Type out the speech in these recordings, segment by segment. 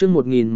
chương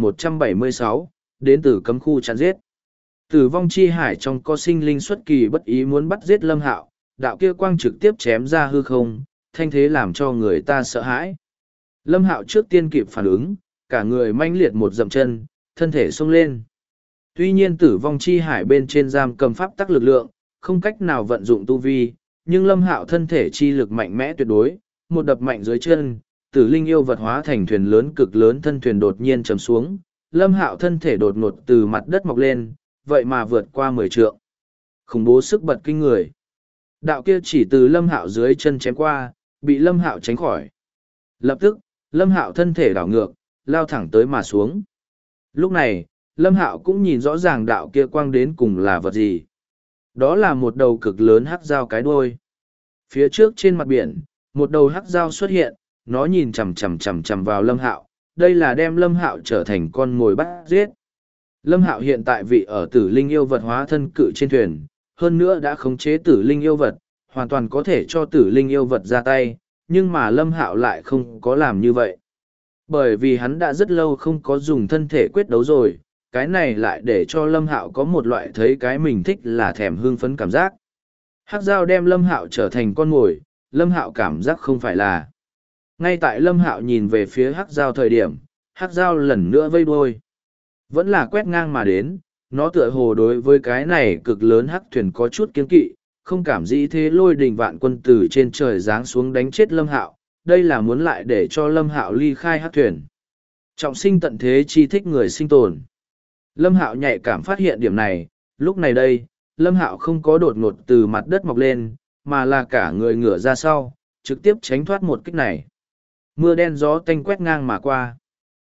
1176, đến từ cấm khu chặn giết. Tử vong chi hải trong có sinh linh xuất kỳ bất ý muốn bắt giết Lâm Hạo, đạo kia quang trực tiếp chém ra hư không, thanh thế làm cho người ta sợ hãi. Lâm Hạo trước tiên kịp phản ứng, cả người manh liệt một dậm chân, thân thể xông lên. Tuy nhiên tử vong chi hải bên trên giam cầm pháp tắc lực lượng, không cách nào vận dụng tu vi, nhưng Lâm Hạo thân thể chi lực mạnh mẽ tuyệt đối, một đập mạnh dưới chân, tử linh yêu vật hóa thành thuyền lớn cực lớn, thân thuyền đột nhiên chầm xuống, Lâm Hạo thân thể đột ngột từ mặt đất mọc lên, vậy mà vượt qua 10 trượng. Khủng bố sức bật kinh người. Đạo kia chỉ từ Lâm Hạo dưới chân chém qua, bị Lâm Hạo tránh khỏi. Lập tức, Lâm Hạo thân thể đảo ngược, lao thẳng tới mà xuống. Lúc này, Lâm Hạo cũng nhìn rõ ràng đạo kia quang đến cùng là vật gì. Đó là một đầu cực lớn hắc dao cái đuôi. Phía trước trên mặt biển, một đầu hắc dao xuất hiện, nó nhìn chằm chằm vào Lâm Hạo, đây là đem Lâm Hạo trở thành con mồi bắt giết. Lâm Hạo hiện tại vị ở tử linh yêu vật hóa thân cự trên thuyền, hơn nữa đã khống chế tử linh yêu vật, hoàn toàn có thể cho tử linh yêu vật ra tay, nhưng mà Lâm Hạo lại không có làm như vậy. Bởi vì hắn đã rất lâu không có dùng thân thể quyết đấu rồi, cái này lại để cho Lâm Hạo có một loại thấy cái mình thích là thèm hương phấn cảm giác. Hắc dao đem Lâm Hạo trở thành con mồi, Lâm Hạo cảm giác không phải là. Ngay tại Lâm Hạo nhìn về phía hắc dao thời điểm, hắc dao lần nữa vây đuôi. Vẫn là quét ngang mà đến, nó tựa hồ đối với cái này cực lớn hắc thuyền có chút kiên kỵ, không cảm dĩ thế lôi đình vạn quân từ trên trời giáng xuống đánh chết Lâm Hạo, đây là muốn lại để cho Lâm Hạo ly khai hắc thuyền. Trọng sinh tận thế chi thích người sinh tồn. Lâm Hạo nhạy cảm phát hiện điểm này, lúc này đây, Lâm Hạo không có đột ngột từ mặt đất mọc lên, mà là cả người ngửa ra sau, trực tiếp tránh thoát một kích này. Mưa đen gió tanh quét ngang mà qua.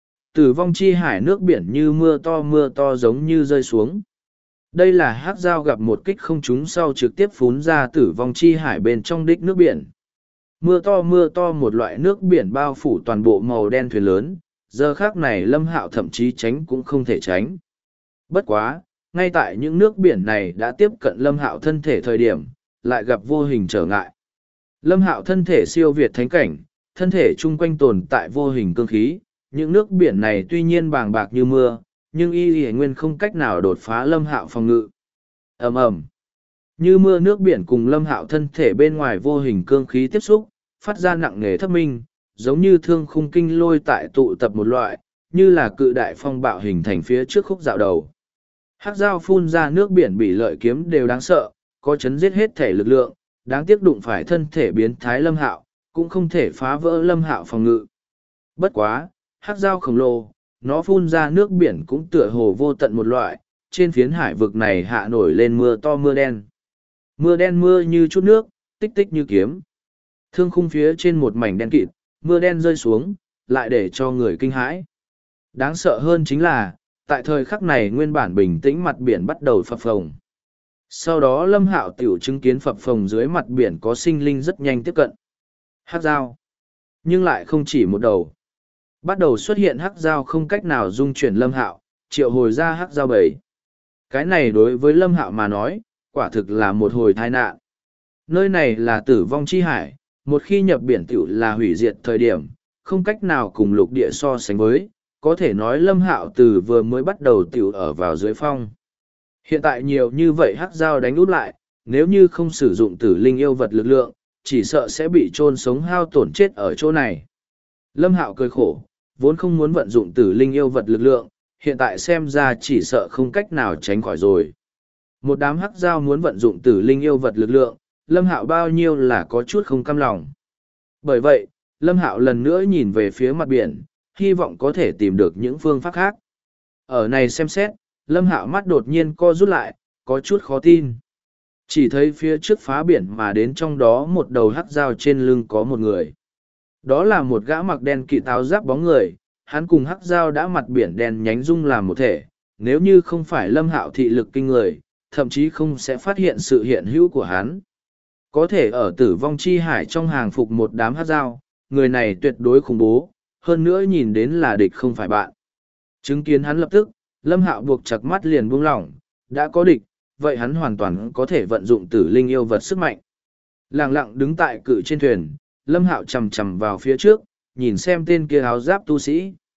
Tử vong chi hải nước biển như mưa to giống như rơi xuống. Đây là hắc dao gặp một kích không trúng sau trực tiếp phún ra tử vong chi hải bên trong đích nước biển. Mưa to một loại nước biển bao phủ toàn bộ màu đen thuyền lớn, giờ khác này Lâm Hạo thậm chí tránh cũng không thể tránh. Bất quá, ngay tại những nước biển này đã tiếp cận Lâm Hạo thân thể thời điểm, lại gặp vô hình trở ngại. Lâm Hạo thân thể siêu việt thánh cảnh, thân thể chung quanh tồn tại vô hình cương khí, những nước biển này tuy nhiên bàng bạc như mưa, nhưng y nguyên không cách nào đột phá Lâm Hạo phòng ngự. Ầm ầm, như mưa nước biển cùng Lâm Hạo thân thể bên ngoài vô hình cương khí tiếp xúc, phát ra nặng nề thấp minh, giống như thương khung kinh lôi tại tụ tập một loại, như là cự đại phong bạo hình thành phía trước khúc dạo đầu. Hắc dao phun ra nước biển bị lợi kiếm đều đáng sợ, có chấn giết hết thể lực lượng, đáng tiếc đụng phải thân thể biến thái Lâm Hạo, cũng không thể phá vỡ Lâm Hạo phòng ngự. Bất quá, hắc dao khổng lồ, nó phun ra nước biển cũng tựa hồ vô tận một loại, trên phiến hải vực này hạ nổi lên mưa to mưa đen. Mưa đen mưa như chút nước, tích tích như kiếm. Thương khung phía trên một mảnh đen kịt, mưa đen rơi xuống, lại để cho người kinh hãi. Đáng sợ hơn chính là, tại thời khắc này nguyên bản bình tĩnh mặt biển bắt đầu phập phồng. Sau đó Lâm Hạo tiểu chứng kiến phập phồng dưới mặt biển có sinh linh rất nhanh tiếp cận. Hắc dao. Nhưng lại không chỉ một đầu. Bắt đầu xuất hiện hắc dao không cách nào dung chuyển Lâm Hạo, triệu hồi ra hắc dao bầy. Cái này đối với Lâm Hạo mà nói, quả thực là một hồi tai nạn. Nơi này là tử vong chi hải, một khi nhập biển tiểu là hủy diệt thời điểm, không cách nào cùng lục địa so sánh với, có thể nói Lâm Hạo từ vừa mới bắt đầu tiểu ở vào dưới phong. Hiện tại nhiều như vậy hắc dao đánh út lại, nếu như không sử dụng tử linh yêu vật lực lượng, chỉ sợ sẽ bị chôn sống hao tổn chết ở chỗ này. Lâm Hạo cười khổ, vốn không muốn vận dụng tử linh yêu vật lực lượng, hiện tại xem ra chỉ sợ không cách nào tránh khỏi rồi. Một đám hắc dao muốn vận dụng tử linh yêu vật lực lượng, Lâm Hạo bao nhiêu là có chút không cam lòng. Bởi vậy, Lâm Hạo lần nữa nhìn về phía mặt biển, hy vọng có thể tìm được những phương pháp khác. Ở này xem xét, Lâm Hạo mắt đột nhiên co rút lại, có chút khó tin. Chỉ thấy phía trước phá biển mà đến trong đó một đầu hắc dao trên lưng có một người. Đó là một gã mặc đen kỵ áo giáp bóng người, hắn cùng hắc dao đã mặt biển đen nhánh dung làm một thể, nếu như không phải Lâm Hạo thị lực kinh người, thậm chí không sẽ phát hiện sự hiện hữu của hắn. Có thể ở tử vong chi hải trong hàng phục một đám hắc dao, người này tuyệt đối khủng bố, hơn nữa nhìn đến là địch không phải bạn. Chứng kiến hắn lập tức, Lâm Hạo buộc chặt mắt liền buông lỏng, đã có địch, vậy hắn hoàn toàn có thể vận dụng tử linh yêu vật sức mạnh. Lặng lặng đứng tại cự trên thuyền, Lâm Hạo chầm chầm vào phía trước, nhìn xem tên kia áo giáp tu sĩ.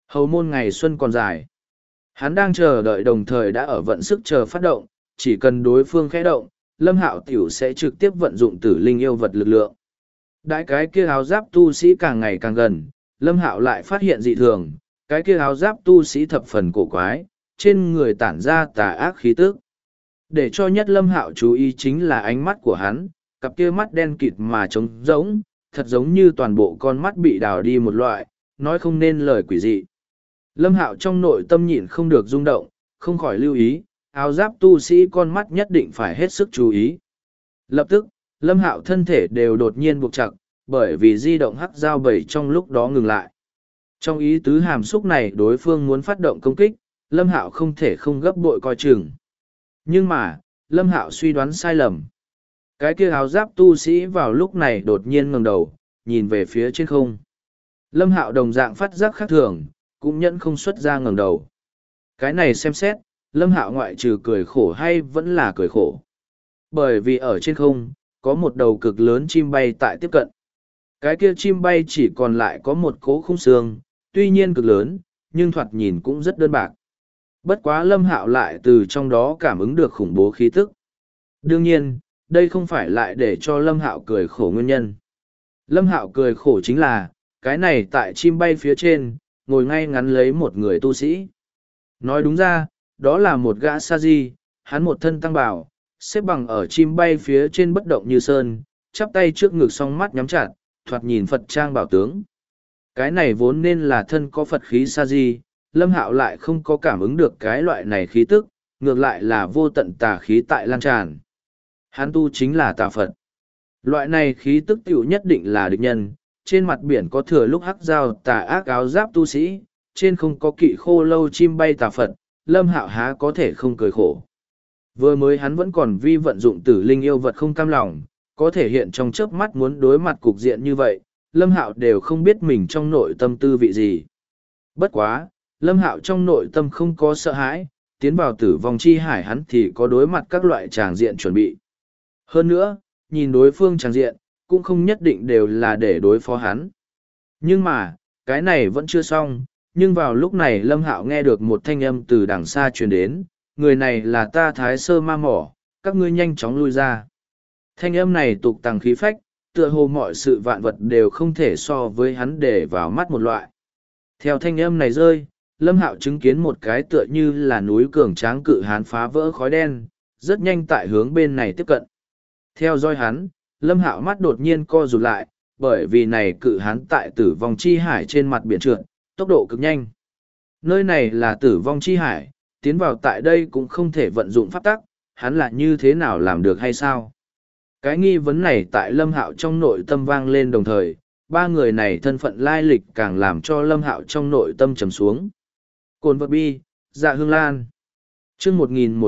Hầu môn ngày xuân còn dài. Hắn đang chờ đợi đồng thời đã ở vận sức chờ phát động, chỉ cần đối phương khẽ động, Lâm Hạo tiểu sẽ trực tiếp vận dụng tử linh yêu vật lực lượng. Đãi cái kia áo giáp tu sĩ càng ngày càng gần, Lâm Hạo lại phát hiện dị thường, cái kia áo giáp tu sĩ thập phần cổ quái, trên người tản ra tà ác khí tức. Để cho nhất Lâm Hạo chú ý chính là ánh mắt của hắn, cặp kia mắt đen kịt mà trống rỗng, thật giống như toàn bộ con mắt bị đào đi một loại, nói không nên lời quỷ dị. Lâm Hạo trong nội tâm nhịn không được rung động, không khỏi lưu ý, áo giáp tu sĩ con mắt nhất định phải hết sức chú ý. Lập tức, Lâm Hạo thân thể đều đột nhiên buộc chặt, bởi vì di động hắc dao bảy trong lúc đó ngừng lại. Trong ý tứ hàm xúc này đối phương muốn phát động công kích, Lâm Hạo không thể không gấp bội coi chừng. Nhưng mà, Lâm Hạo suy đoán sai lầm. Cái kia áo giáp tu sĩ vào lúc này đột nhiên ngẩng đầu, nhìn về phía trên không. Lâm Hạo đồng dạng phát giác khác thường, cũng nhẫn không xuất ra ngẩng đầu. Cái này xem xét, Lâm Hạo ngoại trừ cười khổ hay vẫn là cười khổ. Bởi vì ở trên không, có một đầu cực lớn chim bay tại tiếp cận. Cái kia chim bay chỉ còn lại có một cỗ khung xương, tuy nhiên cực lớn, nhưng thoạt nhìn cũng rất đơn bạc. Bất quá Lâm Hạo lại từ trong đó cảm ứng được khủng bố khí tức. Đương nhiên, đây không phải lại để cho Lâm Hạo cười khổ nguyên nhân. Lâm Hạo cười khổ chính là, cái này tại chim bay phía trên, ngồi ngay ngắn lấy một người tu sĩ. Nói đúng ra, đó là một gã sa di, hắn một thân tăng bảo, xếp bằng ở chim bay phía trên bất động như sơn, chắp tay trước ngực song mắt nhắm chặt, thoạt nhìn Phật trang bảo tướng. Cái này vốn nên là thân có Phật khí sa di, Lâm Hạo lại không có cảm ứng được cái loại này khí tức, ngược lại là vô tận tà khí tại lan tràn. Hắn tu chính là tà Phật. Loại này khí tức tiểu nhất định là địch nhân, trên mặt biển có thừa lúc hắc dao tà ác áo giáp tu sĩ, trên không có kỵ khô lâu chim bay tà Phật, Lâm Hạo há có thể không cười khổ. Vừa mới hắn vẫn còn vi vận dụng tử linh yêu vật không cam lòng, có thể hiện trong chớp mắt muốn đối mặt cục diện như vậy, Lâm Hạo đều không biết mình trong nội tâm tư vị gì. Bất quá, Lâm Hạo trong nội tâm không có sợ hãi, tiến vào tử vong chi hải hắn thì có đối mặt các loại tràng diện chuẩn bị. Hơn nữa, nhìn đối phương tràng diện, cũng không nhất định đều là để đối phó hắn. Nhưng mà, cái này vẫn chưa xong, nhưng vào lúc này Lâm Hạo nghe được một thanh âm từ đằng xa truyền đến, người này là ta Thái Sơ Ma Mỏ, các ngươi nhanh chóng lui ra. Thanh âm này tục tằng khí phách, tựa hồ mọi sự vạn vật đều không thể so với hắn để vào mắt một loại. Theo thanh âm này rơi, Lâm Hạo chứng kiến một cái tựa như là núi cường tráng cự hán phá vỡ khói đen, rất nhanh tại hướng bên này tiếp cận. Theo dõi hắn, Lâm Hạo mắt đột nhiên co rụt lại, bởi vì này cự hán tại tử vong chi hải trên mặt biển trượt, tốc độ cực nhanh. Nơi này là tử vong chi hải, tiến vào tại đây cũng không thể vận dụng pháp tắc, hắn là như thế nào làm được hay sao? Cái nghi vấn này tại Lâm Hạo trong nội tâm vang lên đồng thời, ba người này thân phận lai lịch càng làm cho Lâm Hạo trong nội tâm trầm xuống. Cồn vật bi, Dạ Hương Lan. Chương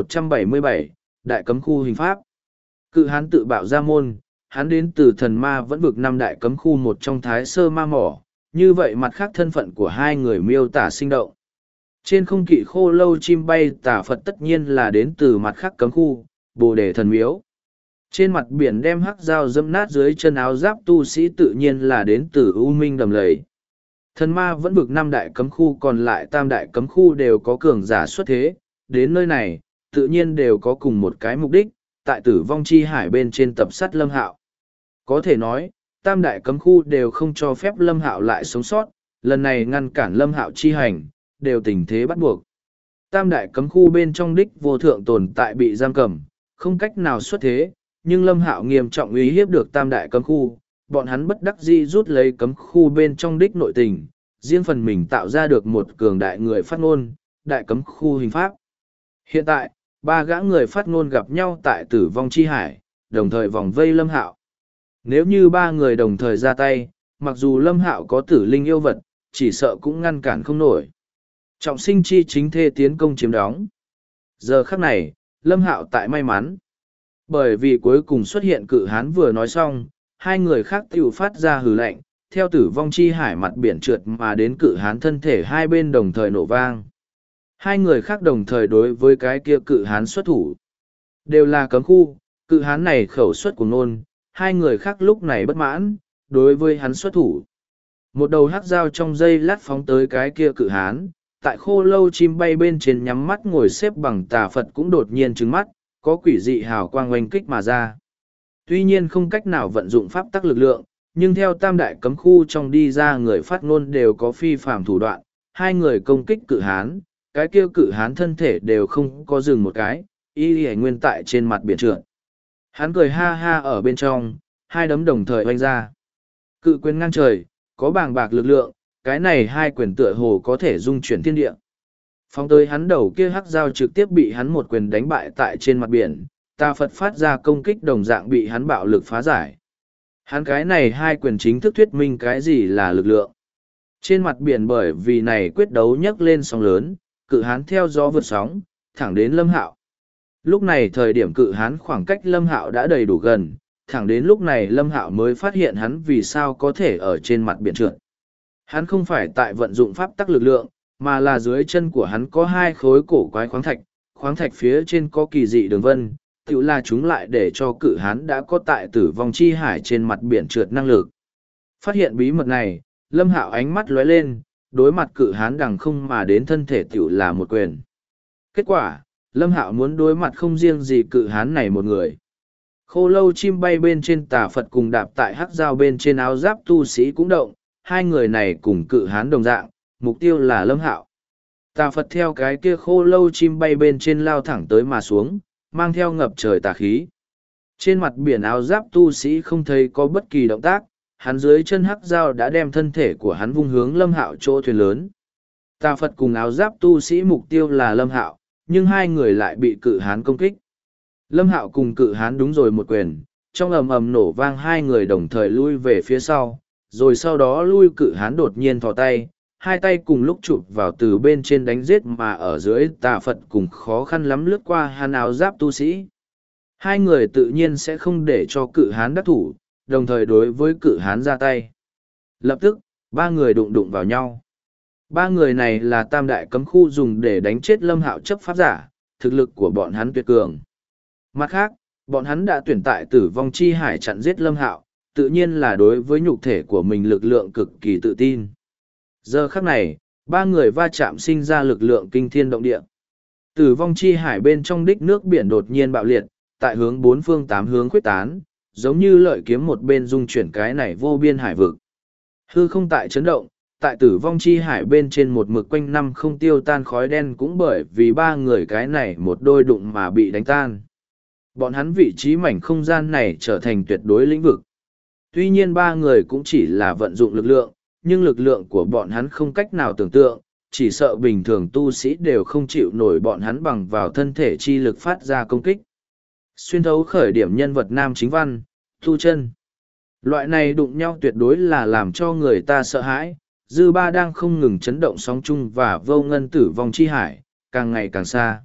1177, Đại cấm khu hình pháp. Cự hán tự bạo ra môn, hắn đến từ thần ma vẫn vực năm đại cấm khu một trong Thái Sơ Ma Mỏ, như vậy mặt khác thân phận của hai người miêu tả sinh động. Trên không kỵ khô lâu chim bay tả Phật tất nhiên là đến từ mặt khác cấm khu, Bồ Đề Thần Miếu. Trên mặt biển đem hắc dao dẫm nát dưới chân áo giáp tu sĩ tự nhiên là đến từ U Minh Đầm Lầy. Thần ma vẫn vực năm đại cấm khu còn lại tam đại cấm khu đều có cường giả xuất thế, đến nơi này, tự nhiên đều có cùng một cái mục đích, tại tử vong chi hải bên trên tập sát Lâm Hạo. Có thể nói, tam đại cấm khu đều không cho phép Lâm Hạo lại sống sót, lần này ngăn cản Lâm Hạo chi hành, đều tình thế bắt buộc. Tam đại cấm khu bên trong đích vô thượng tồn tại bị giam cầm, không cách nào xuất thế, nhưng Lâm Hạo nghiêm trọng uy hiếp được tam đại cấm khu, bọn hắn bất đắc dĩ rút lấy cấm khu bên trong đích nội tình, riêng phần mình tạo ra được một cường đại người phát ngôn, đại cấm khu hình pháp. Hiện tại, ba gã người phát ngôn gặp nhau tại tử vong chi hải, đồng thời vòng vây Lâm Hạo. Nếu như ba người đồng thời ra tay, mặc dù Lâm Hạo có tử linh yêu vật, chỉ sợ cũng ngăn cản không nổi. Trọng sinh chi chính thê tiến công chiếm đóng. Giờ khắc này, Lâm Hạo tại may mắn. Bởi vì cuối cùng xuất hiện cự hán vừa nói xong, hai người khác tiểu phát ra hừ lạnh, theo tử vong chi hải mặt biển trượt mà đến cự hán thân thể hai bên đồng thời nổ vang. Hai người khác đồng thời đối với cái kia cự hán xuất thủ. Đều là cấm khu, cự hán này khẩu xuất của nôn, hai người khác lúc này bất mãn, đối với hắn xuất thủ. Một đầu hắc dao trong dây lát phóng tới cái kia cự hán, tại khô lâu chim bay bên trên nhắm mắt ngồi xếp bằng tà Phật cũng đột nhiên trứng mắt, có quỷ dị hào quang oanh kích mà ra. Tuy nhiên không cách nào vận dụng pháp tắc lực lượng, nhưng theo tam đại cấm khu trong đi ra người phát ngôn đều có phi phàm thủ đoạn, hai người công kích cự hán, cái kia cự hán thân thể đều không có dừng một cái, y y nguyên tại trên mặt biển trượt. Hắn cười ha ha ở bên trong, hai đấm đồng thời oanh ra. Cự quyền ngang trời, có bàng bạc lực lượng, cái này hai quyền tựa hồ có thể dung chuyển thiên địa. Phóng tới hắn đầu kia hắc dao trực tiếp bị hắn một quyền đánh bại tại trên mặt biển, tà Phật phát ra công kích đồng dạng bị hắn bạo lực phá giải. Hắn cái này hai quyền chính thức thuyết minh cái gì là lực lượng. Trên mặt biển bởi vì này quyết đấu nhấc lên sóng lớn, cự hán theo gió vượt sóng, thẳng đến Lâm Hạo. Lúc này thời điểm cự hán khoảng cách Lâm Hạo đã đầy đủ gần, thẳng đến lúc này Lâm Hạo mới phát hiện hắn vì sao có thể ở trên mặt biển trượt. Hắn không phải tại vận dụng pháp tắc lực lượng, mà là dưới chân của hắn có hai khối cổ quái khoáng thạch phía trên có kỳ dị đường vân, tự là chúng lại để cho cự hán đã có tại tử vong chi hải trên mặt biển trượt năng lực. Phát hiện bí mật này, Lâm Hạo ánh mắt lóe lên, đối mặt cự hán đằng không mà đến thân thể tiểu là một quyền. Kết quả, Lâm Hạo muốn đối mặt không riêng gì cự hán này một người. Khô lâu chim bay bên trên tà Phật cùng đạp tại hắc dao bên trên áo giáp tu sĩ cũng động, hai người này cùng cự hán đồng dạng, mục tiêu là Lâm Hạo. Tà Phật theo cái kia khô lâu chim bay bên trên lao thẳng tới mà xuống, mang theo ngập trời tà khí. Trên mặt biển áo giáp tu sĩ không thấy có bất kỳ động tác, hắn dưới chân hắc dao đã đem thân thể của hắn vung hướng Lâm Hạo chỗ thuyền lớn. Tà Phật cùng áo giáp tu sĩ mục tiêu là Lâm Hạo, nhưng hai người lại bị cự hán công kích. Lâm Hạo cùng cự hán đúng rồi một quyền, trong ầm ầm nổ vang hai người đồng thời lui về phía sau, rồi sau đó lui cự hán đột nhiên thò tay, hai tay cùng lúc chụp vào từ bên trên đánh giết mà ở dưới tà Phật cùng khó khăn lắm lướt qua hắn áo giáp tu sĩ. Hai người tự nhiên sẽ không để cho cự hán đắc thủ, đồng thời đối với cự hán ra tay. Lập tức, ba người đụng đụng vào nhau. Ba người này là tam đại cấm khu dùng để đánh chết Lâm Hạo chấp pháp giả, thực lực của bọn hắn tuyệt cường. Mặt khác, bọn hắn đã tuyển tại tử vong chi hải chặn giết Lâm Hạo, tự nhiên là đối với nhục thể của mình lực lượng cực kỳ tự tin. Giờ khắc này, ba người va chạm sinh ra lực lượng kinh thiên động địa. Tử vong chi hải bên trong đích nước biển đột nhiên bạo liệt, tại hướng bốn phương tám hướng khuếch tán, giống như lợi kiếm một bên dung chuyển cái này vô biên hải vực. Hư không tại chấn động, tại tử vong chi hải bên trên một mực quanh năm không tiêu tan khói đen cũng bởi vì ba người cái này một đôi đụng mà bị đánh tan. Bọn hắn vị trí mảnh không gian này trở thành tuyệt đối lĩnh vực. Tuy nhiên ba người cũng chỉ là vận dụng lực lượng, nhưng lực lượng của bọn hắn không cách nào tưởng tượng, chỉ sợ bình thường tu sĩ đều không chịu nổi bọn hắn bằng vào thân thể chi lực phát ra công kích. Xuyên thấu khởi điểm nhân vật nam chính văn, tu chân. Loại này đụng nhau tuyệt đối là làm cho người ta sợ hãi, dư ba đang không ngừng chấn động sóng chung và vô ngân tử vong chi hải, càng ngày càng xa.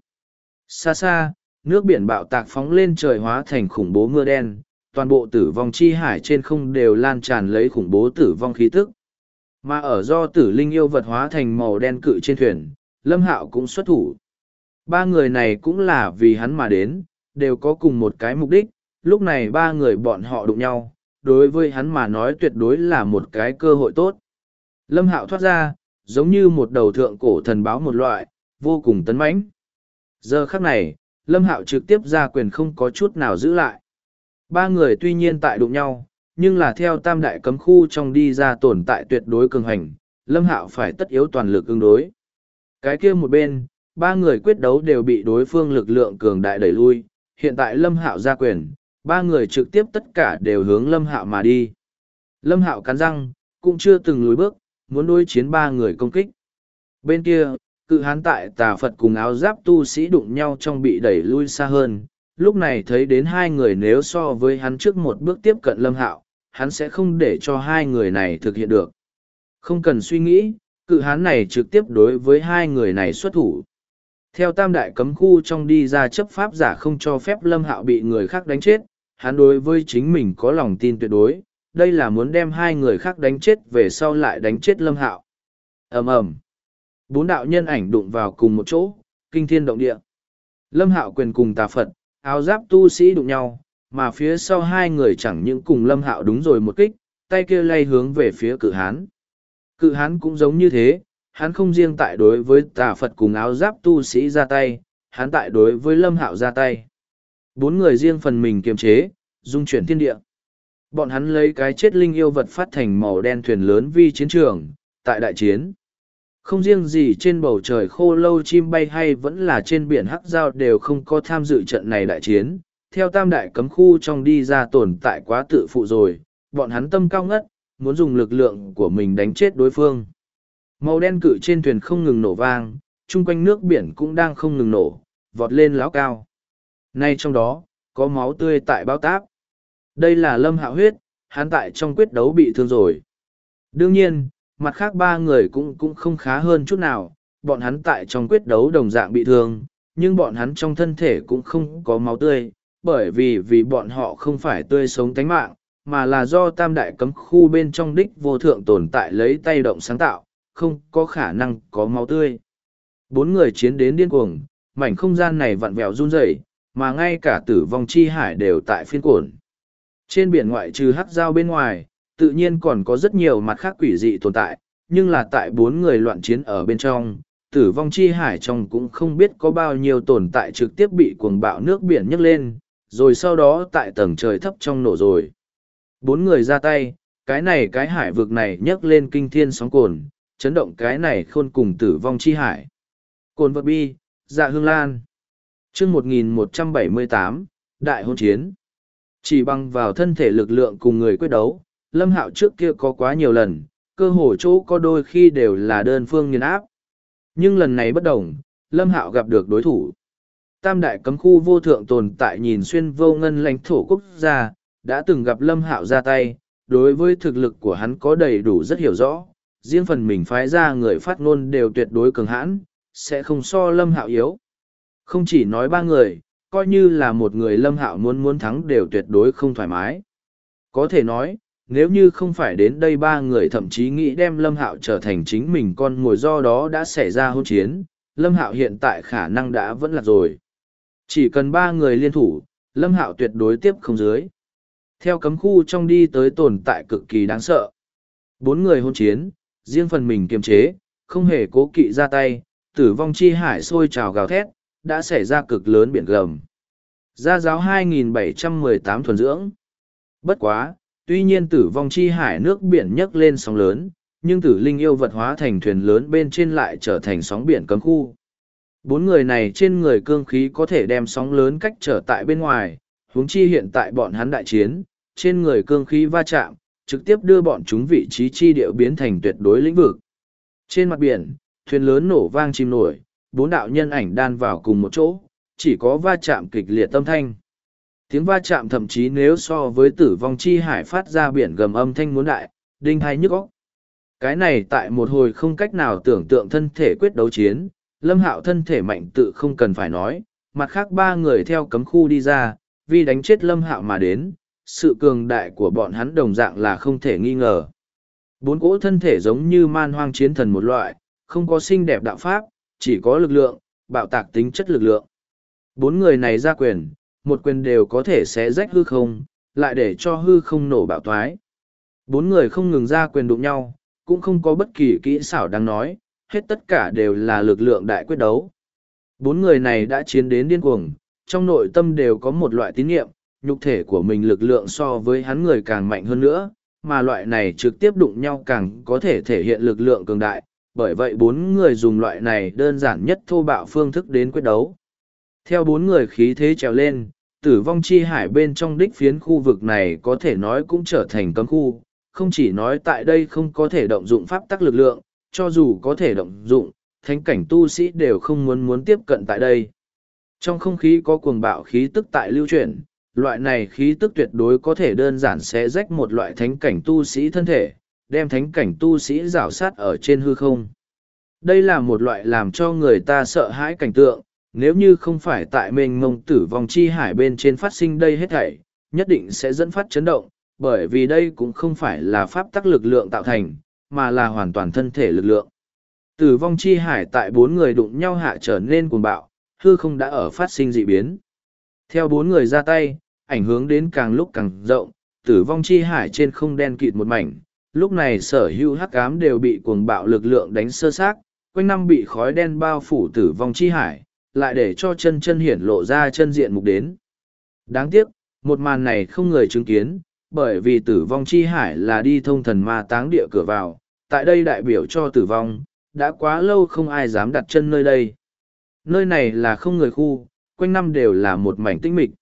Xa xa, nước biển bạo tạc phóng lên trời hóa thành khủng bố mưa đen, toàn bộ tử vong chi hải trên không đều lan tràn lấy khủng bố tử vong khí tức. Mà ở do tử linh yêu vật hóa thành màu đen cự trên thuyền, Lâm Hạo cũng xuất thủ. Ba người này cũng là vì hắn mà đến, đều có cùng một cái mục đích, lúc này ba người bọn họ đụng nhau, đối với hắn mà nói tuyệt đối là một cái cơ hội tốt. Lâm Hạo thoát ra, giống như một đầu thượng cổ thần báo một loại, vô cùng tấn mãnh. Giờ khắc này, Lâm Hạo trực tiếp ra quyền không có chút nào giữ lại. Ba người tuy nhiên tại đụng nhau, nhưng là theo tam đại cấm khu trong đi ra tồn tại tuyệt đối cường hành, Lâm Hạo phải tất yếu toàn lực ứng đối. Cái kia một bên, ba người quyết đấu đều bị đối phương lực lượng cường đại đẩy lui, hiện tại Lâm Hạo ra quyền, ba người trực tiếp tất cả đều hướng Lâm Hạo mà đi. Lâm Hạo cắn răng, cũng chưa từng lùi bước, muốn đối chiến ba người công kích. Bên kia, cự hán tại tà Phật cùng áo giáp tu sĩ đụng nhau trong bị đẩy lui xa hơn, lúc này thấy đến hai người nếu so với hắn trước một bước tiếp cận Lâm Hạo, hắn sẽ không để cho hai người này thực hiện được. Không cần suy nghĩ, cự hán này trực tiếp đối với hai người này xuất thủ. Theo tam đại cấm khu trong đi ra chấp pháp giả không cho phép Lâm Hạo bị người khác đánh chết, hắn đối với chính mình có lòng tin tuyệt đối, đây là muốn đem hai người khác đánh chết về sau lại đánh chết Lâm Hạo. Ầm ầm. Bốn đạo nhân ảnh đụng vào cùng một chỗ, kinh thiên động địa. Lâm Hạo quyền cùng tà Phật, áo giáp tu sĩ đụng nhau, mà phía sau hai người chẳng những cùng Lâm Hạo đúng rồi một kích, tay kia lay hướng về phía cự hán. Cự hán cũng giống như thế, hắn không riêng tại đối với tà Phật cùng áo giáp tu sĩ ra tay, hắn tại đối với Lâm Hạo ra tay. Bốn người riêng phần mình kiềm chế, dung chuyển thiên địa. Bọn hắn lấy cái chết linh yêu vật phát thành màu đen thuyền lớn vi chiến trường, tại đại chiến. Không riêng gì trên bầu trời khô lâu chim bay hay vẫn là trên biển hắc giao đều không có tham dự trận này đại chiến. Theo tam đại cấm khu trong đi ra tồn tại quá tự phụ rồi, bọn hắn tâm cao ngất, muốn dùng lực lượng của mình đánh chết đối phương. Màu đen cự trên thuyền không ngừng nổ vang, chung quanh nước biển cũng đang không ngừng nổ, vọt lên láo cao. Nay trong đó, có máu tươi tại bao táp. Đây là Lâm Hạo huyết, hắn tại trong quyết đấu bị thương rồi. Đương nhiên, mặt khác ba người cũng không khá hơn chút nào, bọn hắn tại trong quyết đấu đồng dạng bị thương, nhưng bọn hắn trong thân thể cũng không có máu tươi, bởi vì bọn họ không phải tươi sống tánh mạng, mà là do tam đại cấm khu bên trong đích vô thượng tồn tại lấy tay động sáng tạo, không có khả năng có máu tươi. Bốn người chiến đến điên cuồng, mảnh không gian này vặn vẹo run rẩy, mà ngay cả tử vong chi hải đều tại phiên cuộn. Trên biển ngoại trừ hắc giao bên ngoài, tự nhiên còn có rất nhiều mặt khác quỷ dị tồn tại, nhưng là tại bốn người loạn chiến ở bên trong, tử vong chi hải trong cũng không biết có bao nhiêu tồn tại trực tiếp bị cuồng bạo nước biển nhấc lên, rồi sau đó tại tầng trời thấp trong nổ rồi. Bốn người ra tay, cái hải vực này nhấc lên kinh thiên sóng cồn, chấn động cái này khôn cùng tử vong chi hải. Cồn vật bi, dạ hương lan. Chương 1178, Đại hôn chiến. Chỉ bằng vào thân thể lực lượng cùng người quyết đấu, Lâm Hạo trước kia có quá nhiều lần, cơ hồ chỗ có đôi khi đều là đơn phương nghiền áp. Nhưng lần này bất đồng, Lâm Hạo gặp được đối thủ. Tam đại cấm khu vô thượng tồn tại nhìn xuyên vô ngân lãnh thổ quốc gia, đã từng gặp Lâm Hạo ra tay, đối với thực lực của hắn có đầy đủ rất hiểu rõ, riêng phần mình phái ra người phát ngôn đều tuyệt đối cường hãn, sẽ không so Lâm Hạo yếu. Không chỉ nói ba người, coi như là một người Lâm Hạo muốn thắng đều tuyệt đối không thoải mái. Có thể nói, nếu như không phải đến đây ba người thậm chí nghĩ đem Lâm Hạo trở thành chính mình con ngồi do đó đã xảy ra hôn chiến, Lâm Hạo hiện tại khả năng đã vẫn là rồi. Chỉ cần ba người liên thủ, Lâm Hạo tuyệt đối tiếp không dưới. Theo cấm khu trong đi tới tồn tại cực kỳ đáng sợ. Bốn người hôn chiến, riêng phần mình kiềm chế, không hề cố kỵ ra tay, tử vong chi hải sôi trào gào thét, đã xảy ra cực lớn biển gầm. Gia giáo 2718 thuần dưỡng. Bất quá, tuy nhiên tử vong chi hải nước biển nhấc lên sóng lớn, nhưng tử linh yêu vật hóa thành thuyền lớn bên trên lại trở thành sóng biển cấm khu. Bốn người này trên người cương khí có thể đem sóng lớn cách trở tại bên ngoài, huống chi hiện tại bọn hắn đại chiến, trên người cương khí va chạm, trực tiếp đưa bọn chúng vị trí chi địa biến thành tuyệt đối lĩnh vực. Trên mặt biển, thuyền lớn nổ vang chìm nổi, bốn đạo nhân ảnh đan vào cùng một chỗ, chỉ có va chạm kịch liệt tâm thanh. Tiếng va chạm thậm chí nếu so với tử vong chi hải phát ra biển gầm âm thanh muốn đại, đinh hay nhức óc. Cái này tại một hồi không cách nào tưởng tượng thân thể quyết đấu chiến, Lâm Hạo thân thể mạnh tự không cần phải nói, mặt khác ba người theo cấm khu đi ra, vì đánh chết Lâm Hạo mà đến, sự cường đại của bọn hắn đồng dạng là không thể nghi ngờ. Bốn cỗ thân thể giống như man hoang chiến thần một loại, không có xinh đẹp đạo pháp, chỉ có lực lượng, bạo tạc tính chất lực lượng. Bốn người này ra quyền, một quyền đều có thể xé rách hư không, lại để cho hư không nổ bạo toái. Bốn người không ngừng ra quyền đụng nhau, cũng không có bất kỳ kỹ xảo đáng nói, hết tất cả đều là lực lượng đại quyết đấu. Bốn người này đã chiến đến điên cuồng, trong nội tâm đều có một loại tín nhiệm, nhục thể của mình lực lượng so với hắn người càng mạnh hơn nữa, mà loại này trực tiếp đụng nhau càng có thể thể hiện lực lượng cường đại, bởi vậy bốn người dùng loại này đơn giản nhất thô bạo phương thức đến quyết đấu. Theo bốn người khí thế trèo lên, tử vong chi hải bên trong đích phiến khu vực này có thể nói cũng trở thành cấm khu, không chỉ nói tại đây không có thể động dụng pháp tắc lực lượng, cho dù có thể động dụng, thánh cảnh tu sĩ đều không muốn tiếp cận tại đây. Trong không khí có cuồng bạo khí tức tại lưu chuyển, loại này khí tức tuyệt đối có thể đơn giản xé rách một loại thánh cảnh tu sĩ thân thể, đem thánh cảnh tu sĩ rảo sát ở trên hư không. Đây là một loại làm cho người ta sợ hãi cảnh tượng, nếu như không phải tại mênh mông tử vong chi hải bên trên phát sinh đây hết thảy, nhất định sẽ dẫn phát chấn động, bởi vì đây cũng không phải là pháp tắc lực lượng tạo thành, mà là hoàn toàn thân thể lực lượng. Tử vong chi hải tại bốn người đụng nhau hạ trở nên cuồng bạo, hư không đã ở phát sinh dị biến. Theo bốn người ra tay, ảnh hưởng đến càng lúc càng rộng, tử vong chi hải trên không đen kịt một mảnh, lúc này sở hữu hắc ám đều bị cuồng bạo lực lượng đánh sơ xác, quanh năm bị khói đen bao phủ tử vong chi hải, lại để cho chân chân hiển lộ ra chân diện mục đến. Đáng tiếc, một màn này không người chứng kiến, bởi vì tử vong chi hải là đi thông thần ma táng địa cửa vào, tại đây đại biểu cho tử vong, đã quá lâu không ai dám đặt chân nơi đây. Nơi này là không người khu, quanh năm đều là một mảnh tĩnh mịch.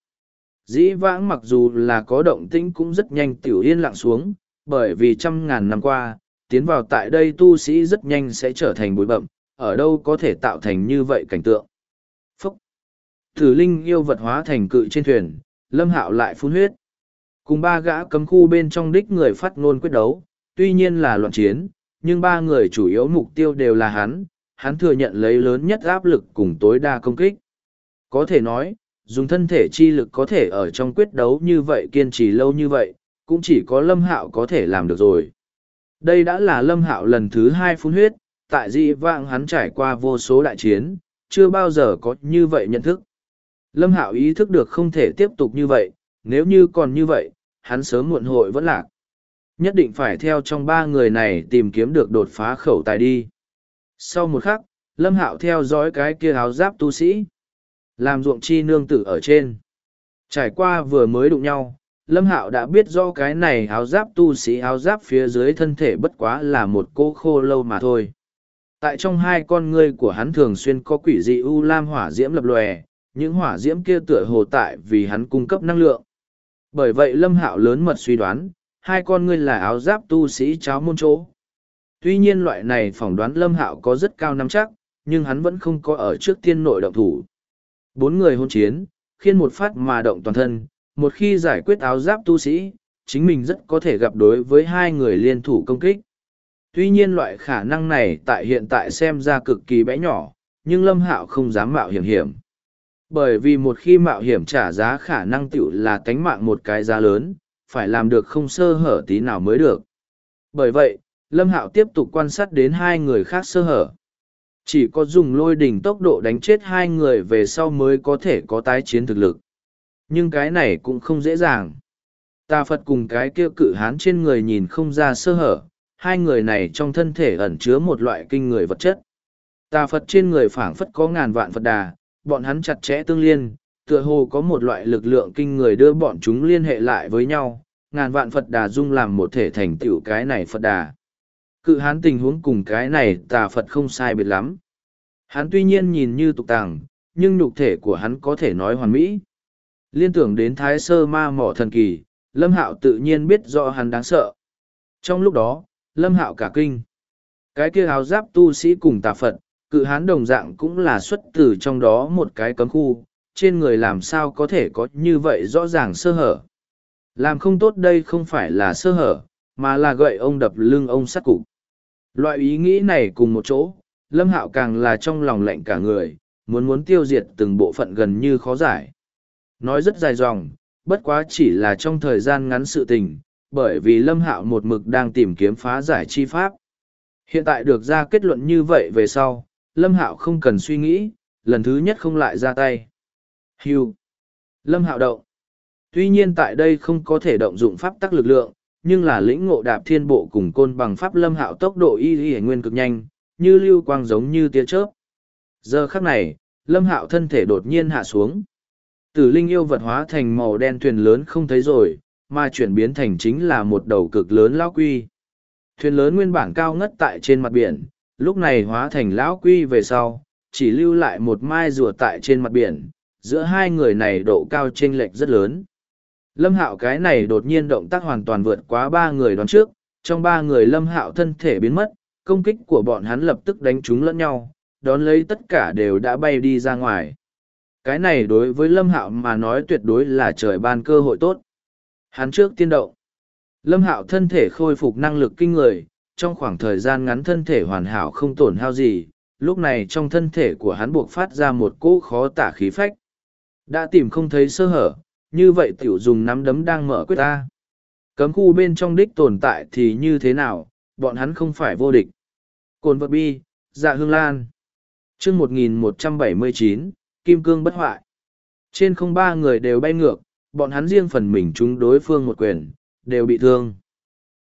Dĩ vãng mặc dù là có động tĩnh cũng rất nhanh tiểu yên lặng xuống, bởi vì trăm ngàn năm qua, tiến vào tại đây tu sĩ rất nhanh sẽ trở thành bụi bậm, ở đâu có thể tạo thành như vậy cảnh tượng. Phúc! Tử linh yêu vật hóa thành cự trên thuyền, Lâm Hạo lại phun huyết. Cùng ba gã cấm khu bên trong đích người phát ngôn quyết đấu, tuy nhiên là loạn chiến, nhưng ba người chủ yếu mục tiêu đều là hắn thừa nhận lấy lớn nhất áp lực cùng tối đa công kích. Có thể nói, dùng thân thể chi lực có thể ở trong quyết đấu như vậy kiên trì lâu như vậy, cũng chỉ có Lâm Hạo có thể làm được rồi. Đây đã là Lâm Hạo lần thứ 2 phun huyết, tại dị vãng hắn trải qua vô số đại chiến, chưa bao giờ có như vậy nhận thức. Lâm Hạo ý thức được không thể tiếp tục như vậy, nếu như còn như vậy, hắn sớm muộn hội vẫn lạc. Nhất định phải theo trong ba người này tìm kiếm được đột phá khẩu tài đi. Sau một khắc, Lâm Hạo theo dõi cái kia áo giáp tu sĩ. Làm ruộng chi nương tử ở trên. Trải qua vừa mới đụng nhau, Lâm Hạo đã biết do cái này áo giáp tu sĩ áo giáp phía dưới thân thể bất quá là một cô khô lâu mà thôi. Tại trong hai con ngươi của hắn thường xuyên có quỷ dị u lam hỏa diễm lập lòe, những hỏa diễm kia tựa hồ tại vì hắn cung cấp năng lượng. Bởi vậy Lâm Hạo lớn mật suy đoán, hai con ngươi là áo giáp tu sĩ cháo môn chỗ. Tuy nhiên loại này phỏng đoán Lâm Hạo có rất cao nắm chắc, nhưng hắn vẫn không có ở trước tiên nội động thủ. Bốn người hôn chiến, khiên một phát mà động toàn thân, một khi giải quyết áo giáp tu sĩ, chính mình rất có thể gặp đối với hai người liên thủ công kích. Tuy nhiên loại khả năng này tại hiện tại xem ra cực kỳ bé nhỏ, nhưng Lâm Hạo không dám mạo hiểm. Bởi vì một khi mạo hiểm trả giá khả năng tiểu là tánh mạng một cái giá lớn, phải làm được không sơ hở tí nào mới được. Bởi vậy, Lâm Hạo tiếp tục quan sát đến hai người khác sơ hở. Chỉ có dùng lôi đỉnh tốc độ đánh chết hai người về sau mới có thể có tái chiến thực lực. Nhưng cái này cũng không dễ dàng. Tà Phật cùng cái kia cự hán trên người nhìn không ra sơ hở, hai người này trong thân thể ẩn chứa một loại kinh người vật chất. Tà Phật trên người phảng phất có ngàn vạn Phật đà, bọn hắn chặt chẽ tương liên, tựa hồ có một loại lực lượng kinh người đưa bọn chúng liên hệ lại với nhau, ngàn vạn Phật đà dung làm một thể thành tựu cái này Phật đà. Cự hán tình huống cùng cái này Tà Phật không sai biệt lắm. Hắn tuy nhiên nhìn như tục tàng, nhưng nhục thể của hắn có thể nói hoàn mỹ. Liên tưởng đến Thái Sơ Ma Mỏ thần kỳ, Lâm Hạo tự nhiên biết rõ hắn đáng sợ. Trong lúc đó, Lâm Hạo cả kinh. Cái kia áo giáp tu sĩ cùng Tà Phật, cự hán đồng dạng cũng là xuất từ trong đó một cái cấm khu, trên người làm sao có thể có như vậy rõ ràng sơ hở. Làm không tốt đây không phải là sơ hở, mà là gậy ông đập lưng ông sắt cục. Loại ý nghĩ này cùng một chỗ, Lâm Hạo càng là trong lòng lạnh cả người, muốn tiêu diệt từng bộ phận gần như khó giải. Nói rất dài dòng, bất quá chỉ là trong thời gian ngắn sự tình, bởi vì Lâm Hạo một mực đang tìm kiếm phá giải chi pháp. Hiện tại được ra kết luận như vậy về sau, Lâm Hạo không cần suy nghĩ, lần thứ nhất không lại ra tay. Hưu. Lâm Hạo động. Tuy nhiên tại đây không có thể động dụng pháp tắc lực lượng, nhưng là lĩnh ngộ đạp thiên bộ cùng côn bằng pháp Lâm Hạo tốc độ y nguyên cực nhanh, như lưu quang giống như tia chớp. Giờ khắc này, Lâm Hạo thân thể đột nhiên hạ xuống. Tử linh yêu vật hóa thành màu đen thuyền lớn không thấy rồi, mà chuyển biến thành chính là một đầu cực lớn lão quy. Thuyền lớn nguyên bản cao ngất tại trên mặt biển, lúc này hóa thành lão quy về sau, chỉ lưu lại một mai rùa tại trên mặt biển, giữa hai người này độ cao chênh lệch rất lớn. Lâm Hạo cái này đột nhiên động tác hoàn toàn vượt quá ba người đoán trước, trong ba người Lâm Hạo thân thể biến mất, công kích của bọn hắn lập tức đánh trúng lẫn nhau, đón lấy tất cả đều đã bay đi ra ngoài. Cái này đối với Lâm Hạo mà nói tuyệt đối là trời ban cơ hội tốt. Hắn trước tiên động. Lâm Hạo thân thể khôi phục năng lực kinh người, trong khoảng thời gian ngắn thân thể hoàn hảo không tổn hao gì, lúc này trong thân thể của hắn buộc phát ra một cỗ khó tả khí phách. Đã tìm không thấy sơ hở, như vậy tiểu dùng nắm đấm đang mở quyết ta. Cấm khu bên trong đích tồn tại thì như thế nào, bọn hắn không phải vô địch. Cồn vật bi, dạ hương lan. chương 1179, Kim Cương bất hoại. Trên không ba người đều bay ngược, bọn hắn riêng phần mình trúng đối phương một quyền, đều bị thương.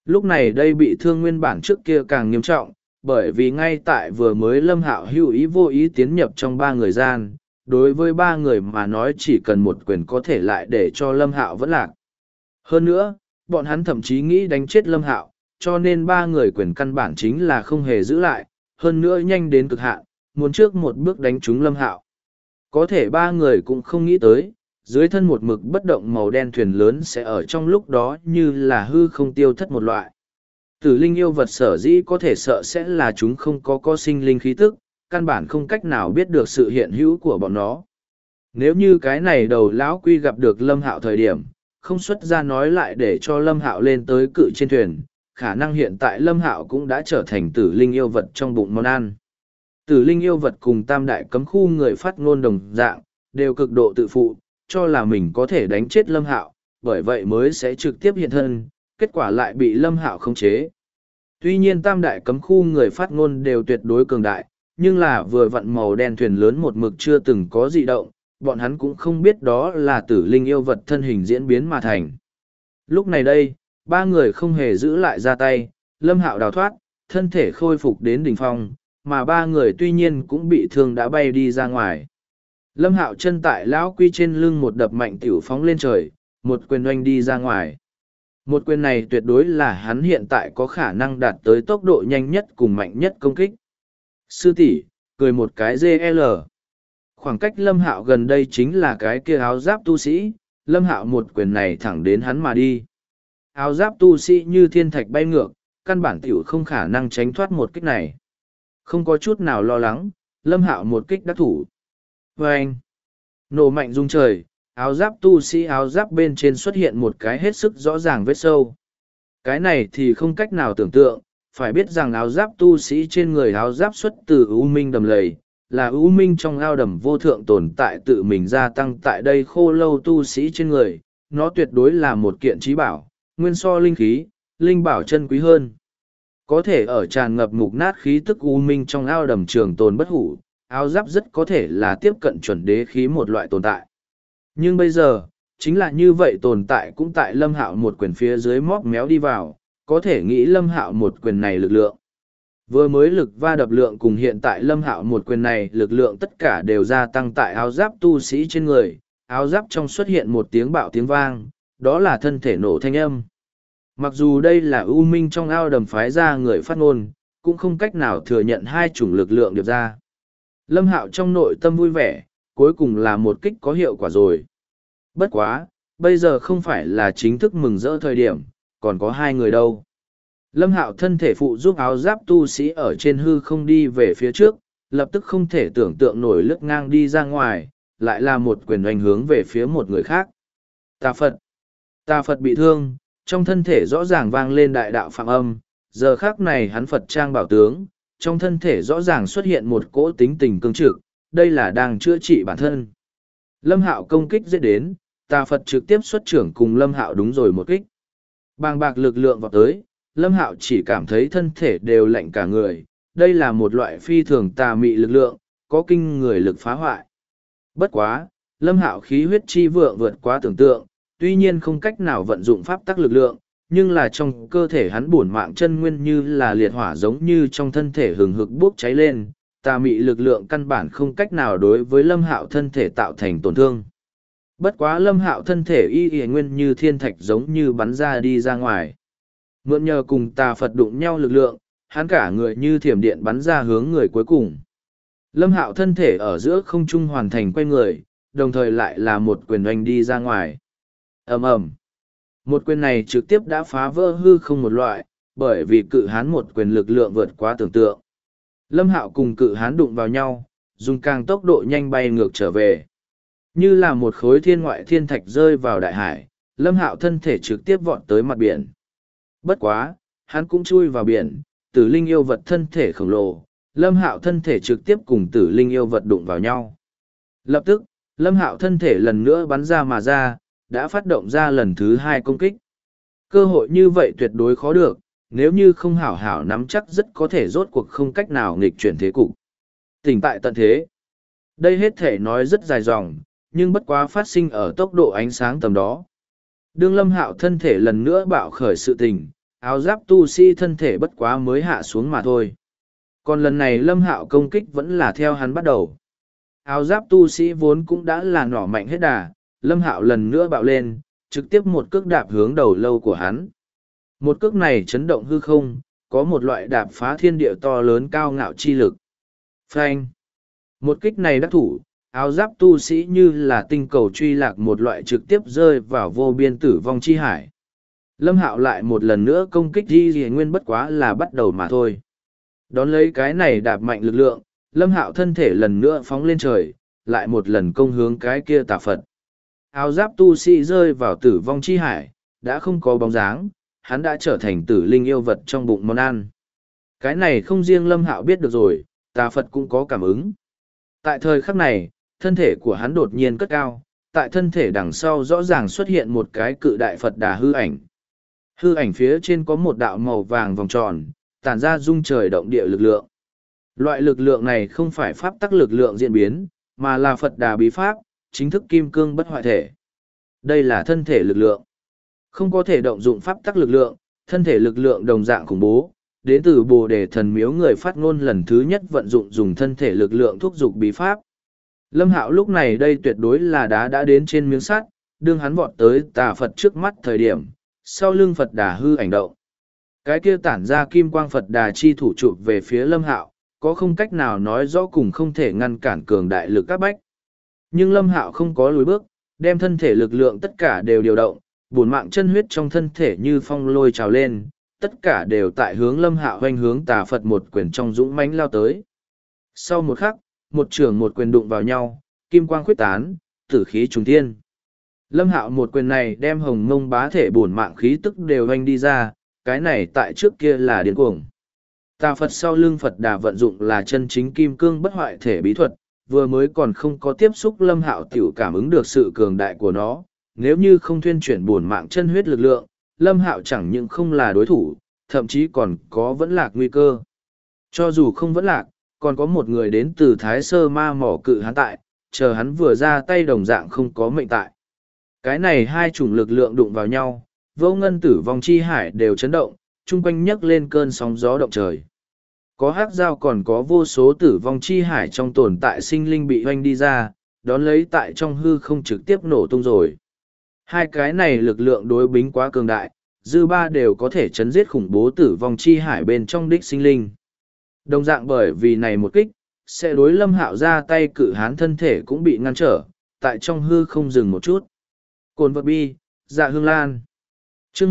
Lúc này đây bị thương nguyên bản trước kia càng nghiêm trọng, bởi vì ngay tại vừa mới Lâm Hạo hữu ý vô ý tiến nhập trong ba người gian, đối với ba người mà nói chỉ cần một quyền có thể lại để cho Lâm Hạo vẫn lạc. Hơn nữa, bọn hắn thậm chí nghĩ đánh chết Lâm Hạo, cho nên ba người quyền căn bản chính là không hề giữ lại, hơn nữa nhanh đến cực hạn, muốn trước một bước đánh trúng Lâm Hạo. Có thể ba người cũng không nghĩ tới, dưới thân một mực bất động màu đen thuyền lớn sẽ ở trong lúc đó như là hư không tiêu thất một loại. Tử linh yêu vật sở dĩ có thể sợ sẽ là chúng không có sinh linh khí tức, căn bản không cách nào biết được sự hiện hữu của bọn nó. Nếu như cái này đầu lão quy gặp được Lâm Hạo thời điểm, không xuất ra nói lại để cho Lâm Hạo lên tới cự trên thuyền, khả năng hiện tại Lâm Hạo cũng đã trở thành tử linh yêu vật trong bụng món ăn. Tử linh yêu vật cùng tam đại cấm khu người phát ngôn đồng dạng, đều cực độ tự phụ, cho là mình có thể đánh chết Lâm Hạo, bởi vậy mới sẽ trực tiếp hiện thân, kết quả lại bị Lâm Hạo khống chế. Tuy nhiên tam đại cấm khu người phát ngôn đều tuyệt đối cường đại, nhưng là vừa vặn màu đen thuyền lớn một mực chưa từng có dị động, bọn hắn cũng không biết đó là tử linh yêu vật thân hình diễn biến mà thành. Lúc này đây, ba người không hề giữ lại ra tay, Lâm Hạo đào thoát, thân thể khôi phục đến đỉnh phong, mà ba người tuy nhiên cũng bị thương đã bay đi ra ngoài. Lâm Hạo chân tại lão quy trên lưng một đập mạnh tiểu phóng lên trời, một quyền oanh đi ra ngoài. Một quyền này tuyệt đối là hắn hiện tại có khả năng đạt tới tốc độ nhanh nhất cùng mạnh nhất công kích. Sư tỷ cười một cái GL. Khoảng cách Lâm Hạo gần đây chính là cái kia áo giáp tu sĩ, Lâm Hạo một quyền này thẳng đến hắn mà đi. Áo giáp tu sĩ như thiên thạch bay ngược, căn bản tiểu không khả năng tránh thoát một kích này. Không có chút nào lo lắng, Lâm Hạo một kích đắc thủ. Và anh, nổ mạnh rung trời, áo giáp tu sĩ áo giáp bên trên xuất hiện một cái hết sức rõ ràng vết sâu. Cái này thì không cách nào tưởng tượng, phải biết rằng áo giáp tu sĩ trên người áo giáp xuất từ U Minh đầm lầy, là U Minh trong ao đầm vô thượng tồn tại tự mình gia tăng tại đây khô lâu tu sĩ trên người, nó tuyệt đối là một kiện trí bảo, nguyên so linh khí, linh bảo chân quý hơn. Có thể ở tràn ngập mục nát khí tức U Minh trong ao đầm trường tồn bất hủ, áo giáp rất có thể là tiếp cận chuẩn đế khí một loại tồn tại. Nhưng bây giờ, chính là như vậy tồn tại cũng tại Lâm Hạo một quyền phía dưới móc méo đi vào, có thể nghĩ Lâm Hạo một quyền này lực lượng. Vừa mới lực va đập lượng cùng hiện tại Lâm Hạo một quyền này lực lượng tất cả đều gia tăng tại áo giáp tu sĩ trên người, áo giáp trong xuất hiện một tiếng bạo tiếng vang, đó là thân thể nổ thanh âm. Mặc dù đây là U Minh trong ao đầm phái ra người phát ngôn, cũng không cách nào thừa nhận hai chủng lực lượng điệp ra. Lâm Hạo trong nội tâm vui vẻ, cuối cùng là một kích có hiệu quả rồi. Bất quá, bây giờ không phải là chính thức mừng rỡ thời điểm, còn có hai người đâu. Lâm Hạo thân thể phụ giúp áo giáp tu sĩ ở trên hư không đi về phía trước, lập tức không thể tưởng tượng nổi lướt ngang đi ra ngoài, lại là một quyền oanh hướng về phía một người khác. Tà Phật bị thương, trong thân thể rõ ràng vang lên đại đạo phạm âm, giờ khác này hắn Phật trang bảo tướng, trong thân thể rõ ràng xuất hiện một cỗ tính tình cương trực, đây là đang chữa trị bản thân. Lâm Hạo công kích giết đến, Tà Phật trực tiếp xuất trưởng cùng Lâm Hạo đúng rồi một kích. Bàng bạc lực lượng vào tới, Lâm Hạo chỉ cảm thấy thân thể đều lạnh cả người, đây là một loại phi thường tà mị lực lượng, có kinh người lực phá hoại. Bất quá, Lâm Hạo khí huyết chi vượng vượt quá tưởng tượng, tuy nhiên không cách nào vận dụng pháp tắc lực lượng, nhưng là trong cơ thể hắn bổn mạng chân nguyên như là liệt hỏa giống như trong thân thể hừng hực bốc cháy lên, tà mị lực lượng căn bản không cách nào đối với Lâm Hạo thân thể tạo thành tổn thương. Bất quá Lâm Hạo thân thể y nguyên như thiên thạch giống như bắn ra đi ra ngoài. Mượn nhờ cùng Tà Phật đụng nhau lực lượng, hắn cả người như thiểm điện bắn ra hướng người cuối cùng. Lâm Hạo thân thể ở giữa không trung hoàn thành quay người, đồng thời lại là một quyền oanh đi ra ngoài. Ầm ầm. Một quyền này trực tiếp đã phá vỡ hư không một loại, bởi vì cự hán một quyền lực lượng vượt quá tưởng tượng. Lâm Hạo cùng cự hán đụng vào nhau, dùng càng tốc độ nhanh bay ngược trở về. Như là một khối thiên ngoại thiên thạch rơi vào đại hải, Lâm Hạo thân thể trực tiếp vọt tới mặt biển. Bất quá, hắn cũng chui vào biển, tử linh yêu vật thân thể khổng lồ, Lâm Hạo thân thể trực tiếp cùng tử linh yêu vật đụng vào nhau. Lập tức, Lâm Hạo thân thể lần nữa bắn ra mà ra, đã phát động ra lần thứ hai công kích. Cơ hội như vậy tuyệt đối khó được, nếu như không hảo hảo nắm chắc rất có thể rốt cuộc không cách nào nghịch chuyển thế cục. Tỉnh tại tận thế. Đây hết thể nói rất dài dòng, nhưng bất quá phát sinh ở tốc độ ánh sáng tầm đó. Đương Lâm Hạo thân thể lần nữa bạo khởi sự tình, áo giáp tu sĩ thân thể bất quá mới hạ xuống mà thôi. Còn lần này Lâm Hạo công kích vẫn là theo hắn bắt đầu. Áo giáp tu sĩ vốn cũng đã là nỏ mạnh hết đà, Lâm Hạo lần nữa bạo lên, trực tiếp một cước đạp hướng đầu lâu của hắn. Một cước này chấn động hư không, có một loại đạp phá thiên địa to lớn cao ngạo chi lực. Phanh! Một kích này đắc thủ, áo giáp tu sĩ như là tinh cầu truy lạc một loại trực tiếp rơi vào vô biên tử vong chi hải. Lâm Hạo lại một lần nữa công kích Di Nguyên bất quá là bắt đầu mà thôi. Đón lấy cái này đạp mạnh lực lượng, Lâm Hạo thân thể lần nữa phóng lên trời, lại một lần công hướng cái kia tà Phật. Áo giáp tu sĩ rơi vào tử vong chi hải, đã không có bóng dáng, hắn đã trở thành tử linh yêu vật trong bụng món ăn. Cái này không riêng Lâm Hạo biết được rồi, tà Phật cũng có cảm ứng. Tại thời khắc này, thân thể của hắn đột nhiên cất cao, tại thân thể đằng sau rõ ràng xuất hiện một cái cự đại Phật đà hư ảnh. Hư ảnh phía trên có một đạo màu vàng vòng tròn, tản ra rung trời động địa lực lượng. Loại lực lượng này không phải pháp tắc lực lượng diễn biến, mà là Phật đà bí pháp, chính thức kim cương bất hoại thể. Đây là thân thể lực lượng. Không có thể động dụng pháp tắc lực lượng, thân thể lực lượng đồng dạng khủng bố, đến từ Bồ Đề Thần Miếu người phát ngôn lần thứ nhất vận dụng dùng thân thể lực lượng thúc giục bí pháp. Lâm Hạo lúc này đây tuyệt đối là đá đã đến trên miếng sắt, đương hắn vọt tới tà Phật trước mắt thời điểm, sau lưng Phật đà hư ảnh động. Cái kia tản ra kim quang Phật đà chi thủ chụp về phía Lâm Hạo, có không cách nào nói rõ cùng không thể ngăn cản cường đại lực các bách. Nhưng Lâm Hạo không có lùi bước, đem thân thể lực lượng tất cả đều điều động, bổn mạng chân huyết trong thân thể như phong lôi trào lên, tất cả đều tại hướng Lâm Hạo hoành hướng tà Phật một quyền trong dũng mãnh lao tới. Sau một khắc, một trường một quyền đụng vào nhau, kim quang khuyết tán, tử khí trùng thiên. Lâm Hạo một quyền này đem hồng mông bá thể bổn mạng khí tức đều hoành đi ra, cái này tại trước kia là điên cuồng. Tà Phật sau lưng Phật đà vận dụng là chân chính kim cương bất hoại thể bí thuật, vừa mới còn không có tiếp xúc Lâm Hạo tiểu cảm ứng được sự cường đại của nó, nếu như không thuyên chuyển bổn mạng chân huyết lực lượng, Lâm Hạo chẳng những không là đối thủ, thậm chí còn có vẫn lạc nguy cơ. Cho dù không vẫn lạc, còn có một người đến từ Thái Sơ Ma Mỏ Cự Hán tại, chờ hắn vừa ra tay đồng dạng không có mệnh tại. Cái này hai chủng lực lượng đụng vào nhau, vô ngân tử vong chi hải đều chấn động, chung quanh nhấc lên cơn sóng gió động trời. Có hắc giao còn có vô số tử vong chi hải trong tồn tại sinh linh bị hoanh đi ra, đón lấy tại trong hư không trực tiếp nổ tung rồi. Hai cái này lực lượng đối bính quá cường đại, dư ba đều có thể chấn giết khủng bố tử vong chi hải bên trong đích sinh linh. Đồng dạng bởi vì này một kích, sẽ đối Lâm Hạo ra tay cự hán thân thể cũng bị ngăn trở, tại trong hư không dừng một chút. Cồn vật bi, dạ hương lan. Chương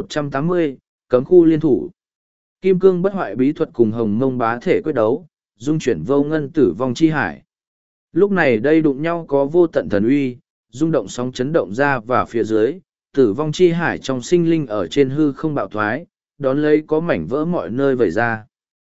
1180, cấm khu liên thủ. Kim cương bất hoại bí thuật cùng hồng mông bá thể quyết đấu, dung chuyển vô ngân tử vong chi hải. Lúc này đây đụng nhau có vô tận thần uy, rung động sóng chấn động ra và phía dưới, tử vong chi hải trong sinh linh ở trên hư không bạo thoái, đón lấy có mảnh vỡ mọi nơi vẩy ra.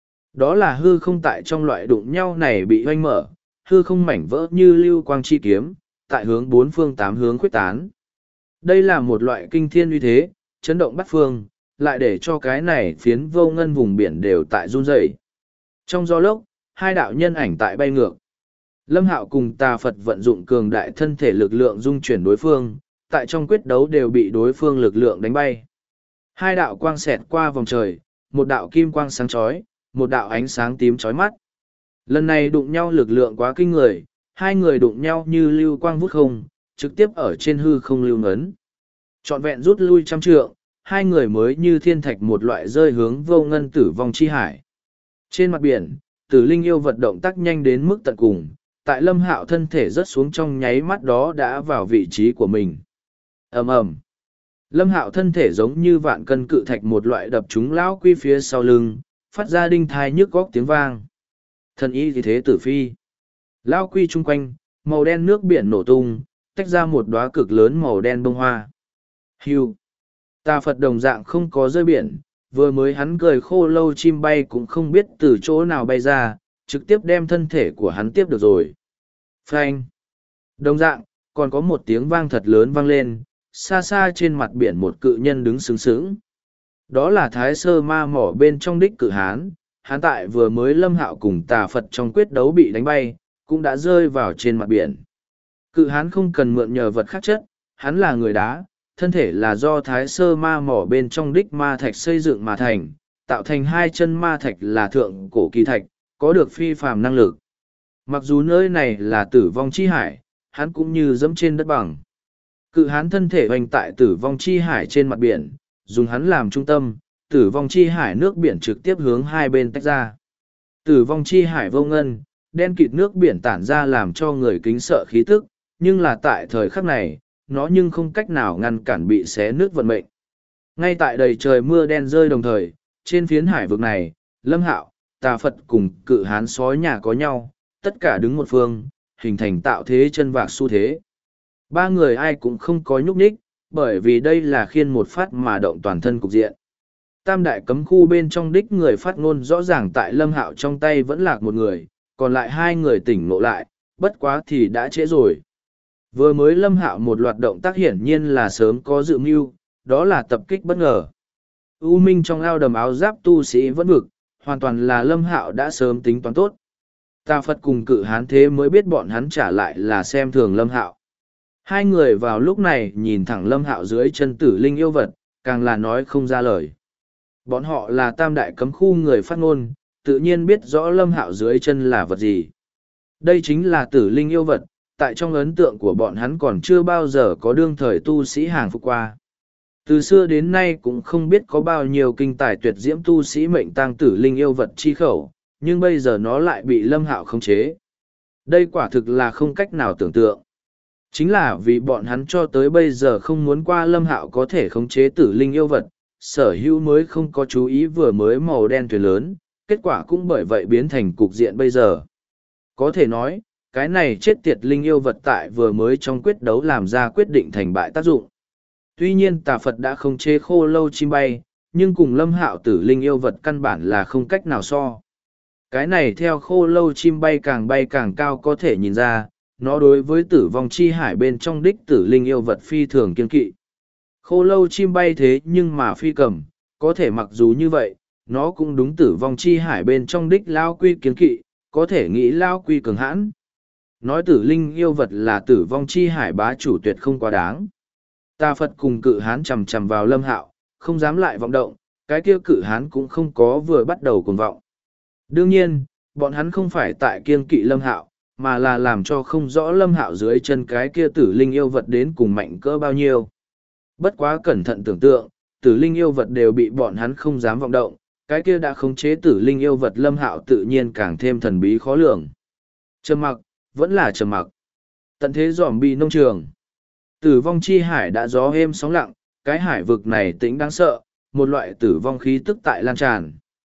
Đó là hư không tại trong loại đụng nhau này bị hoanh mở, hư không mảnh vỡ như lưu quang chi kiếm, tại hướng bốn phương tám hướng khuyết tán. Đây là một loại kinh thiên uy thế, chấn động bắt phương, lại để cho cái này phiến vô ngân vùng biển đều tại run rẩy. Trong gió lốc, hai đạo nhân ảnh tại bay ngược. Lâm Hạo cùng tà Phật vận dụng cường đại thân thể lực lượng dung chuyển đối phương, tại trong quyết đấu đều bị đối phương lực lượng đánh bay. Hai đạo quang xẹt qua vòng trời, một đạo kim quang sáng chói, một đạo ánh sáng tím chói mắt. Lần này đụng nhau lực lượng quá kinh người, hai người đụng nhau như lưu quang vút không, trực tiếp ở trên hư không lưu ngấn. Trọn vẹn rút lui trăm trượng, hai người mới như thiên thạch một loại rơi hướng vô ngân tử vong chi hải. Trên mặt biển, tử linh yêu vật động tác nhanh đến mức tận cùng, tại Lâm Hạo thân thể rớt xuống trong nháy mắt đó đã vào vị trí của mình. Ầm ầm. Lâm Hạo thân thể giống như vạn cân cự thạch một loại đập trúng lão quy phía sau lưng, phát ra đinh thai nhức góc tiếng vang. Thần y thì thế tử phi. Lão quy chung quanh, màu đen nước biển nổ tung, tách ra một đóa cực lớn màu đen bông hoa. Hưu. Tà Phật đồng dạng không có rơi biển, vừa mới hắn cười khô lâu chim bay cũng không biết từ chỗ nào bay ra, trực tiếp đem thân thể của hắn tiếp được rồi. Phanh. Đồng dạng, còn có một tiếng vang thật lớn vang lên, xa xa trên mặt biển một cự nhân đứng sướng sướng. Đó là Thái Sơ Ma Mỏ bên trong đích cự hán, hắn tại vừa mới Lâm Hạo cùng tà Phật trong quyết đấu bị đánh bay, cũng đã rơi vào trên mặt biển. Cự hán không cần mượn nhờ vật khác chất, hắn là người đá, thân thể là do thái sơ ma mỏ bên trong đích ma thạch xây dựng mà thành, tạo thành hai chân ma thạch là thượng cổ kỳ thạch, có được phi phàm năng lực. Mặc dù nơi này là tử vong chi hải, hắn cũng như dẫm trên đất bằng. Cự hán thân thể hoành tại tử vong chi hải trên mặt biển, dùng hắn làm trung tâm, tử vong chi hải nước biển trực tiếp hướng hai bên tách ra. Tử vong chi hải vô ngân, đen kịt nước biển tản ra làm cho người kính sợ khí tức, nhưng là tại thời khắc này, nó nhưng không cách nào ngăn cản bị xé nước vận mệnh. Ngay tại đầy trời mưa đen rơi đồng thời, trên phiến hải vực này, Lâm Hạo, Tà Phật cùng cự hán sói nhà có nhau, tất cả đứng một phương, hình thành tạo thế chân vạc xu thế. Ba người ai cũng không có nhúc nhích, bởi vì đây là khiên một phát mà động toàn thân cục diện. Tam đại cấm khu bên trong đích người phát ngôn rõ ràng tại Lâm Hạo trong tay vẫn lạc một người, còn lại hai người tỉnh ngộ lại, bất quá thì đã trễ rồi. Vừa mới Lâm Hạo một loạt động tác hiển nhiên là sớm có dự mưu, đó là tập kích bất ngờ. U Minh trong ao đầm áo giáp tu sĩ vẫn vực, hoàn toàn là Lâm Hạo đã sớm tính toán tốt. Tà Phật cùng cự hán thế mới biết bọn hắn trả lại là xem thường Lâm Hạo. Hai người vào lúc này nhìn thẳng Lâm Hạo dưới chân tử linh yêu vật, càng là nói không ra lời. Bọn họ là tam đại cấm khu người phát ngôn, tự nhiên biết rõ Lâm Hạo dưới chân là vật gì. Đây chính là tử linh yêu vật, tại trong ấn tượng của bọn hắn còn chưa bao giờ có đương thời tu sĩ hàng phục qua. Từ xưa đến nay cũng không biết có bao nhiêu kinh tài tuyệt diễm tu sĩ mệnh tang tử linh yêu vật chi khẩu, nhưng bây giờ nó lại bị Lâm Hạo khống chế. Đây quả thực là không cách nào tưởng tượng. Chính là vì bọn hắn cho tới bây giờ không muốn qua Lâm Hạo có thể khống chế tử linh yêu vật, sở hữu mới không có chú ý vừa mới màu đen thuyền lớn, kết quả cũng bởi vậy biến thành cục diện bây giờ. Có thể nói, cái này chết tiệt linh yêu vật tại vừa mới trong quyết đấu làm ra quyết định thành bại tác dụng. Tuy nhiên Tà Phật đã khống chế khô lâu chim bay, nhưng cùng Lâm Hạo tử linh yêu vật căn bản là không cách nào so. Cái này theo khô lâu chim bay càng cao có thể nhìn ra, nó đối với tử vong chi hải bên trong đích tử linh yêu vật phi thường kiên kỵ. Khô lâu chim bay thế nhưng mà phi cầm, có thể mặc dù như vậy, nó cũng đúng tử vong chi hải bên trong đích lao quy kiên kỵ, có thể nghĩ lao quy cường hãn. Nói tử linh yêu vật là tử vong chi hải bá chủ tuyệt không quá đáng. Tà Phật cùng cự hán chầm chầm vào Lâm Hạo, không dám lại vọng động, cái kia cự hán cũng không có vừa bắt đầu cuồng vọng. Đương nhiên, bọn hắn không phải tại kiên kỵ Lâm Hạo, mà là làm cho không rõ Lâm Hạo dưới chân cái kia tử linh yêu vật đến cùng mạnh cỡ bao nhiêu. Bất quá cẩn thận tưởng tượng, tử linh yêu vật đều bị bọn hắn không dám vọng động, cái kia đã khống chế tử linh yêu vật Lâm Hạo tự nhiên càng thêm thần bí khó lường. Trầm mặc, vẫn là trầm mặc. Tận thế giòm bị nông trường. Tử vong chi hải đã gió êm sóng lặng, cái hải vực này tĩnh đáng sợ, một loại tử vong khí tức tại lan tràn.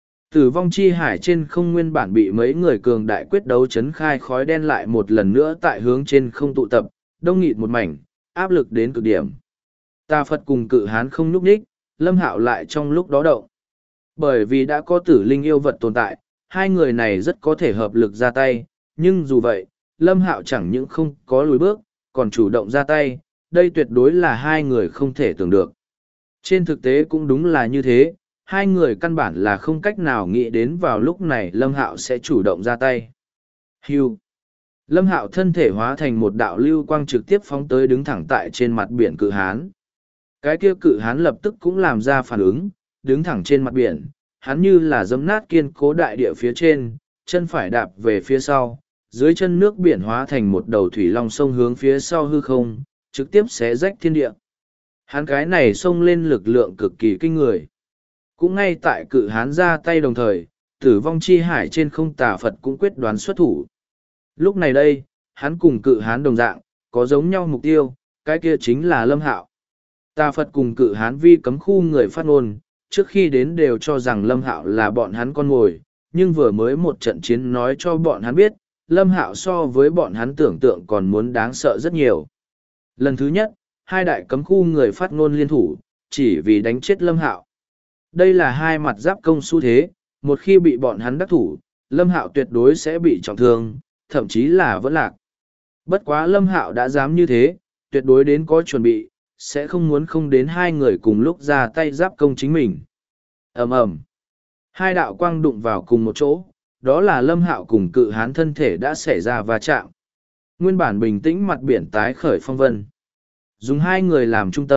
Tử vong chi hải trên không nguyên bản bị mấy người cường đại quyết đấu chấn khai khói đen lại một lần nữa tại hướng trên không tụ tập, đông nghịt một mảnh, áp lực đến cực điểm. Tà Phật cùng cự hán không nhúc nhích, Lâm Hạo lại trong lúc đó động. Bởi vì đã có tử linh yêu vật tồn tại, hai người này rất có thể hợp lực ra tay, nhưng dù vậy, Lâm Hạo chẳng những không có lùi bước, còn chủ động ra tay, đây tuyệt đối là hai người không thể tưởng được. Trên thực tế cũng đúng là như thế, hai người căn bản là không cách nào nghĩ đến vào lúc này Lâm Hạo sẽ chủ động ra tay. Hưu. Lâm Hạo thân thể hóa thành một đạo lưu quang trực tiếp phóng tới đứng thẳng tại trên mặt biển cự hán. Cái kia cự hán lập tức cũng làm ra phản ứng, đứng thẳng trên mặt biển, hắn như là giẫm nát kiên cố đại địa phía trên, chân phải đạp về phía sau, dưới chân nước biển hóa thành một đầu thủy long sông hướng phía sau hư không, trực tiếp xé rách thiên địa. Hắn cái này xông lên lực lượng cực kỳ kinh người. Cũng ngay tại cự hán ra tay đồng thời, tử vong chi hải trên không Tà Phật cũng quyết đoán xuất thủ. Lúc này đây, hắn cùng cự hán đồng dạng, có giống nhau mục tiêu, cái kia chính là Lâm Hạo. Tà Phật cùng cự hán vi cấm khu người phát ngôn, trước khi đến đều cho rằng Lâm Hạo là bọn hắn con mồi, nhưng vừa mới một trận chiến nói cho bọn hắn biết, Lâm Hạo so với bọn hắn tưởng tượng còn muốn đáng sợ rất nhiều. Lần thứ nhất, hai đại cấm khu người phát ngôn liên thủ, chỉ vì đánh chết Lâm Hạo. Đây là hai mặt giáp công xu thế, một khi bị bọn hắn đắc thủ, Lâm Hạo tuyệt đối sẽ bị trọng thương, thậm chí là vẫn lạc. Bất quá Lâm Hạo đã dám như thế, tuyệt đối đến có chuẩn bị, sẽ không muốn không đến hai người cùng lúc ra tay giáp công chính mình. Ầm ầm. Hai đạo quang đụng vào cùng một chỗ, đó là Lâm Hạo cùng cự hán thân thể đã xảy ra va chạm. Nguyên bản bình tĩnh mặt biển tái khởi phong vân. Dùng hai người làm trung tâm,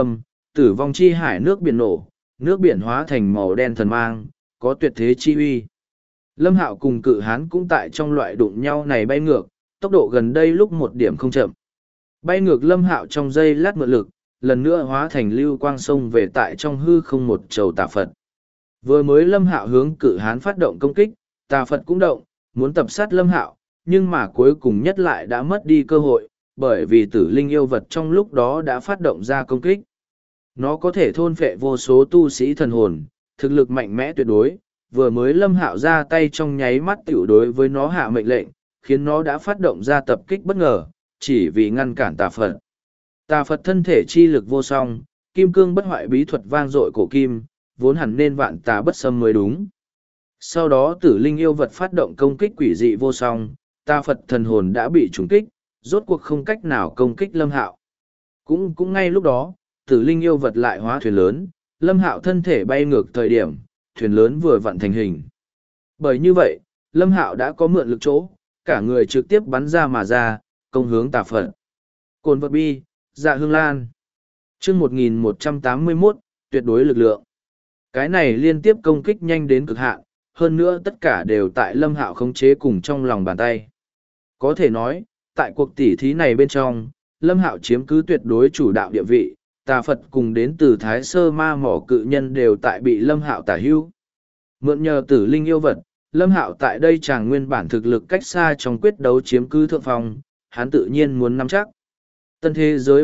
tử vong chi hải nước biển nổ, nước biển hóa thành màu đen thần mang, có tuyệt thế chi uy. Lâm Hạo cùng cự hán cũng tại trong loại đụng nhau này bay ngược, tốc độ gần đây lúc một điểm không chậm. Bay ngược Lâm Hạo trong giây lát mượn lực, lần nữa hóa thành lưu quang sông về tại trong hư không một trầu tà Phật. Vừa mới Lâm Hạo hướng cự hán phát động công kích, tà Phật cũng động, muốn tập sát Lâm Hạo, nhưng mà cuối cùng nhất lại đã mất đi cơ hội, bởi vì tử linh yêu vật trong lúc đó đã phát động ra công kích. Nó có thể thôn phệ vô số tu sĩ thần hồn, thực lực mạnh mẽ tuyệt đối, vừa mới Lâm Hạo ra tay trong nháy mắt tiểu đối với nó hạ mệnh lệnh, khiến nó đã phát động ra tập kích bất ngờ, chỉ vì ngăn cản tà Phật. Tà Phật thân thể chi lực vô song, kim cương bất hoại bí thuật vang dội cổ kim, vốn hẳn nên vạn tà bất xâm mới đúng. Sau đó tử linh yêu vật phát động công kích quỷ dị vô song, tà Phật thần hồn đã bị trúng kích, rốt cuộc không cách nào công kích Lâm Hạo. Cũng ngay lúc đó, tử linh yêu vật lại hóa thuyền lớn, Lâm Hạo thân thể bay ngược thời điểm, thuyền lớn vừa vặn thành hình. Bởi như vậy, Lâm Hạo đã có mượn lực chỗ, cả người trực tiếp bắn ra mà ra, công hướng tà Phật. Cồn vật bi, dạ hương lan. Chương 1181, tuyệt đối lực lượng. Cái này liên tiếp công kích nhanh đến cực hạn, hơn nữa tất cả đều tại Lâm Hạo khống chế cùng trong lòng bàn tay. Có thể nói, tại cuộc tỉ thí này bên trong, Lâm Hạo chiếm cứ tuyệt đối chủ đạo địa vị, tà Phật cùng đến từ Thái Sơ Ma Mỏ cự nhân đều tại bị Lâm Hạo tả hữu. Mượn nhờ tử linh yêu vật, Lâm Hạo tại đây chàng nguyên bản thực lực cách xa trong quyết đấu chiếm cứ thượng phong, hắn tự nhiên muốn nắm chắc. Tân thế giới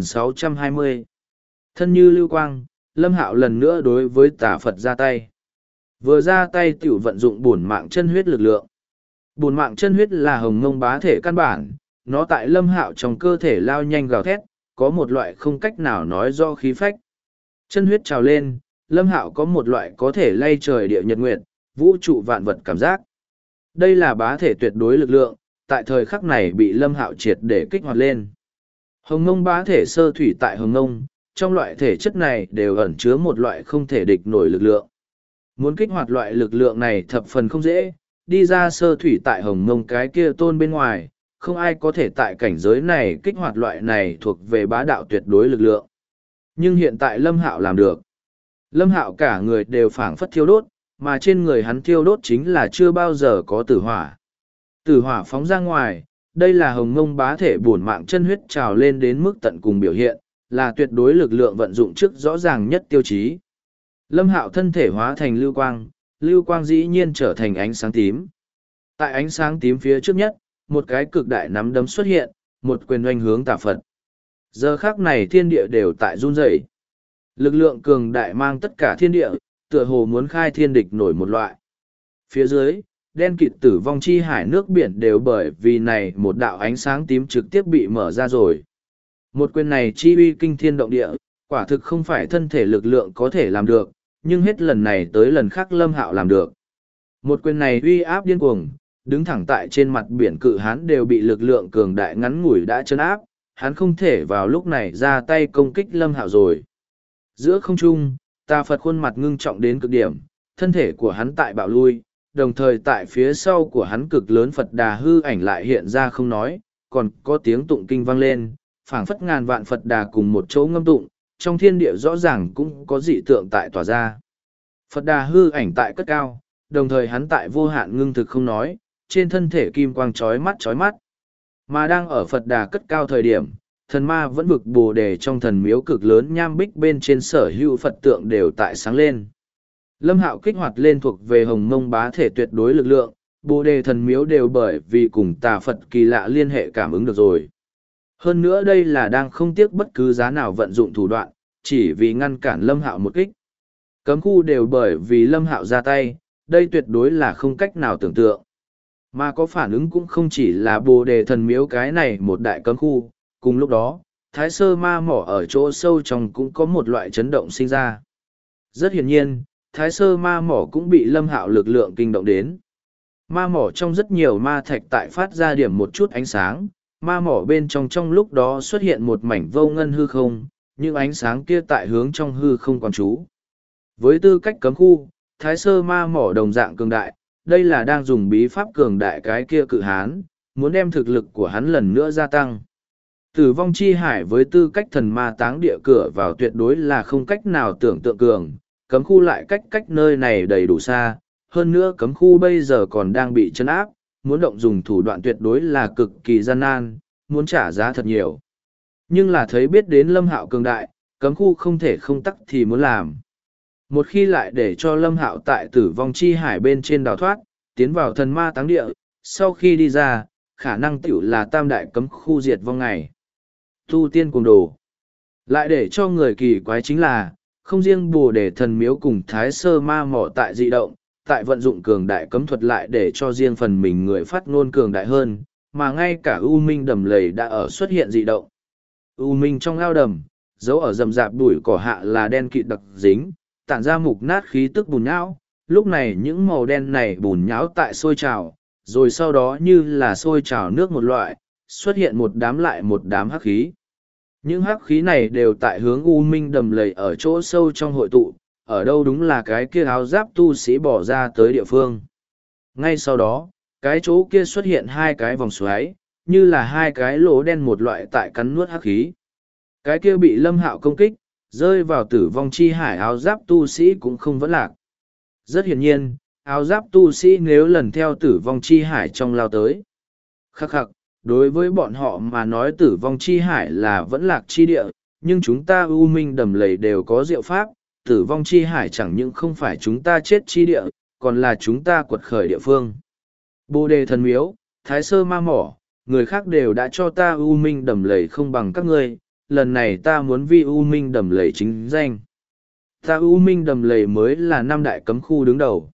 1620. Thân như lưu quang, Lâm Hạo lần nữa đối với tà Phật ra tay. Vừa ra tay tiểu vận dụng bổn mạng chân huyết lực lượng. Bổn mạng chân huyết là hồng mông bá thể căn bản, nó tại Lâm Hạo trong cơ thể lao nhanh gào thét, có một loại không cách nào nói do khí phách. Chân huyết trào lên, Lâm Hạo có một loại có thể lay trời địa nhật nguyệt, vũ trụ vạn vật cảm giác. Đây là bá thể tuyệt đối lực lượng, tại thời khắc này bị Lâm Hạo triệt để kích hoạt lên. Hồng mông bá thể sơ thủy tại hồng mông, trong loại thể chất này đều ẩn chứa một loại không thể địch nổi lực lượng. Muốn kích hoạt loại lực lượng này thập phần không dễ, đi ra sơ thủy tại hồng mông cái kia tôn bên ngoài, không ai có thể tại cảnh giới này kích hoạt loại này thuộc về bá đạo tuyệt đối lực lượng. Nhưng hiện tại Lâm Hạo làm được. Lâm Hạo cả người đều phảng phất thiêu đốt, mà trên người hắn thiêu đốt chính là chưa bao giờ có tử hỏa. Tử hỏa phóng ra ngoài, đây là hồng mông bá thể bổn mạng chân huyết trào lên đến mức tận cùng biểu hiện, là tuyệt đối lực lượng vận dụng trước rõ ràng nhất tiêu chí. Lâm Hạo thân thể hóa thành lưu quang dĩ nhiên trở thành ánh sáng tím. Tại ánh sáng tím phía trước nhất, một cái cực đại nắm đấm xuất hiện, một quyền oanh hướng tà Phật. Giờ khắc này thiên địa đều tại run rẩy. Lực lượng cường đại mang tất cả thiên địa, tựa hồ muốn khai thiên địch nổi một loại. Phía dưới, đen kịt tử vong chi hải nước biển đều bởi vì này một đạo ánh sáng tím trực tiếp bị mở ra rồi. Một quyền này chi uy kinh thiên động địa, quả thực không phải thân thể lực lượng có thể làm được, nhưng hết lần này tới lần khác Lâm Hạo làm được. Một quyền này uy áp điên cuồng, đứng thẳng tại trên mặt biển cự hán đều bị lực lượng cường đại ngắn ngủi đã chấn áp, hắn không thể vào lúc này ra tay công kích Lâm Hạo rồi. Giữa không trung, tà Phật khuôn mặt ngưng trọng đến cực điểm, thân thể của hắn tại bạo lui, đồng thời tại phía sau của hắn cực lớn Phật đà hư ảnh lại hiện ra không nói, còn có tiếng tụng kinh vang lên, phảng phất ngàn vạn Phật đà cùng một chỗ ngâm tụng, trong thiên địa rõ ràng cũng có dị tượng tại tỏa ra. Phật đà hư ảnh tại cất cao, đồng thời hắn tại vô hạn ngưng thực không nói, trên thân thể kim quang chói mắt. Mà đang ở Phật đà cất cao thời điểm, thần ma vẫn vực bồ đề trong thần miếu cực lớn nham bích bên trên sở hữu Phật tượng đều tại sáng lên. Lâm Hạo kích hoạt lên thuộc về hồng mông bá thể tuyệt đối lực lượng, bồ đề thần miếu đều bởi vì cùng tà Phật kỳ lạ liên hệ cảm ứng được rồi. Hơn nữa đây là đang không tiếc bất cứ giá nào vận dụng thủ đoạn, chỉ vì ngăn cản Lâm Hạo một kích. Cấm khu đều bởi vì Lâm Hạo ra tay, đây tuyệt đối là không cách nào tưởng tượng. Mà có phản ứng cũng không chỉ là bồ đề thần miếu cái này một đại cấm khu, cùng lúc đó, Thái Sơ Ma Mỏ ở chỗ sâu trong cũng có một loại chấn động sinh ra. Rất hiển nhiên, Thái Sơ Ma Mỏ cũng bị Lâm Hạo lực lượng kinh động đến. Ma mỏ trong rất nhiều ma thạch tại phát ra điểm một chút ánh sáng, ma mỏ bên trong lúc đó xuất hiện một mảnh vô ngân hư không, những ánh sáng kia tại hướng trong hư không quán trú. Với tư cách cấm khu, Thái Sơ Ma Mỏ đồng dạng cường đại, đây là đang dùng bí pháp cường đại cái kia cự hán, muốn đem thực lực của hắn lần nữa gia tăng. Tử vong chi hải với tư cách thần ma táng địa cửa vào tuyệt đối là không cách nào tưởng tượng cường, cấm khu lại cách nơi này đầy đủ xa, hơn nữa cấm khu bây giờ còn đang bị chấn áp, muốn động dùng thủ đoạn tuyệt đối là cực kỳ gian nan, muốn trả giá thật nhiều. Nhưng là thấy biết đến Lâm Hạo cường đại, cấm khu không thể không tắc thì muốn làm. Một khi lại để cho Lâm Hạo tại tử vong chi hải bên trên đào thoát, tiến vào thần ma táng địa, sau khi đi ra, khả năng tiểu là tam đại cấm khu diệt vong ngày. Tu tiên cùng đồ. Lại để cho người kỳ quái chính là, không riêng Bồ Đề thần miếu cùng Thái Sơ ma mỏ tại dị động, tại vận dụng cường đại cấm thuật lại để cho riêng phần mình người phát ngôn cường đại hơn, mà ngay cả U Minh đầm lầy đã ở xuất hiện dị động. U Minh trong ao đầm, dấu ở rậm rạp bụi cỏ hạ là đen kịt đặc dính, tản ra mục nát khí tức bùn nhão. Lúc này những màu đen này bùn nhão tại sôi trào, rồi sau đó như là sôi trào nước một loại, xuất hiện một đám lại một đám hắc khí. Những hắc khí này đều tại hướng U Minh đầm lầy ở chỗ sâu trong hội tụ, ở đâu đúng là cái kia áo giáp tu sĩ bỏ ra tới địa phương. Ngay sau đó, cái chỗ kia xuất hiện hai cái vòng xoáy, như là hai cái lỗ đen một loại tại cắn nuốt hắc khí. Cái kia bị Lâm Hạo công kích, rơi vào tử vong chi hải áo giáp tu sĩ cũng không vẫn lạc. Rất hiển nhiên, áo giáp tu sĩ nếu lần theo tử vong chi hải trong lao tới. Khắc khắc, đối với bọn họ mà nói tử vong chi hải là vẫn lạc chi địa, nhưng chúng ta U Minh đầm lầy đều có diệu pháp, tử vong chi hải chẳng những không phải chúng ta chết chi địa, còn là chúng ta quật khởi địa phương. Bồ Đề thần miếu, Thái Sơ ma mỏ, người khác đều đã cho ta U Minh đầm lầy không bằng các ngươi, lần này ta muốn vi U Minh đầm lầy chính danh. Ta U Minh đầm lầy mới là năm đại cấm khu đứng đầu.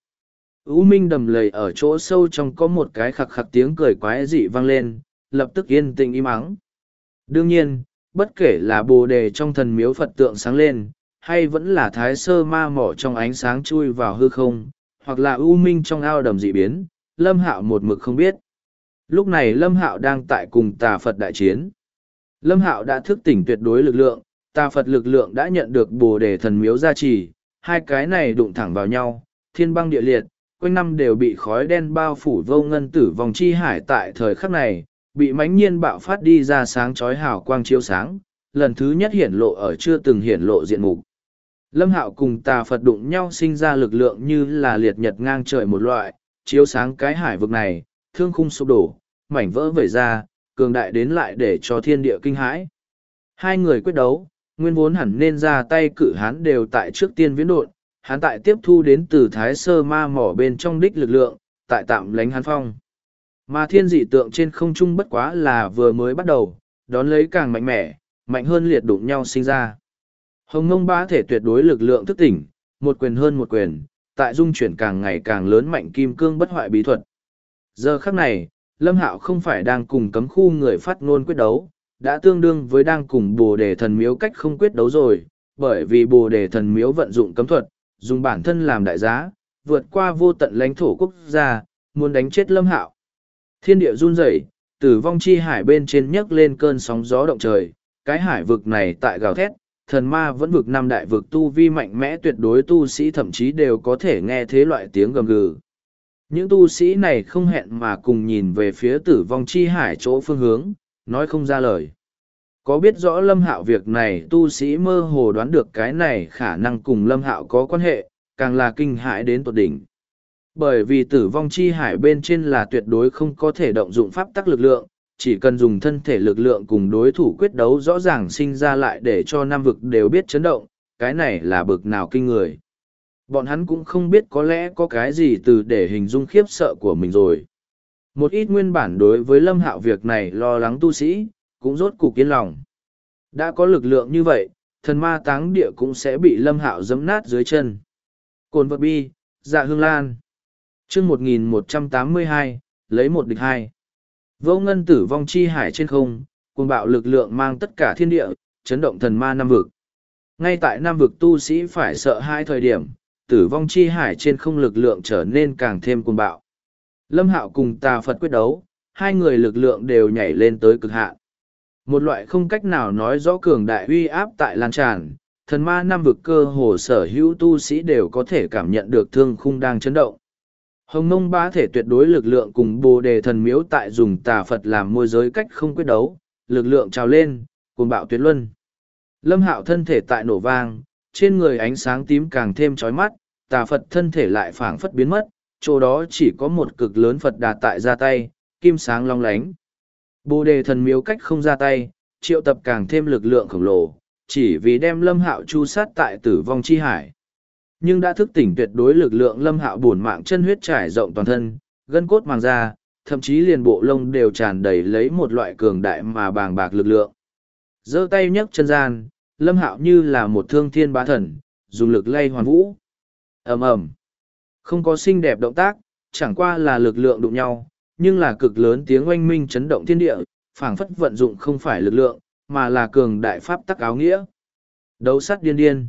U Minh đầm lầy ở chỗ sâu trong có một cái khặc khặc tiếng cười quái dị vang lên, lập tức yên tĩnh im ắng. Đương nhiên, bất kể là Bồ Đề trong thần miếu Phật tượng sáng lên, hay vẫn là Thái Sơ ma mỏ trong ánh sáng chui vào hư không, hoặc là U Minh trong ao đầm dị biến, Lâm Hạo một mực không biết. Lúc này Lâm Hạo đang tại cùng Tà Phật đại chiến. Lâm Hạo đã thức tỉnh tuyệt đối lực lượng, Tà Phật lực lượng đã nhận được Bồ Đề thần miếu gia trì, hai cái này đụng thẳng vào nhau, thiên băng địa liệt, quanh năm đều bị khói đen bao phủ. Vô ngân tử vong chi hải tại thời khắc này, bị mãnh nhiên bạo phát đi ra sáng chói hào quang chiếu sáng, lần thứ nhất hiển lộ ở chưa từng hiển lộ diện mục. Lâm Hạo cùng Tà Phật đụng nhau sinh ra lực lượng như là liệt nhật ngang trời một loại, chiếu sáng cái hải vực này, thương khung sụp đổ, mảnh vỡ vẩy ra, cường đại đến lại để cho thiên địa kinh hãi. Hai người quyết đấu, nguyên vốn hẳn nên ra tay cự hán đều tại trước tiên viễn độn, hắn tại tiếp thu đến từ Thái Sơ ma mỏ bên trong đích lực lượng, tại tạm lánh hắn phong. Mà thiên dị tượng trên không trung bất quá là vừa mới bắt đầu, đón lấy càng mạnh mẽ, mạnh hơn liệt đụng nhau sinh ra. Hồng Mông Bá thể tuyệt đối lực lượng thức tỉnh, một quyền hơn một quyền, tại dung chuyển càng ngày càng lớn mạnh kim cương bất hoại bí thuật. Giờ khắc này, Lâm Hạo không phải đang cùng cấm khu người phát ngôn quyết đấu, đã tương đương với đang cùng Bồ Đề thần miếu cách không quyết đấu rồi, bởi vì Bồ Đề thần miếu vận dụng cấm thuật, dùng bản thân làm đại giá, vượt qua vô tận lãnh thổ quốc gia, muốn đánh chết Lâm Hạo. Thiên địa run rẩy, tử vong chi hải bên trên nhấc lên cơn sóng gió động trời, cái hải vực này tại gào thét, thần ma vẫn vực năm đại vực tu vi mạnh mẽ tuyệt đối tu sĩ thậm chí đều có thể nghe thế loại tiếng gầm gừ. Những tu sĩ này không hẹn mà cùng nhìn về phía tử vong chi hải chỗ phương hướng, nói không ra lời. Có biết rõ Lâm Hạo việc này tu sĩ mơ hồ đoán được cái này khả năng cùng Lâm Hạo có quan hệ, càng là kinh hãi đến tột đỉnh. Bởi vì tử vong chi hải bên trên là tuyệt đối không có thể động dụng pháp tắc lực lượng, chỉ cần dùng thân thể lực lượng cùng đối thủ quyết đấu rõ ràng sinh ra lại để cho năm vực đều biết chấn động, cái này là bực nào kinh người. Bọn hắn cũng không biết có lẽ có cái gì từ để hình dung khiếp sợ của mình rồi. Một ít nguyên bản đối với Lâm Hạo việc này lo lắng tu sĩ, cũng rốt cục yên lòng. Đã có lực lượng như vậy, thần ma táng địa cũng sẽ bị Lâm Hạo giẫm nát dưới chân. Cồn vật bi, dạ hương lan. Chương 1182, lấy một địch hai. Vô ngân tử vong chi hải trên không, cuồng bạo lực lượng mang tất cả thiên địa, chấn động thần ma năm vực. Ngay tại năm vực tu sĩ phải sợ hai thời điểm, tử vong chi hải trên không lực lượng trở nên càng thêm cuồng bạo. Lâm Hạo cùng Tà Phật quyết đấu, hai người lực lượng đều nhảy lên tới cực hạn. Một loại không cách nào nói rõ cường đại uy áp tại lan tràn, thần ma năm vực cơ hồ sở hữu tu sĩ đều có thể cảm nhận được thương khung đang chấn động. Hồng Mông Bá thể tuyệt đối lực lượng cùng Bồ Đề thần miếu tại dùng Tà Phật làm môi giới cách không quyết đấu, lực lượng trào lên, cuồng bạo tuyệt luân. Lâm Hạo thân thể tại nổ vang, trên người ánh sáng tím càng thêm chói mắt, tà Phật thân thể lại phảng phất biến mất, chỗ đó chỉ có một cực lớn Phật Đà tại ra tay, kim sáng long lánh. Bồ đề thần miếu cách không ra tay, triệu tập càng thêm lực lượng khổng lồ, chỉ vì đem Lâm Hạo chu sát tại tử vong chi hải. Nhưng đã thức tỉnh tuyệt đối lực lượng, Lâm Hạo bổn mạng chân huyết trải rộng toàn thân, gân cốt màng da, thậm chí liền bộ lông đều tràn đầy lấy một loại cường đại mà bàng bạc lực lượng. Giơ tay nhấc chân gian, Lâm Hạo như là một thương thiên bá thần, dùng lực lay hoàn vũ. Ầm ầm. Không có xinh đẹp động tác, chẳng qua là lực lượng đụng nhau, nhưng là cực lớn tiếng oanh minh chấn động thiên địa, phảng phất vận dụng không phải lực lượng, mà là cường đại pháp tắc áo nghĩa. Đấu sắt điên điên.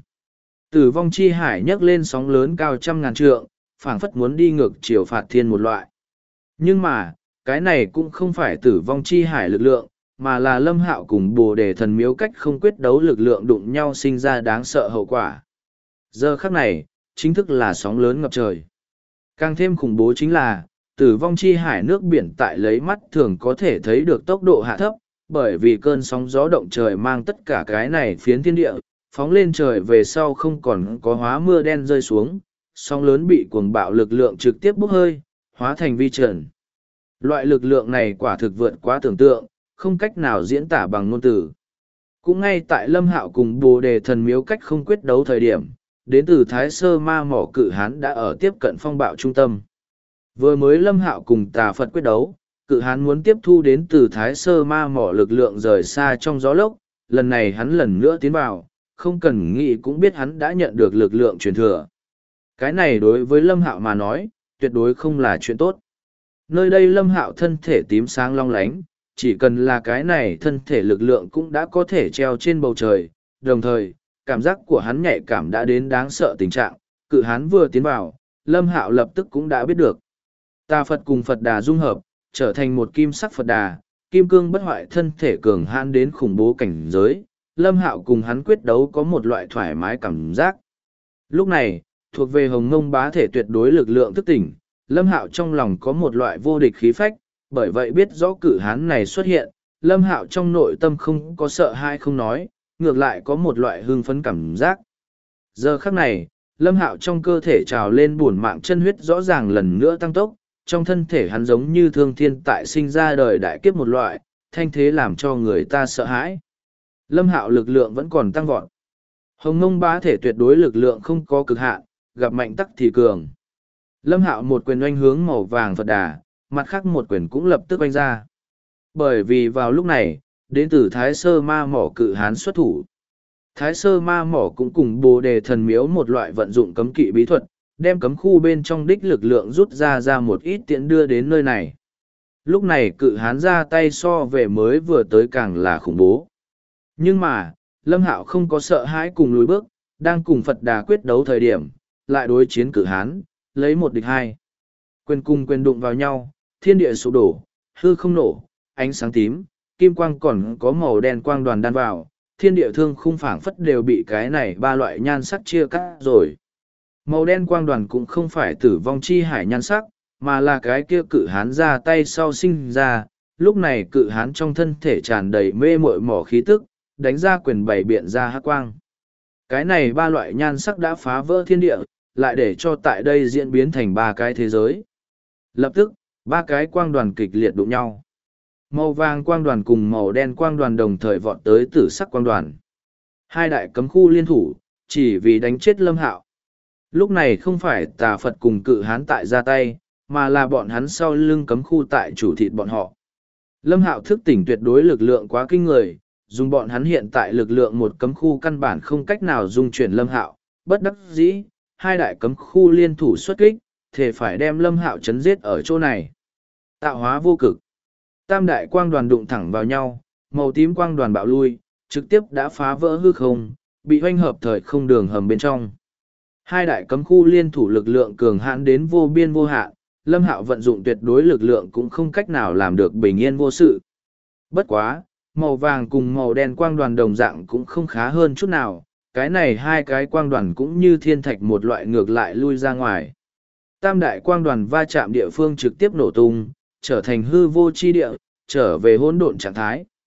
Tử vong chi hải nhấc lên sóng lớn cao trăm ngàn trượng, phảng phất muốn đi ngược chiều phạt thiên một loại. Nhưng mà, cái này cũng không phải tử vong chi hải lực lượng, mà là Lâm Hạo cùng Bồ Đề thần miếu cách không quyết đấu lực lượng đụng nhau sinh ra đáng sợ hậu quả. Giờ khắc này, chính thức là sóng lớn ngập trời. Càng thêm khủng bố chính là, tử vong chi hải nước biển tại lấy mắt thường có thể thấy được tốc độ hạ thấp, bởi vì cơn sóng gió động trời mang tất cả cái này phiến thiên địa, phóng lên trời về sau không còn có hóa mưa đen rơi xuống, sóng lớn bị cuồng bạo lực lượng trực tiếp bốc hơi, hóa thành vi trần. Loại lực lượng này quả thực vượt quá tưởng tượng, không cách nào diễn tả bằng ngôn từ. Cũng ngay tại Lâm Hạo cùng Bồ Đề thần miếu cách không quyết đấu thời điểm, đến từ Thái Sơ Ma Mỏ Cự Hán đã ở tiếp cận phong bạo trung tâm. Vừa mới Lâm Hạo cùng Tà Phật quyết đấu, Cự Hán muốn tiếp thu đến từ Thái Sơ Ma Mỏ lực lượng rời xa trong gió lốc, lần này hắn lần nữa tiến vào, không cần nghĩ cũng biết hắn đã nhận được lực lượng truyền thừa. Cái này đối với Lâm Hạo mà nói, tuyệt đối không là chuyện tốt. Nơi đây Lâm Hạo thân thể tím sáng long lánh, chỉ cần là cái này thân thể lực lượng cũng đã có thể treo trên bầu trời, đồng thời, cảm giác của hắn nhạy cảm đã đến đáng sợ tình trạng, Cự Hán vừa tiến vào, Lâm Hạo lập tức cũng đã biết được. Tà Phật cùng Phật Đà dung hợp, trở thành một kim sắc Phật Đà, kim cương bất hoại thân thể cường hãn đến khủng bố cảnh giới, Lâm Hạo cùng hắn quyết đấu có một loại thoải mái cảm giác. Lúc này, thuộc về Hồng Ngông bá thể tuyệt đối lực lượng thức tỉnh, Lâm Hạo trong lòng có một loại vô địch khí phách, bởi vậy biết rõ Cự Hán này xuất hiện, Lâm Hạo trong nội tâm không có sợ hãi không nói, ngược lại có một loại hưng phấn cảm giác. Giờ khắc này, Lâm Hạo trong cơ thể trào lên bổn mạng chân huyết rõ ràng lần nữa tăng tốc, trong thân thể hắn giống như thương thiên tại sinh ra đời đại kiếp một loại, thanh thế làm cho người ta sợ hãi. Lâm Hạo lực lượng vẫn còn tăng vọt. Hồng Ngông bá thể tuyệt đối lực lượng không có cực hạn, gặp mạnh tắc thì cường. Lâm Hạo một quyền oanh hướng màu vàng Phật Đà, mặt khác một quyền cũng lập tức oanh ra. Bởi vì vào lúc này, đến từ Thái Sơ Ma Mỏ Cự Hán xuất thủ. Thái Sơ Ma Mỏ cũng cùng Bồ Đề thần miếu một loại vận dụng cấm kỵ bí thuật, đem cấm khu bên trong đích lực lượng rút ra một ít tiện đưa đến nơi này. Lúc này Cự Hán ra tay so về mới vừa tới càng là khủng bố. Nhưng mà, Lâm Hạo không có sợ hãi cùng lùi bước, đang cùng Phật Đà quyết đấu thời điểm, lại đối chiến Cự Hán, lấy một địch hai. Quyền cùng quyền đụng vào nhau, thiên địa sụp đổ, hư không nổ, ánh sáng tím, kim quang còn có màu đen quang đoàn đan vào, thiên địa thương khung phảng phất đều bị cái này ba loại nhan sắc chia cắt rồi. Màu đen quang đoàn cũng không phải tử vong chi hải nhan sắc, mà là cái kia Cự Hán ra tay sau sinh ra, lúc này Cự Hán trong thân thể tràn đầy mê muội mỏ khí tức, đánh ra quyền bày biện ra hắc quang. Cái này ba loại nhan sắc đã phá vỡ thiên địa, lại để cho tại đây diễn biến thành ba cái thế giới. Lập tức, ba cái quang đoàn kịch liệt đụng nhau. Màu vàng quang đoàn cùng màu đen quang đoàn đồng thời vọt tới tử sắc quang đoàn. Hai đại cấm khu liên thủ, chỉ vì đánh chết Lâm Hạo. Lúc này không phải Tà Phật cùng Cự Hán tại ra tay, mà là bọn hắn sau lưng cấm khu tại chủ thịt bọn họ. Lâm Hạo thức tỉnh tuyệt đối lực lượng quá kinh người, dùng bọn hắn hiện tại lực lượng một cấm khu căn bản không cách nào dung chuyển Lâm Hạo, bất đắc dĩ, hai đại cấm khu liên thủ xuất kích, thể phải đem Lâm Hạo chấn giết ở chỗ này. Tạo hóa vô cực. Tam đại quang đoàn đụng thẳng vào nhau, màu tím quang đoàn bạo lui, trực tiếp đã phá vỡ hư không, bị hoanh hợp thời không đường hầm bên trong. Hai đại cấm khu liên thủ lực lượng cường hãn đến vô biên vô hạn, Lâm Hạo vận dụng tuyệt đối lực lượng cũng không cách nào làm được bình yên vô sự. Bất quá, màu vàng cùng màu đen quang đoàn đồng dạng cũng không khá hơn chút nào, cái này hai cái quang đoàn cũng như thiên thạch một loại ngược lại lui ra ngoài. Tam đại quang đoàn va chạm địa phương trực tiếp nổ tung, trở thành hư vô chi địa, trở về hỗn độn trạng thái.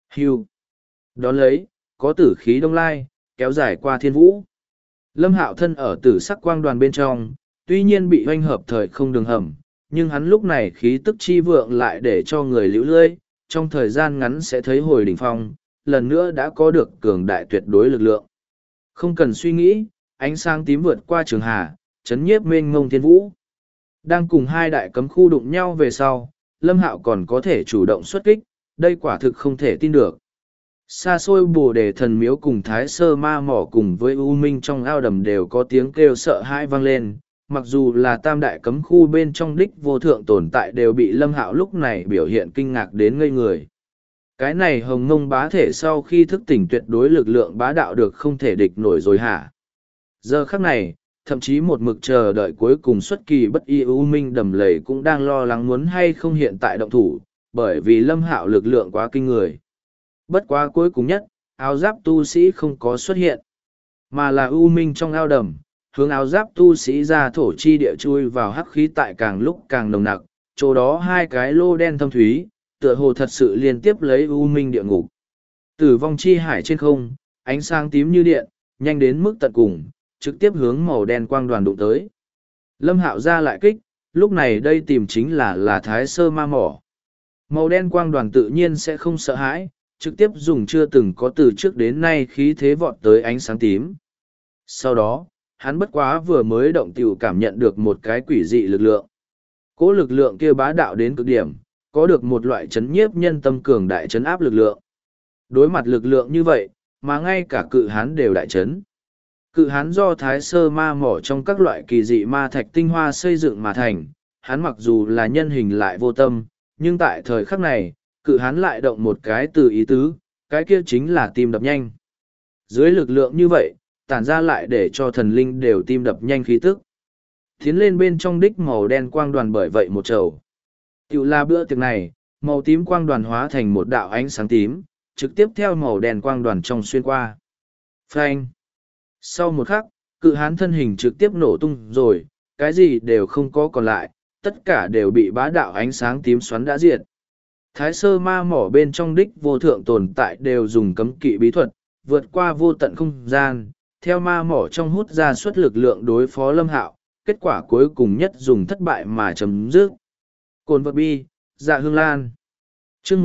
Hưu. Đón lấy, có tử khí đông lai, kéo dài qua thiên vũ. Lâm Hạo thân ở tử sắc quang đoàn bên trong, tuy nhiên bị hoanh hợp thời không đường hầm, nhưng hắn lúc này khí tức chi vượng lại để cho người liễu lơi, trong thời gian ngắn sẽ thấy hồi đỉnh phong, lần nữa đã có được cường đại tuyệt đối lực lượng. Không cần suy nghĩ, ánh sáng tím vượt qua trường hà, chấn nhiếp mênh mông thiên vũ. Đang cùng hai đại cấm khu đụng nhau về sau, Lâm Hạo còn có thể chủ động xuất kích, đây quả thực không thể tin được. Xa xôi Bồ Đề thần miếu cùng Thái Sơ Ma Mỏ cùng với U Minh trong ao đầm đều có tiếng kêu sợ hãi vang lên, mặc dù là tam đại cấm khu bên trong đích vô thượng tồn tại đều bị Lâm Hạo lúc này biểu hiện kinh ngạc đến ngây người. Cái này hồng mông bá thể sau khi thức tỉnh tuyệt đối lực lượng bá đạo được không thể địch nổi rồi hả? Giờ khắc này, thậm chí một mực chờ đợi cuối cùng xuất kỳ bất y U Minh đầm lầy cũng đang lo lắng muốn hay không hiện tại động thủ, bởi vì Lâm Hạo lực lượng quá kinh người. Bất quá cuối cùng nhất, áo giáp tu sĩ không có xuất hiện, mà là U Minh trong ao đầm, hướng áo giáp tu sĩ ra thổ chi địa chui vào hắc khí tại càng lúc càng nồng nặc, chỗ đó hai cái lô đen thâm thúy, tựa hồ thật sự liên tiếp lấy U Minh địa ngục. Tử vong chi hải trên không, ánh sáng tím như điện, nhanh đến mức tận cùng, trực tiếp hướng màu đen quang đoàn đụng tới. Lâm Hạo ra lại kích, lúc này đây tìm chính là Thái Sơ Ma Mỏ. Màu đen quang đoàn tự nhiên sẽ không sợ hãi, trực tiếp dùng chưa từng có từ trước đến nay khí thế vọt tới ánh sáng tím. Sau đó, hắn bất quá vừa mới động tiểu cảm nhận được một cái quỷ dị lực lượng. Cỗ lực lượng kia bá đạo đến cực điểm, có được một loại chấn nhiếp nhân tâm cường đại chấn áp lực lượng. Đối mặt lực lượng như vậy, mà ngay cả cự hán đều đại chấn. Cự hán do Thái Sơ Ma Mỏ trong các loại kỳ dị ma thạch tinh hoa xây dựng mà thành, hắn mặc dù là nhân hình lại vô tâm, nhưng tại thời khắc này, cự hán lại động một cái từ ý tứ, cái kia chính là tim đập nhanh. Dưới lực lượng như vậy, tản ra lại để cho thần linh đều tim đập nhanh khí tức. Tiến lên bên trong đích màu đen quang đoàn bởi vậy một trầu. Tiểu là bữa tiệc này, màu tím quang đoàn hóa thành một đạo ánh sáng tím, trực tiếp theo màu đen quang đoàn trong xuyên qua. Phanh! Sau một khắc, cự hán thân hình trực tiếp nổ tung rồi, cái gì đều không có còn lại, tất cả đều bị bá đạo ánh sáng tím xoắn đã diệt. Thái Sơ Ma Mỏ bên trong đích vô thượng tồn tại đều dùng cấm kỵ bí thuật, vượt qua vô tận không gian, theo ma mỏ trong hút ra suất lực lượng đối phó Lâm Hạo, kết quả cuối cùng nhất dùng thất bại mà chấm dứt. Cồn vật bi, dạ hương lan. Chương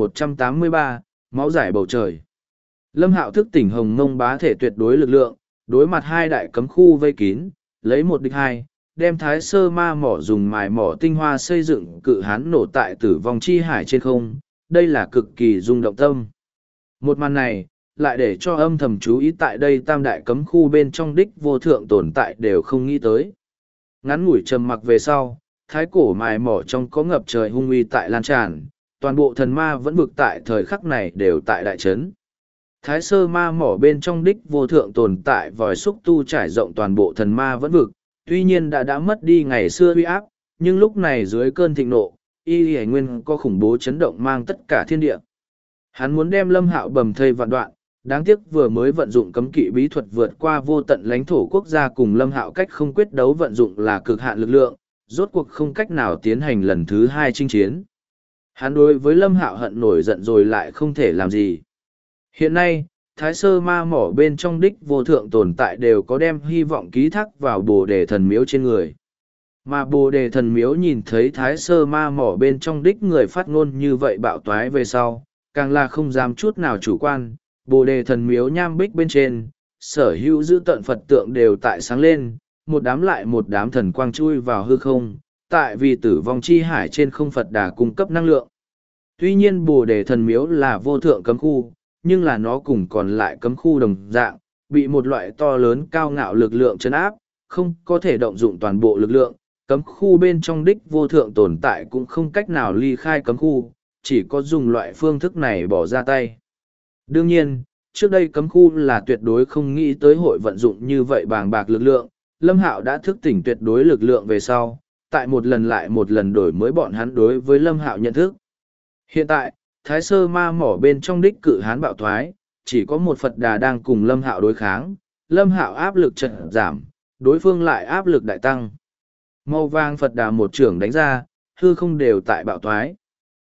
1183, máu giải bầu trời. Lâm Hạo thức tỉnh hồng mông bá thể tuyệt đối lực lượng, đối mặt hai đại cấm khu vây kín, lấy một địch hai, đem Thái Sơ Ma Mỏ dùng mài mỏ tinh hoa xây dựng cự hán nổ tại tử vong chi hải trên không, đây là cực kỳ rung động tâm. Một màn này, lại để cho âm thầm chú ý tại đây tam đại cấm khu bên trong đích vô thượng tồn tại đều không nghĩ tới. Ngắn ngủi trầm mặc về sau, thái cổ mài mỏ trong có ngập trời hung uy tại lan tràn, toàn bộ thần ma vẫn vực tại thời khắc này đều tại đại trấn. Thái Sơ Ma Mỏ bên trong đích vô thượng tồn tại vòi xúc tu trải rộng toàn bộ thần ma vẫn vực, tuy nhiên đã mất đi ngày xưa uy áp, nhưng lúc này dưới cơn thịnh nộ, y hải nguyên có khủng bố chấn động mang tất cả thiên địa. Hắn muốn đem Lâm Hạo bầm thây vạn đoạn, đáng tiếc vừa mới vận dụng cấm kỵ bí thuật vượt qua vô tận lãnh thổ quốc gia cùng Lâm Hạo cách không quyết đấu vận dụng là cực hạn lực lượng, rốt cuộc không cách nào tiến hành lần thứ hai chinh chiến. Hắn đối với Lâm Hạo hận nổi giận rồi lại không thể làm gì. Hiện nay, Thái Sơ Ma Mỏ bên trong đích vô thượng tồn tại đều có đem hy vọng ký thác vào Bồ Đề thần miếu trên người. Mà Bồ Đề thần miếu nhìn thấy Thái Sơ Ma Mỏ bên trong đích người phát ngôn như vậy bạo toái về sau, càng là không dám chút nào chủ quan. Bồ Đề thần miếu nham bích bên trên, sở hữu giữ tận Phật tượng đều tại sáng lên, một đám lại một đám thần quang chui vào hư không, tại vì tử vong chi hải trên không Phật đà cung cấp năng lượng. Tuy nhiên Bồ Đề thần miếu là vô thượng cấm khu, nhưng là nó cùng còn lại cấm khu đồng dạng, bị một loại to lớn cao ngạo lực lượng chấn áp, không có thể động dụng toàn bộ lực lượng, cấm khu bên trong đích vô thượng tồn tại cũng không cách nào ly khai cấm khu, chỉ có dùng loại phương thức này bỏ ra tay. Đương nhiên, trước đây cấm khu là tuyệt đối không nghĩ tới hội vận dụng như vậy bàng bạc lực lượng, Lâm Hạo đã thức tỉnh tuyệt đối lực lượng về sau, tại một lần lại một lần đổi mới bọn hắn đối với Lâm Hạo nhận thức. Hiện tại, Thái Sơ Ma Mỏ bên trong đích cự hán bạo thoái, chỉ có một Phật Đà đang cùng Lâm Hạo đối kháng, Lâm Hạo áp lực chợt giảm, đối phương lại áp lực đại tăng. Màu vàng Phật Đà một trưởng đánh ra, hư không đều tại bạo thoái.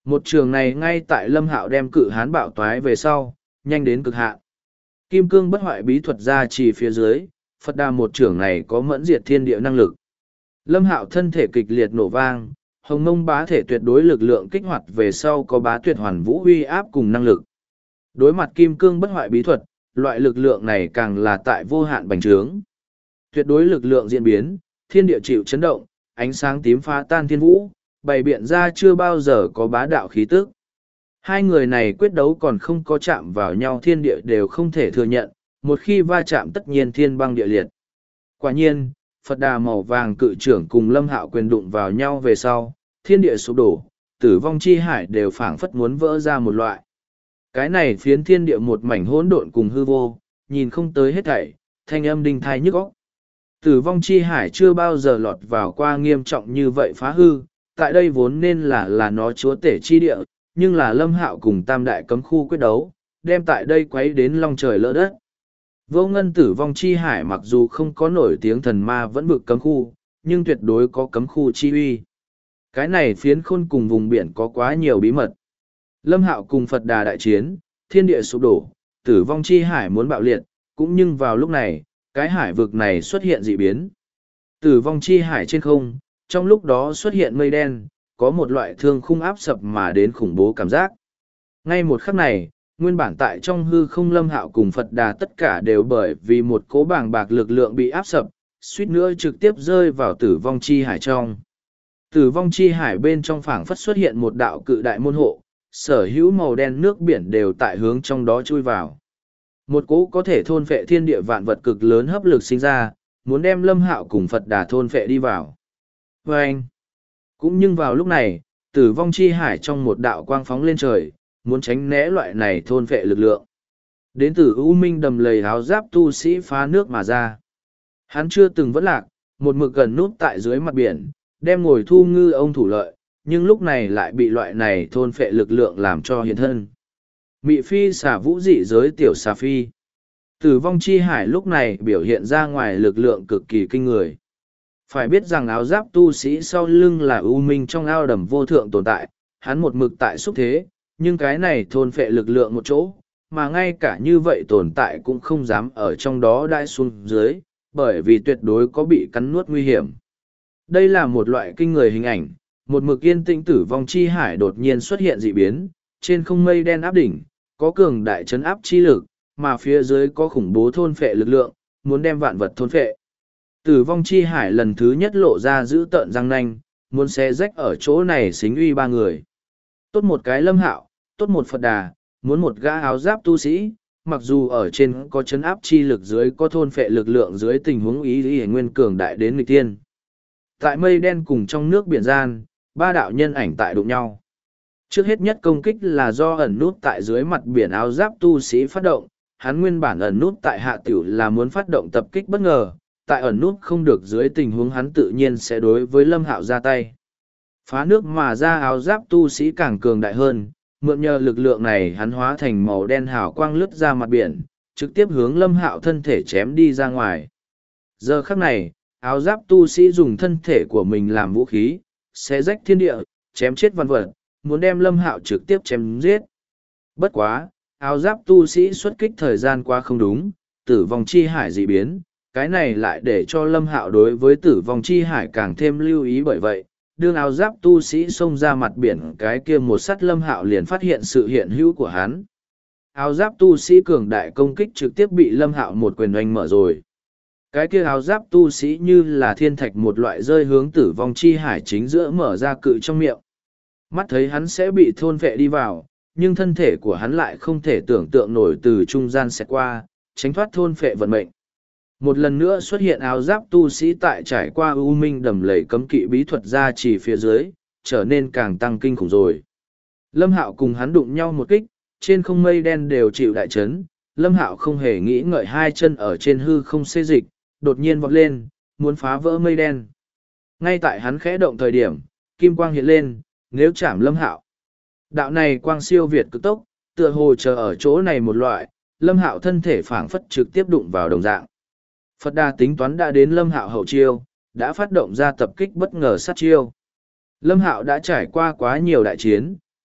Một trường này ngay tại Lâm Hạo đem cự hán bạo toái về sau, nhanh đến cực hạn. Kim cương bất hoại bí thuật ra chỉ phía dưới, Phật Đà một trường này có mẫn diệt thiên địa năng lực. Lâm Hạo thân thể kịch liệt nổ vang, hồng mông bá thể tuyệt đối lực lượng kích hoạt về sau có bá tuyệt hoàn vũ uy áp cùng năng lực. Đối mặt kim cương bất hoại bí thuật, loại lực lượng này càng là tại vô hạn bành trướng. Tuyệt đối lực lượng diễn biến, thiên địa chịu chấn động, ánh sáng tím phá tan thiên vũ, bày biện ra chưa bao giờ có bá đạo khí tức. Hai người này quyết đấu còn không có chạm vào nhau, thiên địa đều không thể thừa nhận, một khi va chạm tất nhiên thiên băng địa liệt. Quả nhiên, Phật Đà màu vàng cự trưởng cùng Lâm Hạo quyền đụng vào nhau về sau, thiên địa sụp đổ, tử vong chi hải đều phảng phất muốn vỡ ra một loại. Cái này phiến thiên địa một mảnh hỗn độn cùng hư vô, nhìn không tới hết thảy, thanh âm đinh thai nhức óc. Tử vong chi hải chưa bao giờ lọt vào qua nghiêm trọng như vậy phá hư, tại đây vốn nên là nó chúa tể chi địa, nhưng là Lâm Hạo cùng tam đại cấm khu quyết đấu, đem tại đây quấy đến long trời lỡ đất. Vô ngân tử vong chi hải mặc dù không có nổi tiếng thần ma vẫn vực cấm khu, nhưng tuyệt đối có cấm khu chi uy. Cái này phiến khôn cùng vùng biển có quá nhiều bí mật. Lâm Hạo cùng Phật Đà đại chiến, thiên địa sụp đổ, tử vong chi hải muốn bạo liệt, cũng nhưng vào lúc này, cái hải vực này xuất hiện dị biến. Tử vong chi hải trên không, trong lúc đó xuất hiện mây đen, có một loại thương khung áp sập mà đến khủng bố cảm giác. Ngay một khắc này, nguyên bản tại trong hư không Lâm Hạo cùng Phật Đà tất cả đều bởi vì một cỗ bàng bạc lực lượng bị áp sập, suýt nữa trực tiếp rơi vào tử vong chi hải trong. Tử vong chi hải bên trong phảng phất xuất hiện một đạo cự đại môn hộ, sở hữu màu đen nước biển đều tại hướng trong đó chui vào. Một cỗ có thể thôn phệ thiên địa vạn vật cực lớn hấp lực sinh ra, muốn đem Lâm Hạo cùng Phật Đà thôn phệ đi vào. Và anh, cũng nhưng vào lúc này, tử vong chi hải trong một đạo quang phóng lên trời, muốn tránh né loại này thôn phệ lực lượng. Đến từ U Minh đầm lầy áo giáp tu sĩ phá nước mà ra. Hắn chưa từng vất lạc, một mực gần nút tại dưới mặt biển, đem ngồi thu ngư ông thủ lợi, nhưng lúc này lại bị loại này thôn phệ lực lượng làm cho hiện thân. Mị phi xả vũ dị giới tiểu xà phi. Tử vong chi hải lúc này biểu hiện ra ngoài lực lượng cực kỳ kinh người. Phải biết rằng áo giáp tu sĩ sau lưng là U Minh trong ao đầm vô thượng tồn tại, hắn một mực tại xúc thế, nhưng cái này thôn phệ lực lượng một chỗ, mà ngay cả như vậy tồn tại cũng không dám ở trong đó đãi xuống dưới, bởi vì tuyệt đối có bị cắn nuốt nguy hiểm. Đây là một loại kinh người hình ảnh, một mực yên tĩnh tử vong chi hải đột nhiên xuất hiện dị biến, trên không mây đen áp đỉnh, có cường đại chấn áp chi lực, mà phía dưới có khủng bố thôn phệ lực lượng, muốn đem vạn vật thôn phệ. Tử vong chi hải lần thứ nhất lộ ra giữ tợn răng nanh, muốn xé rách ở chỗ này xính uy ba người. Tốt một cái Lâm Hạo, tốt một Phật Đà, muốn một gã áo giáp tu sĩ, mặc dù ở trên có chấn áp chi lực dưới có thôn phệ lực lượng dưới tình huống ý nguyên cường đại đến nghịch tiên. Tại mây đen cùng trong nước biển gian, ba đạo nhân ảnh tại đụng nhau. Trước hết nhất công kích là do ẩn nút tại dưới mặt biển áo giáp tu sĩ phát động, hắn nguyên bản ẩn nút tại hạ tiểu là muốn phát động tập kích bất ngờ, tại ẩn nút không được dưới tình huống hắn tự nhiên sẽ đối với Lâm Hạo ra tay. Phá nước mà ra áo giáp tu sĩ càng cường đại hơn, mượn nhờ lực lượng này hắn hóa thành màu đen hào quang lướt ra mặt biển, trực tiếp hướng Lâm Hạo thân thể chém đi ra ngoài. Giờ khắc này, áo giáp tu sĩ dùng thân thể của mình làm vũ khí, xé rách thiên địa, chém chết văn vật, muốn đem Lâm Hạo trực tiếp chém giết. Bất quá, áo giáp tu sĩ xuất kích thời gian qua không đúng, tử vong chi hải dị biến, cái này lại để cho Lâm Hạo đối với tử vong chi hải càng thêm lưu ý, bởi vậy đương áo giáp tu sĩ xông ra mặt biển cái kia một sắt Lâm Hạo liền phát hiện sự hiện hữu của hắn. Áo giáp tu sĩ cường đại công kích trực tiếp bị Lâm Hạo một quyền oanh mở rồi. Cái kia áo giáp tu sĩ như là thiên thạch một loại rơi hướng tử vong chi hải chính giữa mở ra cự trong miệng. Mắt thấy hắn sẽ bị thôn vệ đi vào, nhưng thân thể của hắn lại không thể tưởng tượng nổi từ trung gian xẹt qua, tránh thoát thôn phệ vận mệnh. Một lần nữa xuất hiện áo giáp tu sĩ tại trải qua U Minh đầm lầy cấm kỵ bí thuật ra chỉ phía dưới, trở nên càng tăng kinh khủng rồi. Lâm Hạo cùng hắn đụng nhau một kích, trên không mây đen đều chịu đại chấn, Lâm Hạo không hề nghĩ ngợi hai chân ở trên hư không xê dịch, đột nhiên vọt lên, muốn phá vỡ mây đen. Ngay tại hắn khẽ động thời điểm, kim quang hiện lên, nếu chạm Lâm Hạo. Đạo này quang siêu việt cực tốc, tựa hồ chờ ở chỗ này một loại, Lâm Hạo thân thể phảng phất trực tiếp đụng vào đồng dạng. Phật Đà tính toán đã đến Lâm Hạo hậu chiêu, đã phát động ra tập kích bất ngờ sát chiêu. Lâm Hạo đã trải qua quá nhiều đại chiến,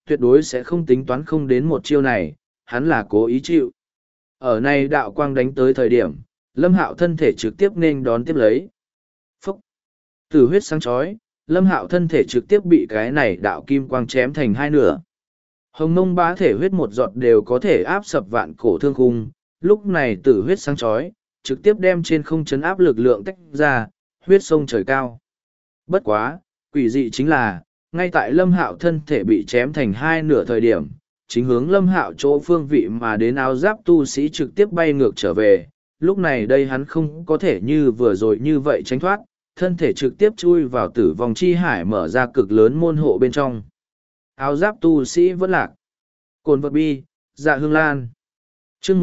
tuyệt đối sẽ không tính toán không đến một chiêu này, hắn là cố ý chịu. Ở này đạo quang đánh tới thời điểm, Lâm Hạo thân thể trực tiếp nên đón tiếp lấy. Phúc! Tử huyết sáng chói, Lâm Hạo thân thể trực tiếp bị cái này đạo kim quang chém thành hai nửa. Hồng mông bá thể huyết một giọt đều có thể áp sập vạn cổ thương khung, lúc này tử huyết sáng chói, trực tiếp đem trên không chấn áp lực lượng tách ra, huyết sông trời cao. Bất quá, quỷ dị chính là, ngay tại Lâm Hạo thân thể bị chém thành hai nửa thời điểm, chính hướng Lâm Hạo chỗ phương vị mà đến áo giáp tu sĩ trực tiếp bay ngược trở về, lúc này đây hắn không có thể như vừa rồi như vậy tránh thoát, thân thể trực tiếp chui vào tử vong chi hải mở ra cực lớn môn hộ bên trong. Áo giáp tu sĩ vẫn lạc. Cồn vật bi, dạ hương lan. Chương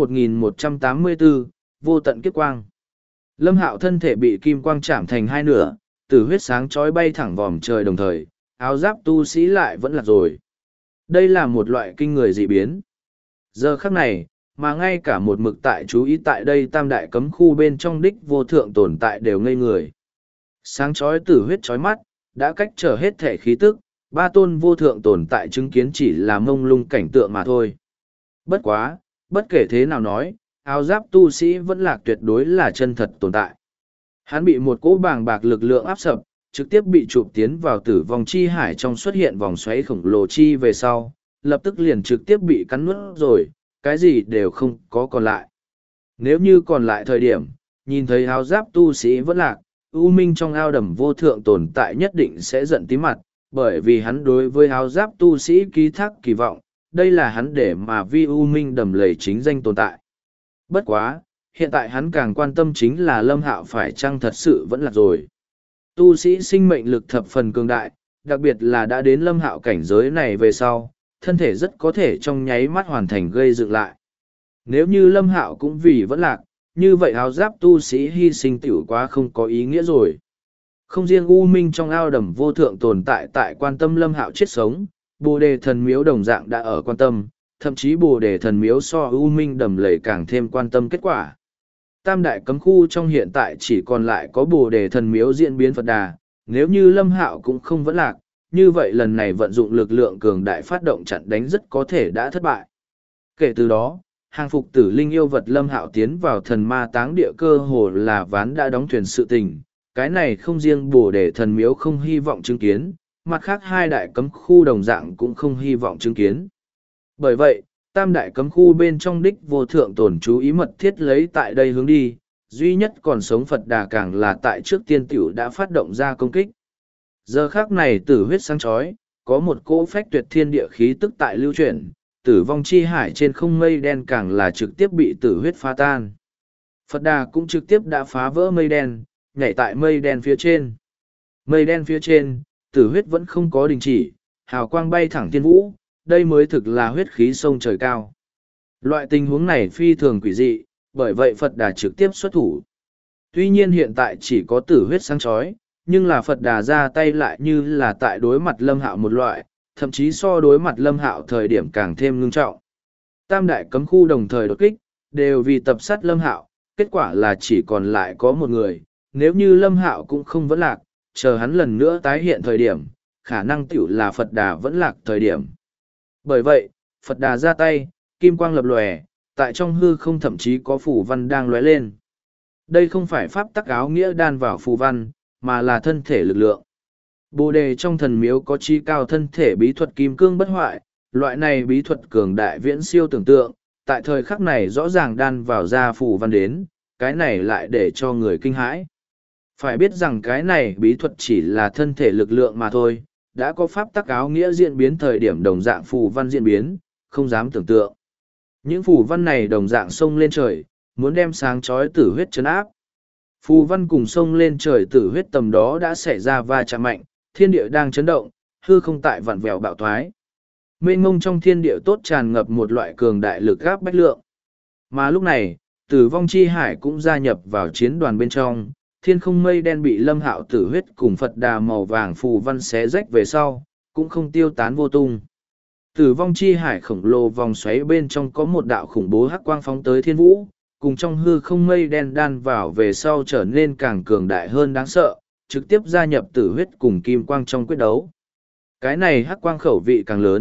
1184, vô tận kiếp quang. Lâm Hạo thân thể bị kim quang chạm thành hai nửa, tử huyết sáng chói bay thẳng vòm trời đồng thời, áo giáp tu sĩ lại vẫn lạc rồi. Đây là một loại kinh người dị biến. Giờ khắc này, mà ngay cả một mực tại chú ý tại đây tam đại cấm khu bên trong đích vô thượng tồn tại đều ngây người. Sáng chói tử huyết chói mắt, đã cách trở hết thể khí tức, ba tôn vô thượng tồn tại chứng kiến chỉ là mông lung cảnh tượng mà thôi. Bất quá, bất kể thế nào nói, áo giáp tu sĩ vẫn lạc tuyệt đối là chân thật tồn tại. Hắn bị một cỗ bàng bạc lực lượng áp sập, trực tiếp bị chụp tiến vào tử vong chi hải trong xuất hiện vòng xoáy khổng lồ chi về sau, lập tức liền trực tiếp bị cắn nuốt rồi, cái gì đều không có còn lại. Nếu như còn lại thời điểm, nhìn thấy áo giáp tu sĩ vẫn lạc, U Minh trong ao đầm vô thượng tồn tại nhất định sẽ giận tí mặt, bởi vì hắn đối với áo giáp tu sĩ ký thác kỳ vọng, đây là hắn để mà vi U Minh đầm lầy chính danh tồn tại. Bất quá, hiện tại hắn càng quan tâm chính là Lâm Hạo phải chăng thật sự vẫn lạc rồi. Tu sĩ sinh mệnh lực thập phần cường đại, đặc biệt là đã đến Lâm Hạo cảnh giới này về sau, thân thể rất có thể trong nháy mắt hoàn thành gây dựng lại. Nếu như Lâm Hạo cũng vì vẫn lạc, như vậy áo giáp tu sĩ hy sinh tiểu quá không có ý nghĩa rồi. Không riêng U Minh trong ao đầm vô thượng tồn tại tại quan tâm Lâm Hạo chết sống, Bồ Đề Thần Miếu đồng dạng đã ở quan tâm, thậm chí Bồ Đề Thần Miếu so U Minh đầm lầy càng thêm quan tâm kết quả. Tam đại cấm khu trong hiện tại chỉ còn lại có Bồ Đề Thần Miếu diễn biến Phật Đà, nếu như Lâm Hạo cũng không vẫn lạc, như vậy lần này vận dụng lực lượng cường đại phát động chặn đánh rất có thể đã thất bại. Kể từ đó, hàng phục tử linh yêu vật Lâm Hạo tiến vào thần ma táng địa cơ hồ là ván đã đóng thuyền sự tình, cái này không riêng Bồ Đề Thần Miếu không hy vọng chứng kiến, mặt khác hai đại cấm khu đồng dạng cũng không hy vọng chứng kiến. Bởi vậy, tam đại cấm khu bên trong đích vô thượng tổn chú ý mật thiết lấy tại đây hướng đi, duy nhất còn sống Phật Đà càng là tại trước tiên tiểu đã phát động ra công kích. Giờ khác này tử huyết sáng chói, có một cỗ phách tuyệt thiên địa khí tức tại lưu chuyển, tử vong chi hải trên không mây đen càng là trực tiếp bị tử huyết phá tan. Phật Đà cũng trực tiếp đã phá vỡ mây đen, nhảy tại mây đen phía trên. Mây đen phía trên, tử huyết vẫn không có đình chỉ, hào quang bay thẳng thiên vũ, đây mới thực là huyết khí sông trời cao. Loại tình huống này phi thường quỷ dị, bởi vậy Phật Đà trực tiếp xuất thủ. Tuy nhiên hiện tại chỉ có tử huyết sáng chói, nhưng là Phật Đà ra tay lại như là tại đối mặt Lâm Hạo một loại, thậm chí so đối mặt Lâm Hạo thời điểm càng thêm ngưng trọng. Tam đại cấm khu đồng thời đột kích, đều vì tập sát Lâm Hạo, kết quả là chỉ còn lại có một người, nếu như Lâm Hạo cũng không vẫn lạc, chờ hắn lần nữa tái hiện thời điểm, khả năng tiểu là Phật Đà vẫn lạc thời điểm. Bởi vậy, Phật Đà ra tay, kim quang lập lòe, tại trong hư không thậm chí có phù văn đang lóe lên. Đây không phải pháp tắc áo nghĩa đan vào phù văn, mà là thân thể lực lượng. Bồ đề trong thần miếu có chi cao thân thể bí thuật kim cương bất hoại, loại này bí thuật cường đại viễn siêu tưởng tượng, tại thời khắc này rõ ràng đan vào ra phù văn đến, cái này lại để cho người kinh hãi. Phải biết rằng cái này bí thuật chỉ là thân thể lực lượng mà thôi, đã có pháp tắc áo nghĩa diễn biến thời điểm đồng dạng phù văn diễn biến, không dám tưởng tượng. Những phù văn này đồng dạng sông lên trời, muốn đem sáng chói tử huyết chấn áp. Phù văn cùng sông lên trời tử huyết tầm đó đã xảy ra va chạm mạnh, thiên địa đang chấn động, hư không tại vặn vẹo bạo thoái. Mênh mông trong thiên địa tốt tràn ngập một loại cường đại lực gáp bách lượng. Mà lúc này, tử vong chi hải cũng gia nhập vào chiến đoàn bên trong, thiên không mây đen bị Lâm Hạo tử huyết cùng Phật Đà màu vàng phù văn xé rách về sau, cũng không tiêu tán vô tung. Tử vong chi hải khổng lồ vòng xoáy bên trong có một đạo khủng bố hắc quang phóng tới thiên vũ, cùng trong hư không mây đen đan vào về sau trở nên càng cường đại hơn đáng sợ, trực tiếp gia nhập tử huyết cùng kim quang trong quyết đấu. Cái này hắc quang khẩu vị càng lớn,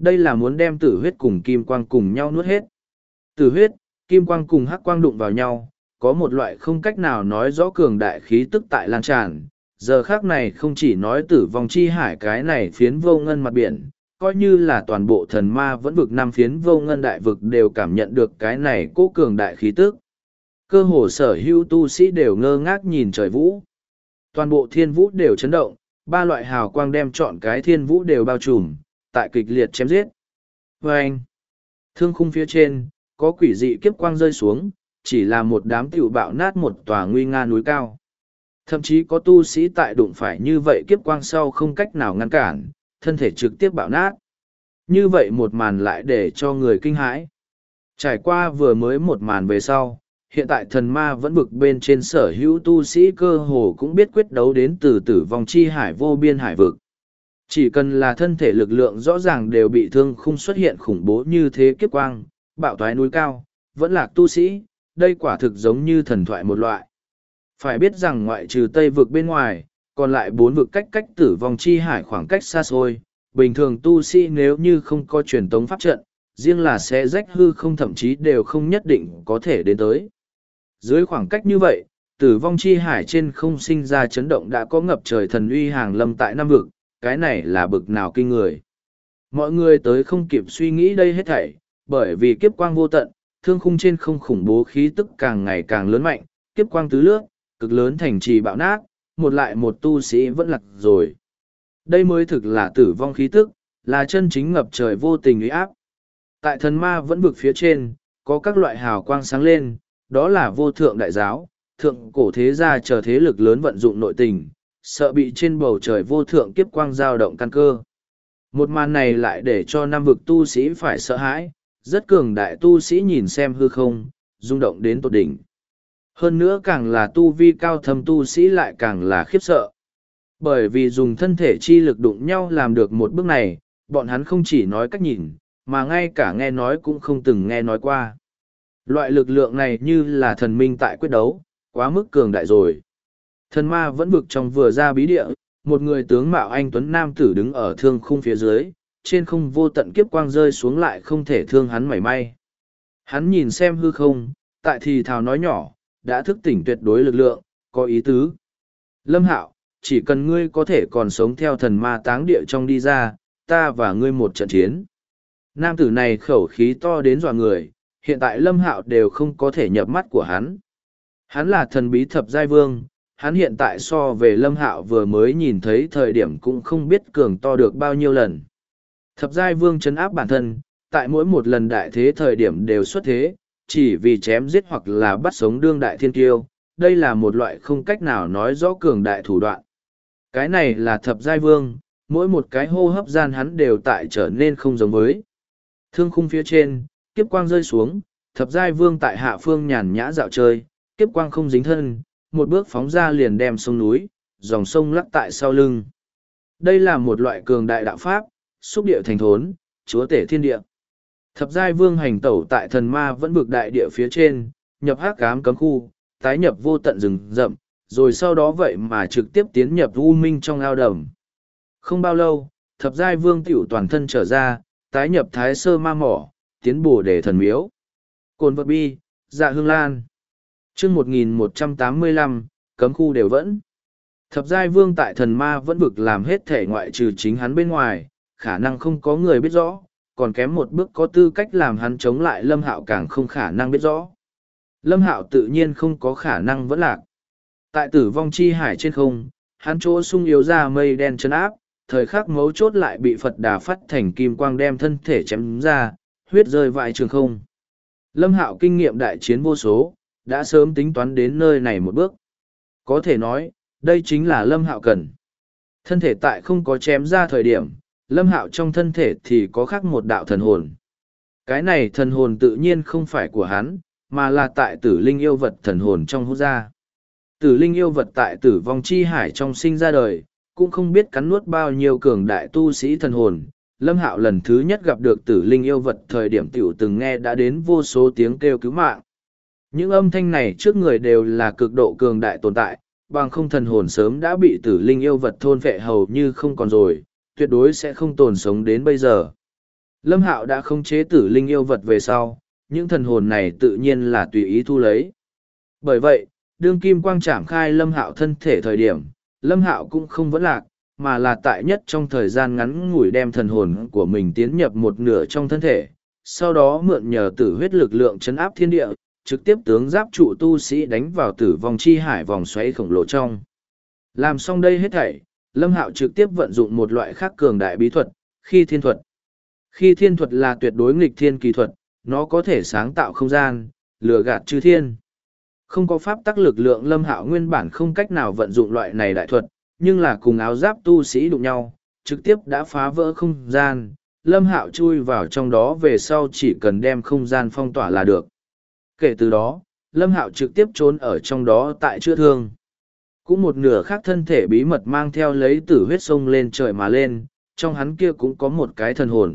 Đây là muốn đem tử huyết cùng kim quang cùng nhau nuốt hết. Tử huyết, kim quang cùng hắc quang đụng vào nhau, có một loại không cách nào nói rõ cường đại khí tức tại lan tràn. Giờ khác này không chỉ nói tử vong chi hải cái này phiến vô ngân mặt biển, coi như là toàn bộ thần ma vẫn vực năm phiến vô ngân đại vực đều cảm nhận được cái này cố cường đại khí tức. Cơ hồ sở hữu tu sĩ đều ngơ ngác nhìn trời vũ. Toàn bộ thiên vũ đều chấn động, ba loại hào quang đem trọn cái thiên vũ đều bao trùm, tại kịch liệt chém giết. Vâng! Thương khung phía trên, có quỷ dị kiếp quang rơi xuống, chỉ là một đám tiểu bạo nát một tòa nguy nga núi cao. Thậm chí có tu sĩ tại đụng phải như vậy kiếp quang sau không cách nào ngăn cản, thân thể trực tiếp bạo nát. Như vậy một màn lại để cho người kinh hãi. Trải qua vừa mới một màn về sau, hiện tại thần ma vẫn vực bên trên sở hữu tu sĩ cơ hồ cũng biết quyết đấu đến từ tử vong chi hải vô biên hải vực. Chỉ cần là thân thể lực lượng rõ ràng đều bị thương không xuất hiện khủng bố như thế kiếp quang, bạo thoái núi cao, vẫn lạc tu sĩ, đây quả thực giống như thần thoại một loại. Phải biết rằng ngoại trừ Tây vực bên ngoài, còn lại 4 vực cách tử vong chi hải khoảng cách xa xôi, bình thường tu sĩ nếu như không có truyền tống pháp trận, riêng là sẽ rách hư không thậm chí đều không nhất định có thể đến tới. Dưới khoảng cách như vậy, tử vong chi hải trên không sinh ra chấn động đã có ngập trời thần uy hàng lâm tại năm vực, cái này là bực nào kinh người. Mọi người tới không kịp suy nghĩ đây hết thảy, bởi vì kiếp quang vô tận, thương khung trên không khủng bố khí tức càng ngày càng lớn mạnh, kiếp quang tứ lướt, cực lớn thành trì bạo nát, một lại một tu sĩ vẫn lạc rồi. Đây mới thực là tử vong khí tức, là chân chính ngập trời vô tình uy áp. Tại thần ma vẫn vực phía trên, có các loại hào quang sáng lên, đó là vô thượng đại giáo, thượng cổ thế gia chờ thế lực lớn vận dụng nội tình, sợ bị trên bầu trời vô thượng kiếp quang dao động căn cơ. Một màn này lại để cho năm vực tu sĩ phải sợ hãi, rất cường đại tu sĩ nhìn xem hư không, rung động đến tột đỉnh. Hơn nữa càng là tu vi cao thâm tu sĩ lại càng là khiếp sợ. Bởi vì dùng thân thể chi lực đụng nhau làm được một bước này, bọn hắn không chỉ nói cách nhìn, mà ngay cả nghe nói cũng không từng nghe nói qua. Loại lực lượng này như là thần minh tại quyết đấu, quá mức cường đại rồi. Thần ma vẫn vực trong vừa ra bí địa, một người tướng mạo anh tuấn nam tử đứng ở thương khung phía dưới, trên không vô tận kiếp quang rơi xuống lại không thể thương hắn mảy may. Hắn nhìn xem hư không, tại thì thào nói nhỏ, đã thức tỉnh tuyệt đối lực lượng, có ý tứ. Lâm Hạo, chỉ cần ngươi có thể còn sống theo thần ma táng địa trong đi ra, ta và ngươi một trận chiến. Nam tử này khẩu khí to đến dọa người, hiện tại Lâm Hạo đều không có thể nhập mắt của hắn. Hắn là thần bí thập giai vương, hắn hiện tại so về Lâm Hạo vừa mới nhìn thấy thời điểm cũng không biết cường to được bao nhiêu lần. Thập giai vương trấn áp bản thân, tại mỗi một lần đại thế thời điểm đều xuất thế, chỉ vì chém giết hoặc là bắt sống đương đại thiên kiêu, đây là một loại không cách nào nói rõ cường đại thủ đoạn. Cái này là thập giai vương, mỗi một cái hô hấp gian hắn đều tại trở nên không giống với. Thương khung phía trên, kiếp quang rơi xuống, thập giai vương tại hạ phương nhàn nhã dạo chơi, kiếp quang không dính thân, một bước phóng ra liền đem sông núi, dòng sông lắc tại sau lưng. Đây là một loại cường đại đạo pháp, xúc địa thành thốn, chúa tể thiên địa. Thập giai vương hành tẩu tại thần ma vẫn vực đại địa phía trên, nhập hắc ám cấm khu, tái nhập vô tận rừng rậm, rồi sau đó vậy mà trực tiếp tiến nhập u minh trong ao đầm. Không bao lâu, thập giai vương tiểu toàn thân trở ra, tái nhập thái sơ ma mỏ, tiến bổ để thần miếu. Cồn vật bi, dạ hương lan. chương 1185, cấm khu đều vẫn. Thập giai vương tại thần ma vẫn vực làm hết thể ngoại trừ chính hắn bên ngoài, khả năng không có người biết rõ, còn kém một bước có tư cách làm hắn chống lại Lâm Hạo càng không khả năng biết rõ. Lâm Hạo tự nhiên không có khả năng vẫn lạc. Tại tử vong chi hải trên không, hắn chỗ sung yếu ra mây đen chân áp, thời khắc mấu chốt lại bị Phật Đà phát thành kim quang đem thân thể chém ra, huyết rơi vãi trường không. Lâm Hạo kinh nghiệm đại chiến vô số, đã sớm tính toán đến nơi này một bước. Có thể nói, đây chính là Lâm Hạo cần. Thân thể tại không có chém ra thời điểm, Lâm Hạo trong thân thể thì có khác một đạo thần hồn. Cái này thần hồn tự nhiên không phải của hắn, mà là tại tử linh yêu vật thần hồn trong hút ra. Tử linh yêu vật tại tử vong chi hải trong sinh ra đời, cũng không biết cắn nuốt bao nhiêu cường đại tu sĩ thần hồn. Lâm Hạo lần thứ nhất gặp được tử linh yêu vật thời điểm tiểu từng nghe đã đến vô số tiếng kêu cứu mạng. Những âm thanh này trước người đều là cực độ cường đại tồn tại, bằng không thần hồn sớm đã bị tử linh yêu vật thôn phệ hầu như không còn rồi, tuyệt đối sẽ không tồn sống đến bây giờ. Lâm Hạo đã khống chế tử linh yêu vật về sau, những thần hồn này tự nhiên là tùy ý thu lấy. Bởi vậy, đương kim quang trảm khai Lâm Hạo thân thể thời điểm, Lâm Hạo cũng không vẫn lạc, mà là tại nhất trong thời gian ngắn ngủi đem thần hồn của mình tiến nhập một nửa trong thân thể, sau đó mượn nhờ tử huyết lực lượng chấn áp thiên địa, trực tiếp tướng giáp trụ tu sĩ đánh vào tử vong chi hải vòng xoáy khổng lồ trong. Làm xong đây hết thảy, Lâm Hạo trực tiếp vận dụng một loại khác cường đại bí thuật, khi thiên thuật. Khi thiên thuật là tuyệt đối nghịch thiên kỳ thuật, nó có thể sáng tạo không gian, lừa gạt chư thiên. Không có pháp tắc lực lượng, Lâm Hạo nguyên bản không cách nào vận dụng loại này đại thuật, nhưng là cùng áo giáp tu sĩ đụng nhau, trực tiếp đã phá vỡ không gian. Lâm Hạo chui vào trong đó về sau chỉ cần đem không gian phong tỏa là được. Kể từ đó, Lâm Hạo trực tiếp trốn ở trong đó tại chữa thương. Cũng một nửa khác thân thể bí mật mang theo lấy tử huyết sông lên trời mà lên, trong hắn kia cũng có một cái thần hồn.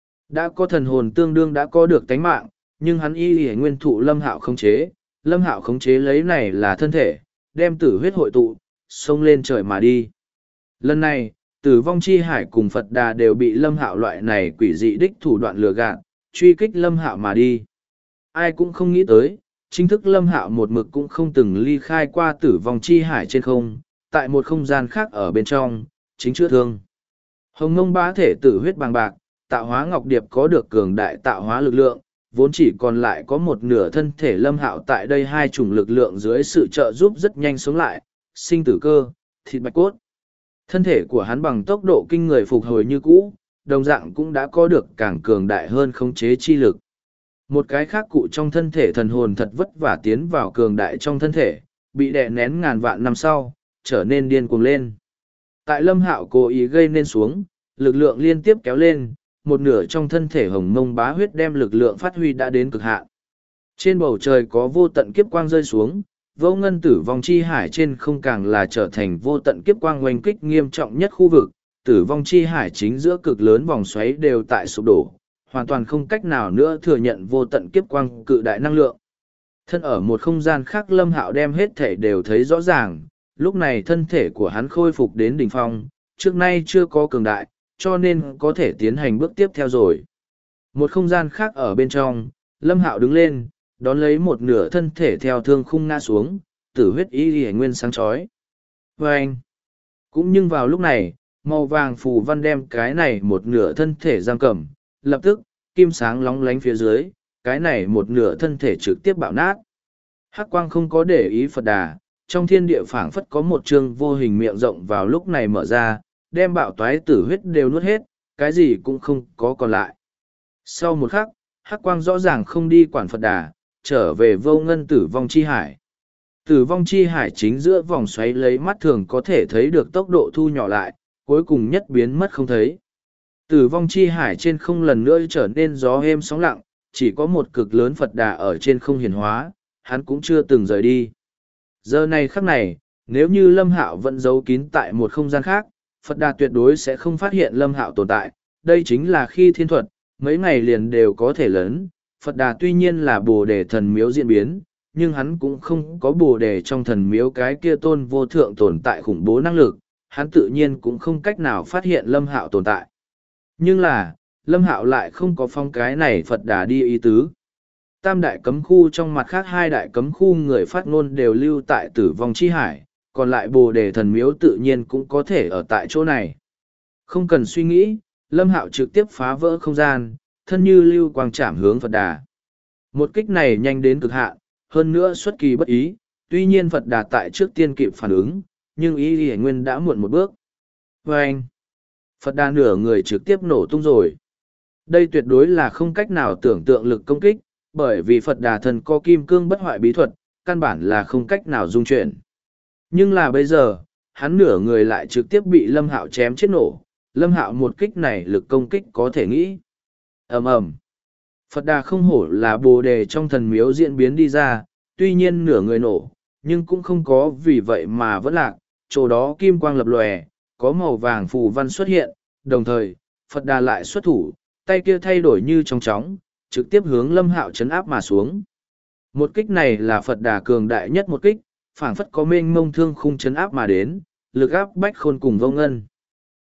Đã có thần hồn tương đương đã có được tánh mạng, nhưng hắn y nguyên thụ Lâm Hạo khống chế. Lâm Hạo khống chế lấy này là thân thể, đem tử huyết hội tụ, sông lên trời mà đi. Lần này, Tử Vong Chi Hải cùng Phật Đà đều bị Lâm Hạo loại này quỷ dị đích thủ đoạn lừa gạt, truy kích Lâm Hạo mà đi. Ai cũng không nghĩ tới, chính thức Lâm Hạo một mực cũng không từng ly khai qua Tử Vong Chi Hải trên không, tại một không gian khác ở bên trong, chính chữa thương. Hồng Ngông Bá thể tử huyết bằng bạc, tạo hóa ngọc điệp có được cường đại tạo hóa lực lượng, vốn chỉ còn lại có một nửa thân thể Lâm Hạo tại đây hai chủng lực lượng dưới sự trợ giúp rất nhanh sống lại, sinh tử cơ, thịt bạch cốt. Thân thể của hắn bằng tốc độ kinh người phục hồi như cũ, đồng dạng cũng đã có được càng cường đại hơn khống chế chi lực. Một cái khác cụ trong thân thể thần hồn thật vất vả tiến vào cường đại trong thân thể, bị đè nén ngàn vạn năm sau, trở nên điên cuồng lên. Tại Lâm Hạo cố ý gây nên xuống, lực lượng liên tiếp kéo lên, một nửa trong thân thể Hồng Mông Bá huyết đem lực lượng phát huy đã đến cực hạn. Trên bầu trời có vô tận kiếp quang rơi xuống, vô ngân tử vong chi hải trên không càng là trở thành vô tận kiếp quang oanh kích nghiêm trọng nhất khu vực, tử vong chi hải chính giữa cực lớn vòng xoáy đều tại sụp đổ, hoàn toàn không cách nào nữa thừa nhận vô tận kiếp quang cự đại năng lượng. Thân ở một không gian khác Lâm Hạo đem hết thể đều thấy rõ ràng, lúc này thân thể của hắn khôi phục đến đỉnh phong, trước nay chưa có cường đại, cho nên có thể tiến hành bước tiếp theo rồi. Một không gian khác ở bên trong, Lâm Hạo đứng lên, đón lấy một nửa thân thể theo thương khung ngã xuống, tử huyết y hề nguyên sáng chói. Và anh, cũng nhưng vào lúc này, màu vàng phù văn đem cái này một nửa thân thể giam cầm, lập tức, kim sáng lóng lánh phía dưới, cái này một nửa thân thể trực tiếp bạo nát. Hắc quang không có để ý Phật Đà, trong thiên địa phảng phất có một chương vô hình miệng rộng vào lúc này mở ra, đem bạo toái tử huyết đều nuốt hết, cái gì cũng không có còn lại. Sau một khắc, Hắc quang rõ ràng không đi quản Phật Đà, trở về vô ngân tử vong chi hải. Tử vong chi hải chính giữa vòng xoáy lấy mắt thường có thể thấy được tốc độ thu nhỏ lại, cuối cùng nhất biến mất không thấy. Tử vong chi hải trên không lần nữa trở nên gió êm sóng lặng, chỉ có một cực lớn Phật Đà ở trên không hiển hóa, hắn cũng chưa từng rời đi. Giờ này khắc này, nếu như Lâm Hạo vẫn giấu kín tại một không gian khác, Phật Đà tuyệt đối sẽ không phát hiện Lâm Hạo tồn tại, đây chính là khi thiên thuật, mấy ngày liền đều có thể lớn. Phật Đà tuy nhiên là bồ đề thần miếu diễn biến, nhưng hắn cũng không có bồ đề trong thần miếu cái kia tôn vô thượng tồn tại khủng bố năng lực, hắn tự nhiên cũng không cách nào phát hiện Lâm Hạo tồn tại. Nhưng là, Lâm Hạo lại không có phong cái này Phật Đà đi ý tứ. Tam đại cấm khu trong mặt khác hai đại cấm khu người phát ngôn đều lưu tại tử vong chi hải, còn lại bồ đề thần miếu tự nhiên cũng có thể ở tại chỗ này. Không cần suy nghĩ, Lâm Hạo trực tiếp phá vỡ không gian, thân như lưu quang chạm hướng Phật Đà. Một kích này nhanh đến cực hạn, hơn nữa xuất kỳ bất ý, tuy nhiên Phật Đà tại trước tiên kịp phản ứng, nhưng ý hề nguyên đã muộn một bước. Và anh, Phật Đà nửa người trực tiếp nổ tung rồi. Đây tuyệt đối là không cách nào tưởng tượng lực công kích, bởi vì Phật Đà thần có kim cương bất hoại bí thuật, căn bản là không cách nào dung chuyển. Nhưng là bây giờ, hắn nửa người lại trực tiếp bị Lâm Hạo chém chết nổ, Lâm Hạo một kích này lực công kích có thể nghĩ. Ầm ầm. Phật Đà không hổ là bồ đề trong thần miếu diễn biến đi ra, tuy nhiên nửa người nổ, nhưng cũng không có vì vậy mà vẫn lạc, chỗ đó kim quang lập lòe, có màu vàng phù văn xuất hiện, đồng thời, Phật Đà lại xuất thủ, tay kia thay đổi như trong chóng, trực tiếp hướng Lâm Hạo chấn áp mà xuống. Một kích này là Phật Đà cường đại nhất một kích, phảng phất có mênh mông thương khung chấn áp mà đến, lực áp bách khôn cùng vô ngân.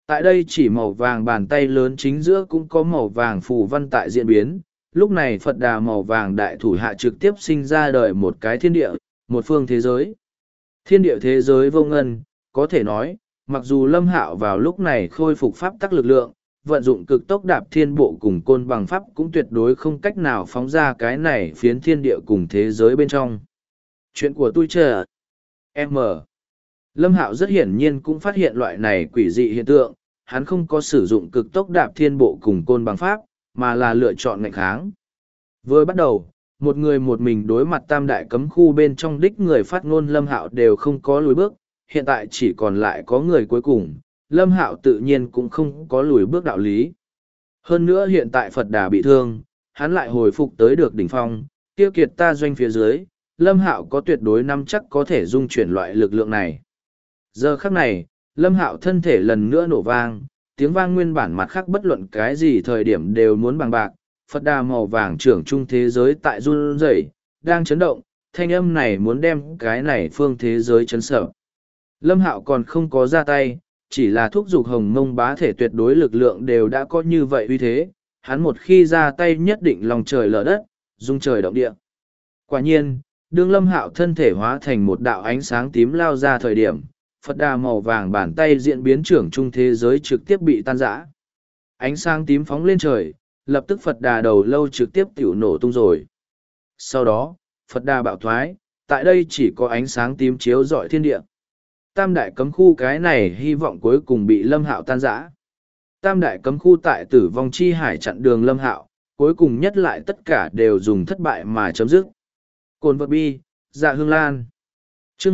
Tại đây chỉ màu vàng bàn tay lớn chính giữa cũng có màu vàng phù văn tại diễn biến. Lúc này Phật Đà màu vàng đại thủ hạ trực tiếp sinh ra đời một cái thiên địa, một phương thế giới. Thiên địa thế giới vô ngân, có thể nói, mặc dù Lâm Hạo vào lúc này khôi phục pháp tắc lực lượng, vận dụng cực tốc đạp thiên bộ cùng côn bằng pháp cũng tuyệt đối không cách nào phóng ra cái này phiến thiên địa cùng thế giới bên trong. Chuyện của tôi chờ. M. Lâm Hạo rất hiển nhiên cũng phát hiện loại này quỷ dị hiện tượng, hắn không có sử dụng cực tốc đạp thiên bộ cùng côn bằng pháp, mà là lựa chọn ngạnh kháng. Vừa bắt đầu, một người một mình đối mặt tam đại cấm khu bên trong đích người phát ngôn Lâm Hạo đều không có lùi bước, hiện tại chỉ còn lại có người cuối cùng, Lâm Hạo tự nhiên cũng không có lùi bước đạo lý. Hơn nữa hiện tại Phật Đà bị thương, hắn lại hồi phục tới được đỉnh phong, tiêu kiệt ta doanh phía dưới, Lâm Hạo có tuyệt đối nắm chắc có thể dung chuyển loại lực lượng này. Giờ khắc này, Lâm Hạo thân thể lần nữa nổ vang, tiếng vang nguyên bản mặt khác bất luận cái gì thời điểm đều muốn bằng bạc, Phật Đà màu vàng trưởng trung thế giới tại run rẩy, đang chấn động, thanh âm này muốn đem cái này phương thế giới chấn sợ. Lâm Hạo còn không có ra tay, chỉ là thúc giục hồng mông bá thể tuyệt đối lực lượng đều đã có như vậy uy thế, hắn một khi ra tay nhất định lòng trời lở đất, rung trời động địa. Quả nhiên, đương Lâm Hạo thân thể hóa thành một đạo ánh sáng tím lao ra thời điểm, Phật Đà màu vàng bàn tay diễn biến trưởng trung thế giới trực tiếp bị tan rã. Ánh sáng tím phóng lên trời, lập tức Phật Đà đầu lâu trực tiếp tiểu nổ tung rồi. Sau đó, Phật Đà bạo thoái, tại đây chỉ có ánh sáng tím chiếu rọi thiên địa. Tam đại cấm khu cái này hy vọng cuối cùng bị Lâm Hạo tan rã. Tam đại cấm khu tại Tử Vong Chi Hải chặn đường Lâm Hạo, cuối cùng nhất lại tất cả đều dùng thất bại mà chấm dứt. Cồn vật bi, Dạ Hương Lan. Chương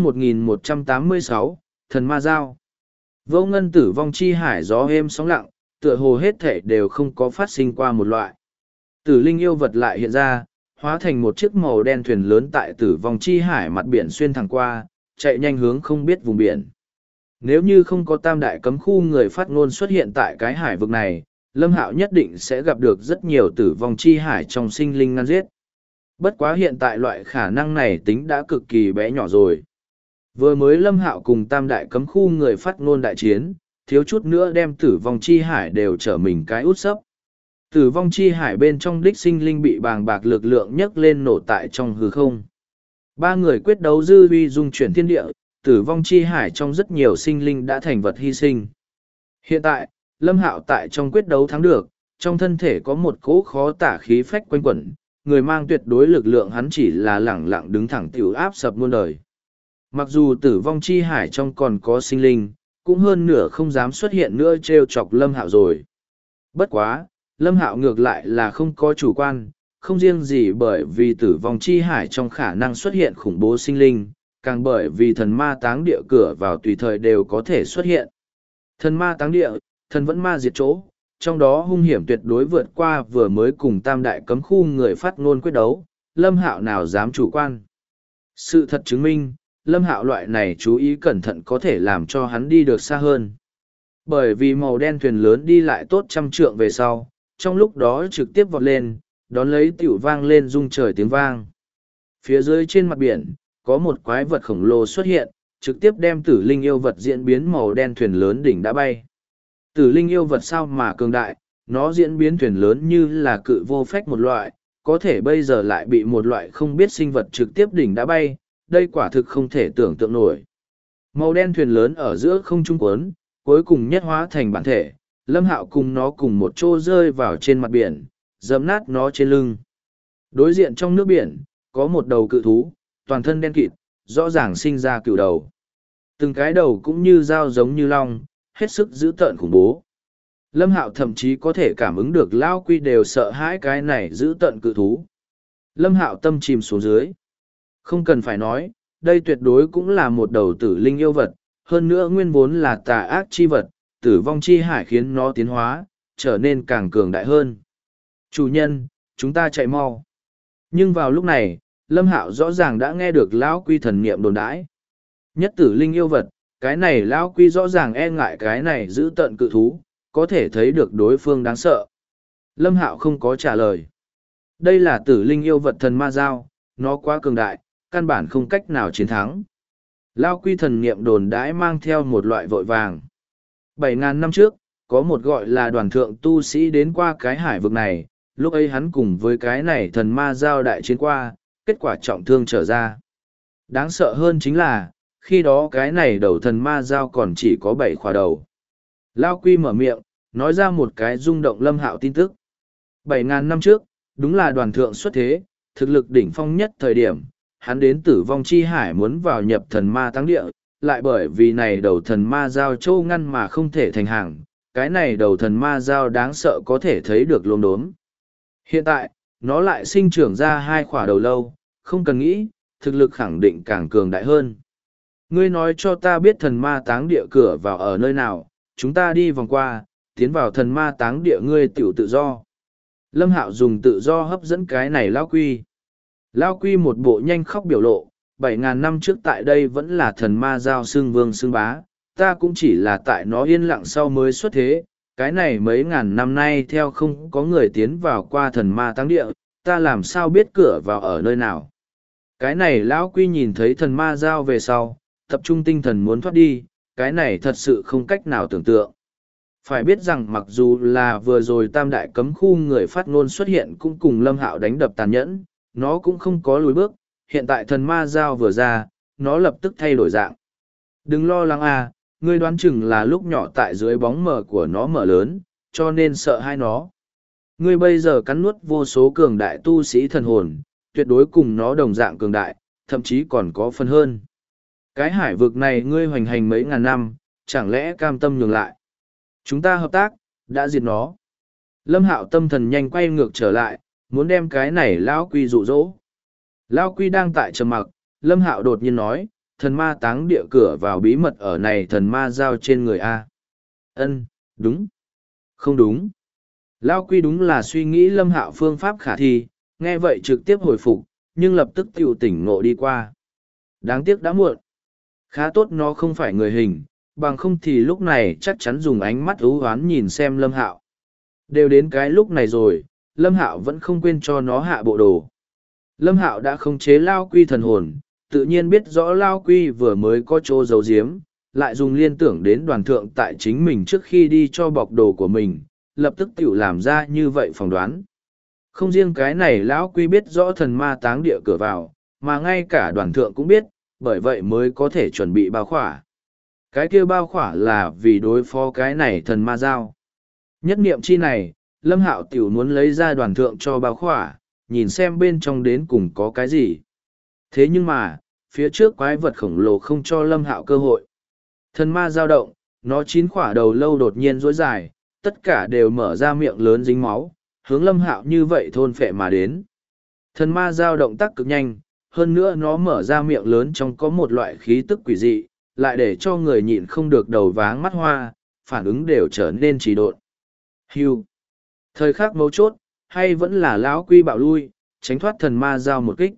1186, Thần Ma Giao. Vô ngân Tử Vong Chi Hải gió êm sóng lặng, tựa hồ hết thể đều không có phát sinh qua một loại. Tử linh yêu vật lại hiện ra, hóa thành một chiếc màu đen thuyền lớn tại Tử Vong Chi Hải mặt biển xuyên thẳng qua, chạy nhanh hướng không biết vùng biển. Nếu như không có tam đại cấm khu người phát ngôn xuất hiện tại cái hải vực này, Lâm Hạo nhất định sẽ gặp được rất nhiều Tử Vong Chi Hải trong sinh linh ngăn giết. Bất quá hiện tại loại khả năng này tính đã cực kỳ bé nhỏ rồi. Vừa mới Lâm Hạo cùng tam đại cấm khu người phát ngôn đại chiến, thiếu chút nữa đem Tử Vong Chi Hải đều trở mình cái út sấp. Tử Vong Chi Hải bên trong đích sinh linh bị bàng bạc lực lượng nhấc lên nổ tại trong hư không. Ba người quyết đấu dư uy dung chuyển thiên địa, Tử Vong Chi Hải trong rất nhiều sinh linh đã thành vật hy sinh. Hiện tại, Lâm Hạo tại trong quyết đấu thắng được, trong thân thể có một cỗ khó tả khí phách quanh quẩn, người mang tuyệt đối lực lượng hắn chỉ là lẳng lặng đứng thẳng tiểu áp sập muôn đời. Mặc dù Tử Vong Chi Hải trong còn có sinh linh, cũng hơn nửa không dám xuất hiện nữa trêu chọc Lâm Hạo rồi. Bất quá, Lâm Hạo ngược lại là không có chủ quan, không riêng gì bởi vì Tử Vong Chi Hải trong khả năng xuất hiện khủng bố sinh linh, càng bởi vì thần ma táng địa cửa vào tùy thời đều có thể xuất hiện. Thần ma táng địa, thần vẫn ma diệt chỗ, trong đó hung hiểm tuyệt đối vượt qua vừa mới cùng tam đại cấm khu người phát ngôn quyết đấu, Lâm Hạo nào dám chủ quan. Sự thật chứng minh, Lâm Hạo loại này chú ý cẩn thận có thể làm cho hắn đi được xa hơn. Bởi vì màu đen thuyền lớn đi lại tốt trăm trượng về sau, trong lúc đó trực tiếp vọt lên, đón lấy tiểu vang lên rung trời tiếng vang. Phía dưới trên mặt biển, có một quái vật khổng lồ xuất hiện, trực tiếp đem tử linh yêu vật diễn biến màu đen thuyền lớn đỉnh đã bay. Tử linh yêu vật sao mà cường đại, nó diễn biến thuyền lớn như là cự vô phách một loại, có thể bây giờ lại bị một loại không biết sinh vật trực tiếp đỉnh đã bay, đây quả thực không thể tưởng tượng nổi. Màu đen thuyền lớn ở giữa không trung quấn, cuối cùng nhất hóa thành bản thể, Lâm Hạo cùng nó cùng một chỗ rơi vào trên mặt biển, dẫm nát nó trên lưng. Đối diện trong nước biển, có một đầu cự thú, toàn thân đen kịt, rõ ràng sinh ra cựu đầu. Từng cái đầu cũng như dao giống như long, hết sức dữ tợn khủng bố. Lâm Hạo thậm chí có thể cảm ứng được Lao Quy đều sợ hãi cái này dữ tợn cự thú. Lâm Hạo tâm chìm xuống dưới. Không cần phải nói, đây tuyệt đối cũng là một đầu tử linh yêu vật, hơn nữa nguyên vốn là tà ác chi vật, Tử Vong Chi Hải khiến nó tiến hóa, trở nên càng cường đại hơn. Chủ nhân, chúng ta chạy mau. Nhưng vào lúc này, Lâm Hạo rõ ràng đã nghe được Lão Quy thần niệm đồn đãi. Nhất tử linh yêu vật, cái này Lão Quy rõ ràng e ngại cái này giữ tận cự thú, có thể thấy được đối phương đáng sợ. Lâm Hạo không có trả lời. Đây là tử linh yêu vật thần ma giao, nó quá cường đại, căn bản không cách nào chiến thắng. Lão Quy thần niệm đồn đãi mang theo một loại vội vàng. 7.000 năm trước, Có một gọi là đoàn thượng tu sĩ đến qua cái hải vực này, lúc ấy hắn cùng với cái này thần ma giao đại chiến qua, kết quả trọng thương trở ra. Đáng sợ hơn chính là, khi đó cái này đầu thần ma giao còn chỉ có 7 khóa đầu. Lao Quy mở miệng, nói ra một cái rung động Lâm Hạo tin tức. 7.000 năm trước, đúng là đoàn thượng xuất thế, thực lực đỉnh phong nhất thời điểm, hắn đến Tử Vong Chi Hải muốn vào nhập thần ma táng địa, lại bởi vì này đầu thần ma giao châu ngăn mà không thể thành hàng, cái này đầu thần ma giao đáng sợ có thể thấy được lốm đốm. Hiện tại, nó lại sinh trưởng ra 2 khỏa đầu lâu, không cần nghĩ, thực lực khẳng định càng cường đại hơn. Ngươi nói cho ta biết thần ma táng địa cửa vào ở nơi nào, chúng ta đi vòng qua, tiến vào thần ma táng địa ngươi tiểu tự do. Lâm Hạo dùng tự do hấp dẫn cái này Lao Quy. Lao Quy một bộ nhanh khóc biểu lộ, 7.000 năm trước tại đây vẫn là thần ma giao xương vương xương bá, ta cũng chỉ là tại nó yên lặng sau mới xuất thế, cái này mấy ngàn năm nay theo không có người tiến vào qua thần ma táng địa, ta làm sao biết cửa vào ở nơi nào. Cái này Lão Quy nhìn thấy thần ma giao về sau, tập trung tinh thần muốn thoát đi, cái này thật sự không cách nào tưởng tượng. Phải biết rằng mặc dù là vừa rồi tam đại cấm khu người phát ngôn xuất hiện cũng cùng Lâm Hạo đánh đập tàn nhẫn, nó cũng không có lùi bước, hiện tại thần ma giao vừa ra, nó lập tức thay đổi dạng. Đừng lo lắng à, ngươi đoán chừng là lúc nhỏ tại dưới bóng mờ của nó mở lớn, cho nên sợ hai nó. Ngươi bây giờ cắn nuốt vô số cường đại tu sĩ thần hồn, tuyệt đối cùng nó đồng dạng cường đại, thậm chí còn có phần hơn. Cái hải vực này ngươi hoành hành mấy ngàn năm, chẳng lẽ cam tâm nhường lại. Chúng ta hợp tác, đã diệt nó. Lâm Hạo tâm thần nhanh quay ngược trở lại, muốn đem cái này Lão Quy dụ dỗ. Lão Quy đang tại trầm mặc, Lâm Hạo đột nhiên nói, thần ma táng địa cửa vào bí mật ở này thần ma giao trên người A. Ân, đúng. Không đúng. Lão Quy đúng là suy nghĩ Lâm Hạo phương pháp khả thi, nghe vậy trực tiếp hồi phục, nhưng lập tức tiểu tỉnh ngộ đi qua. Đáng tiếc đã muộn. Khá tốt nó không phải người hình, bằng không thì lúc này chắc chắn dùng ánh mắt ưu hoán nhìn xem Lâm Hạo. Đều đến cái lúc này rồi, Lâm Hạo vẫn không quên cho nó hạ bộ đồ. Lâm Hạo đã khống chế Lao Quy thần hồn, tự nhiên biết rõ Lao Quy vừa mới có chỗ giấu giếm, lại dùng liên tưởng đến đoàn thượng tại chính mình trước khi đi cho bọc đồ của mình, lập tức tiểu làm ra như vậy phỏng đoán. Không riêng cái này Lão Quy biết rõ thần ma táng địa cửa vào, mà ngay cả đoàn thượng cũng biết, bởi vậy mới có thể chuẩn bị bao khỏa. Cái kia bao khỏa là vì đối phó cái này thần ma giao. Nhất niệm chi này, Lâm Hạo tiểu muốn lấy ra đoàn thượng cho bao khỏa, nhìn xem bên trong đến cùng có cái gì. Thế nhưng mà, phía trước quái vật khổng lồ không cho Lâm Hạo cơ hội. Thần ma dao động, nó 9 khỏa đầu lâu đột nhiên rối dài, tất cả đều mở ra miệng lớn dính máu, hướng Lâm Hạo như vậy thôn phệ mà đến. Thần ma dao động tác cực nhanh, hơn nữa nó mở ra miệng lớn trong có một loại khí tức quỷ dị, lại để cho người nhịn không được đầu váng mắt hoa, phản ứng đều trở nên trì độn. Hưu. Thời khắc mấu chốt, hay vẫn là Lão Quy bạo lui, tránh thoát thần ma dao một kích.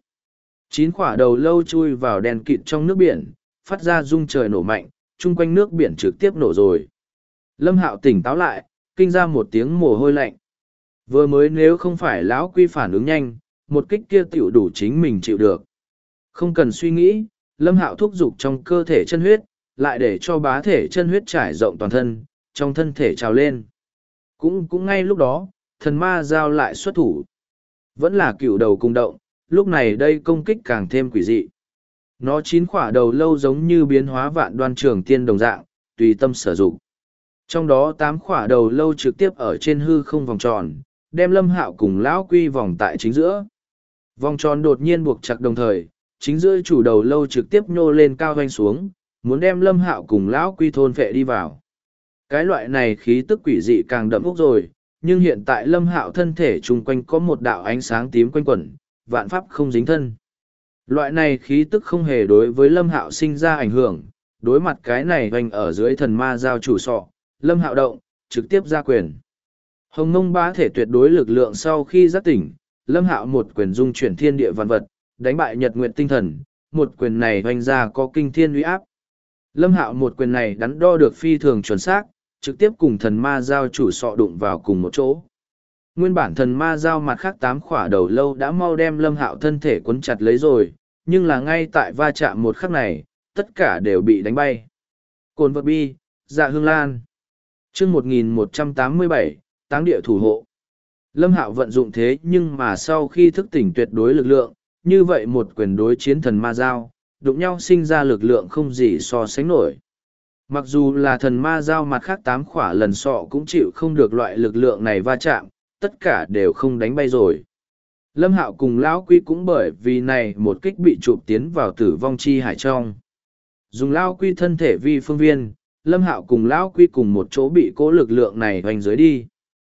9 khỏa đầu lâu chui vào đèn kịt trong nước biển, phát ra rung trời nổ mạnh, chung quanh nước biển trực tiếp nổ rồi. Lâm Hạo tỉnh táo lại, kinh ra một tiếng mồ hôi lạnh. Vừa mới nếu không phải Lão Quy phản ứng nhanh, một kích kia tiểu đủ chính mình chịu được. Không cần suy nghĩ, Lâm Hạo thúc giục trong cơ thể chân huyết, lại để cho bá thể chân huyết trải rộng toàn thân, trong thân thể trào lên. Cũng ngay lúc đó, thần ma giao lại xuất thủ. Vẫn là cựu đầu cung động, lúc này đây công kích càng thêm quỷ dị. Nó 9 khỏa đầu lâu giống như biến hóa vạn đoan trường tiên đồng dạng, tùy tâm sử dụng. Trong đó 8 khỏa đầu lâu trực tiếp ở trên hư không vòng tròn, đem Lâm Hạo cùng Lão Quy vòng tại chính giữa. Vòng tròn đột nhiên buộc chặt đồng thời, chính giữa chủ đầu lâu trực tiếp nhô lên cao hoanh xuống, muốn đem Lâm Hạo cùng Lão Quy thôn phệ đi vào. Cái loại này khí tức quỷ dị càng đậm ốc rồi, nhưng hiện tại Lâm Hạo thân thể chung quanh có một đạo ánh sáng tím quanh quẩn, vạn pháp không dính thân. Loại này khí tức không hề đối với Lâm Hạo sinh ra ảnh hưởng, đối mặt cái này hoành ở dưới thần ma giao chủ sọ, Lâm Hạo động, trực tiếp ra quyền. Hồng Mông bá thể tuyệt đối lực lượng sau khi giác tỉnh, Lâm Hạo một quyền dung chuyển thiên địa vạn vật, đánh bại Nhật Nguyệt tinh thần, một quyền này hoành ra có kinh thiên uy áp. Lâm Hạo một quyền này đắn đo được phi thường chuẩn xác, trực tiếp cùng thần ma giao chủ sọ đụng vào cùng một chỗ. Nguyên bản thần ma giao mặt khác 8 khỏa đầu lâu đã mau đem Lâm Hạo thân thể cuốn chặt lấy rồi, nhưng là ngay tại va chạm một khắc này, tất cả đều bị đánh bay. Cồn vật bi, dạ hương lan. chương 1187, táng địa thủ hộ. Lâm Hạo vận dụng thế nhưng mà sau khi thức tỉnh tuyệt đối lực lượng, như vậy một quyền đối chiến thần ma giao, đụng nhau sinh ra lực lượng không gì so sánh nổi. Mặc dù là thần ma giao mặt khác 8 khỏa lần sọ cũng chịu không được loại lực lượng này va chạm, tất cả đều không đánh bay rồi. Lâm Hạo cùng Lão Quy cũng bởi vì này một kích bị chụp tiến vào tử vong chi hải trong. Dùng Lão Quy thân thể vi phương viên, Lâm Hạo cùng Lão Quy cùng một chỗ bị cố lực lượng này hoành dưới đi.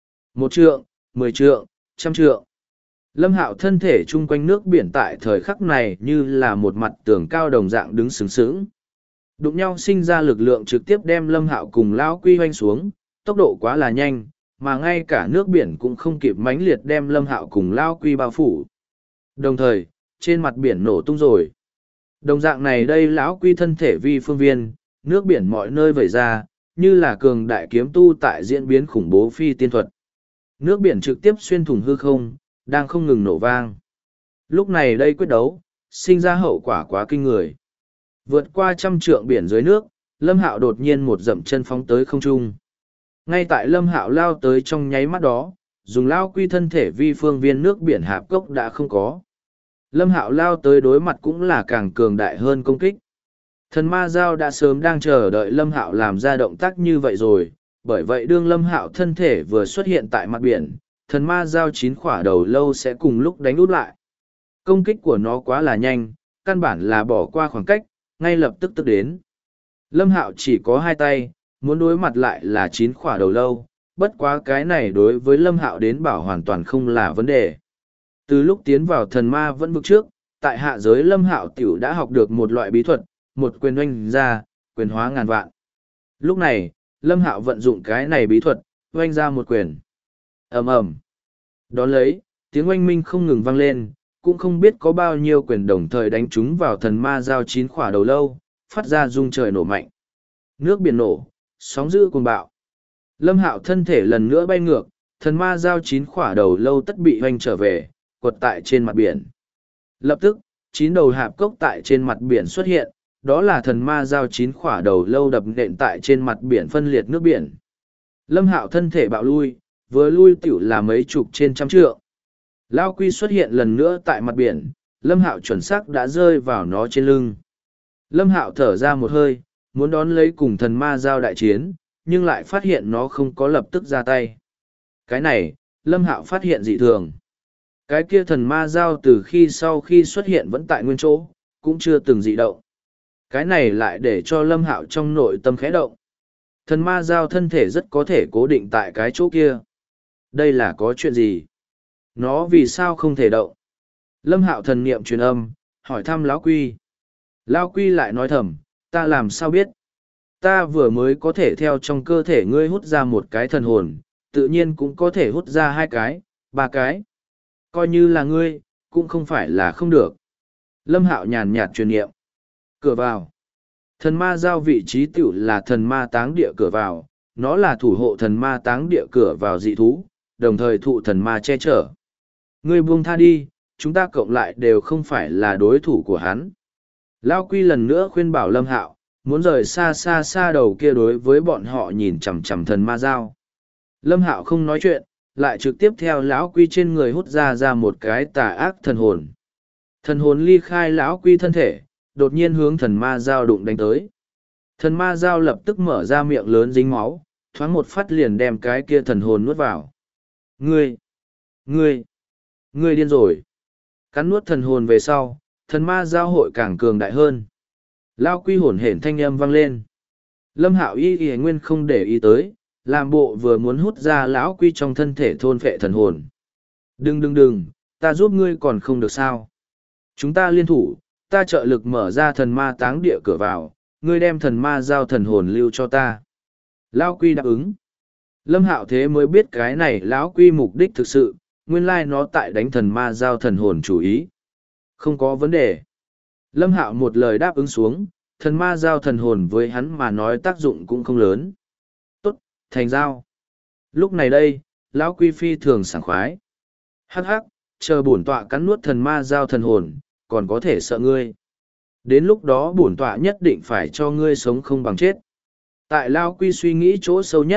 1 trượng, 10 trượng, 100 trượng. Lâm Hạo thân thể chung quanh nước biển tại thời khắc này như là một mặt tường cao đồng dạng đứng sướng sướng. Đụng nhau sinh ra lực lượng trực tiếp đem Lâm Hạo cùng Lão Quy hoành xuống, tốc độ quá là nhanh, mà ngay cả nước biển cũng không kịp mãnh liệt đem Lâm Hạo cùng Lão Quy bao phủ. Đồng thời, trên mặt biển nổ tung rồi. Đồng dạng này đây Lão Quy thân thể vi phương viên, nước biển mọi nơi vẩy ra, như là cường đại kiếm tu tại diễn biến khủng bố phi tiên thuật. Nước biển trực tiếp xuyên thủng hư không, đang không ngừng nổ vang. Lúc này đây quyết đấu, sinh ra hậu quả quá kinh người. Vượt qua 100 trượng biển dưới nước, Lâm Hạo đột nhiên một dậm chân phóng tới không trung. Ngay tại Lâm Hạo lao tới trong nháy mắt đó, dùng Lão Quy thân thể vi phương viên nước biển hạp cốc đã không có. Lâm Hạo lao tới đối mặt cũng là càng cường đại hơn công kích. Thần ma giao đã sớm đang chờ đợi Lâm Hạo làm ra động tác như vậy rồi, bởi vậy đương Lâm Hạo thân thể vừa xuất hiện tại mặt biển, thần ma giao 9 khỏa đầu lâu sẽ cùng lúc đánh út lại. Công kích của nó quá là nhanh, căn bản là bỏ qua khoảng cách, ngay lập tức tức đến. Lâm Hạo chỉ có 2 tay, muốn đối mặt lại là 9 khỏa đầu lâu, bất quá cái này đối với Lâm Hạo đến bảo hoàn toàn không là vấn đề. Từ lúc tiến vào thần ma vẫn vực trước, tại hạ giới Lâm Hạo tiểu đã học được một loại bí thuật, một quyền oanh ra, quyền hóa ngàn vạn. Lúc này, Lâm Hạo vận dụng cái này bí thuật, oanh ra một quyền. Ầm ầm. Đón lấy, tiếng oanh minh không ngừng vang lên, cũng không biết có bao nhiêu quyền đồng thời đánh trúng vào thần ma giao 9 khỏa đầu lâu, phát ra rung trời nổ mạnh. Nước biển nổ, sóng dữ cuồng bạo. Lâm Hạo thân thể lần nữa bay ngược, thần ma giao 9 khỏa đầu lâu tất bị hoành trở về, quật tại trên mặt biển. Lập tức, 9 đầu hạp cốc tại trên mặt biển xuất hiện, đó là thần ma giao 9 khỏa đầu lâu đập nện tại trên mặt biển phân liệt nước biển. Lâm Hạo thân thể bạo lui, vừa lui tiểu là mấy chục trên 100 trượng. Lão Quy xuất hiện lần nữa tại mặt biển, Lâm Hạo chuẩn xác đã rơi vào nó trên lưng. Lâm Hạo thở ra một hơi, muốn đón lấy cùng thần ma giao đại chiến, nhưng lại phát hiện nó không có lập tức ra tay. Cái này, Lâm Hạo phát hiện dị thường. Cái kia thần ma giao từ khi sau khi xuất hiện vẫn tại nguyên chỗ, cũng chưa từng dị động. Cái này lại để cho Lâm Hạo trong nội tâm khẽ động. Thần ma giao thân thể rất có thể cố định tại cái chỗ kia. Đây là có chuyện gì? Nó vì sao không thể động? Lâm Hạo thần niệm truyền âm, hỏi thăm Lão Quy. Lão Quy lại nói thầm, ta làm sao biết? Ta vừa mới có thể theo trong cơ thể ngươi hút ra một cái thần hồn, tự nhiên cũng có thể hút ra 2 cái, 3 cái. Coi như là ngươi, cũng không phải là không được. Lâm Hạo nhàn nhạt truyền niệm. Cửa vào. Thần ma giao vị trí tiểu là thần ma táng địa cửa vào, nó là thủ hộ thần ma táng địa cửa vào dị thú, đồng thời thụ thần ma che chở. Ngươi buông tha đi, chúng ta cộng lại đều không phải là đối thủ của hắn. Lao Quy lần nữa khuyên bảo Lâm Hạo, muốn rời xa xa xa đầu kia đối với bọn họ nhìn chằm chằm thần ma giao. Lâm Hạo không nói chuyện, lại trực tiếp theo lão Quy trên người hút ra một cái tà ác thần hồn. Thần hồn ly khai lão Quy thân thể, đột nhiên hướng thần ma giao đụng đánh tới. Thần ma giao lập tức mở ra miệng lớn dính máu, thoáng một phát liền đem cái kia thần hồn nuốt vào. Ngươi điên rồi. Cắn nuốt thần hồn về sau, thần ma giao hội càng cường đại hơn. Lao Quy hổn hển thanh âm vang lên. Lâm Hạo y nguyên không để ý tới, làm bộ vừa muốn hút ra lão Quy trong thân thể thôn phệ thần hồn. Đừng, ta giúp ngươi còn không được sao. Chúng ta liên thủ, ta trợ lực mở ra thần ma táng địa cửa vào, ngươi đem thần ma giao thần hồn lưu cho ta. Lão Quy đáp ứng. Lâm Hạo thế mới biết cái này lão Quy mục đích thực sự, nguyên lai nó tại đánh thần ma giao thần hồn chủ ý. Không có vấn đề. Lâm Hạo một lời đáp ứng xuống, thần ma giao thần hồn với hắn mà nói tác dụng cũng không lớn. Tốt, thành giao. Lúc này đây, lão Quy phi thường sảng khoái. Hắc hắc, chờ bổn tọa cắn nuốt thần ma giao thần hồn, còn có thể sợ ngươi. Đến lúc đó bổn tọa nhất định phải cho ngươi sống không bằng chết. Tại Lão Quy suy nghĩ chỗ sâu nhất,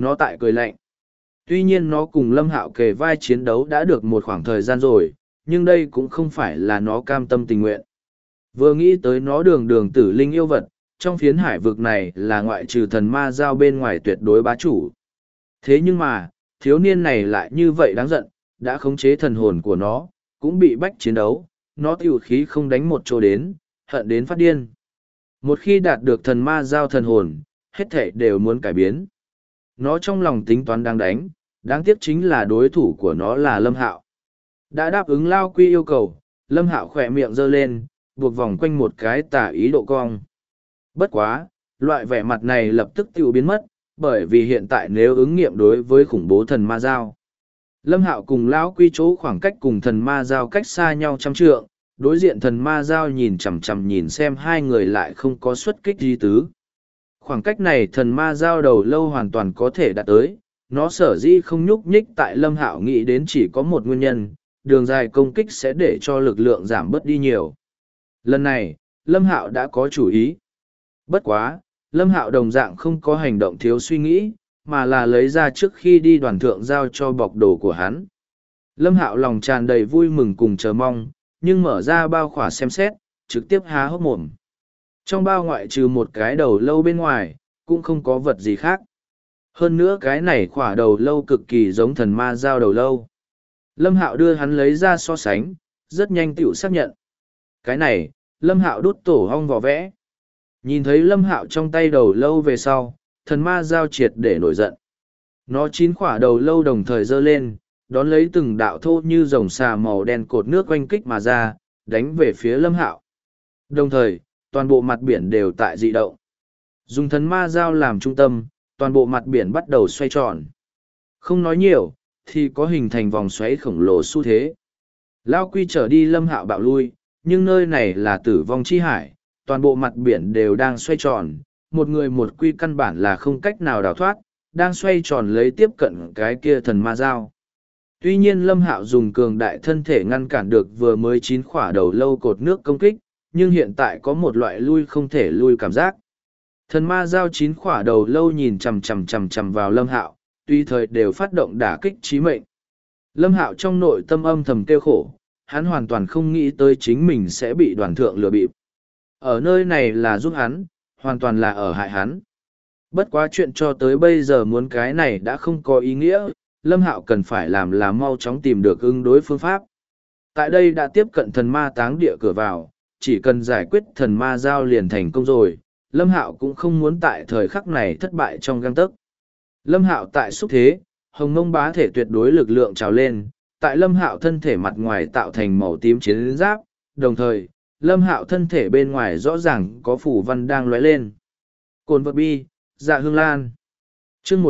nó tại cười lạnh. Tuy nhiên nó cùng Lâm Hạo kề vai chiến đấu đã được một khoảng thời gian rồi, nhưng đây cũng không phải là nó cam tâm tình nguyện. Vừa nghĩ tới nó đường đường tử linh yêu vật, trong phiến hải vực này là ngoại trừ thần ma giao bên ngoài tuyệt đối bá chủ. Thế nhưng mà, thiếu niên này lại như vậy đáng giận, đã khống chế thần hồn của nó, cũng bị bách chiến đấu, nó tiểu khí không đánh một chỗ đến, hận đến phát điên. Một khi đạt được thần ma giao thần hồn, hết thể đều muốn cải biến. Nó trong lòng tính toán đang đánh, đáng tiếc chính là đối thủ của nó là Lâm Hạo. Đã đáp ứng Lao Quy yêu cầu, Lâm Hạo khỏe miệng giơ lên, buộc vòng quanh một cái tả ý độ cong. Bất quá, loại vẻ mặt này lập tức tiêu biến mất, bởi vì hiện tại nếu ứng nghiệm đối với khủng bố thần ma giao. Lâm Hạo cùng Lão Quy chỗ khoảng cách cùng thần ma giao cách xa nhau trăm trượng, đối diện thần ma giao nhìn chằm chằm nhìn xem hai người lại không có xuất kích gì tứ. Khoảng cách này thần ma giao đầu lâu hoàn toàn có thể đạt tới, nó sở dĩ không nhúc nhích tại Lâm Hạo nghĩ đến chỉ có một nguyên nhân, đường dài công kích sẽ để cho lực lượng giảm bớt đi nhiều. Lần này, Lâm Hạo đã có chủ ý. Bất quá, Lâm Hạo đồng dạng không có hành động thiếu suy nghĩ, mà là lấy ra trước khi đi đoàn thượng giao cho bọc đồ của hắn. Lâm Hạo lòng tràn đầy vui mừng cùng chờ mong, nhưng mở ra bao khỏa xem xét, trực tiếp há hốc mồm. Trong bao ngoại trừ một cái đầu lâu bên ngoài, cũng không có vật gì khác. Hơn nữa cái này khỏa đầu lâu cực kỳ giống thần ma giao đầu lâu. Lâm Hạo đưa hắn lấy ra so sánh, rất nhanh tựu xác nhận. Cái này, Lâm Hạo đút tổ hong vỏ vẽ. Nhìn thấy Lâm Hạo trong tay đầu lâu về sau, thần ma giao triệt để nổi giận. Nó chín khỏa đầu lâu đồng thời giơ lên, đón lấy từng đạo thô như rồng xà màu đen cột nước quanh kích mà ra, đánh về phía Lâm Hạo. Đồng thời, toàn bộ mặt biển đều tại dị động. Dùng thần ma giao làm trung tâm, toàn bộ mặt biển bắt đầu xoay tròn. Không nói nhiều, thì có hình thành vòng xoáy khổng lồ xu thế. Lao Quy trở đi Lâm Hạo bạo lui, nhưng nơi này là tử vong chi hải, toàn bộ mặt biển đều đang xoay tròn, một người một quy căn bản là không cách nào đào thoát, đang xoay tròn lấy tiếp cận cái kia thần ma giao. Tuy nhiên Lâm Hạo dùng cường đại thân thể ngăn cản được vừa mới chín khỏa đầu lâu cột nước công kích, nhưng hiện tại có một loại lui không thể lui cảm giác. Thần ma giao chín khỏa đầu lâu nhìn chằm vào Lâm Hạo, tuy thời đều phát động đả kích chí mệnh. Lâm Hạo trong nội tâm âm thầm kêu khổ, hắn hoàn toàn không nghĩ tới chính mình sẽ bị đoàn thượng lừa bịp. Ở nơi này là giúp hắn, hoàn toàn là ở hại hắn. Bất quá chuyện cho tới bây giờ muốn cái này đã không có ý nghĩa, Lâm Hạo cần phải làm là mau chóng tìm được ứng đối phương pháp. Tại đây đã tiếp cận thần ma táng địa cửa vào, chỉ cần giải quyết thần ma giao liền thành công rồi, Lâm Hạo cũng không muốn tại thời khắc này thất bại trong gang tấc. Lâm Hạo tại xúc thế, hồng mông bá thể tuyệt đối lực lượng trào lên, tại Lâm Hạo thân thể mặt ngoài tạo thành màu tím chiến giáp, đồng thời, Lâm Hạo thân thể bên ngoài rõ ràng có phủ văn đang lóe lên. Cồn vật bi, dạ hương lan. Chương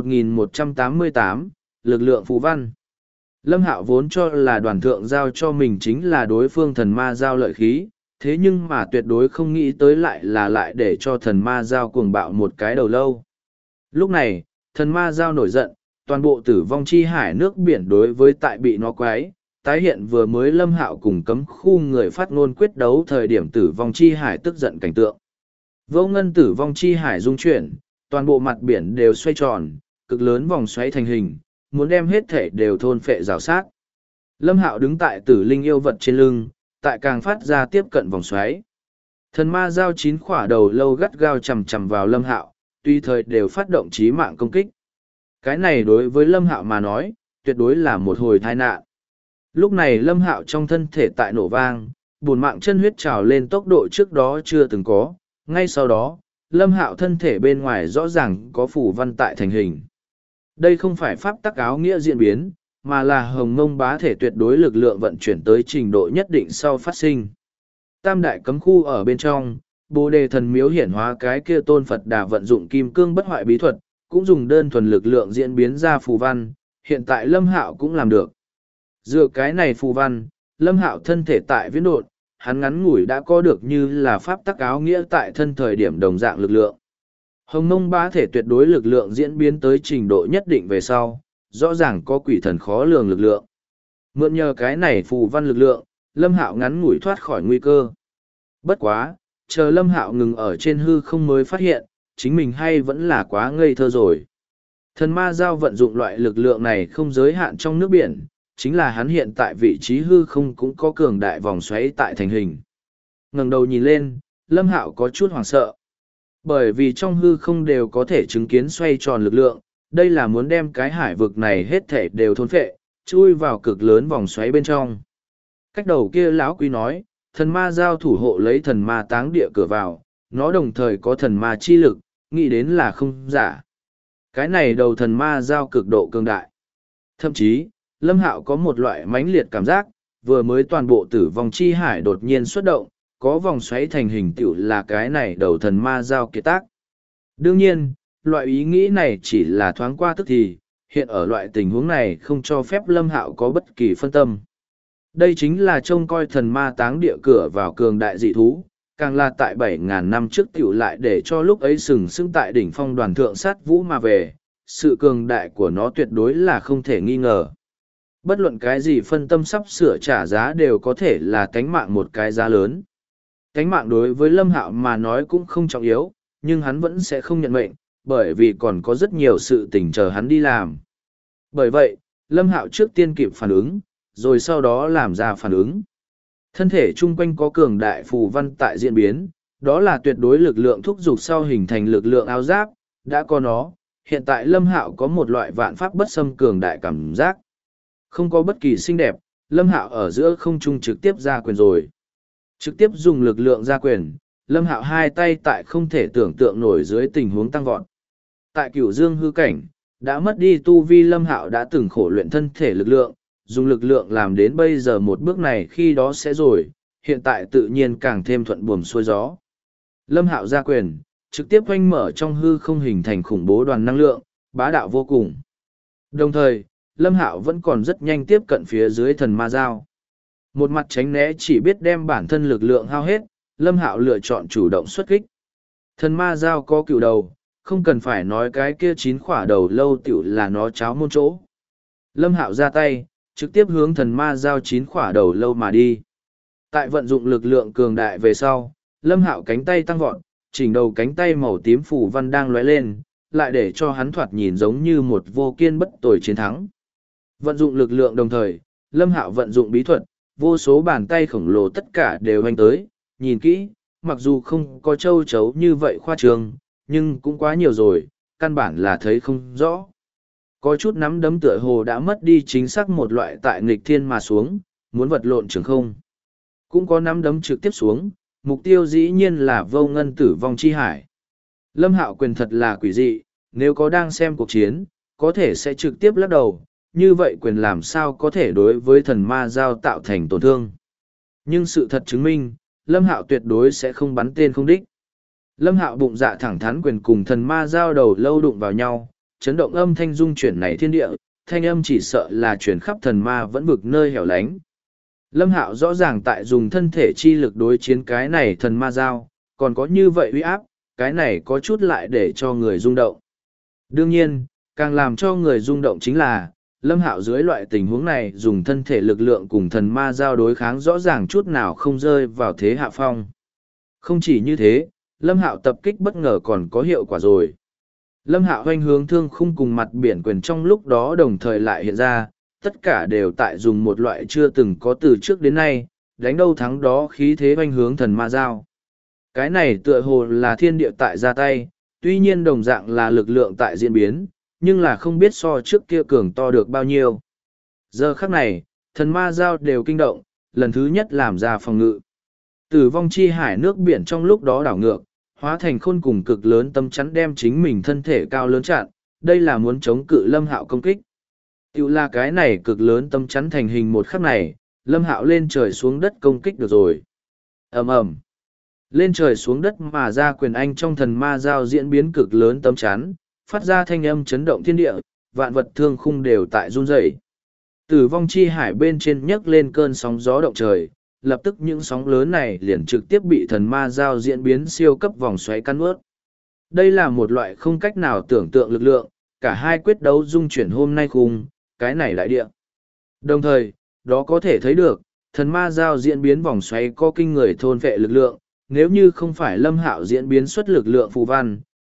1188, lực lượng phù văn. Lâm Hạo vốn cho là đoàn thượng giao cho mình chính là đối phương thần ma giao lợi khí, thế nhưng mà tuyệt đối không nghĩ tới lại để cho thần ma giao cuồng bạo một cái đầu lâu. Lúc này, thần ma giao nổi giận, toàn bộ tử vong chi hải nước biển đối với tại bị nó quái, tái hiện vừa mới Lâm Hạo cùng cấm khu người phát ngôn quyết đấu thời điểm tử vong chi hải tức giận cảnh tượng. Vô ngân tử vong chi hải rung chuyển, toàn bộ mặt biển đều xoay tròn, cực lớn vòng xoáy thành hình, muốn đem hết thể đều thôn phệ rào sát. Lâm Hạo đứng tại tử linh yêu vật trên lưng, tại càng phát ra tiếp cận vòng xoáy. Thần ma giao chín khỏa đầu lâu gắt gao chầm vào Lâm Hạo, tuy thời đều phát động chí mạng công kích. Cái này đối với Lâm Hạo mà nói, tuyệt đối là một hồi tai nạn. Lúc này Lâm Hạo trong thân thể tại nổ vang, bùn mạng chân huyết trào lên tốc độ trước đó chưa từng có, ngay sau đó, Lâm Hạo thân thể bên ngoài rõ ràng có phủ văn tại thành hình. Đây không phải pháp tắc áo nghĩa diễn biến, mà là hồng mông bá thể tuyệt đối lực lượng vận chuyển tới trình độ nhất định sau phát sinh. Tam đại cấm khu ở bên trong, Bồ Đề thần miếu hiển hóa cái kia tôn Phật Đà vận dụng kim cương bất hoại bí thuật, cũng dùng đơn thuần lực lượng diễn biến ra phù văn, hiện tại Lâm Hạo cũng làm được. Dựa cái này phù văn, Lâm Hạo thân thể tại viễn độn, hắn ngắn ngủi đã có được như là pháp tắc áo nghĩa tại thân thời điểm đồng dạng lực lượng. Hồng mông bá thể tuyệt đối lực lượng diễn biến tới trình độ nhất định về sau, rõ ràng có quỷ thần khó lường lực lượng. Mượn nhờ cái này phù văn lực lượng, Lâm Hạo ngắn ngủi thoát khỏi nguy cơ. Bất quá, chờ Lâm Hạo ngừng ở trên hư không mới phát hiện, chính mình hay vẫn là quá ngây thơ rồi. Thần ma giao vận dụng loại lực lượng này không giới hạn trong nước biển, chính là hắn hiện tại vị trí hư không cũng có cường đại vòng xoáy tại thành hình. Ngẩng đầu nhìn lên, Lâm Hạo có chút hoảng sợ. Bởi vì trong hư không đều có thể chứng kiến xoay tròn lực lượng, đây là muốn đem cái hải vực này hết thể đều thôn phệ, chui vào cực lớn vòng xoáy bên trong. Cách đầu kia lão quý nói, thần ma giao thủ hộ lấy thần ma táng địa cửa vào, nó đồng thời có thần ma chi lực, nghĩ đến là không giả. Cái này đầu thần ma giao cực độ cường đại. Thậm chí, Lâm Hạo có một loại mãnh liệt cảm giác, vừa mới toàn bộ tử vong chi hải đột nhiên xuất động, có vòng xoáy thành hình tựu là cái này đầu thần ma giao kiệt tác. Đương nhiên, loại ý nghĩ này chỉ là thoáng qua tức thì, hiện ở loại tình huống này không cho phép Lâm Hạo có bất kỳ phân tâm. Đây chính là trông coi thần ma táng địa cửa vào cường đại dị thú, càng là tại 7.000 năm trước tiểu lại để cho lúc ấy sừng sững tại đỉnh phong đoàn thượng sát vũ mà về, sự cường đại của nó tuyệt đối là không thể nghi ngờ. Bất luận cái gì phân tâm sắp sửa trả giá đều có thể là tánh mạng một cái giá lớn. Tánh mạng đối với Lâm Hạo mà nói cũng không trọng yếu, nhưng hắn vẫn sẽ không nhận mệnh, bởi vì còn có rất nhiều sự tình chờ hắn đi làm. Bởi vậy, Lâm Hạo trước tiên kịp phản ứng, rồi sau đó làm ra phản ứng. Thân thể chung quanh có cường đại phù văn tại diễn biến, đó là tuyệt đối lực lượng thúc giục sau hình thành lực lượng áo giáp, đã có nó, hiện tại Lâm Hạo có một loại vạn pháp bất xâm cường đại cảm giác. Không có bất kỳ xinh đẹp, Lâm Hạo ở giữa không trung trực tiếp ra quyền rồi. Trực tiếp dùng lực lượng ra quyền, Lâm Hạo hai tay tại không thể tưởng tượng nổi dưới tình huống tăng vọt. Tại Cửu Dương hư cảnh, đã mất đi tu vi Lâm Hạo đã từng khổ luyện thân thể lực lượng, dùng lực lượng làm đến bây giờ một bước này khi đó sẽ rồi, hiện tại tự nhiên càng thêm thuận buồm xuôi gió. Lâm Hạo ra quyền, trực tiếp oanh mở trong hư không hình thành khủng bố đoàn năng lượng, bá đạo vô cùng. Đồng thời, Lâm Hạo vẫn còn rất nhanh tiếp cận phía dưới thần ma giao. Một mặt tránh né chỉ biết đem bản thân lực lượng hao hết, Lâm Hạo lựa chọn chủ động xuất kích. Thần ma giao có cựu đầu, không cần phải nói cái kia 9 khỏa đầu lâu tiểu là nó cháo môn chỗ. Lâm Hạo ra tay, trực tiếp hướng thần ma giao 9 khỏa đầu lâu mà đi. Tại vận dụng lực lượng cường đại về sau, Lâm Hạo cánh tay tăng vọt, chỉnh đầu cánh tay màu tím phù văn đang lóe lên, lại để cho hắn thoạt nhìn giống như một vô kiên bất tồi chiến thắng. Vận dụng lực lượng đồng thời, Lâm Hạo vận dụng bí thuật, vô số bàn tay khổng lồ tất cả đều hoành tới, nhìn kỹ, mặc dù không có châu chấu như vậy khoa trương, nhưng cũng quá nhiều rồi, căn bản là thấy không rõ. Có chút nắm đấm tựa hồ đã mất đi chính xác một loại tại nghịch thiên mà xuống, muốn vật lộn trường không. Cũng có nắm đấm trực tiếp xuống, mục tiêu dĩ nhiên là vô ngân tử vong chi hải. Lâm Hạo quyền thật là quỷ dị, nếu có đang xem cuộc chiến, có thể sẽ trực tiếp lắc đầu, như vậy quyền làm sao có thể đối với thần ma giao tạo thành tổn thương. Nhưng sự thật chứng minh, Lâm Hạo tuyệt đối sẽ không bắn tên không đích. Lâm Hạo bụng dạ thẳng thắn quyền cùng thần ma giao đầu lâu đụng vào nhau, chấn động âm thanh dung chuyển này thiên địa, thanh âm chỉ sợ là chuyển khắp thần ma vẫn vực nơi hẻo lánh. Lâm Hạo rõ ràng tại dùng thân thể chi lực đối chiến cái này thần ma giao, còn có như vậy uy áp, cái này có chút lại để cho người rung động. Đương nhiên, càng làm cho người rung động chính là, Lâm Hạo dưới loại tình huống này dùng thân thể lực lượng cùng thần ma giao đối kháng rõ ràng chút nào không rơi vào thế hạ phong. Không chỉ như thế, Lâm Hạo tập kích bất ngờ còn có hiệu quả rồi. Lâm Hạo hoành hướng thương khung cùng mặt biển quyền trong lúc đó đồng thời lại hiện ra, tất cả đều tại dùng một loại chưa từng có từ trước đến nay, đánh đâu thắng đó khí thế hoành hướng thần ma giao. Cái này tựa hồ là thiên địa tại ra tay, tuy nhiên đồng dạng là lực lượng tại diễn biến, nhưng là không biết so trước kia cường to được bao nhiêu. Giờ khắc này, thần ma giao đều kinh động, lần thứ nhất làm ra phòng ngự. Tử vong chi hải nước biển trong lúc đó đảo ngược, hóa thành khôn cùng cực lớn tâm chắn đem chính mình thân thể cao lớn chặn, đây là muốn chống cự Lâm Hạo công kích. Tiểu là cái này cực lớn tâm chắn thành hình một khắc này, Lâm Hạo lên trời xuống đất công kích được rồi. Ầm ầm. Lên trời xuống đất mà ra quyền anh trong thần ma giao diễn biến cực lớn tâm chắn, phát ra thanh âm chấn động thiên địa, vạn vật thương khung đều tại run rẩy. Tử vong chi hải bên trên nhấc lên cơn sóng gió động trời, lập tức những sóng lớn này liền trực tiếp bị thần ma giao diễn biến siêu cấp vòng xoáy cắn ướt. Đây là một loại không cách nào tưởng tượng lực lượng, cả hai quyết đấu dung chuyển hôm nay khung, cái này đại địa. Đồng thời, đó có thể thấy được, thần ma giao diễn biến vòng xoáy có kinh người thôn vệ lực lượng, nếu như không phải Lâm Hạo diễn biến xuất lực lượng phù văn,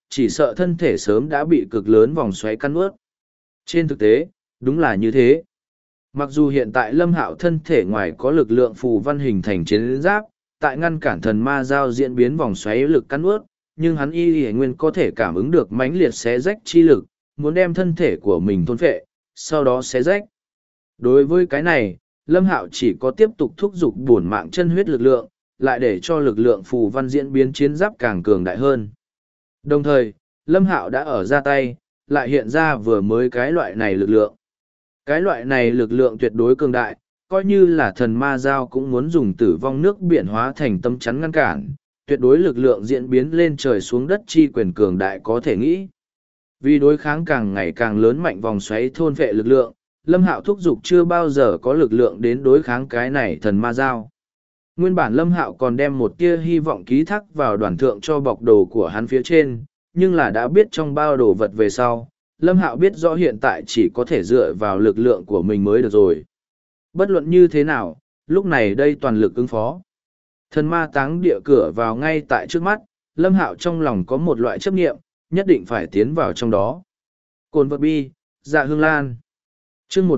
chỉ sợ thân thể sớm đã bị cực lớn vòng xoáy cắn ướt. Trên thực tế, đúng là như thế. Mặc dù hiện tại Lâm Hạo thân thể ngoài có lực lượng phù văn hình thành chiến giáp, tại ngăn cản thần ma giao diễn biến vòng xoáy lực cắn ướt, nhưng hắn y nguyên có thể cảm ứng được mãnh liệt xé rách chi lực, muốn đem thân thể của mình thôn phệ, sau đó xé rách. Đối với cái này, Lâm Hạo chỉ có tiếp tục thúc giục bổn mạng chân huyết lực lượng, lại để cho lực lượng phù văn diễn biến chiến giáp càng cường đại hơn. Đồng thời, Lâm Hạo đã ở ra tay, lại hiện ra vừa mới cái loại này lực lượng. Cái loại này lực lượng tuyệt đối cường đại, coi như là thần ma giao cũng muốn dùng tử vong nước biển hóa thành tâm chắn ngăn cản, tuyệt đối lực lượng diễn biến lên trời xuống đất chi quyền cường đại có thể nghĩ. Vì đối kháng càng ngày càng lớn mạnh vòng xoáy thôn vệ lực lượng, Lâm Hạo thúc giục chưa bao giờ có lực lượng đến đối kháng cái này thần ma giao. Nguyên bản Lâm Hạo còn đem một tia hy vọng ký thác vào đoàn thượng cho bọc đồ của hắn phía trên, nhưng là đã biết trong bao đồ vật về sau, Lâm Hạo biết rõ hiện tại chỉ có thể dựa vào lực lượng của mình mới được rồi. Bất luận như thế nào, lúc này đây toàn lực ứng phó. Thần ma táng địa cửa vào ngay tại trước mắt, Lâm Hạo trong lòng có một loại chấp niệm, nhất định phải tiến vào trong đó. Cồn vật bi, dạ hương lan. Chương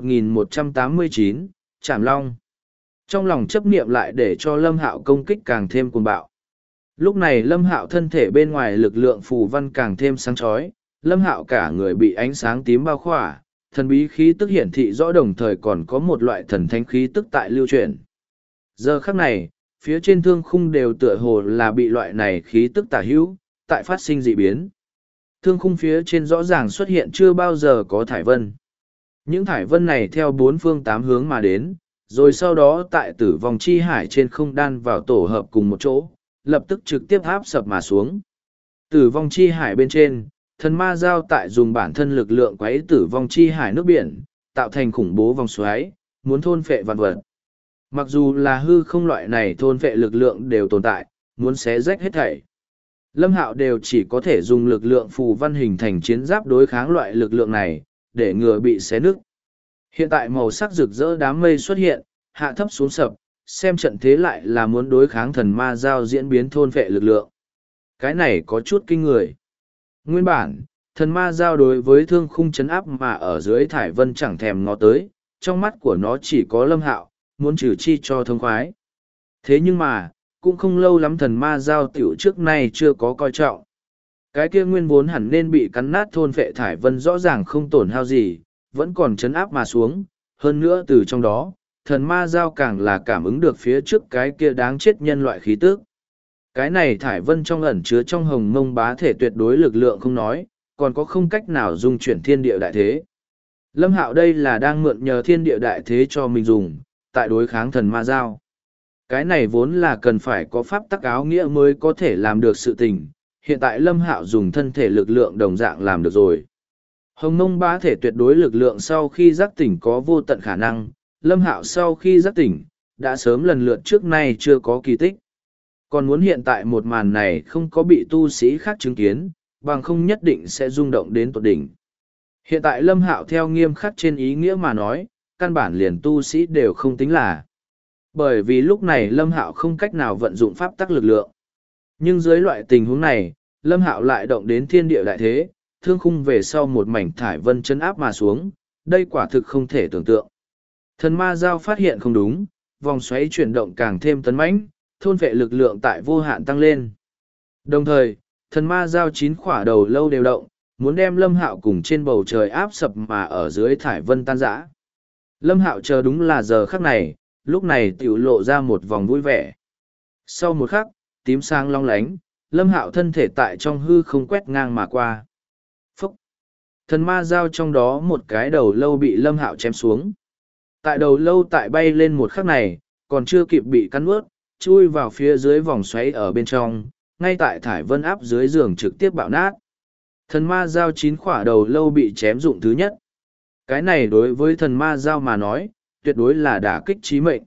1189, Trảm Long. Trong lòng chấp niệm lại để cho Lâm Hạo công kích càng thêm cuồng bạo. Lúc này Lâm Hạo thân thể bên ngoài lực lượng phù văn càng thêm sáng chói, Lâm Hạo cả người bị ánh sáng tím bao khỏa, thần bí khí tức hiển thị rõ đồng thời còn có một loại thần thánh khí tức tại lưu chuyển. Giờ khắc này, phía trên thương khung đều tựa hồ là bị loại này khí tức tả hữu, tại phát sinh dị biến. Thương khung phía trên rõ ràng xuất hiện chưa bao giờ có thải vân. Những thải vân này theo bốn phương tám hướng mà đến, rồi sau đó tại tử vong chi hải trên không đan vào tổ hợp cùng một chỗ, lập tức trực tiếp áp sập mà xuống. Tử vong chi hải bên trên, thần ma giao tại dùng bản thân lực lượng quấy tử vong chi hải nước biển, tạo thành khủng bố vòng xoáy, muốn thôn phệ vạn vật. Mặc dù là hư không loại này thôn phệ lực lượng đều tồn tại, muốn xé rách hết thảy. Lâm Hạo đều chỉ có thể dùng lực lượng phù văn hình thành chiến giáp đối kháng loại lực lượng này, để ngừa bị xé nứt. Hiện tại màu sắc rực rỡ đám mây xuất hiện, hạ thấp xuống sập, xem trận thế lại là muốn đối kháng thần ma giao diễn biến thôn vệ lực lượng. Cái này có chút kinh người. Nguyên bản, thần ma giao đối với thương khung chấn áp mà ở dưới thải vân chẳng thèm ngó tới, trong mắt của nó chỉ có Lâm Hạo, muốn trừ chi cho thông khoái. Thế nhưng mà, cũng không lâu lắm thần ma giao tiểu trước nay chưa có coi trọng. Cái kia nguyên vốn hẳn nên bị cắn nát thôn vệ thải vân rõ ràng không tổn hao gì, vẫn còn chấn áp mà xuống, hơn nữa từ trong đó, thần ma giao càng là cảm ứng được phía trước cái kia đáng chết nhân loại khí tức. Cái này thải vân trong ẩn chứa trong hồng mông bá thể tuyệt đối lực lượng không nói, còn có không cách nào dung chuyển thiên địa đại thế. Lâm Hạo đây là đang mượn nhờ thiên địa đại thế cho mình dùng, tại đối kháng thần ma giao. Cái này vốn là cần phải có pháp tắc áo nghĩa mới có thể làm được sự tình, hiện tại Lâm Hạo dùng thân thể lực lượng đồng dạng làm được rồi. Hồng mông bá thể tuyệt đối lực lượng sau khi giác tỉnh có vô tận khả năng, Lâm Hạo sau khi giác tỉnh, đã sớm lần lượt trước nay chưa có kỳ tích. Còn muốn hiện tại một màn này không có bị tu sĩ khác chứng kiến, bằng không nhất định sẽ rung động đến tột đỉnh. Hiện tại Lâm Hạo theo nghiêm khắc trên ý nghĩa mà nói, căn bản liền tu sĩ đều không tính là. Bởi vì lúc này Lâm Hạo không cách nào vận dụng pháp tắc lực lượng. Nhưng dưới loại tình huống này, Lâm Hạo lại động đến thiên địa đại thế, thương khung về sau một mảnh thải vân chân áp mà xuống, đây quả thực không thể tưởng tượng. Thần ma giao phát hiện không đúng, vòng xoáy chuyển động càng thêm tấn mãnh, thôn vệ lực lượng tại vô hạn tăng lên. Đồng thời, thần ma giao chín khỏa đầu lâu đều động, muốn đem Lâm Hạo cùng trên bầu trời áp sập mà ở dưới thải vân tan rã. Lâm Hạo chờ đúng là giờ khắc này, lúc này tiểu lộ ra một vòng vui vẻ. Sau một khắc, tím sáng long lánh, Lâm Hạo thân thể tại trong hư không quét ngang mà qua. Phúc! Thần ma giao trong đó một cái đầu lâu bị Lâm Hạo chém xuống. Tại đầu lâu tại bay lên một khắc này, còn chưa kịp bị cắn nuốt, chui vào phía dưới vòng xoáy ở bên trong, ngay tại thải vân áp dưới giường trực tiếp bạo nát. Thần ma giao chín khỏa đầu lâu bị chém dụng thứ nhất. Cái này đối với thần ma giao mà nói, tuyệt đối là đả kích chí mệnh.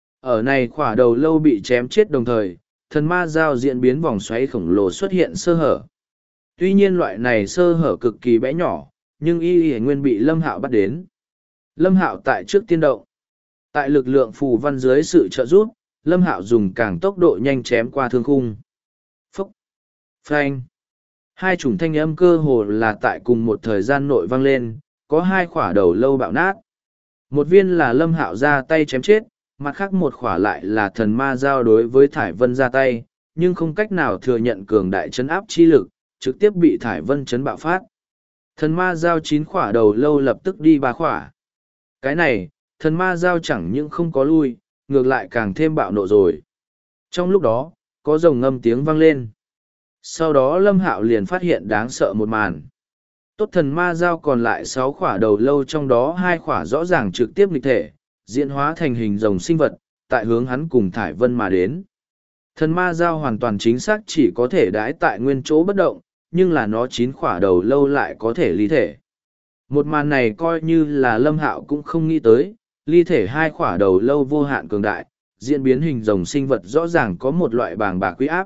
Ở này khỏa đầu lâu bị chém chết đồng thời, thần ma giao diễn biến vòng xoáy khổng lồ xuất hiện sơ hở. Tuy nhiên loại này sơ hở cực kỳ bé nhỏ, nhưng y nguyên bị Lâm Hạo bắt đến. Lâm Hạo tại trước tiên động. Tại lực lượng phù văn dưới sự trợ giúp, Lâm Hạo dùng càng tốc độ nhanh chém qua thương khung. Phúc! Phanh! Hai chủng thanh âm cơ hồ là tại cùng một thời gian nội vang lên, có hai khỏa đầu lâu bạo nát. Một viên là Lâm Hạo ra tay chém chết, mặt khác một khỏa lại là thần ma giao đối với Thải Vân ra tay, nhưng không cách nào thừa nhận cường đại chấn áp chi lực, trực tiếp bị Thải Vân chấn bạo phát. Thần ma giao 9 khỏa đầu lâu lập tức đi 3 khỏa. Cái này, thần ma giao chẳng những không có lui, ngược lại càng thêm bạo nộ rồi. Trong lúc đó, có rồng ngâm tiếng vang lên. Sau đó Lâm Hạo liền phát hiện đáng sợ một màn. Tốt thần ma giao còn lại 6 khỏa đầu lâu, trong đó 2 khỏa rõ ràng trực tiếp nghịch thể, diễn hóa thành hình rồng sinh vật, tại hướng hắn cùng Thải Vân mà đến. Thần ma giao hoàn toàn chính xác chỉ có thể đãi tại nguyên chỗ bất động, nhưng là nó 9 khỏa đầu lâu lại có thể ly thể. Một màn này coi như là Lâm Hạo cũng không nghĩ tới, ly thể 2 khỏa đầu lâu vô hạn cường đại, diễn biến hình rồng sinh vật rõ ràng có một loại bàng bạc uy áp.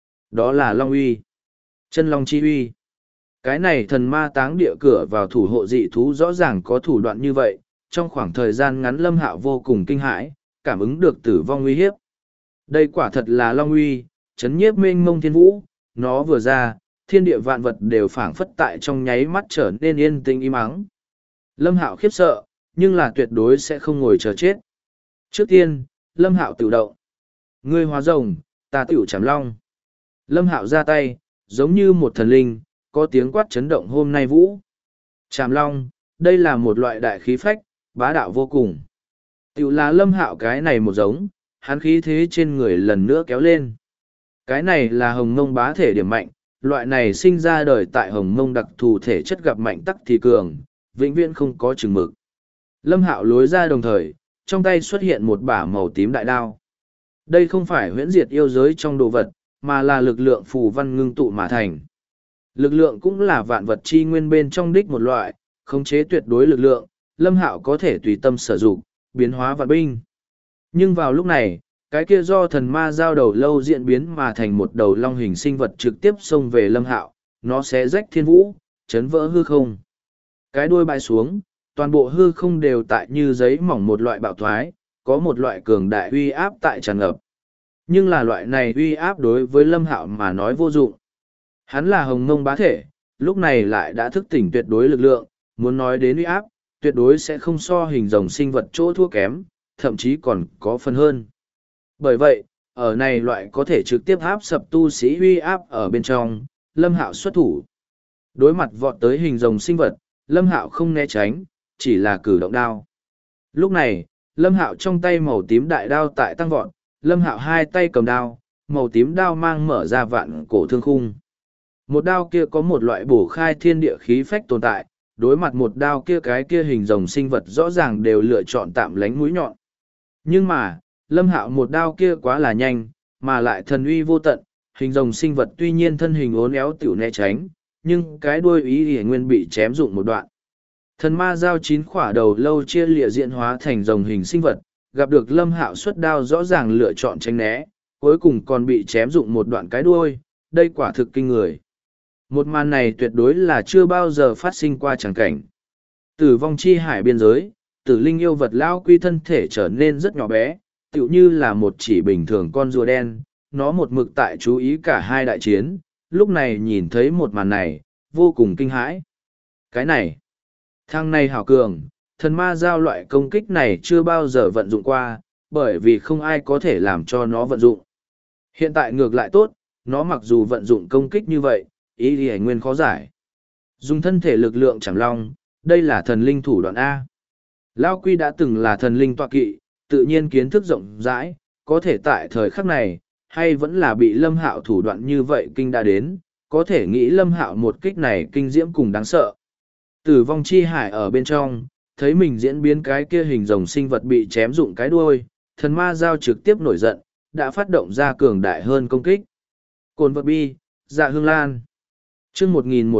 Đó là Long uy, chân Long chi uy. Cái này thần ma táng địa cửa vào thủ hộ dị thú rõ ràng có thủ đoạn như vậy, trong khoảng thời gian ngắn Lâm Hạo vô cùng kinh hãi, cảm ứng được tử vong uy hiếp. Đây quả thật là Long uy, chấn nhiếp mênh mông thiên vũ, nó vừa ra, thiên địa vạn vật đều phảng phất tại trong nháy mắt trở nên yên tĩnh im ắng. Lâm Hạo khiếp sợ, nhưng là tuyệt đối sẽ không ngồi chờ chết. Trước tiên, Lâm Hạo tự động. Ngươi hóa rồng, ta tiểu chảm long. Lâm Hạo ra tay, giống như một thần linh, có tiếng quát chấn động hôm nay vũ. Chảm long, đây là một loại đại khí phách, bá đạo vô cùng. Tiểu là Lâm Hạo cái này một giống, hắn khí thế trên người lần nữa kéo lên. Cái này là hồng mông bá thể điểm mạnh, loại này sinh ra đời tại hồng mông đặc thù thể chất gặp mạnh tắc thì cường, vĩnh viễn không có chừng mực. Lâm Hạo lối ra đồng thời, trong tay xuất hiện một bả màu tím đại đao. Đây không phải huyễn diệt yêu giới trong đồ vật, mà là lực lượng phù văn ngưng tụ mà thành. Lực lượng cũng là vạn vật chi nguyên bên trong đích một loại, khống chế tuyệt đối lực lượng, Lâm Hạo có thể tùy tâm sử dụng, biến hóa vạn binh. Nhưng vào lúc này, cái kia do thần ma giao đầu lâu diễn biến mà thành một đầu long hình sinh vật trực tiếp xông về Lâm Hạo, nó sẽ rách thiên vũ, chấn vỡ hư không. Cái đuôi bại xuống, toàn bộ hư không đều tại như giấy mỏng một loại bạo thoái, có một loại cường đại uy áp tại tràn ngập. Nhưng là loại này uy áp đối với Lâm Hạo mà nói vô dụng. Hắn là hồng mông bá thể, lúc này lại đã thức tỉnh tuyệt đối lực lượng, muốn nói đến uy áp, tuyệt đối sẽ không so hình rồng sinh vật chỗ thua kém, thậm chí còn có phần hơn. Bởi vậy, ở này loại có thể trực tiếp áp sập tu sĩ uy áp ở bên trong, Lâm Hạo xuất thủ. Đối mặt vọt tới hình rồng sinh vật, Lâm Hạo không né tránh, chỉ là cử động đao. Lúc này, Lâm Hạo trong tay màu tím đại đao tại tăng vọt, Lâm Hạo hai tay cầm đao, màu tím đao mang mở ra vạn cổ thương khung. Một đao kia có một loại bổ khai thiên địa khí phách tồn tại, đối mặt một đao kia cái kia hình rồng sinh vật rõ ràng đều lựa chọn tạm lánh mũi nhọn. Nhưng mà, Lâm Hạo một đao kia quá là nhanh, mà lại thần uy vô tận, hình rồng sinh vật tuy nhiên thân hình uốn éo tiểu né tránh, nhưng cái đuôi ý hề nguyên bị chém dụng một đoạn. Thần ma giao 9 khỏa đầu lâu chia lịa diễn hóa thành rồng hình sinh vật, gặp được Lâm Hạo xuất đao rõ ràng lựa chọn tránh né, cuối cùng còn bị chém dụng một đoạn cái đuôi, đây quả thực kinh người. Một màn này tuyệt đối là chưa bao giờ phát sinh qua chẳng cảnh. Tử vong chi hải biên giới, tử linh yêu vật lao quy thân thể trở nên rất nhỏ bé, tựu như là một chỉ bình thường con rùa đen, nó một mực tại chú ý cả hai đại chiến, lúc này nhìn thấy một màn này, vô cùng kinh hãi. Cái này, thằng này hảo cường, thần ma giao loại công kích này chưa bao giờ vận dụng qua, bởi vì không ai có thể làm cho nó vận dụng. Hiện tại ngược lại tốt, nó mặc dù vận dụng công kích như vậy, ý thì hành nguyên khó giải. Dùng thân thể lực lượng chẳng long, đây là thần linh thủ đoạn A. Lao Quy đã từng là thần linh tọa kỵ, tự nhiên kiến thức rộng rãi, có thể tại thời khắc này, hay vẫn là bị Lâm Hạo thủ đoạn như vậy kinh đã đến, có thể nghĩ Lâm Hạo một kích này kinh diễm cùng đáng sợ. Tử vong chi hải ở bên trong, thấy mình diễn biến cái kia hình rồng sinh vật bị chém dụng cái đuôi, thần ma giao trực tiếp nổi giận, đã phát động ra cường đại hơn công kích. Cồn vật bi, dạ hương lan. Chương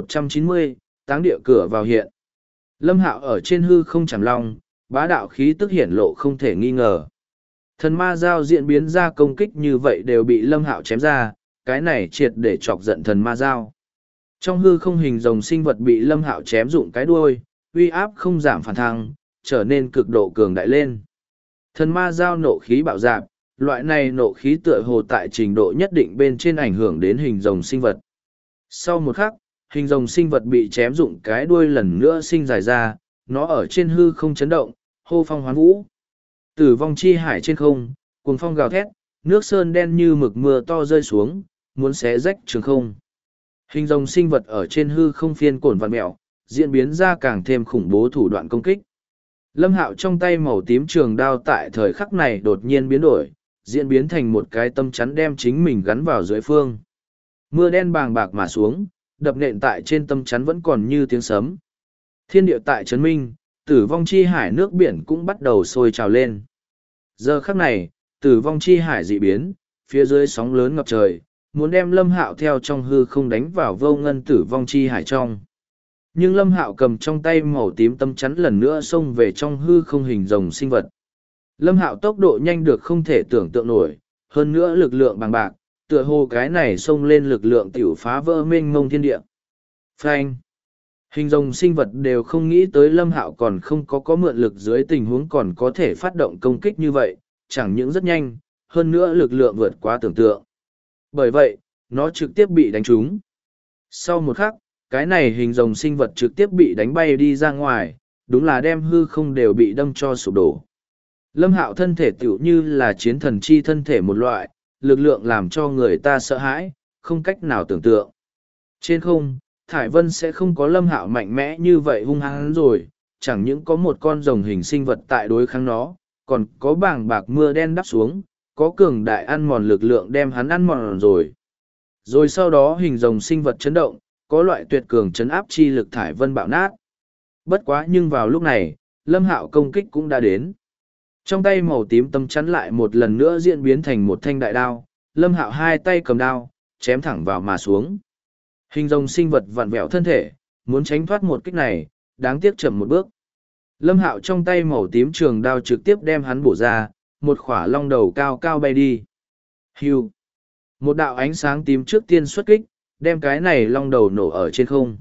1190, táng địa cửa vào hiện. Lâm Hạo ở trên hư không chảm long, bá đạo khí tức hiển lộ không thể nghi ngờ. Thần ma giao diễn biến ra công kích như vậy đều bị Lâm Hạo chém ra, cái này triệt để chọc giận thần ma giao. Trong hư không hình rồng sinh vật bị Lâm Hạo chém dụng cái đuôi, uy áp không giảm phản thăng, trở nên cực độ cường đại lên. Thần ma giao nộ khí bạo dạp, loại này nộ khí tựa hồ tại trình độ nhất định bên trên ảnh hưởng đến hình rồng sinh vật. Sau một khắc, hình rồng sinh vật bị chém dụng cái đuôi lần nữa sinh dài ra, nó ở trên hư không chấn động, hô phong hoán vũ. Tử vong chi hải trên không, cuồng phong gào thét, nước sơn đen như mực mưa to rơi xuống, muốn xé rách trường không. Hình rồng sinh vật ở trên hư không phiên cổn vặn mẹo, diễn biến ra càng thêm khủng bố thủ đoạn công kích. Lâm Hạo trong tay màu tím trường đao tại thời khắc này đột nhiên biến đổi, diễn biến thành một cái tâm chắn đem chính mình gắn vào dưới phương. Mưa đen bàng bạc mà xuống, đập nện tại trên tâm chắn vẫn còn như tiếng sấm. Thiên địa tại chấn minh, tử vong chi hải nước biển cũng bắt đầu sôi trào lên. Giờ khắc này, tử vong chi hải dị biến, phía dưới sóng lớn ngập trời, muốn đem Lâm Hạo theo trong hư không đánh vào vô ngân tử vong chi hải trong. Nhưng Lâm Hạo cầm trong tay màu tím tâm chắn lần nữa xông về trong hư không hình rồng sinh vật. Lâm Hạo tốc độ nhanh được không thể tưởng tượng nổi, hơn nữa lực lượng bằng bạc, tựa hồ cái này xông lên lực lượng tiểu phá vỡ mênh mông thiên địa. Phanh! Hình rồng sinh vật đều không nghĩ tới Lâm Hạo còn không có mượn lực dưới tình huống còn có thể phát động công kích như vậy, chẳng những rất nhanh, hơn nữa lực lượng vượt quá tưởng tượng. Bởi vậy, nó trực tiếp bị đánh trúng. Sau một khắc, cái này hình rồng sinh vật trực tiếp bị đánh bay đi ra ngoài, đúng là đem hư không đều bị đâm cho sụp đổ. Lâm Hạo thân thể tiểu như là chiến thần chi thân thể một loại, lực lượng làm cho người ta sợ hãi, không cách nào tưởng tượng. Trên không, Thải Vân sẽ không có Lâm Hạo mạnh mẽ như vậy hung hăng rồi, chẳng những có một con rồng hình sinh vật tại đối kháng nó, còn có bảng bạc mưa đen đắp xuống, có cường đại ăn mòn lực lượng đem hắn ăn mòn rồi. Rồi sau đó hình rồng sinh vật chấn động, có loại tuyệt cường chấn áp chi lực Thải Vân bạo nát. Bất quá nhưng vào lúc này, Lâm Hạo công kích cũng đã đến. Trong tay màu tím tâm chắn lại một lần nữa diễn biến thành một thanh đại đao, Lâm Hạo hai tay cầm đao, chém thẳng vào mà xuống. Hình rồng sinh vật vặn vẹo thân thể, muốn tránh thoát một kích này, đáng tiếc chậm một bước. Lâm Hạo trong tay màu tím trường đao trực tiếp đem hắn bổ ra, một khỏa long đầu cao cao bay đi. Hưu! Một đạo ánh sáng tím trước tiên xuất kích, đem cái này long đầu nổ ở trên không.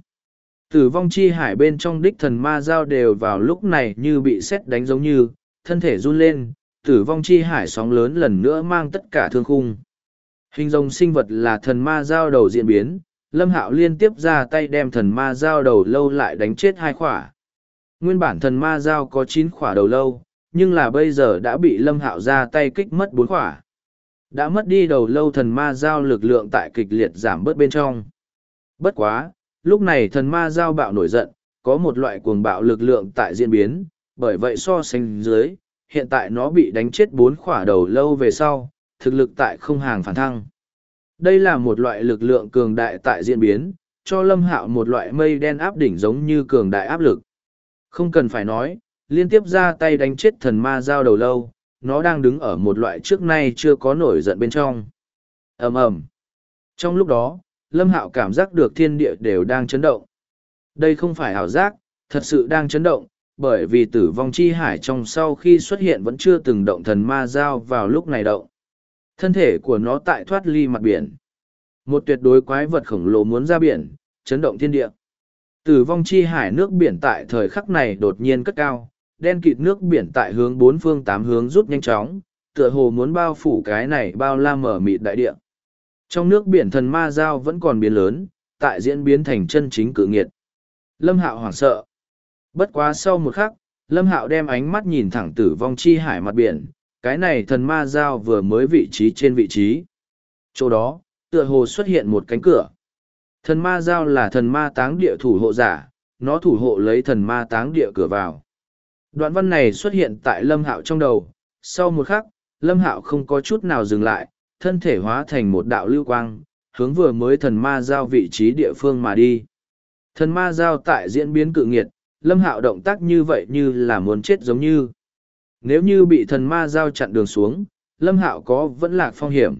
Tử vong chi hải bên trong đích thần ma giao đều vào lúc này như bị sét đánh giống như, thân thể run lên, tử vong chi hải sóng lớn lần nữa mang tất cả thương khung. Hình rồng sinh vật là thần ma giao đầu diễn biến, Lâm Hạo liên tiếp ra tay đem thần ma giao đầu lâu lại đánh chết hai khỏa. Nguyên bản thần ma giao có 9 khỏa đầu lâu, nhưng là bây giờ đã bị Lâm Hạo ra tay kích mất 4 khỏa. Đã mất đi đầu lâu thần ma giao lực lượng tại kịch liệt giảm bớt bên trong. Bất quá, lúc này thần ma giao bạo nổi giận, có một loại cuồng bạo lực lượng tại diễn biến, bởi vậy so sánh dưới, hiện tại nó bị đánh chết 4 khỏa đầu lâu về sau, thực lực tại không hàng phản thăng. Đây là một loại lực lượng cường đại tại diễn biến, cho Lâm Hạo một loại mây đen áp đỉnh giống như cường đại áp lực. Không cần phải nói, liên tiếp ra tay đánh chết thần ma giao đầu lâu, nó đang đứng ở một loại trước nay chưa có nổi giận bên trong. Ầm ầm. Trong lúc đó, Lâm Hạo cảm giác được thiên địa đều đang chấn động. Đây không phải ảo giác, thật sự đang chấn động, bởi vì tử vong chi hải trong sau khi xuất hiện vẫn chưa từng động thần ma giao vào lúc này động. Thân thể của nó tại thoát ly mặt biển. Một tuyệt đối quái vật khổng lồ muốn ra biển, chấn động thiên địa. Tử vong chi hải nước biển tại thời khắc này đột nhiên cất cao, đen kịt nước biển tại hướng 4 phương 8 hướng rút nhanh chóng, tựa hồ muốn bao phủ cái này bao la mở mịt đại địa. Trong nước biển thần ma giao vẫn còn biến lớn, tại diễn biến thành chân chính cự nghiệt. Lâm Hạo hoảng sợ. Bất quá sau một khắc, Lâm Hạo đem ánh mắt nhìn thẳng tử vong chi hải mặt biển, cái này thần ma giao vừa mới vị trí trên vị trí. Chỗ đó, tựa hồ xuất hiện một cánh cửa. Thần ma giao là thần ma táng địa thủ hộ giả, nó thủ hộ lấy thần ma táng địa cửa vào. Đoạn văn này xuất hiện tại Lâm Hạo trong đầu, sau một khắc, Lâm Hạo không có chút nào dừng lại, thân thể hóa thành một đạo lưu quang, hướng vừa mới thần ma giao vị trí địa phương mà đi. Thần ma giao tại diễn biến cự nghiệt, Lâm Hạo động tác như vậy như là muốn chết giống như. Nếu như bị thần ma giao chặn đường xuống, Lâm Hạo có vẫn lạc phong hiểm.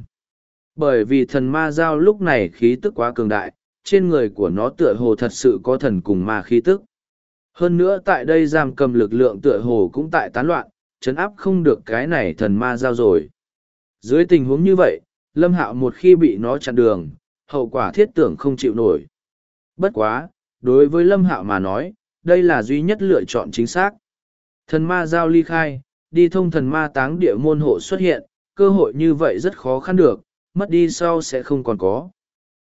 Bởi vì thần ma giao lúc này khí tức quá cường đại, trên người của nó tựa hồ thật sự có thần cùng ma khí tức. Hơn nữa tại đây giam cầm lực lượng tựa hồ cũng tại tán loạn, chấn áp không được cái này thần ma giao rồi. Dưới tình huống như vậy, Lâm Hạo một khi bị nó chặn đường, hậu quả thiết tưởng không chịu nổi. Bất quá, đối với Lâm Hạo mà nói, đây là duy nhất lựa chọn chính xác. Thần ma giao ly khai, đi thông thần ma táng địa môn hộ xuất hiện, cơ hội như vậy rất khó khăn được, mất đi sau sẽ không còn có.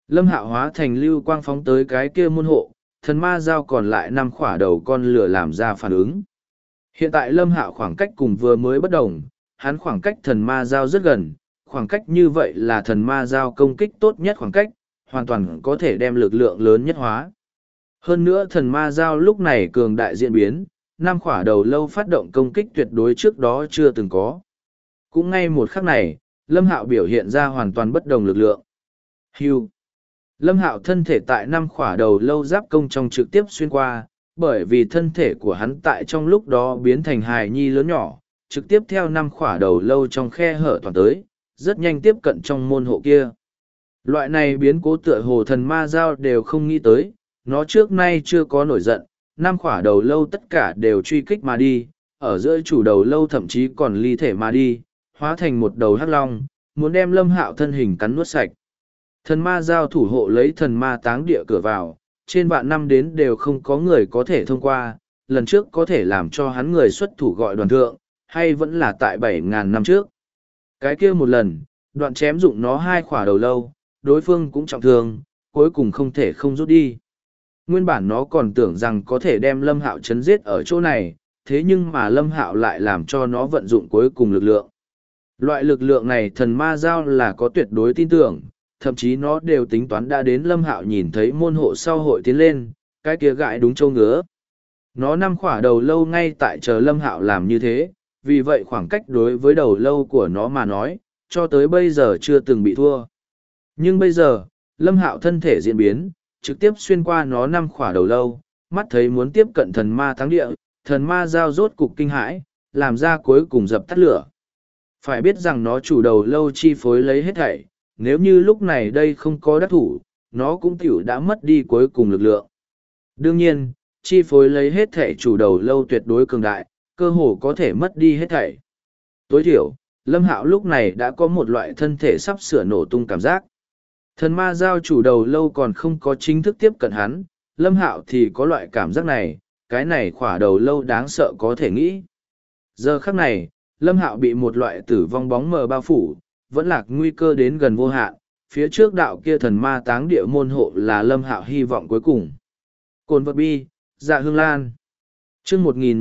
Lâm Hạo hóa thành lưu quang phóng tới cái kia môn hộ, thần ma dao còn lại 5 khỏa đầu con lửa làm ra phản ứng. Hiện tại Lâm Hạo khoảng cách cùng vừa mới bất đồng, hắn khoảng cách thần ma dao rất gần, khoảng cách như vậy là thần ma dao công kích tốt nhất khoảng cách, hoàn toàn có thể đem lực lượng lớn nhất hóa. Hơn nữa thần ma dao lúc này cường đại diễn biến, 5 khỏa đầu lâu phát động công kích tuyệt đối trước đó chưa từng có. Cũng ngay một khắc này, Lâm Hạo biểu hiện ra hoàn toàn bất đồng lực lượng. Hưu. Lâm Hạo thân thể tại 5 khỏa đầu lâu giáp công trong trực tiếp xuyên qua, bởi vì thân thể của hắn tại trong lúc đó biến thành hài nhi lớn nhỏ, trực tiếp theo 5 khỏa đầu lâu trong khe hở toàn tới, rất nhanh tiếp cận trong môn hộ kia. Loại này biến cố tựa hồ thần ma giao đều không nghĩ tới, nó trước nay chưa có nổi giận, 5 khỏa đầu lâu tất cả đều truy kích mà đi, ở giữa chủ đầu lâu thậm chí còn ly thể mà đi, hóa thành một đầu hắc long, muốn đem Lâm Hạo thân hình cắn nuốt sạch. Thần ma giao thủ hộ lấy thần ma táng địa cửa vào, trên vạn năm đến đều không có người có thể thông qua, lần trước có thể làm cho hắn người xuất thủ gọi đoàn thượng, hay vẫn là tại 7.000 năm trước. Cái kia một lần, đoạn chém dụng nó 2 khỏa đầu lâu, đối phương cũng trọng thương, cuối cùng không thể không rút đi. Nguyên bản nó còn tưởng rằng có thể đem Lâm Hạo chấn giết ở chỗ này, thế nhưng mà Lâm Hạo lại làm cho nó vận dụng cuối cùng lực lượng. Loại lực lượng này thần ma giao là có tuyệt đối tin tưởng, thậm chí nó đều tính toán đã đến Lâm Hạo nhìn thấy môn hộ sau hội tiến lên, cái kia gãi đúng châu ngứa. Nó 5 khỏa đầu lâu ngay tại chờ Lâm Hạo làm như thế, vì vậy khoảng cách đối với đầu lâu của nó mà nói, cho tới bây giờ chưa từng bị thua. Nhưng bây giờ, Lâm Hạo thân thể diễn biến, trực tiếp xuyên qua nó 5 khỏa đầu lâu, mắt thấy muốn tiếp cận thần ma thắng địa, thần ma giao rốt cục kinh hãi, làm ra cuối cùng dập tắt lửa. Phải biết rằng nó chủ đầu lâu chi phối lấy hết thảy, nếu như lúc này đây không có đắc thủ, nó cũng tiểu đã mất đi cuối cùng lực lượng. Đương nhiên, chi phối lấy hết thảy chủ đầu lâu tuyệt đối cường đại, cơ hồ có thể mất đi hết thảy. Tối thiểu, Lâm Hạo lúc này đã có một loại thân thể sắp sửa nổ tung cảm giác. Thần ma giao chủ đầu lâu còn không có chính thức tiếp cận hắn, Lâm Hạo thì có loại cảm giác này, cái này khỏa đầu lâu đáng sợ có thể nghĩ. Giờ khắc này, Lâm Hạo bị một loại tử vong bóng mờ bao phủ, vẫn lạc nguy cơ đến gần vô hạn, phía trước đạo kia thần ma táng địa môn hộ là Lâm Hạo hy vọng cuối cùng. Cồn vật bi, dạ hương lan. Chương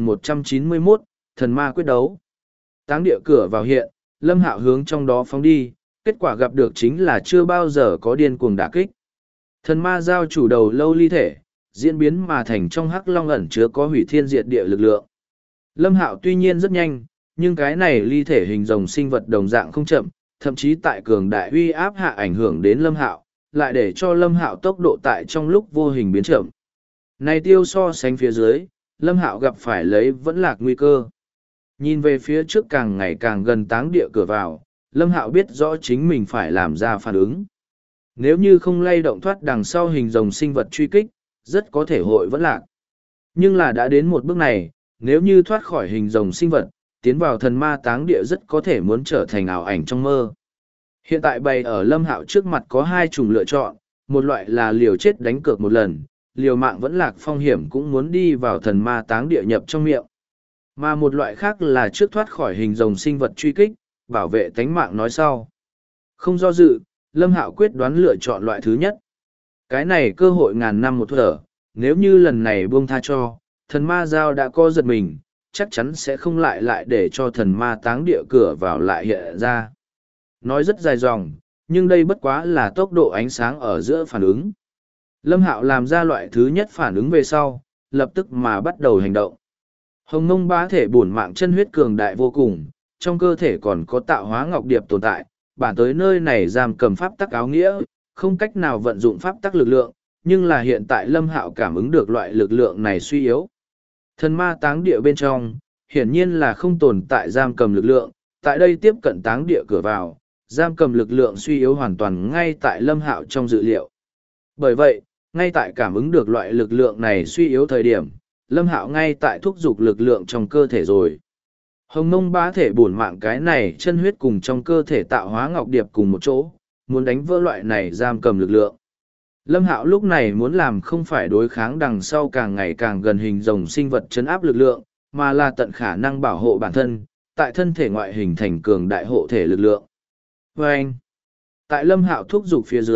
1191, thần ma quyết đấu. Táng địa cửa vào hiện, Lâm Hạo hướng trong đó phóng đi, kết quả gặp được chính là chưa bao giờ có điên cuồng đả kích. Thần ma giao chủ đầu lâu ly thể, diễn biến mà thành trong hắc long ẩn chứa có hủy thiên diệt địa lực lượng. Lâm Hạo tuy nhiên rất nhanh, nhưng cái này ly thể hình rồng sinh vật đồng dạng không chậm, thậm chí tại cường đại uy áp hạ ảnh hưởng đến Lâm Hạo, lại để cho Lâm Hạo tốc độ tại trong lúc vô hình biến chậm. Này tiêu so sánh phía dưới, Lâm Hạo gặp phải lấy vẫn lạc nguy cơ. Nhìn về phía trước càng ngày càng gần táng địa cửa vào, Lâm Hạo biết rõ chính mình phải làm ra phản ứng. Nếu như không lay động thoát đằng sau hình rồng sinh vật truy kích, rất có thể hội vẫn lạc. Nhưng là đã đến một bước này, nếu như thoát khỏi hình rồng sinh vật, tiến vào thần ma táng địa rất có thể muốn trở thành ảo ảnh trong mơ. Hiện tại bày ở Lâm Hạo trước mặt có 2 chủng lựa chọn, một loại là liều chết đánh cược một lần, liều mạng vẫn lạc phong hiểm cũng muốn đi vào thần ma táng địa nhập trong miệng. Mà một loại khác là trước thoát khỏi hình rồng sinh vật truy kích, bảo vệ tánh mạng nói sau. Không do dự, Lâm Hạo quyết đoán lựa chọn loại thứ nhất. Cái này cơ hội ngàn năm một thở, nếu như lần này buông tha cho, thần ma giao đã co giật mình, chắc chắn sẽ không lại để cho thần ma táng địa cửa vào lại hiện ra. Nói rất dài dòng, nhưng đây bất quá là tốc độ ánh sáng ở giữa phản ứng. Lâm Hạo làm ra loại thứ nhất phản ứng về sau, lập tức mà bắt đầu hành động. Hồng Mông Bá thể bổn mạng chân huyết cường đại vô cùng, trong cơ thể còn có tạo hóa ngọc điệp tồn tại, bản tới nơi này giam cầm pháp tắc áo nghĩa, không cách nào vận dụng pháp tắc lực lượng, nhưng là hiện tại Lâm Hạo cảm ứng được loại lực lượng này suy yếu. Thần ma táng địa bên trong, hiển nhiên là không tồn tại giam cầm lực lượng, tại đây tiếp cận táng địa cửa vào, giam cầm lực lượng suy yếu hoàn toàn ngay tại Lâm Hạo trong dự liệu. Bởi vậy, ngay tại cảm ứng được loại lực lượng này suy yếu thời điểm, Lâm Hạo ngay tại thúc giục lực lượng trong cơ thể rồi. Hồng Mông Bá thể bổn mạng cái này chân huyết cùng trong cơ thể tạo hóa ngọc điệp cùng một chỗ, muốn đánh vỡ loại này giam cầm lực lượng. Lâm Hạo lúc này muốn làm không phải đối kháng đằng sau càng ngày càng gần hình rồng sinh vật chấn áp lực lượng, mà là tận khả năng bảo hộ bản thân, tại thân thể ngoại hình thành cường đại hộ thể lực lượng. Và anh, tại Lâm Hạo thúc giục phía dưới,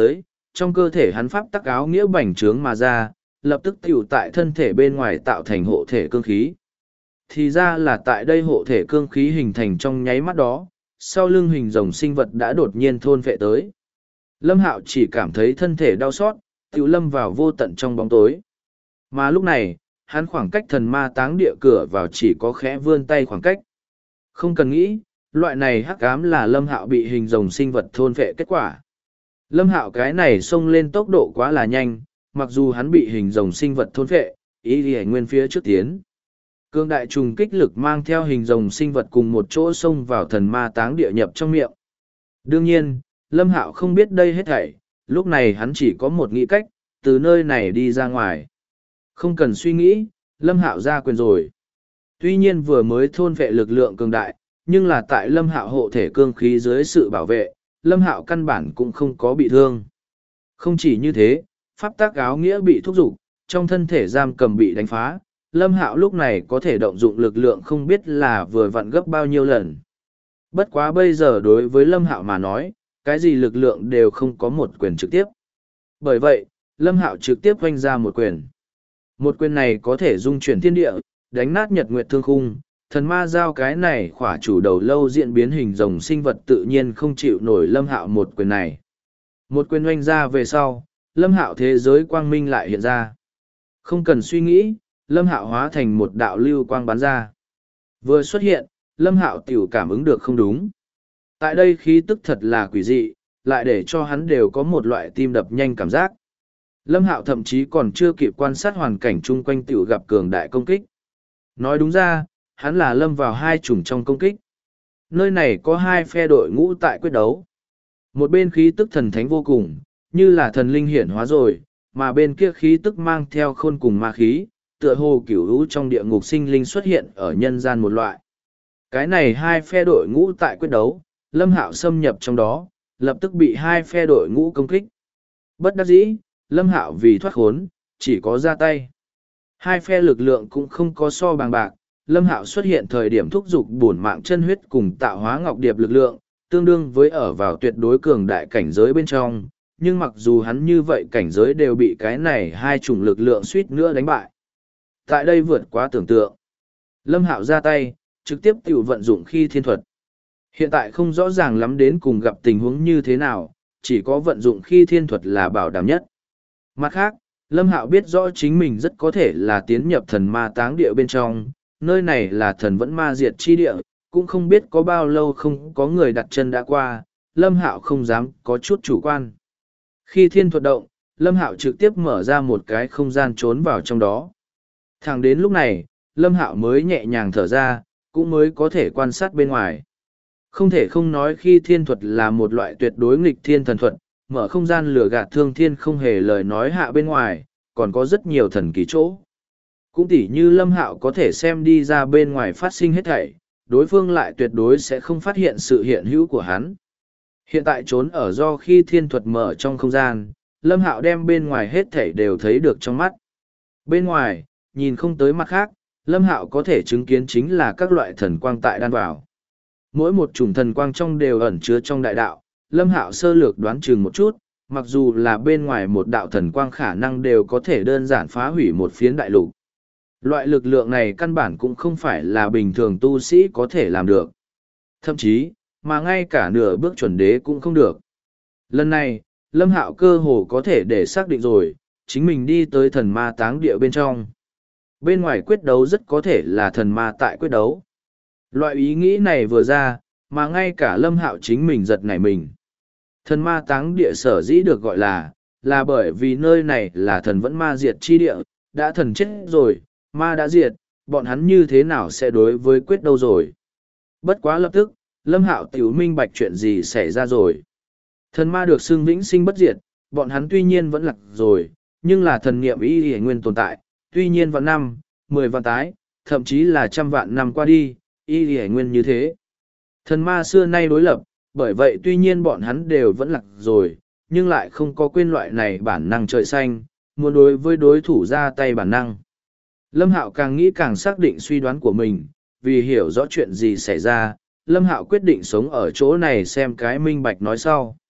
trong cơ thể hắn pháp tắc áo nghĩa bành trướng mà ra, lập tức tiểu tại thân thể bên ngoài tạo thành hộ thể cương khí. Thì ra là tại đây hộ thể cương khí hình thành trong nháy mắt đó, sau lưng hình rồng sinh vật đã đột nhiên thôn phệ tới. Lâm Hạo chỉ cảm thấy thân thể đau xót, tiểu lâm vào vô tận trong bóng tối. Mà lúc này, hắn khoảng cách thần ma táng địa cửa vào chỉ có khẽ vươn tay khoảng cách. Không cần nghĩ, loại này hắc ám là Lâm Hạo bị hình rồng sinh vật thôn phệ kết quả. Lâm Hạo cái này xông lên tốc độ quá là nhanh, mặc dù hắn bị hình rồng sinh vật thôn phệ, ý thì nguyên phía trước tiến. Cương đại trùng kích lực mang theo hình rồng sinh vật cùng một chỗ xông vào thần ma táng địa nhập trong miệng. Đương nhiên, Lâm Hạo không biết đây hết thảy, lúc này hắn chỉ có một nghĩ cách, từ nơi này đi ra ngoài. Không cần suy nghĩ, Lâm Hạo ra quyền rồi. Tuy nhiên vừa mới thôn vệ lực lượng cường đại, nhưng là tại Lâm Hạo hộ thể cương khí dưới sự bảo vệ, Lâm Hạo căn bản cũng không có bị thương. Không chỉ như thế, pháp tắc áo nghĩa bị thúc giục, trong thân thể giam cầm bị đánh phá, Lâm Hạo lúc này có thể động dụng lực lượng không biết là vừa vặn gấp bao nhiêu lần. Bất quá bây giờ đối với Lâm Hạo mà nói, cái gì lực lượng đều không có một quyền trực tiếp. Bởi vậy, Lâm Hạo trực tiếp vung ra một quyền. Một quyền này có thể dung chuyển thiên địa, đánh nát nhật nguyệt thương khung, thần ma giao cái này khỏa chủ đầu lâu diễn biến hình rồng sinh vật tự nhiên không chịu nổi Lâm Hạo một quyền này. Một quyền oanh ra về sau, Lâm Hạo thế giới quang minh lại hiện ra. Không cần suy nghĩ, Lâm Hạo hóa thành một đạo lưu quang bắn ra. Vừa xuất hiện, Lâm Hạo tiểu cảm ứng được không đúng. Tại đây khí tức thật là quỷ dị, lại để cho hắn đều có một loại tim đập nhanh cảm giác. Lâm Hạo thậm chí còn chưa kịp quan sát hoàn cảnh chung quanh tiểu gặp cường đại công kích. Nói đúng ra, hắn là lâm vào hai chủng trong công kích. Nơi này có hai phe đội ngũ tại quyết đấu. Một bên khí tức thần thánh vô cùng, như là thần linh hiển hóa rồi, mà bên kia khí tức mang theo khôn cùng ma khí, tựa hồ cửu hữu trong địa ngục sinh linh xuất hiện ở nhân gian một loại. Cái này hai phe đội ngũ tại quyết đấu, Lâm Hạo xâm nhập trong đó, lập tức bị hai phe đội ngũ công kích. Bất đắc dĩ, Lâm Hạo vì thoát khốn, chỉ có ra tay. Hai phe lực lượng cũng không có so bằng bạc, Lâm Hạo xuất hiện thời điểm thúc giục bổn mạng chân huyết cùng tạo hóa ngọc điệp lực lượng, tương đương với ở vào tuyệt đối cường đại cảnh giới bên trong, nhưng mặc dù hắn như vậy cảnh giới đều bị cái này hai chủng lực lượng suýt nữa đánh bại. Tại đây vượt quá tưởng tượng. Lâm Hạo ra tay, trực tiếp tiểu vận dụng khi thiên thuật. Hiện tại không rõ ràng lắm đến cùng gặp tình huống như thế nào, chỉ có vận dụng khi thiên thuật là bảo đảm nhất. Mặt khác, Lâm Hạo biết rõ chính mình rất có thể là tiến nhập thần ma táng địa bên trong, nơi này là thần vẫn ma diệt chi địa, cũng không biết có bao lâu không có người đặt chân đã qua, Lâm Hạo không dám có chút chủ quan. Khi thiên thuật động, Lâm Hạo trực tiếp mở ra một cái không gian trốn vào trong đó. Thẳng đến lúc này, Lâm Hạo mới nhẹ nhàng thở ra, cũng mới có thể quan sát bên ngoài. Không thể không nói khi thiên thuật là một loại tuyệt đối nghịch thiên thần thuật, mở không gian lửa gạt thương thiên không hề lời nói hạ bên ngoài, còn có rất nhiều thần kỳ chỗ. Cũng tỉ như Lâm Hạo có thể xem đi ra bên ngoài phát sinh hết thảy, đối phương lại tuyệt đối sẽ không phát hiện sự hiện hữu của hắn. Hiện tại trốn ở do khi thiên thuật mở trong không gian, Lâm Hạo đem bên ngoài hết thảy đều thấy được trong mắt. Bên ngoài, nhìn không tới mặt khác, Lâm Hạo có thể chứng kiến chính là các loại thần quang tại đan vào. Mỗi một chủng thần quang trong đều ẩn chứa trong đại đạo, Lâm Hạo sơ lược đoán chừng một chút, mặc dù là bên ngoài một đạo thần quang khả năng đều có thể đơn giản phá hủy một phiến đại lục. Loại lực lượng này căn bản cũng không phải là bình thường tu sĩ có thể làm được. Thậm chí, mà ngay cả nửa bước chuẩn đế cũng không được. Lần này, Lâm Hạo cơ hồ có thể để xác định rồi, chính mình đi tới thần ma táng địa bên trong. Bên ngoài quyết đấu rất có thể là thần ma tại quyết đấu. Loại ý nghĩ này vừa ra, mà ngay cả Lâm Hạo chính mình giật nảy mình. Thần ma táng địa sở dĩ được gọi là bởi vì nơi này là thần vẫn ma diệt chi địa, đã thần chết rồi, ma đã diệt, bọn hắn như thế nào sẽ đối với quyết đâu rồi. Bất quá lập tức, Lâm Hạo tiểu minh bạch chuyện gì xảy ra rồi. Thần ma được xưng vĩnh sinh bất diệt, bọn hắn tuy nhiên vẫn lạc rồi, nhưng là thần niệm y hề nguyên tồn tại, tuy nhiên vạn năm, 10 vạn tái, thậm chí là trăm vạn năm qua đi, y hề nguyên như thế. Thần ma xưa nay đối lập, bởi vậy tuy nhiên bọn hắn đều vẫn lạc rồi, nhưng lại không có quên loại này bản năng trời xanh, muốn đối với đối thủ ra tay bản năng. Lâm Hạo càng nghĩ càng xác định suy đoán của mình, vì hiểu rõ chuyện gì xảy ra, Lâm Hạo quyết định sống ở chỗ này xem cái minh bạch nói sau.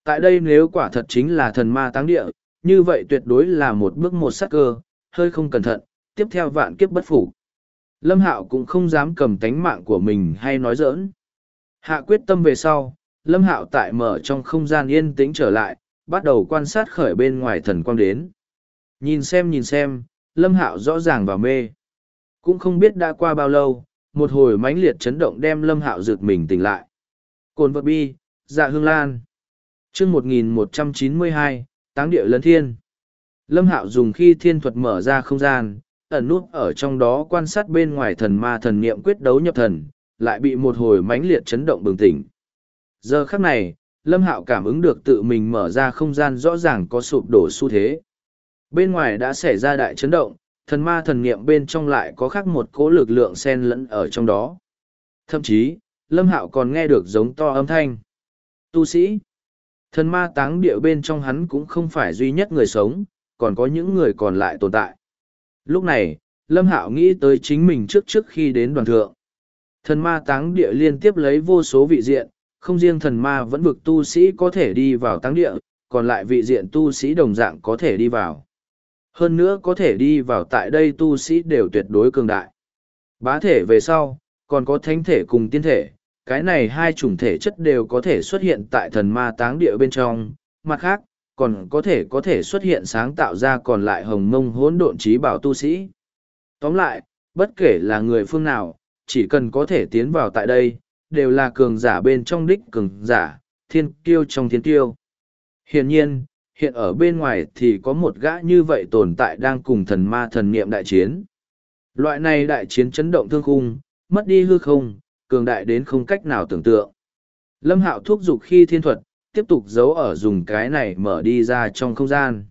Tại đây nếu quả thật chính là thần ma táng địa, như vậy tuyệt đối là một bước một sát cơ, hơi không cẩn thận, tiếp theo vạn kiếp bất phục. Lâm Hạo cũng không dám cầm tánh mạng của mình hay nói giỡn. Hạ quyết tâm về sau, Lâm Hạo tại mở trong không gian yên tĩnh trở lại, bắt đầu quan sát khởi bên ngoài thần quang đến. Nhìn xem, Lâm Hạo rõ ràng và mê. Cũng không biết đã qua bao lâu, một hồi mãnh liệt chấn động đem Lâm Hạo giựt mình tỉnh lại. Cồn vật bi, dạ hương lan. Chương 1192, Táng địa lấn thiên. Lâm Hạo dùng khi thiên thuật mở ra không gian, ẩn nút ở trong đó quan sát bên ngoài thần ma thần niệm quyết đấu nhập thần, lại bị một hồi mãnh liệt chấn động bừng tỉnh. Giờ khắc này, Lâm Hạo cảm ứng được tự mình mở ra không gian rõ ràng có sụp đổ xu thế. Bên ngoài đã xảy ra đại chấn động, thần ma thần niệm bên trong lại có khác một cỗ lực lượng xen lẫn ở trong đó. Thậm chí, Lâm Hạo còn nghe được giống to âm thanh. Tu sĩ. Thần ma táng địa bên trong hắn cũng không phải duy nhất người sống, còn có những người còn lại tồn tại. Lúc này, Lâm Hạo nghĩ tới chính mình trước khi đến đoàn thượng. Thần ma táng địa liên tiếp lấy vô số vị diện, không riêng thần ma vẫn vực tu sĩ có thể đi vào táng địa, còn lại vị diện tu sĩ đồng dạng có thể đi vào. Hơn nữa có thể đi vào tại đây tu sĩ đều tuyệt đối cường đại. Bá thể về sau, còn có thánh thể cùng tiên thể, cái này hai chủng thể chất đều có thể xuất hiện tại thần ma táng địa bên trong, mặt khác, còn có thể xuất hiện sáng tạo ra còn lại hồng mông hỗn độn trí bảo tu sĩ. Tóm lại, bất kể là người phương nào, chỉ cần có thể tiến vào tại đây, đều là cường giả bên trong đích cường giả, thiên kiêu trong thiên kiêu. Hiển nhiên, hiện ở bên ngoài thì có một gã như vậy tồn tại đang cùng thần ma thần niệm đại chiến. Loại này đại chiến chấn động thương khung, mất đi hư không, cường đại đến không cách nào tưởng tượng. Lâm Hạo thúc giục khi thiên thuật, tiếp tục giấu ở dùng cái này mở đi ra trong không gian.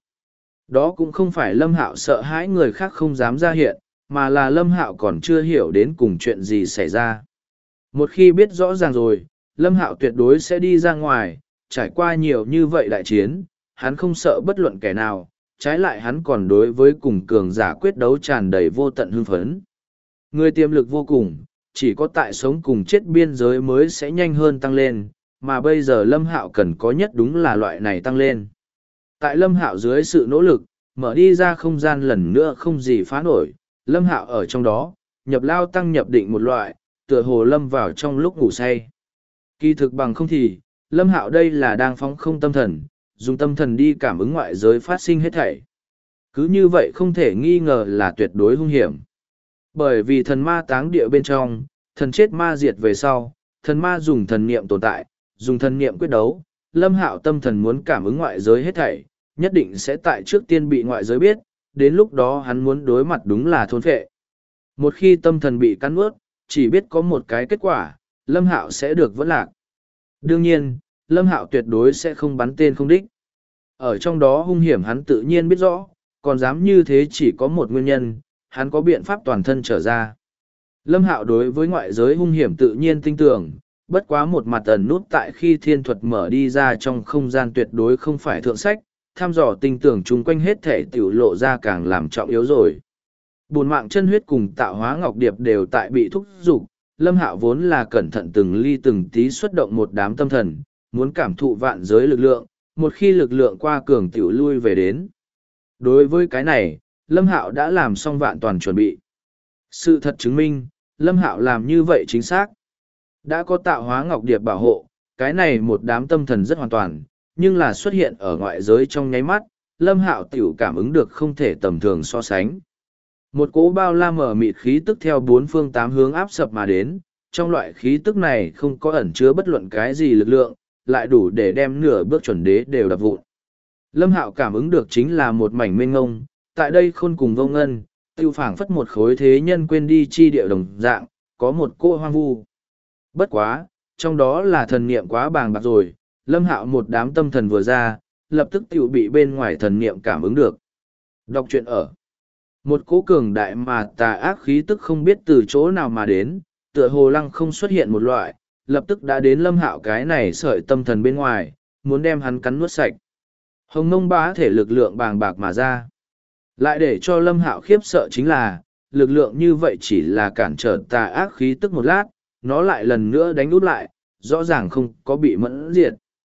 Đó cũng không phải Lâm Hạo sợ hãi người khác không dám ra hiện, mà là Lâm Hạo còn chưa hiểu đến cùng chuyện gì xảy ra. Một khi biết rõ ràng rồi, Lâm Hạo tuyệt đối sẽ đi ra ngoài, trải qua nhiều như vậy đại chiến, hắn không sợ bất luận kẻ nào, trái lại hắn còn đối với cùng cường giả quyết đấu tràn đầy vô tận hưng phấn. Người tiềm lực vô cùng, chỉ có tại sống cùng chết biên giới mới sẽ nhanh hơn tăng lên, mà bây giờ Lâm Hạo cần có nhất đúng là loại này tăng lên. Tại Lâm Hạo dưới sự nỗ lực, mở đi ra không gian lần nữa không gì phá nổi, Lâm Hạo ở trong đó, nhập lao tăng nhập định một loại, tựa hồ lâm vào trong lúc ngủ say. Kỳ thực bằng không thì, Lâm Hạo đây là đang phóng không tâm thần, dùng tâm thần đi cảm ứng ngoại giới phát sinh hết thảy. Cứ như vậy không thể nghi ngờ là tuyệt đối hung hiểm. Bởi vì thần ma táng địa bên trong, thần chết ma diệt về sau, thần ma dùng thần niệm tồn tại, dùng thần niệm quyết đấu, Lâm Hạo tâm thần muốn cảm ứng ngoại giới hết thảy, nhất định sẽ tại trước tiên bị ngoại giới biết, đến lúc đó hắn muốn đối mặt đúng là thôn phệ. Một khi tâm thần bị cắn nuốt, chỉ biết có một cái kết quả, Lâm Hạo sẽ được vẫn lạc. Đương nhiên, Lâm Hạo tuyệt đối sẽ không bắn tên không đích. Ở trong đó hung hiểm hắn tự nhiên biết rõ, còn dám như thế chỉ có một nguyên nhân, hắn có biện pháp toàn thân trở ra. Lâm Hạo đối với ngoại giới hung hiểm tự nhiên tin tưởng, bất quá một mặt ẩn nút tại khi thiên thuật mở đi ra trong không gian tuyệt đối không phải thượng sách, tham dò tinh tưởng chung quanh hết thể tiểu lộ ra càng làm trọng yếu rồi. Bùn mạng chân huyết cùng tạo hóa ngọc điệp đều tại bị thúc giục, Lâm Hạo vốn là cẩn thận từng ly từng tí xuất động một đám tâm thần, muốn cảm thụ vạn giới lực lượng, một khi lực lượng qua cường tiểu lui về đến. Đối với cái này, Lâm Hạo đã làm xong vạn toàn chuẩn bị. Sự thật chứng minh, Lâm Hạo làm như vậy chính xác. Đã có tạo hóa ngọc điệp bảo hộ, cái này một đám tâm thần rất hoàn toàn, nhưng là xuất hiện ở ngoại giới trong nháy mắt, Lâm Hạo tiểu cảm ứng được không thể tầm thường so sánh. Một cỗ bao la mở mịt khí tức theo bốn phương tám hướng áp sập mà đến, trong loại khí tức này không có ẩn chứa bất luận cái gì lực lượng, lại đủ để đem nửa bước chuẩn đế đều đập vụn. Lâm Hạo cảm ứng được chính là một mảnh mênh ngông, tại đây khôn cùng vô ngân, tiêu phảng phất một khối thế nhân quên đi chi địa đồng dạng, có một cỗ hoang vu. Bất quá, trong đó là thần niệm quá bàng bạc rồi, Lâm Hạo một đám tâm thần vừa ra, lập tức tiểu bị bên ngoài thần niệm cảm ứng được. Đọc truyện ở. Một cỗ cường đại mà tà ác khí tức không biết từ chỗ nào mà đến, tựa hồ lăng không xuất hiện một loại, lập tức đã đến Lâm Hạo cái này sợi tâm thần bên ngoài, muốn đem hắn cắn nuốt sạch. Hồng Mông Bá thể lực lượng bàng bạc mà ra. Lại để cho Lâm Hạo khiếp sợ chính là, lực lượng như vậy chỉ là cản trở tà ác khí tức một lát, nó lại lần nữa đánh út lại, rõ ràng không có bị mẫn diệt.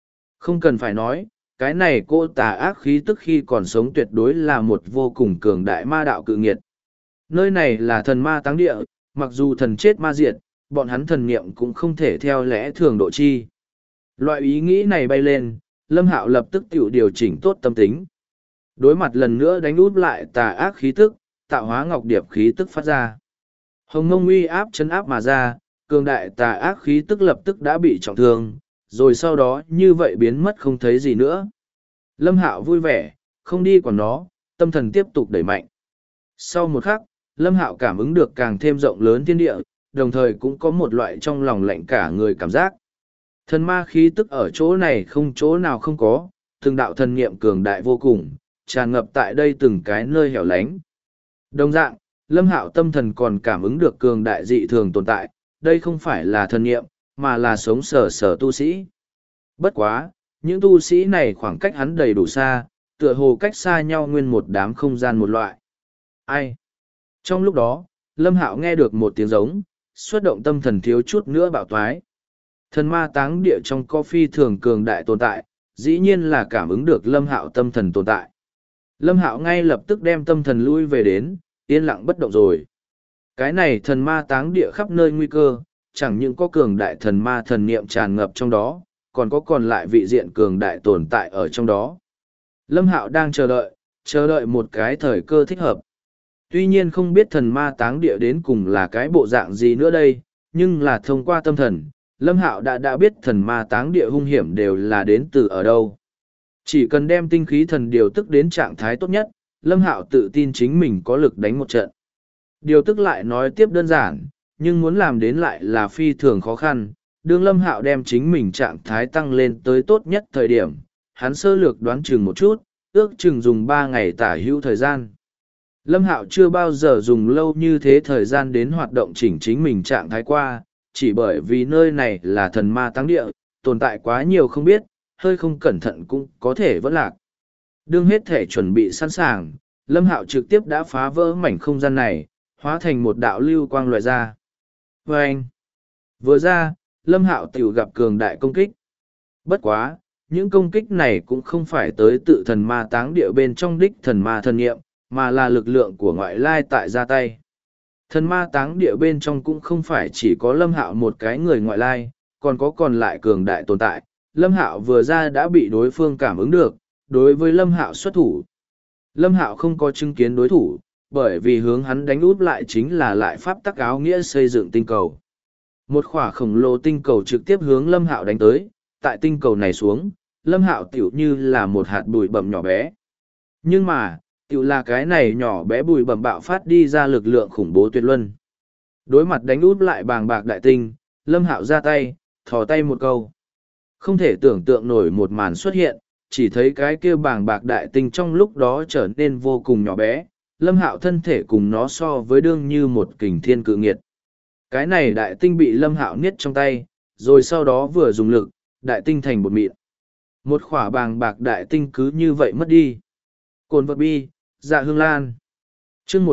Không cần phải nói, cái này cô tà ác khí tức khi còn sống tuyệt đối là một vô cùng cường đại ma đạo cự nghiệt. Nơi này là thần ma táng địa, mặc dù thần chết ma diệt, bọn hắn thần niệm cũng không thể theo lẽ thường độ chi. Loại ý nghĩ này bay lên, Lâm Hạo lập tức tự điều chỉnh tốt tâm tính. Đối mặt lần nữa đánh út lại tà ác khí tức, tạo hóa ngọc điệp khí tức phát ra. Hồng Mông uy áp chấn áp mà ra, cường đại tà ác khí tức lập tức đã bị trọng thương, rồi sau đó như vậy biến mất không thấy gì nữa. Lâm Hạo vui vẻ, không đi quản nó, tâm thần tiếp tục đẩy mạnh. Sau một khắc, Lâm Hạo cảm ứng được càng thêm rộng lớn thiên địa, đồng thời cũng có một loại trong lòng lạnh cả người cảm giác. Thần ma khí tức ở chỗ này không chỗ nào không có, từng đạo thần niệm cường đại vô cùng, tràn ngập tại đây từng cái nơi hẻo lánh. Đồng dạng, Lâm Hạo tâm thần còn cảm ứng được cường đại dị thường tồn tại, đây không phải là thần niệm, mà là sống sờ sờ tu sĩ. Bất quá, những tu sĩ này khoảng cách hắn đầy đủ xa, tựa hồ cách xa nhau nguyên một đám không gian một loại. Ai? Trong lúc đó, Lâm Hạo nghe được một tiếng giống, xuất động tâm thần thiếu chút nữa bạo thoái. Thần ma táng địa trong có phi thường cường đại tồn tại, dĩ nhiên là cảm ứng được Lâm Hạo tâm thần tồn tại. Lâm Hạo ngay lập tức đem tâm thần lui về đến, yên lặng bất động rồi. Cái này thần ma táng địa khắp nơi nguy cơ, chẳng những có cường đại thần ma thần niệm tràn ngập trong đó, còn có còn lại vị diện cường đại tồn tại ở trong đó. Lâm Hạo đang chờ đợi một cái thời cơ thích hợp. Tuy nhiên không biết thần ma táng địa đến cùng là cái bộ dạng gì nữa đây, nhưng là thông qua tâm thần, Lâm Hạo đã biết thần ma táng địa hung hiểm đều là đến từ ở đâu. Chỉ cần đem tinh khí thần điều tức đến trạng thái tốt nhất, Lâm Hạo tự tin chính mình có lực đánh một trận. Điều tức lại nói tiếp đơn giản, nhưng muốn làm đến lại là phi thường khó khăn. Đương Lâm Hạo đem chính mình trạng thái tăng lên tới tốt nhất thời điểm, hắn sơ lược đoán chừng một chút, ước chừng dùng 3 ngày tả hữu thời gian. Lâm Hạo chưa bao giờ dùng lâu như thế thời gian đến hoạt động chỉnh chính mình trạng thái qua, chỉ bởi vì nơi này là thần ma táng địa, tồn tại quá nhiều không biết, hơi không cẩn thận cũng có thể vẫn lạc. Đương hết thể chuẩn bị sẵn sàng, Lâm Hạo trực tiếp đã phá vỡ mảnh không gian này, hóa thành một đạo lưu quang loại ra. Và anh, vừa ra, Lâm Hạo tiểu gặp cường đại công kích. Bất quá, những công kích này cũng không phải tới tự thần ma táng địa bên trong đích thần ma thần nghiệm, mà là lực lượng của ngoại lai tại ra tay. Thần ma táng địa bên trong cũng không phải chỉ có Lâm Hạo một cái người ngoại lai, còn có còn lại cường đại tồn tại. Lâm Hạo vừa ra đã bị đối phương cảm ứng được, đối với Lâm Hạo xuất thủ. Lâm Hạo không có chứng kiến đối thủ, bởi vì hướng hắn đánh úp lại chính là lại pháp tắc áo nghĩa xây dựng tinh cầu. Một khỏa khổng lồ tinh cầu trực tiếp hướng Lâm Hạo đánh tới, tại tinh cầu này xuống, Lâm Hạo tiểu như là một hạt bụi bặm nhỏ bé. Nhưng mà, tiểu là cái này nhỏ bé bụi bặm bạo phát đi ra lực lượng khủng bố tuyệt luân. Đối mặt đánh úp lại bàng bạc đại tinh, Lâm Hạo ra tay, thò tay một câu. Không thể tưởng tượng nổi một màn xuất hiện, chỉ thấy cái kia bàng bạc đại tinh trong lúc đó trở nên vô cùng nhỏ bé, Lâm Hạo thân thể cùng nó so với đương như một kình thiên cự nghiệt. Cái này đại tinh bị Lâm Hạo niết trong tay, rồi sau đó vừa dùng lực, đại tinh thành bột mịn. Một khỏa bàng bạc đại tinh cứ như vậy mất đi. Cồn vật bi, dạ hương lan. Chương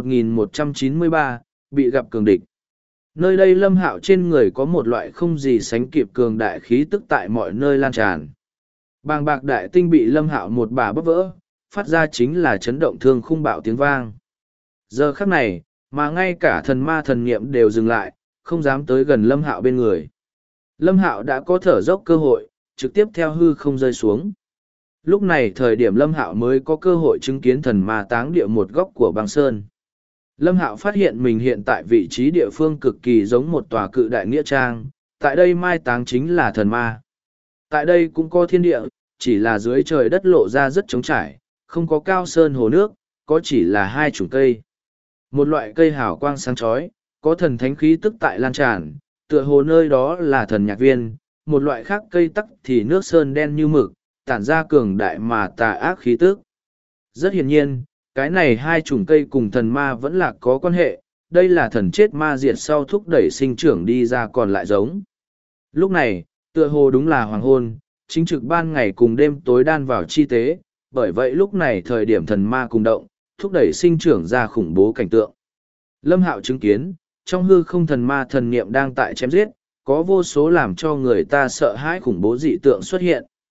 1193, bị gặp cường địch. Nơi đây Lâm Hạo trên người có một loại không gì sánh kịp cường đại khí tức tại mọi nơi lan tràn. Bàng bạc đại tinh bị Lâm Hạo một bà bóp vỡ, phát ra chính là chấn động thương khung bạo tiếng vang. Giờ khắc này, mà ngay cả thần ma thần niệm đều dừng lại, không dám tới gần Lâm Hạo bên người. Lâm Hạo đã có thở dốc cơ hội, trực tiếp theo hư không rơi xuống. Lúc này thời điểm Lâm Hạo mới có cơ hội chứng kiến thần ma táng địa một góc của băng sơn. Lâm Hạo phát hiện mình hiện tại vị trí địa phương cực kỳ giống một tòa cự đại nghĩa trang, tại đây mai táng chính là thần ma. Tại đây cũng có thiên địa, chỉ là dưới trời đất lộ ra rất trống trải, không có cao sơn hồ nước, có chỉ là hai chủng cây. Một loại cây hào quang sáng chói, có thần thánh khí tức tại lan tràn, tựa hồ nơi đó là thần nhạc viên, một loại khác cây tắc thì nước sơn đen như mực, tản ra cường đại mà tà ác khí tức. Rất hiển nhiên, cái này hai chủng cây cùng thần ma vẫn là có quan hệ, đây là thần chết ma diệt sau thúc đẩy sinh trưởng đi ra còn lại giống. Lúc này, tựa hồ đúng là hoàng hôn, chính trực ban ngày cùng đêm tối đan vào chi tế, bởi vậy lúc này thời điểm thần ma cùng động, thúc đẩy sinh trưởng ra khủng bố cảnh tượng. Lâm Hạo chứng kiến, trong hư không thần ma thần niệm đang tại chém giết, có vô số làm cho người ta sợ hãi khủng bố dị tượng xuất hiện.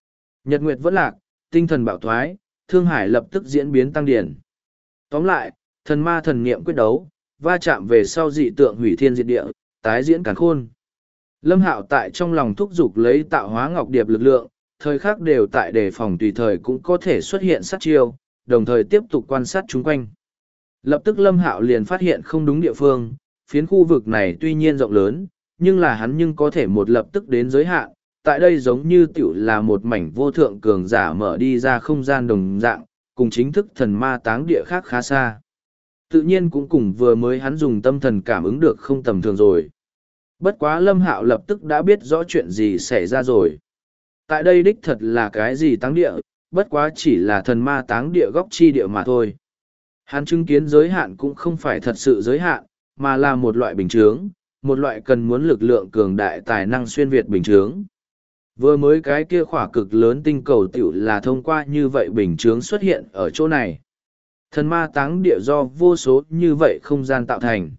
Nhật nguyệt vẫn lạc, tinh thần bạo thoái, thương hải lập tức diễn biến tăng điển. Tóm lại, thần ma thần niệm quyết đấu, va chạm về sau dị tượng hủy thiên diệt địa, tái diễn càn khôn. Lâm Hạo tại trong lòng thúc giục lấy tạo hóa ngọc điệp lực lượng, thời khắc đều tại đề phòng tùy thời cũng có thể xuất hiện sát chiêu, đồng thời tiếp tục quan sát chung quanh. Lập tức Lâm Hạo liền phát hiện không đúng địa phương, phiến khu vực này tuy nhiên rộng lớn, nhưng là hắn nhưng có thể một lập tức đến giới hạn, tại đây giống như tiểu là một mảnh vô thượng cường giả mở đi ra không gian đồng dạng, cùng chính thức thần ma táng địa khác khá xa. Tự nhiên cũng cùng vừa mới hắn dùng tâm thần cảm ứng được không tầm thường rồi. Bất quá Lâm Hạo lập tức đã biết rõ chuyện gì xảy ra rồi. Tại đây đích thật là cái gì táng địa, bất quá chỉ là thần ma táng địa góc chi địa mà thôi. Hắn chứng kiến giới hạn cũng không phải thật sự giới hạn, mà là một loại bình chướng, một loại cần muốn lực lượng cường đại tài năng xuyên việt bình chướng. Vừa mới cái kia khỏa cực lớn tinh cầu tiểu là thông qua như vậy bình chướng xuất hiện ở chỗ này. Thần ma táng địa do vô số như vậy không gian tạo thành.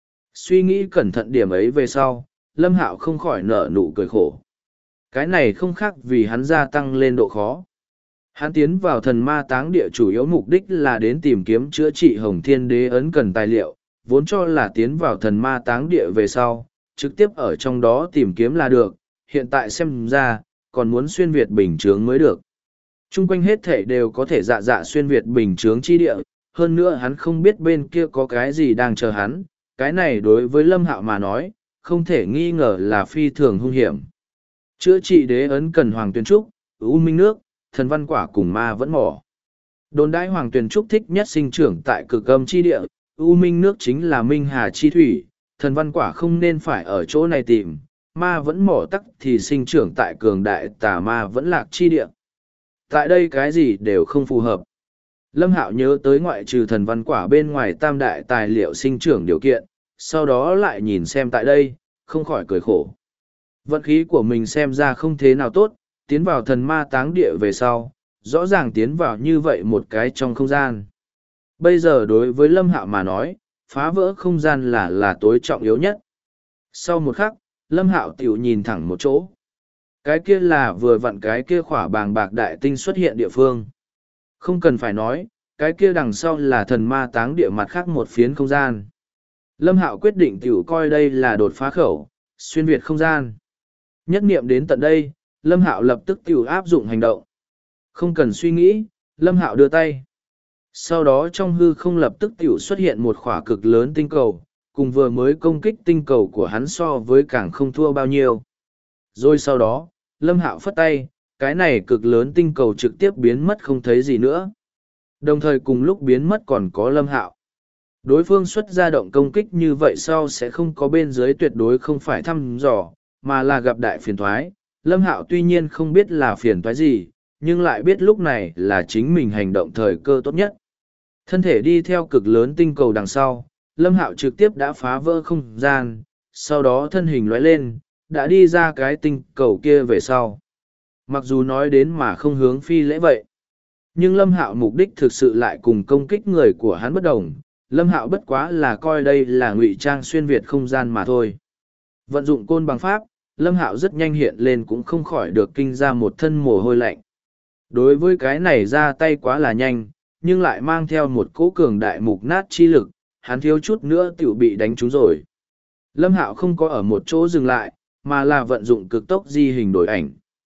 Suy nghĩ cẩn thận điểm ấy về sau, Lâm Hạo không khỏi nở nụ cười khổ. Cái này không khác vì hắn gia tăng lên độ khó. Hắn tiến vào thần ma táng địa chủ yếu mục đích là đến tìm kiếm chữa trị Hồng Thiên Đế ấn cần tài liệu, vốn cho là tiến vào thần ma táng địa về sau, trực tiếp ở trong đó tìm kiếm là được, hiện tại xem ra, còn muốn xuyên Việt bình chướng mới được. Trung quanh hết thể đều có thể dạ xuyên Việt bình chướng chi địa, hơn nữa hắn không biết bên kia có cái gì đang chờ hắn, cái này đối với Lâm Hạo mà nói, không thể nghi ngờ là phi thường hung hiểm. Chữa trị đế ấn cần Hoàng Tuyền Trúc, U Minh Nước, thần văn quả cùng ma vẫn mỏ. Đồn đãi Hoàng Tuyền Trúc thích nhất sinh trưởng tại cực âm chi địa, U Minh Nước chính là Minh Hà chi thủy, thần văn quả không nên phải ở chỗ này tìm, ma vẫn mỏ tắc thì sinh trưởng tại cường đại tà ma vẫn lạc chi địa. Tại đây cái gì đều không phù hợp. Lâm Hạo nhớ tới ngoại trừ thần văn quả bên ngoài tam đại tài liệu sinh trưởng điều kiện, sau đó lại nhìn xem tại đây, không khỏi cười khổ. Vận khí của mình xem ra không thế nào tốt, tiến vào thần ma táng địa về sau, rõ ràng tiến vào như vậy một cái trong không gian. Bây giờ đối với Lâm Hạo mà nói, phá vỡ không gian là tối trọng yếu nhất. Sau một khắc, Lâm Hạo tiểu nhìn thẳng một chỗ. Cái kia là vừa vặn cái kia khỏa bàng bạc đại tinh xuất hiện địa phương. Không cần phải nói, cái kia đằng sau là thần ma táng địa mặt khác một phiến không gian. Lâm Hạo quyết định tiểu coi đây là đột phá khẩu, xuyên việt không gian. Nhất niệm đến tận đây, Lâm Hạo lập tức tiểu áp dụng hành động. Không cần suy nghĩ, Lâm Hạo đưa tay. Sau đó trong hư không lập tức tiểu xuất hiện một khỏa cực lớn tinh cầu, cùng vừa mới công kích tinh cầu của hắn so với càng không thua bao nhiêu. Rồi sau đó, Lâm Hạo phất tay, cái này cực lớn tinh cầu trực tiếp biến mất không thấy gì nữa. Đồng thời cùng lúc biến mất còn có Lâm Hạo. Đối phương xuất ra động công kích như vậy sau sẽ không có bên dưới tuyệt đối không phải thăm dò, mà là gặp đại phiền thoái. Lâm Hạo tuy nhiên không biết là phiền toái gì, nhưng lại biết lúc này là chính mình hành động thời cơ tốt nhất. Thân thể đi theo cực lớn tinh cầu đằng sau, Lâm Hạo trực tiếp đã phá vỡ không gian, sau đó thân hình lóe lên, đã đi ra cái tinh cầu kia về sau. Mặc dù nói đến mà không hướng phi lễ vậy, nhưng Lâm Hạo mục đích thực sự lại cùng công kích người của hắn bất đồng. Lâm Hạo bất quá là coi đây là ngụy trang xuyên việt không gian mà thôi. Vận dụng côn bằng pháp, Lâm Hạo rất nhanh hiện lên cũng không khỏi được kinh ra một thân mồ hôi lạnh. Đối với cái này ra tay quá là nhanh, nhưng lại mang theo một cỗ cường đại mục nát chi lực, hắn thiếu chút nữa tiểu bị đánh trúng rồi. Lâm Hạo không có ở một chỗ dừng lại, mà là vận dụng cực tốc di hình đổi ảnh.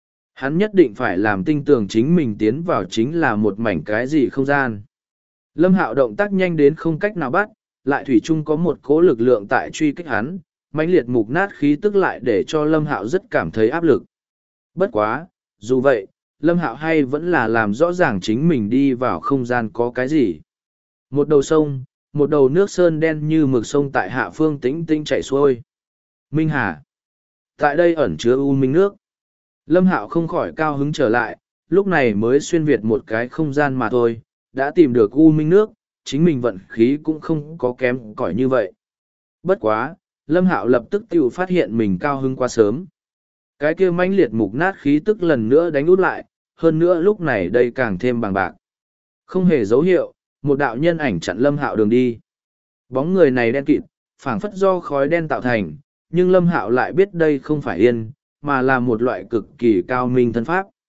Hắn nhất định phải làm tinh tường chính mình tiến vào chính là một mảnh cái gì không gian. Lâm Hạo động tác nhanh đến không cách nào bắt, lại thủy chung có một cỗ lực lượng tại truy kích hắn, mãnh liệt mục nát khí tức lại để cho Lâm Hạo rất cảm thấy áp lực. Bất quá, dù vậy, Lâm Hạo hay vẫn là làm rõ ràng chính mình đi vào không gian có cái gì. Một đầu sông, một đầu nước sơn đen như mực sông tại hạ phương tĩnh tĩnh chảy xuôi. Minh Hà. Tại đây ẩn chứa u minh nước. Lâm Hạo không khỏi cao hứng trở lại, lúc này mới xuyên việt một cái không gian mà thôi, đã tìm được u minh nước, chính mình vận khí cũng không có kém cỏi như vậy. Bất quá, Lâm Hạo lập tức tự phát hiện mình cao hứng quá sớm. Cái kia mãnh liệt mục nát khí tức lần nữa đánh út lại, hơn nữa lúc này đây càng thêm bằng bạc. Không hề dấu hiệu, một đạo nhân ảnh chặn Lâm Hạo đường đi. Bóng người này đen kịt, phảng phất do khói đen tạo thành, nhưng Lâm Hạo lại biết đây không phải yên, mà là một loại cực kỳ cao minh thân pháp.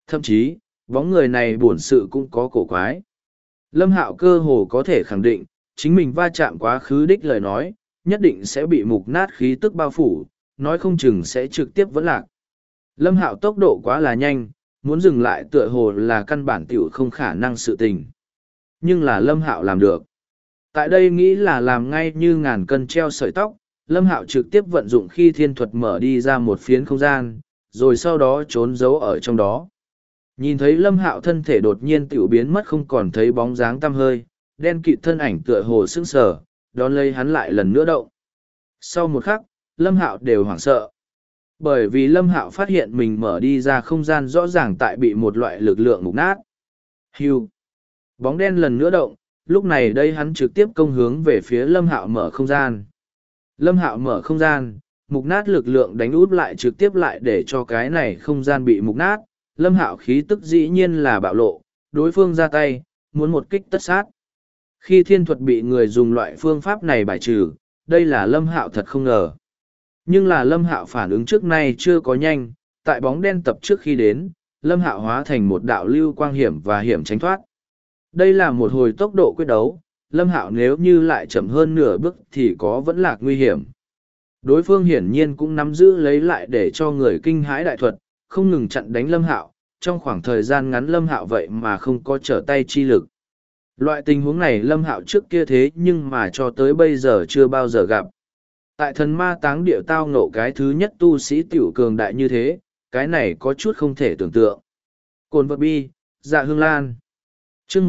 Thậm chí, bóng người này bổn sự cũng có cổ quái. Lâm Hạo cơ hồ có thể khẳng định, chính mình va chạm quá khứ đích lời nói, nhất định sẽ bị mục nát khí tức bao phủ, nói không chừng sẽ trực tiếp vẫn lạc. Lâm Hạo tốc độ quá là nhanh, muốn dừng lại tựa hồ là căn bản tiểu không khả năng sự tình. Nhưng là Lâm Hạo làm được. Tại đây nghĩ là làm ngay như ngàn cân treo sợi tóc, Lâm Hạo trực tiếp vận dụng khi thiên thuật mở đi ra một phiến không gian, rồi sau đó trốn giấu ở trong đó. Nhìn thấy Lâm Hạo thân thể đột nhiên tiểu biến mất không còn thấy bóng dáng tăm hơi, đen kịt thân ảnh tựa hồ sững sờ, đón lấy hắn lại lần nữa động. Sau một khắc, Lâm Hạo đều hoảng sợ. Bởi vì Lâm Hạo phát hiện mình mở đi ra không gian rõ ràng tại bị một loại lực lượng mục nát. Hưu. Bóng đen lần nữa động, lúc này đây hắn trực tiếp công hướng về phía Lâm Hạo mở không gian. Lâm Hạo mở không gian, mục nát lực lượng đánh út lại trực tiếp lại để cho cái này không gian bị mục nát. Lâm Hạo khí tức dĩ nhiên là bạo lộ, đối phương ra tay, muốn một kích tất sát. Khi thiên thuật bị người dùng loại phương pháp này bài trừ, đây là Lâm Hạo thật không ngờ. Nhưng là Lâm Hạo phản ứng trước nay chưa có nhanh, tại bóng đen tập trước khi đến, Lâm Hạo hóa thành một đạo lưu quang hiểm và hiểm tránh thoát. Đây là một hồi tốc độ quyết đấu, Lâm Hạo nếu như lại chậm hơn nửa bước thì có vẫn lạc nguy hiểm. Đối phương hiển nhiên cũng nắm giữ lấy lại để cho người kinh hãi đại thuật, không ngừng chặn đánh Lâm Hạo, trong khoảng thời gian ngắn Lâm Hạo vậy mà không có trở tay chi lực. Loại tình huống này Lâm Hạo trước kia thế nhưng mà cho tới bây giờ chưa bao giờ gặp. Tại thần ma táng địa tao ngộ cái thứ nhất tu sĩ tiểu cường đại như thế, cái này có chút không thể tưởng tượng. Cồn vật bi, dạ hương lan. Chương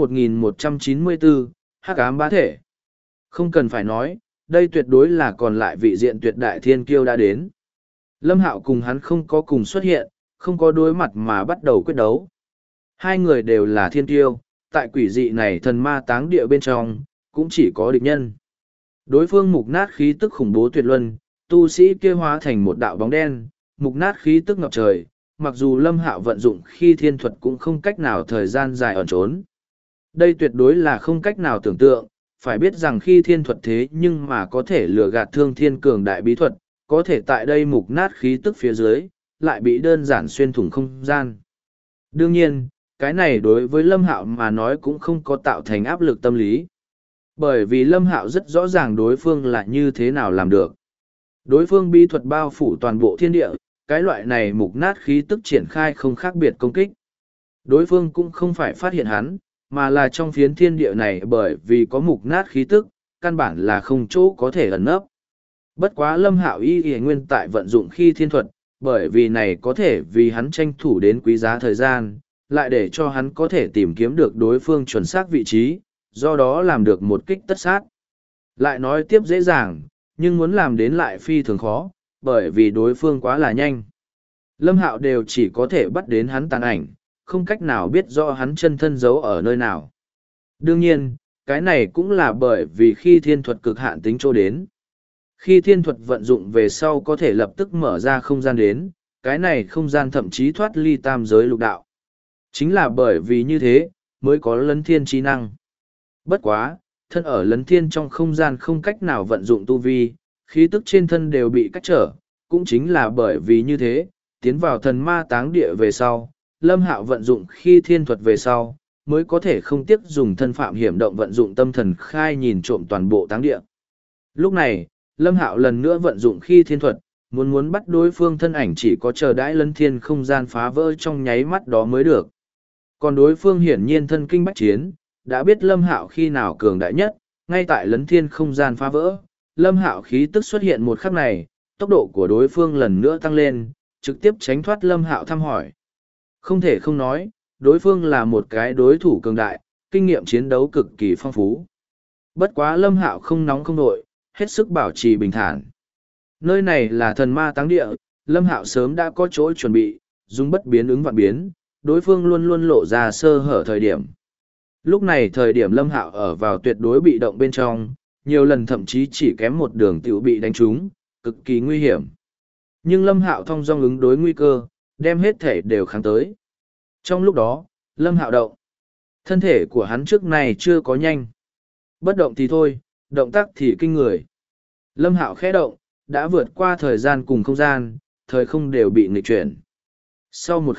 1194, hắc ám bá thể. Không cần phải nói, đây tuyệt đối là còn lại vị diện tuyệt đại thiên kiêu đã đến. Lâm Hạo cùng hắn không có cùng xuất hiện, không có đối mặt mà bắt đầu quyết đấu. Hai người đều là thiên kiêu, tại quỷ dị này thần ma táng địa bên trong, cũng chỉ có địch nhân. Đối phương mục nát khí tức khủng bố tuyệt luân, tu sĩ kia hóa thành một đạo bóng đen, mục nát khí tức ngập trời, mặc dù Lâm Hạo vận dụng khi thiên thuật cũng không cách nào thời gian dài ẩn trốn. Đây tuyệt đối là không cách nào tưởng tượng, phải biết rằng khi thiên thuật thế nhưng mà có thể lừa gạt thương thiên cường đại bí thuật, có thể tại đây mục nát khí tức phía dưới, lại bị đơn giản xuyên thủng không gian. Đương nhiên, cái này đối với Lâm Hạo mà nói cũng không có tạo thành áp lực tâm lý. Bởi vì Lâm Hạo rất rõ ràng đối phương là như thế nào làm được. Đối phương bí thuật bao phủ toàn bộ thiên địa, cái loại này mục nát khí tức triển khai không khác biệt công kích. Đối phương cũng không phải phát hiện hắn, mà là trong phiến thiên địa này bởi vì có mục nát khí tức, căn bản là không chỗ có thể ẩn nấp. Bất quá Lâm Hạo y nguyên tại vận dụng khi thiên thuật, bởi vì này có thể vì hắn tranh thủ đến quý giá thời gian, lại để cho hắn có thể tìm kiếm được đối phương chuẩn xác vị trí, do đó làm được một kích tất sát. Lại nói tiếp dễ dàng, nhưng muốn làm đến lại phi thường khó, bởi vì đối phương quá là nhanh. Lâm Hạo đều chỉ có thể bắt đến hắn tàn ảnh, không cách nào biết rõ hắn chân thân giấu ở nơi nào. Đương nhiên, cái này cũng là bởi vì khi thiên thuật cực hạn tính chỗ đến. Khi thiên thuật vận dụng về sau có thể lập tức mở ra không gian đến, cái này không gian thậm chí thoát ly tam giới lục đạo. Chính là bởi vì như thế, mới có lấn thiên trí năng. Bất quá, thân ở lấn thiên trong không gian không cách nào vận dụng tu vi, khí tức trên thân đều bị cách trở, cũng chính là bởi vì như thế, tiến vào thần ma táng địa về sau, Lâm Hạo vận dụng khi thiên thuật về sau, mới có thể không tiếc dùng thân phạm hiểm động vận dụng tâm thần khai nhìn trộm toàn bộ táng địa. Lúc này, Lâm Hạo lần nữa vận dụng khi thiên thuật, muốn bắt đối phương thân ảnh chỉ có chờ đãi lấn thiên không gian phá vỡ trong nháy mắt đó mới được. Còn đối phương hiển nhiên thân kinh bách chiến, đã biết Lâm Hạo khi nào cường đại nhất, ngay tại lấn thiên không gian phá vỡ, Lâm Hạo khí tức xuất hiện một khắc này, tốc độ của đối phương lần nữa tăng lên, trực tiếp tránh thoát Lâm Hạo thăm hỏi. Không thể không nói, đối phương là một cái đối thủ cường đại, kinh nghiệm chiến đấu cực kỳ phong phú. Bất quá Lâm Hạo không nóng không nội, hết sức bảo trì bình thản. Nơi này là thần ma táng địa, Lâm Hạo sớm đã có chỗ chuẩn bị, dùng bất biến ứng vạn biến, đối phương luôn luôn lộ ra sơ hở thời điểm. Lúc này thời điểm Lâm Hạo ở vào tuyệt đối bị động bên trong, nhiều lần thậm chí chỉ kém một đường tiểu bị đánh trúng, cực kỳ nguy hiểm. Nhưng Lâm Hạo thong dong ứng đối nguy cơ, đem hết thể đều kháng tới. Trong lúc đó, Lâm Hạo động. Thân thể của hắn trước này chưa có nhanh. Bất động thì thôi, động tác thì kinh người. Lâm Hạo khẽ động, đã vượt qua thời gian cùng không gian, thời không đều bị nghịch chuyển. Sau một khắc,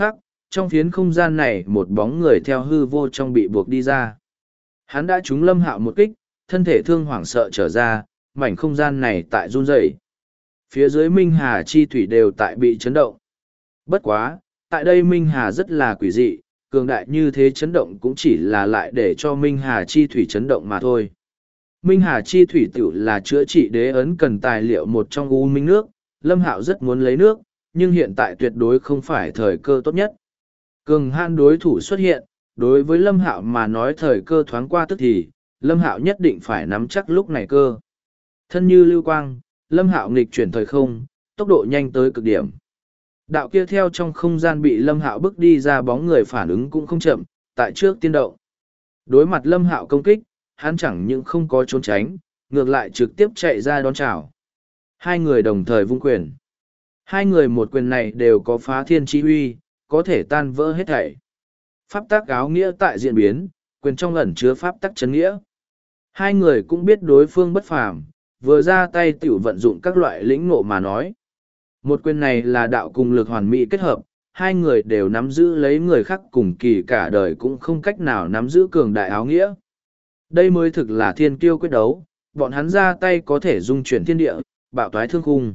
trong phiến không gian này một bóng người theo hư vô trong bị buộc đi ra. Hắn đã trúng Lâm Hạo một kích, thân thể thương hoảng sợ trở ra, mảnh không gian này tại run rẩy. Phía dưới Minh Hà chi thủy đều tại bị chấn động. Bất quá, tại đây Minh Hà rất là quỷ dị, cường đại như thế chấn động cũng chỉ là lại để cho Minh Hà chi thủy chấn động mà thôi. Minh Hà chi thủy tiểu là chữa trị đế ấn cần tài liệu một trong u minh nước, Lâm Hạo rất muốn lấy nước, nhưng hiện tại tuyệt đối không phải thời cơ tốt nhất. Cường hãn đối thủ xuất hiện, đối với Lâm Hạo mà nói thời cơ thoáng qua tức thì, Lâm Hạo nhất định phải nắm chắc lúc này cơ. Thân như lưu quang, Lâm Hạo nghịch chuyển thời không, tốc độ nhanh tới cực điểm. Đạo kia theo trong không gian bị Lâm Hạo bước đi ra bóng người phản ứng cũng không chậm, tại trước tiên động. Đối mặt Lâm Hạo công kích, hắn chẳng những không có trốn tránh, ngược lại trực tiếp chạy ra đón chào. Hai người đồng thời vung quyền. Hai người một quyền này đều có phá thiên chi uy, có thể tan vỡ hết thảy. Pháp tắc áo nghĩa tại diễn biến, quyền trong ẩn chứa pháp tắc chấn nghĩa. Hai người cũng biết đối phương bất phàm, vừa ra tay tiểu vận dụng các loại lĩnh ngộ mà nói. Một quyền này là đạo cùng lực hoàn mỹ kết hợp, hai người đều nắm giữ lấy người khác cùng kỳ cả đời cũng không cách nào nắm giữ cường đại áo nghĩa. Đây mới thực là thiên kiêu quyết đấu, bọn hắn ra tay có thể dung chuyển thiên địa, bạo toái thương khung.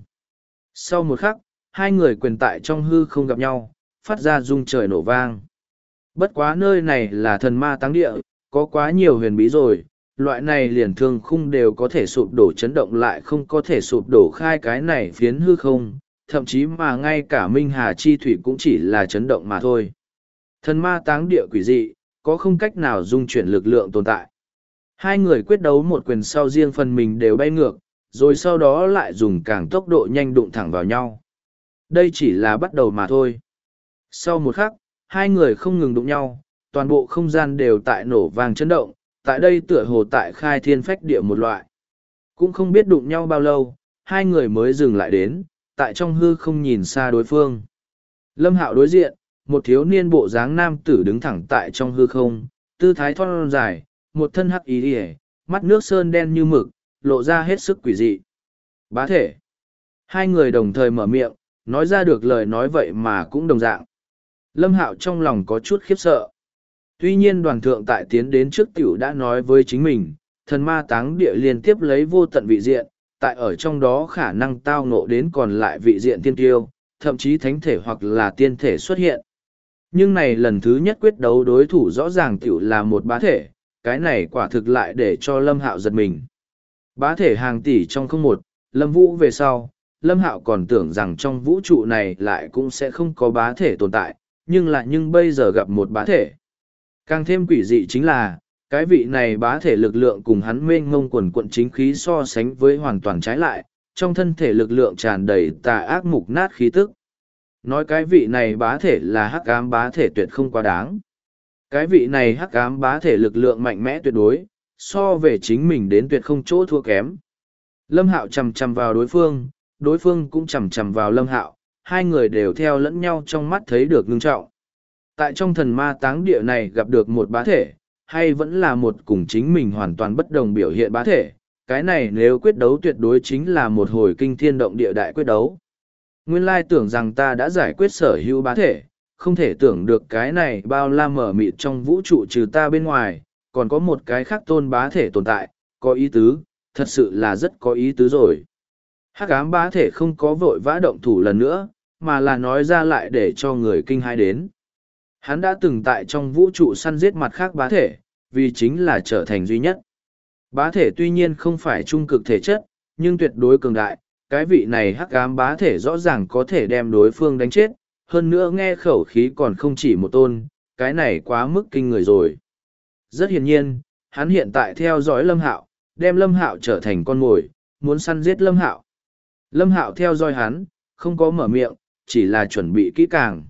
Sau một khắc, hai người quyền tại trong hư không gặp nhau, phát ra rung trời nổ vang. Bất quá nơi này là thần ma táng địa, có quá nhiều huyền bí rồi, loại này liền thương khung đều có thể sụp đổ chấn động lại không có thể sụp đổ khai cái này phiến hư không, thậm chí mà ngay cả Minh Hà chi thủy cũng chỉ là chấn động mà thôi. Thần ma táng địa quỷ dị, có không cách nào dung chuyển lực lượng tồn tại. Hai người quyết đấu một quyền sau riêng phần mình đều bay ngược, rồi sau đó lại dùng càng tốc độ nhanh đụng thẳng vào nhau. Đây chỉ là bắt đầu mà thôi. Sau một khắc, hai người không ngừng đụng nhau, toàn bộ không gian đều tại nổ vang chấn động, tại đây tựa hồ tại khai thiên phách địa một loại. Cũng không biết đụng nhau bao lâu, hai người mới dừng lại đến, tại trong hư không nhìn xa đối phương. Lâm Hạo đối diện, một thiếu niên bộ dáng nam tử đứng thẳng tại trong hư không, tư thái thon dài, một thân hắc ý ỉa, mắt nước sơn đen như mực, lộ ra hết sức quỷ dị. Bá thể. Hai người đồng thời mở miệng, nói ra được lời nói vậy mà cũng đồng dạng. Lâm Hạo trong lòng có chút khiếp sợ. Tuy nhiên đoàn thượng tại tiến đến trước tiểu đã nói với chính mình, thần ma táng địa liên tiếp lấy vô tận vị diện, tại ở trong đó khả năng tao ngộ đến còn lại vị diện tiên tiêu, thậm chí thánh thể hoặc là tiên thể xuất hiện. Nhưng này lần thứ nhất quyết đấu đối thủ rõ ràng tiểu là một bá thể, cái này quả thực lại để cho Lâm Hạo giật mình. Bá thể hàng tỷ trong không một, Lâm Vũ về sau, Lâm Hạo còn tưởng rằng trong vũ trụ này lại cũng sẽ không có bá thể tồn tại, nhưng bây giờ gặp một bá thể. Càng thêm quỷ dị chính là, cái vị này bá thể lực lượng cùng hắn mênh ngông quần quận chính khí so sánh với hoàn toàn trái lại, trong thân thể lực lượng tràn đầy tà ác mục nát khí tức. Nói cái vị này bá thể là hắc ám bá thể tuyệt không quá đáng. Cái vị này hắc ám bá thể lực lượng mạnh mẽ tuyệt đối, so về chính mình đến tuyệt không chỗ thua kém. Lâm Hạo chầm chầm vào đối phương cũng chầm chầm vào Lâm Hạo, hai người đều theo lẫn nhau trong mắt thấy được ngưng trọng. Tại trong thần ma táng địa này gặp được một bá thể, hay vẫn là một cùng chính mình hoàn toàn bất đồng biểu hiện bá thể, cái này nếu quyết đấu tuyệt đối chính là một hồi kinh thiên động địa đại quyết đấu. Nguyên lai tưởng rằng ta đã giải quyết sở hữu bá thể, không thể tưởng được cái này bao la mở mịt trong vũ trụ trừ ta bên ngoài, còn có một cái khác tôn bá thể tồn tại, có ý tứ, thật sự là rất có ý tứ rồi. Hắc ám bá thể không có vội vã động thủ lần nữa, mà là nói ra lại để cho người kinh hãi đến. Hắn đã từng tại trong vũ trụ săn giết mặt khác bá thể, vì chính là trở thành duy nhất. Bá thể tuy nhiên không phải trung cực thể chất, nhưng tuyệt đối cường đại, cái vị này hắc ám bá thể rõ ràng có thể đem đối phương đánh chết, hơn nữa nghe khẩu khí còn không chỉ một tôn, cái này quá mức kinh người rồi. Rất hiển nhiên, hắn hiện tại theo dõi Lâm Hạo, đem Lâm Hạo trở thành con mồi, muốn săn giết Lâm Hạo. Lâm Hạo theo dõi hắn, không có mở miệng, chỉ là chuẩn bị kỹ càng.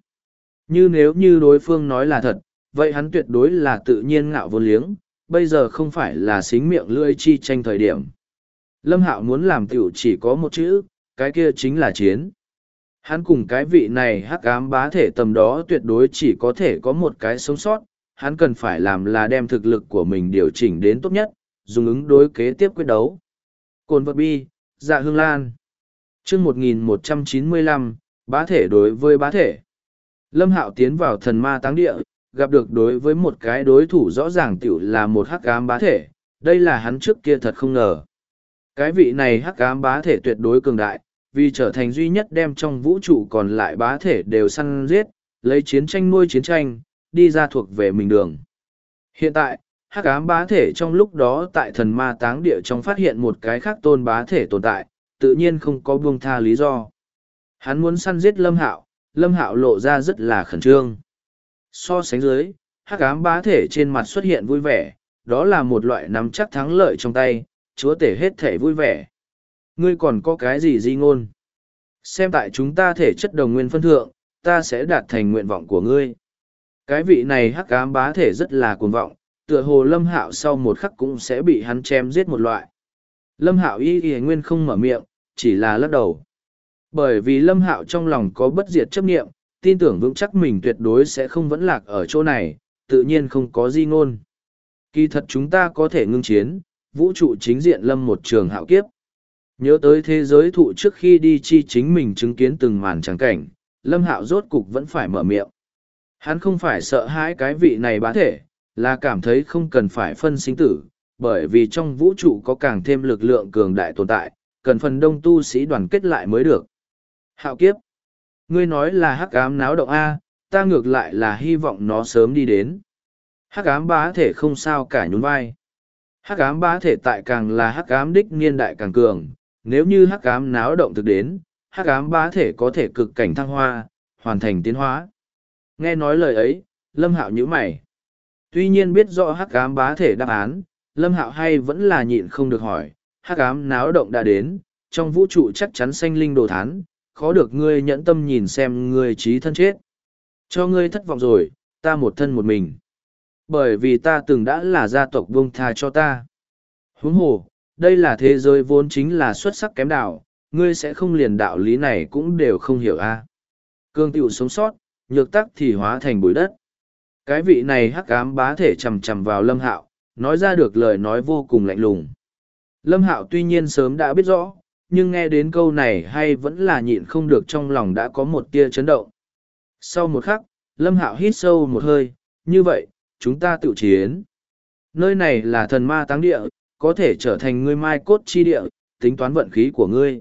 Nếu như đối phương nói là thật, vậy hắn tuyệt đối là tự nhiên ngạo vô liếng, bây giờ không phải là xính miệng lưỡi chi tranh thời điểm. Lâm Hạo muốn làm tiểu chỉ có một chữ, cái kia chính là chiến. Hắn cùng cái vị này hắc ám bá thể tầm đó tuyệt đối chỉ có thể có một cái sống sót, hắn cần phải làm là đem thực lực của mình điều chỉnh đến tốt nhất, dùng ứng đối kế tiếp quyết đấu. Cồn vật bi, Dạ Hương Lan. Chương 1195, bá thể đối với bá thể. Lâm Hạo tiến vào thần ma táng địa, gặp được đối với một cái đối thủ rõ ràng tiểu là một hắc ám bá thể, đây là hắn trước kia thật không ngờ. Cái vị này hắc ám bá thể tuyệt đối cường đại, vì trở thành duy nhất đem trong vũ trụ còn lại bá thể đều săn giết, lấy chiến tranh nuôi chiến tranh, đi ra thuộc về mình đường. Hiện tại, hắc ám bá thể trong lúc đó tại thần ma táng địa trong phát hiện một cái khác tôn bá thể tồn tại, tự nhiên không có buông tha lý do. Hắn muốn săn giết Lâm Hạo lộ ra rất là khẩn trương. So sánh dưới, hắc ám bá thể trên mặt xuất hiện vui vẻ, đó là một loại nắm chắc thắng lợi trong tay, chúa tể hết thể vui vẻ. Ngươi còn có cái gì di ngôn? Xem tại chúng ta thể chất đồng nguyên phân thượng, ta sẽ đạt thành nguyện vọng của ngươi. Cái vị này hắc ám bá thể rất là cuồng vọng, tựa hồ Lâm Hạo sau một khắc cũng sẽ bị hắn chém giết một loại. Lâm Hạo y nguyên không mở miệng, chỉ là lắc đầu. Bởi vì Lâm Hạo trong lòng có bất diệt chấp niệm, tin tưởng vững chắc mình tuyệt đối sẽ không vẫn lạc ở chỗ này, tự nhiên không có di ngôn. Kỳ thật chúng ta có thể ngưng chiến, vũ trụ chính diện lâm một trường hạo kiếp. Nhớ tới thế giới thụ trước khi đi chi chính mình chứng kiến từng màn trắng cảnh, Lâm Hạo rốt cục vẫn phải mở miệng. Hắn không phải sợ hãi cái vị này bá thể, là cảm thấy không cần phải phân sinh tử, bởi vì trong vũ trụ có càng thêm lực lượng cường đại tồn tại, cần phần đông tu sĩ đoàn kết lại mới được. Hạo kiếp. Ngươi nói là hắc ám náo động A, ta ngược lại là hy vọng nó sớm đi đến. Hắc ám bá thể không sao cả nhún vai. Hắc ám bá thể tại càng là hắc ám đích niên đại càng cường, nếu như hắc ám náo động thực đến, hắc ám bá thể có thể cực cảnh thăng hoa, hoàn thành tiến hóa. Nghe nói lời ấy, Lâm Hạo nhíu mày. Tuy nhiên biết rõ hắc ám bá thể đáp án, Lâm Hạo hay vẫn là nhịn không được hỏi, hắc ám náo động đã đến, trong vũ trụ chắc chắn sanh linh đồ thán, khó được ngươi nhẫn tâm nhìn xem ngươi trí thân chết. Cho ngươi thất vọng rồi, ta một thân một mình. Bởi vì ta từng đã là gia tộc buông tha cho ta. Huống hồ, đây là thế giới vốn chính là xuất sắc kém đạo, ngươi sẽ không liền đạo lý này cũng đều không hiểu a. Cương tiểu sống sót, nhược tắc thì hóa thành bụi đất. Cái vị này hắc ám bá thể chầm chầm vào Lâm Hạo, nói ra được lời nói vô cùng lạnh lùng. Lâm Hạo tuy nhiên sớm đã biết rõ, nhưng nghe đến câu này hay vẫn là nhịn không được, trong lòng đã có một tia chấn động. Sau một khắc, Lâm Hạo hít sâu một hơi, như vậy, chúng ta tự chiến. Nơi này là thần ma táng địa, có thể trở thành ngươi mai cốt chi địa, tính toán vận khí của ngươi.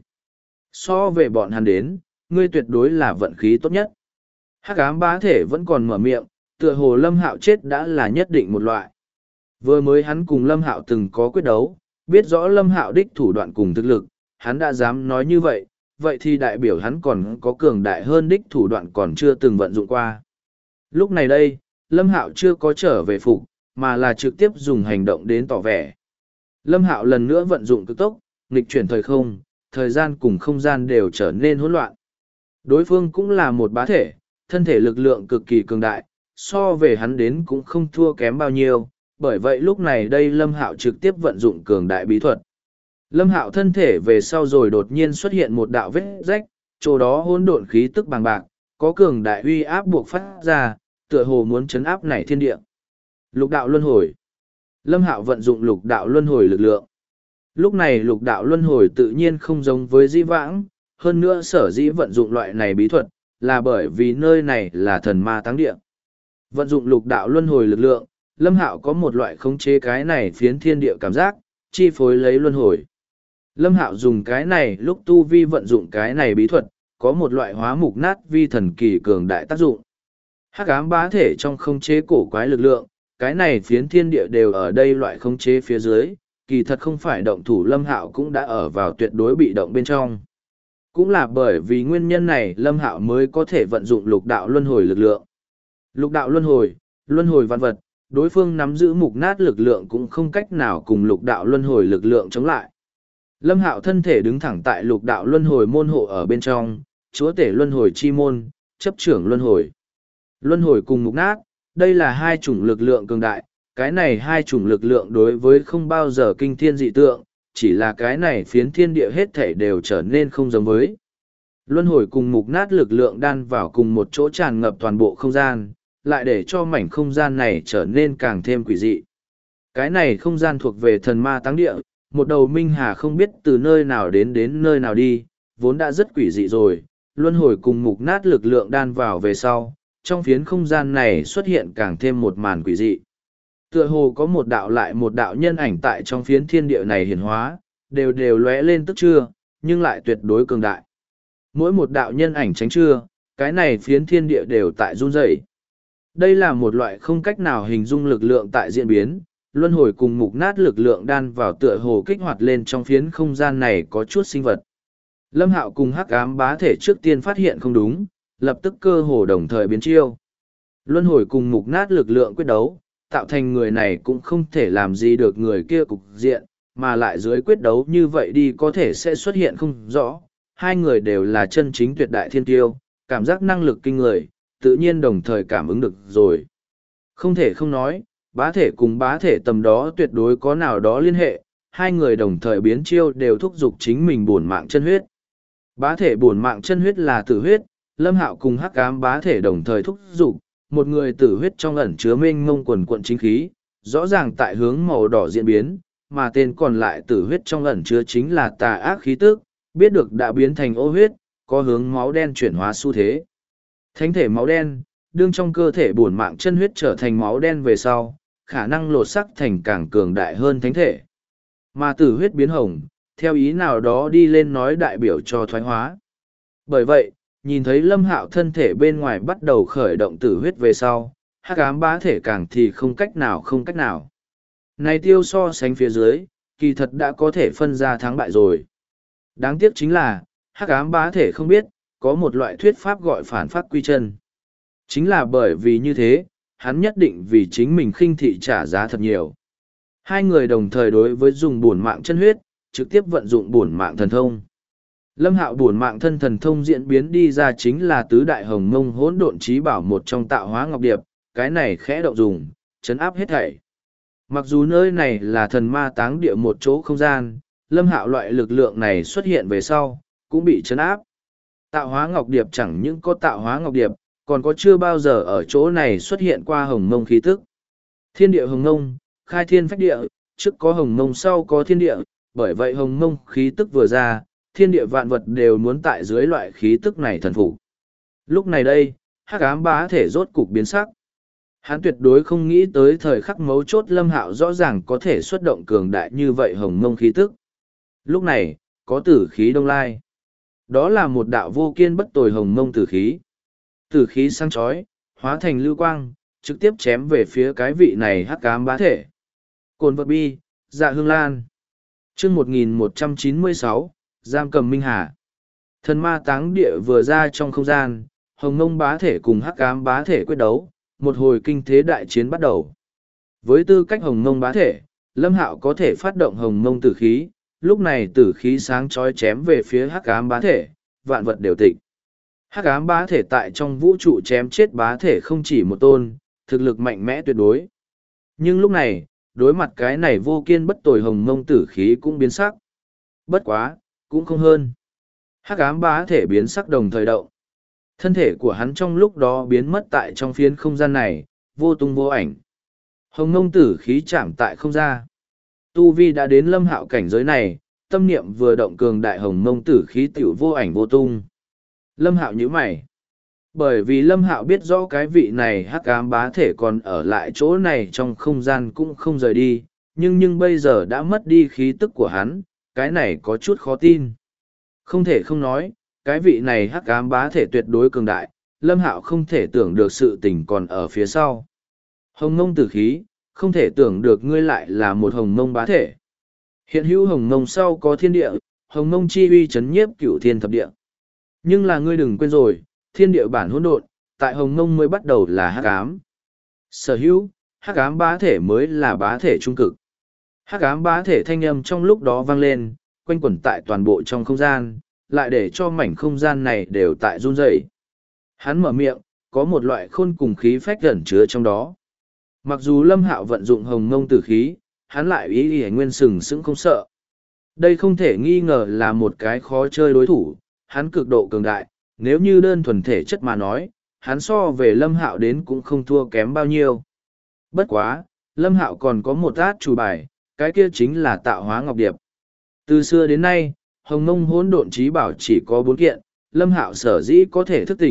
So về bọn hắn đến, ngươi tuyệt đối là vận khí tốt nhất. Hắc ám bá thể vẫn còn mở miệng, tựa hồ Lâm Hạo chết đã là nhất định một loại. Vừa mới hắn cùng Lâm Hạo từng có quyết đấu, biết rõ Lâm Hạo đích thủ đoạn cùng thực lực, hắn đã dám nói như vậy, vậy thì đại biểu hắn còn có cường đại hơn đích thủ đoạn còn chưa từng vận dụng qua. Lúc này đây, Lâm Hạo chưa có trở về phục, mà là trực tiếp dùng hành động đến tỏ vẻ. Lâm Hạo lần nữa vận dụng cực tốc, nghịch chuyển thời không, thời gian cùng không gian đều trở nên hỗn loạn. Đối phương cũng là một bá thể, thân thể lực lượng cực kỳ cường đại, so về hắn đến cũng không thua kém bao nhiêu, bởi vậy lúc này đây Lâm Hạo trực tiếp vận dụng cường đại bí thuật. Lâm Hạo thân thể về sau rồi đột nhiên xuất hiện một đạo vết rách, chỗ đó hỗn độn khí tức bàng bạc, có cường đại uy áp buộc phát ra, tựa hồ muốn chấn áp nảy thiên địa. Lục đạo luân hồi. Lâm Hạo vận dụng lục đạo luân hồi lực lượng. Lúc này lục đạo luân hồi tự nhiên không giống với di vãng, hơn nữa sở dĩ vận dụng loại này bí thuật, là bởi vì nơi này là thần ma táng địa. Vận dụng lục đạo luân hồi lực lượng, Lâm Hạo có một loại khống chế cái này phiến thiên địa cảm giác, chi phối lấy luân hồi. Lâm Hạo dùng cái này lúc tu vi vận dụng cái này bí thuật, có một loại hóa mục nát vi thần kỳ cường đại tác dụng. Hắc ám bá thể trong khống chế cổ quái lực lượng, cái này phiến thiên địa đều ở đây loại khống chế phía dưới, kỳ thật không phải động thủ Lâm Hạo cũng đã ở vào tuyệt đối bị động bên trong. Cũng là bởi vì nguyên nhân này Lâm Hạo mới có thể vận dụng lục đạo luân hồi lực lượng. Lục đạo luân hồi vạn vật, đối phương nắm giữ mục nát lực lượng cũng không cách nào cùng lục đạo luân hồi lực lượng chống lại. Lâm Hạo thân thể đứng thẳng tại lục đạo luân hồi môn hộ ở bên trong, chúa tể luân hồi chi môn, chấp trưởng luân hồi. Luân hồi cùng mục nát, đây là hai chủng lực lượng cường đại, cái này hai chủng lực lượng đối với không bao giờ kinh thiên dị tượng, chỉ là cái này phiến thiên địa hết thể đều trở nên không giống với. Luân hồi cùng mục nát lực lượng đan vào cùng một chỗ tràn ngập toàn bộ không gian, lại để cho mảnh không gian này trở nên càng thêm quỷ dị. Cái này không gian thuộc về thần ma táng địa, một đầu minh hà không biết từ nơi nào đến nơi nào đi, vốn đã rất quỷ dị rồi, luân hồi cùng mục nát lực lượng đan vào về sau, trong phiến không gian này xuất hiện càng thêm một màn quỷ dị. Tựa hồ có một đạo lại một đạo nhân ảnh tại trong phiến thiên địa này hiển hóa, đều đều lóe lên tức chưa, nhưng lại tuyệt đối cường đại. Mỗi một đạo nhân ảnh tránh chưa, cái này phiến thiên địa đều tại run rẩy. Đây là một loại không cách nào hình dung lực lượng tại diễn biến, luân hồi cùng mục nát lực lượng đan vào tựa hồ kích hoạt lên trong phiến không gian này có chút sinh vật. Lâm Hạo cùng hắc ám bá thể trước tiên phát hiện không đúng, lập tức cơ hồ đồng thời biến chiêu. Luân hồi cùng mục nát lực lượng quyết đấu, tạo thành người này cũng không thể làm gì được người kia cục diện, mà lại dưới quyết đấu như vậy đi có thể sẽ xuất hiện không rõ. Hai người đều là chân chính tuyệt đại thiên tiêu, cảm giác năng lực kinh người, tự nhiên đồng thời cảm ứng được rồi. Không thể không nói, bá thể cùng bá thể tầm đó tuyệt đối có nào đó liên hệ, hai người đồng thời biến chiêu đều thúc giục chính mình bổn mạng chân huyết. Bá thể bổn mạng chân huyết là tử huyết, Lâm Hạo cùng hắc ám bá thể đồng thời thúc giục, một người tử huyết trong ẩn chứa mênh mông quần quận chính khí, rõ ràng tại hướng màu đỏ diễn biến, mà tên còn lại tử huyết trong ẩn chứa chính là tà ác khí tức, biết được đã biến thành ô huyết, có hướng máu đen chuyển hóa xu thế. Thánh thể máu đen, đương trong cơ thể bổn mạng chân huyết trở thành máu đen về sau, khả năng lột sắc thành càng cường đại hơn thánh thể. Mà tử huyết biến hồng, theo ý nào đó đi lên nói đại biểu cho thoái hóa. Bởi vậy, nhìn thấy Lâm Hạo thân thể bên ngoài bắt đầu khởi động tử huyết về sau, hắc ám bá thể càng thì không cách nào. Này tiêu so sánh phía dưới, kỳ thật đã có thể phân ra thắng bại rồi. Đáng tiếc chính là, hắc ám bá thể không biết, có một loại thuyết pháp gọi phản phát quy chân. Chính là bởi vì như thế, hắn nhất định vì chính mình khinh thị trả giá thật nhiều. Hai người đồng thời đối với dùng bổn mạng chân huyết, trực tiếp vận dụng bổn mạng thần thông. Lâm Hạo bổn mạng thân thần thông diễn biến đi ra chính là tứ đại hồng mông hỗn độn trí bảo một trong tạo hóa ngọc điệp, cái này khẽ động dùng, chấn áp hết thảy. Mặc dù nơi này là thần ma táng địa một chỗ không gian, Lâm Hạo loại lực lượng này xuất hiện về sau, cũng bị chấn áp. Tạo hóa ngọc điệp chẳng những có tạo hóa ngọc điệp, còn có chưa bao giờ ở chỗ này xuất hiện qua hồng mông khí tức. Thiên địa hồng mông, khai thiên phách địa, trước có hồng mông sau có thiên địa, bởi vậy hồng mông khí tức vừa ra, thiên địa vạn vật đều muốn tại dưới loại khí tức này thần phục. Lúc này đây, hắc ám bá thể rốt cục biến sắc. Hắn tuyệt đối không nghĩ tới thời khắc mấu chốt Lâm Hạo rõ ràng có thể xuất động cường đại như vậy hồng mông khí tức. Lúc này, có tử khí đông lai. Đó là một đạo vô kiên bất tồi hồng mông tử khí. Tử khí sáng chói, hóa thành lưu quang, trực tiếp chém về phía cái vị này hắc ám bá thể. Cồn vật bi, dạ hương lan. Chương 1196, giam cầm Minh Hà. Thần ma táng địa vừa ra trong không gian, hồng mông bá thể cùng hắc ám bá thể quyết đấu, một hồi kinh thế đại chiến bắt đầu. Với tư cách hồng mông bá thể, Lâm Hạo có thể phát động hồng mông tử khí, lúc này tử khí sáng chói chém về phía hắc ám bá thể, vạn vật đều tịch. Hắc ám bá thể tại trong vũ trụ chém chết bá thể không chỉ một tôn, thực lực mạnh mẽ tuyệt đối. Nhưng lúc này, đối mặt cái này vô kiên bất tồi hồng mông tử khí cũng biến sắc. Bất quá, cũng không hơn. Hắc ám bá thể biến sắc đồng thời động. Thân thể của hắn trong lúc đó biến mất tại trong phiến không gian này, vô tung vô ảnh. Hồng mông tử khí chạm tại không ra. Tu Vi đã đến Lâm Hạo cảnh giới này, tâm niệm vừa động cường đại hồng mông tử khí tiểu vô ảnh vô tung. Lâm Hạo nhíu mày. Bởi vì Lâm Hạo biết rõ cái vị này hắc ám bá thể còn ở lại chỗ này trong không gian cũng không rời đi, nhưng bây giờ đã mất đi khí tức của hắn, cái này có chút khó tin. Không thể không nói, cái vị này hắc ám bá thể tuyệt đối cường đại, Lâm Hạo không thể tưởng được sự tình còn ở phía sau. Hồng mông tử khí, không thể tưởng được ngươi lại là một hồng mông bá thể. Hiện hữu hồng mông sau có thiên địa, hồng mông chi uy chấn nhiếp cửu thiên thập địa. Nhưng là ngươi đừng quên rồi, thiên địa bản hỗn độn, tại hồng mông mới bắt đầu là hắc ám. Sở hữu, hắc ám bá thể mới là bá thể trung cực. Hắc ám bá thể thanh âm trong lúc đó vang lên, quanh quẩn tại toàn bộ trong không gian, lại để cho mảnh không gian này đều tại run rẩy. Hắn mở miệng, có một loại khôn cùng khí phách ẩn chứa trong đó. Mặc dù Lâm Hạo vận dụng hồng mông tử khí, hắn lại ý nguyên sừng sững không sợ. Đây không thể nghi ngờ là một cái khó chơi đối thủ, hắn cực độ cường đại, nếu như đơn thuần thể chất mà nói, hắn so về Lâm Hạo đến cũng không thua kém bao nhiêu. Bất quá, Lâm Hạo còn có một át chủ bài, cái kia chính là tạo hóa ngọc điệp. Từ xưa đến nay, hồng mông hỗn độn trí bảo chỉ có 4 kiện, Lâm Hạo sở dĩ có thể thức tỉnh,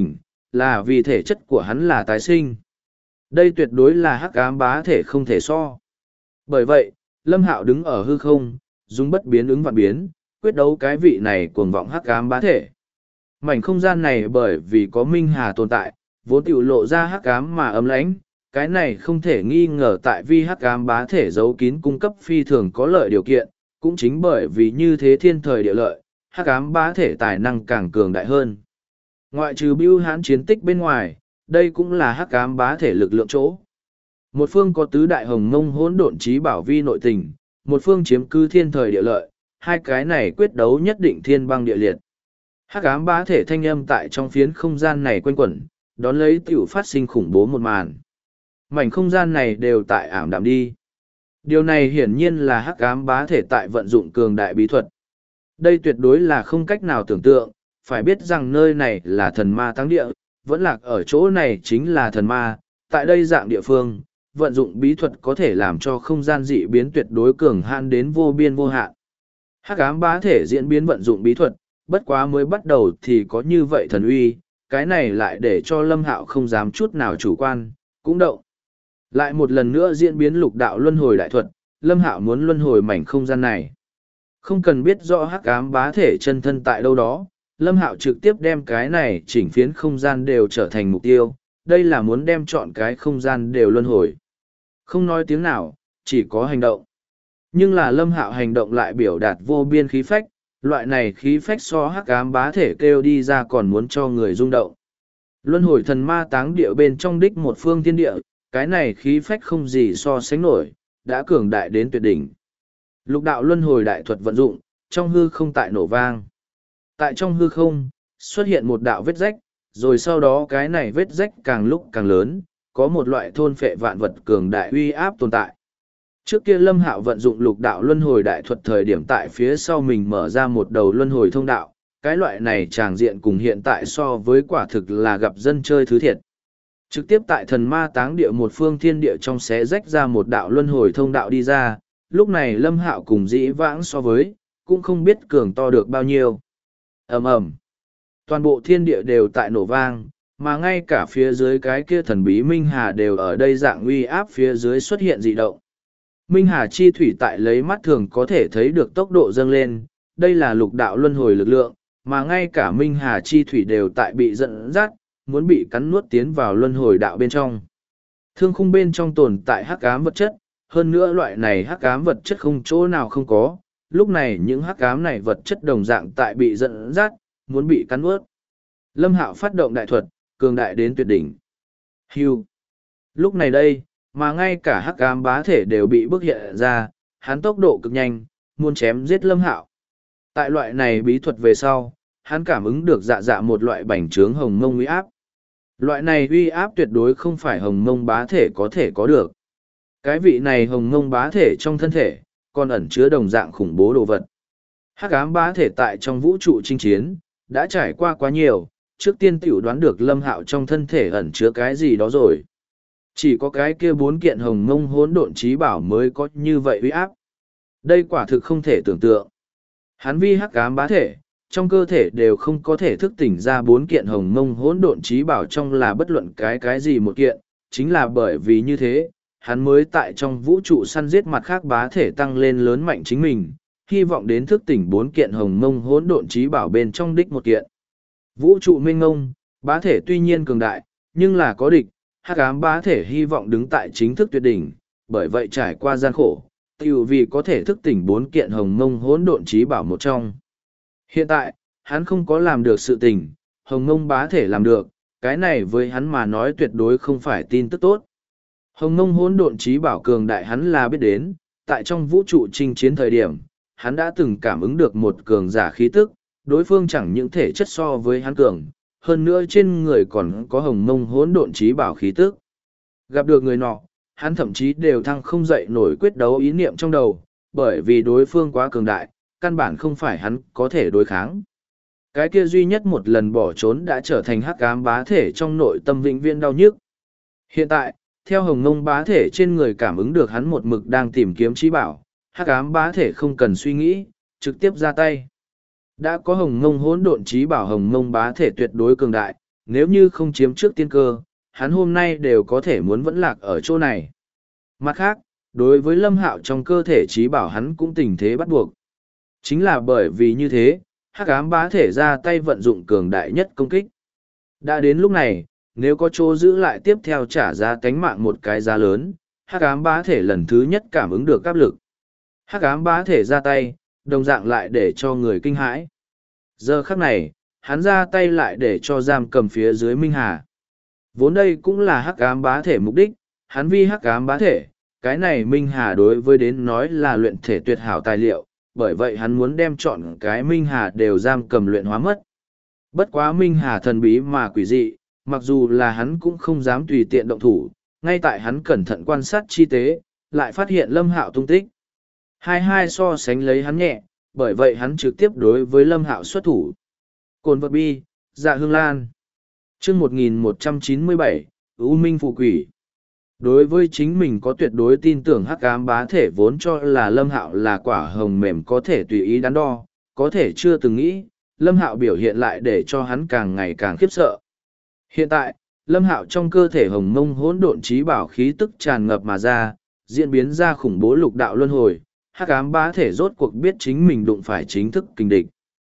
là vì thể chất của hắn là tái sinh. Đây tuyệt đối là hắc ám bá thể không thể so. Bởi vậy, Lâm Hạo đứng ở hư không, dùng bất biến ứng vạn biến, quyết đấu cái vị này cuồng vọng hắc ám bá thể. Mảnh không gian này bởi vì có Minh Hà tồn tại, vốn tiểu lộ ra hắc ám mà ấm lãnh, cái này không thể nghi ngờ tại vì hắc ám bá thể giấu kín cung cấp phi thường có lợi điều kiện, cũng chính bởi vì như thế thiên thời địa lợi, hắc ám bá thể tài năng càng cường đại hơn. Ngoại trừ bưu hãn chiến tích bên ngoài, đây cũng là hắc ám bá thể lực lượng chỗ. Một phương có tứ đại hồng mông hỗn độn trí bảo vi nội tình, một phương chiếm cư thiên thời địa lợi, hai cái này quyết đấu nhất định thiên băng địa liệt. Hắc ám bá thể thanh âm tại trong phiến không gian này quanh quẩn, đón lấy tiểu phát sinh khủng bố một màn. Mảnh không gian này đều tại ảm đạm đi. Điều này hiển nhiên là hắc ám bá thể tại vận dụng cường đại bí thuật. Đây tuyệt đối là không cách nào tưởng tượng, phải biết rằng nơi này là thần ma táng địa, vẫn lạc ở chỗ này chính là thần ma, tại đây dạng địa phương, vận dụng bí thuật có thể làm cho không gian dị biến tuyệt đối cường hạn đến vô biên vô hạn. Hắc ám bá thể diễn biến vận dụng bí thuật, bất quá mới bắt đầu thì có như vậy thần uy, cái này lại để cho Lâm Hạo không dám chút nào chủ quan, cũng động. Lại một lần nữa diễn biến lục đạo luân hồi đại thuật, Lâm Hạo muốn luân hồi mảnh không gian này. Không cần biết rõ hắc ám bá thể chân thân tại đâu đó, Lâm Hạo trực tiếp đem cái này chỉnh phiến không gian đều trở thành mục tiêu, đây là muốn đem chọn cái không gian đều luân hồi. Không nói tiếng nào, chỉ có hành động. Nhưng là Lâm Hạo hành động lại biểu đạt vô biên khí phách, loại này khí phách so hắc ám bá thể kêu đi ra còn muốn cho người rung động. Luân hồi thần ma táng địa bên trong đích một phương thiên địa, cái này khí phách không gì so sánh nổi, đã cường đại đến tuyệt đỉnh. Lục đạo luân hồi đại thuật vận dụng, trong hư không tại nổ vang. Tại trong hư không, xuất hiện một đạo vết rách, rồi sau đó cái này vết rách càng lúc càng lớn, có một loại thôn phệ vạn vật cường đại uy áp tồn tại. Trước kia Lâm Hạo vận dụng lục đạo luân hồi đại thuật thời điểm tại phía sau mình mở ra một đầu luân hồi thông đạo, cái loại này tràng diện cùng hiện tại so với quả thực là gặp dân chơi thứ thiệt. Trực tiếp tại thần ma táng địa một phương thiên địa trong xé rách ra một đạo luân hồi thông đạo đi ra, lúc này Lâm Hạo cùng dĩ vãng so với, cũng không biết cường to được bao nhiêu. Ầm ầm, toàn bộ thiên địa đều tại nổ vang, mà ngay cả phía dưới cái kia thần bí Minh Hà đều ở đây dạng uy áp phía dưới xuất hiện dị động. Minh Hà chi thủy tại lấy mắt thường có thể thấy được tốc độ dâng lên, đây là lục đạo luân hồi lực lượng, mà ngay cả Minh Hà chi thủy đều tại bị dẫn dắt, muốn bị cắn nuốt tiến vào luân hồi đạo bên trong. Thương khung bên trong tồn tại hắc ám vật chất, hơn nữa loại này hắc ám vật chất không chỗ nào không có, lúc này những hắc ám này vật chất đồng dạng tại bị dẫn dắt, muốn bị cắn nuốt. Lâm Hạo phát động đại thuật, cường đại đến tuyệt đỉnh. Hưu. Lúc này đây, mà ngay cả hắc ám bá thể đều bị bức hiện ra, hắn tốc độ cực nhanh, muốn chém giết Lâm Hạo. Tại loại này bí thuật về sau, hắn cảm ứng được dạ một loại bành trướng hồng mông uy áp. Loại này uy áp tuyệt đối không phải hồng mông bá thể có thể có được. Cái vị này hồng mông bá thể trong thân thể, còn ẩn chứa đồng dạng khủng bố đồ vật. Hắc ám bá thể tại trong vũ trụ chinh chiến, đã trải qua quá nhiều, trước tiên tiểu đoán được Lâm Hạo trong thân thể ẩn chứa cái gì đó rồi. Chỉ có cái kia 4 kiện hồng mông hỗn độn trí bảo mới có như vậy uy áp. Đây quả thực không thể tưởng tượng. Hắn vi hắc ám bá thể, trong cơ thể đều không có thể thức tỉnh ra 4 kiện hồng mông hỗn độn trí bảo trong là bất luận cái gì một kiện, chính là bởi vì như thế, hắn mới tại trong vũ trụ săn giết mặt khác bá thể tăng lên lớn mạnh chính mình, hy vọng đến thức tỉnh 4 kiện hồng mông hỗn độn trí bảo bên trong đích một kiện. Vũ trụ mênh ngông, bá thể tuy nhiên cường đại, nhưng là có địch, hắc ám bá thể hy vọng đứng tại chính thức tuyệt đỉnh, bởi vậy trải qua gian khổ, tiểu vì có thể thức tỉnh 4 kiện hồng mông hỗn độn trí bảo một trong. Hiện tại, hắn không có làm được sự tình, hồng mông bá thể làm được, cái này với hắn mà nói tuyệt đối không phải tin tức tốt. Hồng mông hỗn độn trí bảo cường đại hắn là biết đến, tại trong vũ trụ chinh chiến thời điểm, hắn đã từng cảm ứng được một cường giả khí tức, đối phương chẳng những thể chất so với hắn cường, hơn nữa trên người còn có hồng mông hỗn độn trí bảo khí tức. Gặp được người nọ, hắn thậm chí đều thăng không dậy nổi quyết đấu ý niệm trong đầu, bởi vì đối phương quá cường đại, căn bản không phải hắn có thể đối kháng. Cái kia duy nhất một lần bỏ trốn đã trở thành hắc ám bá thể trong nội tâm vĩnh viễn đau nhức. Hiện tại, theo hồng mông bá thể trên người cảm ứng được hắn một mực đang tìm kiếm trí bảo, hắc ám bá thể không cần suy nghĩ, trực tiếp ra tay. Đã có hồng mông hỗn độn trí bảo hồng mông bá thể tuyệt đối cường đại, nếu như không chiếm trước tiên cơ, hắn hôm nay đều có thể muốn vẫn lạc ở chỗ này. Mặt khác, đối với Lâm Hạo trong cơ thể trí bảo hắn cũng tình thế bắt buộc. Chính là bởi vì như thế, hắc ám bá thể ra tay vận dụng cường đại nhất công kích. Đã đến lúc này, nếu có chỗ giữ lại tiếp theo trả giá tánh mạng một cái giá lớn, hắc ám bá thể lần thứ nhất cảm ứng được áp lực. Hắc ám bá thể ra tay, đồng dạng lại để cho người kinh hãi. Giờ khắc này, hắn ra tay lại để cho giam cầm phía dưới Minh Hà. Vốn đây cũng là hắc ám bá thể mục đích, hắn vi hắc ám bá thể, cái này Minh Hà đối với đến nói là luyện thể tuyệt hảo tài liệu, bởi vậy hắn muốn đem chọn cái Minh Hà đều giam cầm luyện hóa mất. Bất quá Minh Hà thần bí mà quỷ dị, mặc dù là hắn cũng không dám tùy tiện động thủ, ngay tại hắn cẩn thận quan sát chi tế, lại phát hiện Lâm Hạo tung tích. Hai so sánh lấy hắn nhẹ, bởi vậy hắn trực tiếp đối với Lâm Hạo xuất thủ. Cồn vật bi, dạ hương lan. Chương 1197, U Minh Phù Quỷ. Đối với chính mình có tuyệt đối tin tưởng hắc ám bá thể vốn cho là Lâm Hạo là quả hồng mềm có thể tùy ý đắn đo, có thể chưa từng nghĩ, Lâm Hạo biểu hiện lại để cho hắn càng ngày càng khiếp sợ. Hiện tại, Lâm Hạo trong cơ thể hồng mông hỗn độn trí bảo khí tức tràn ngập mà ra, diễn biến ra khủng bố lục đạo luân hồi, hắc ám bá thể rốt cuộc biết chính mình đụng phải chính thức kình địch.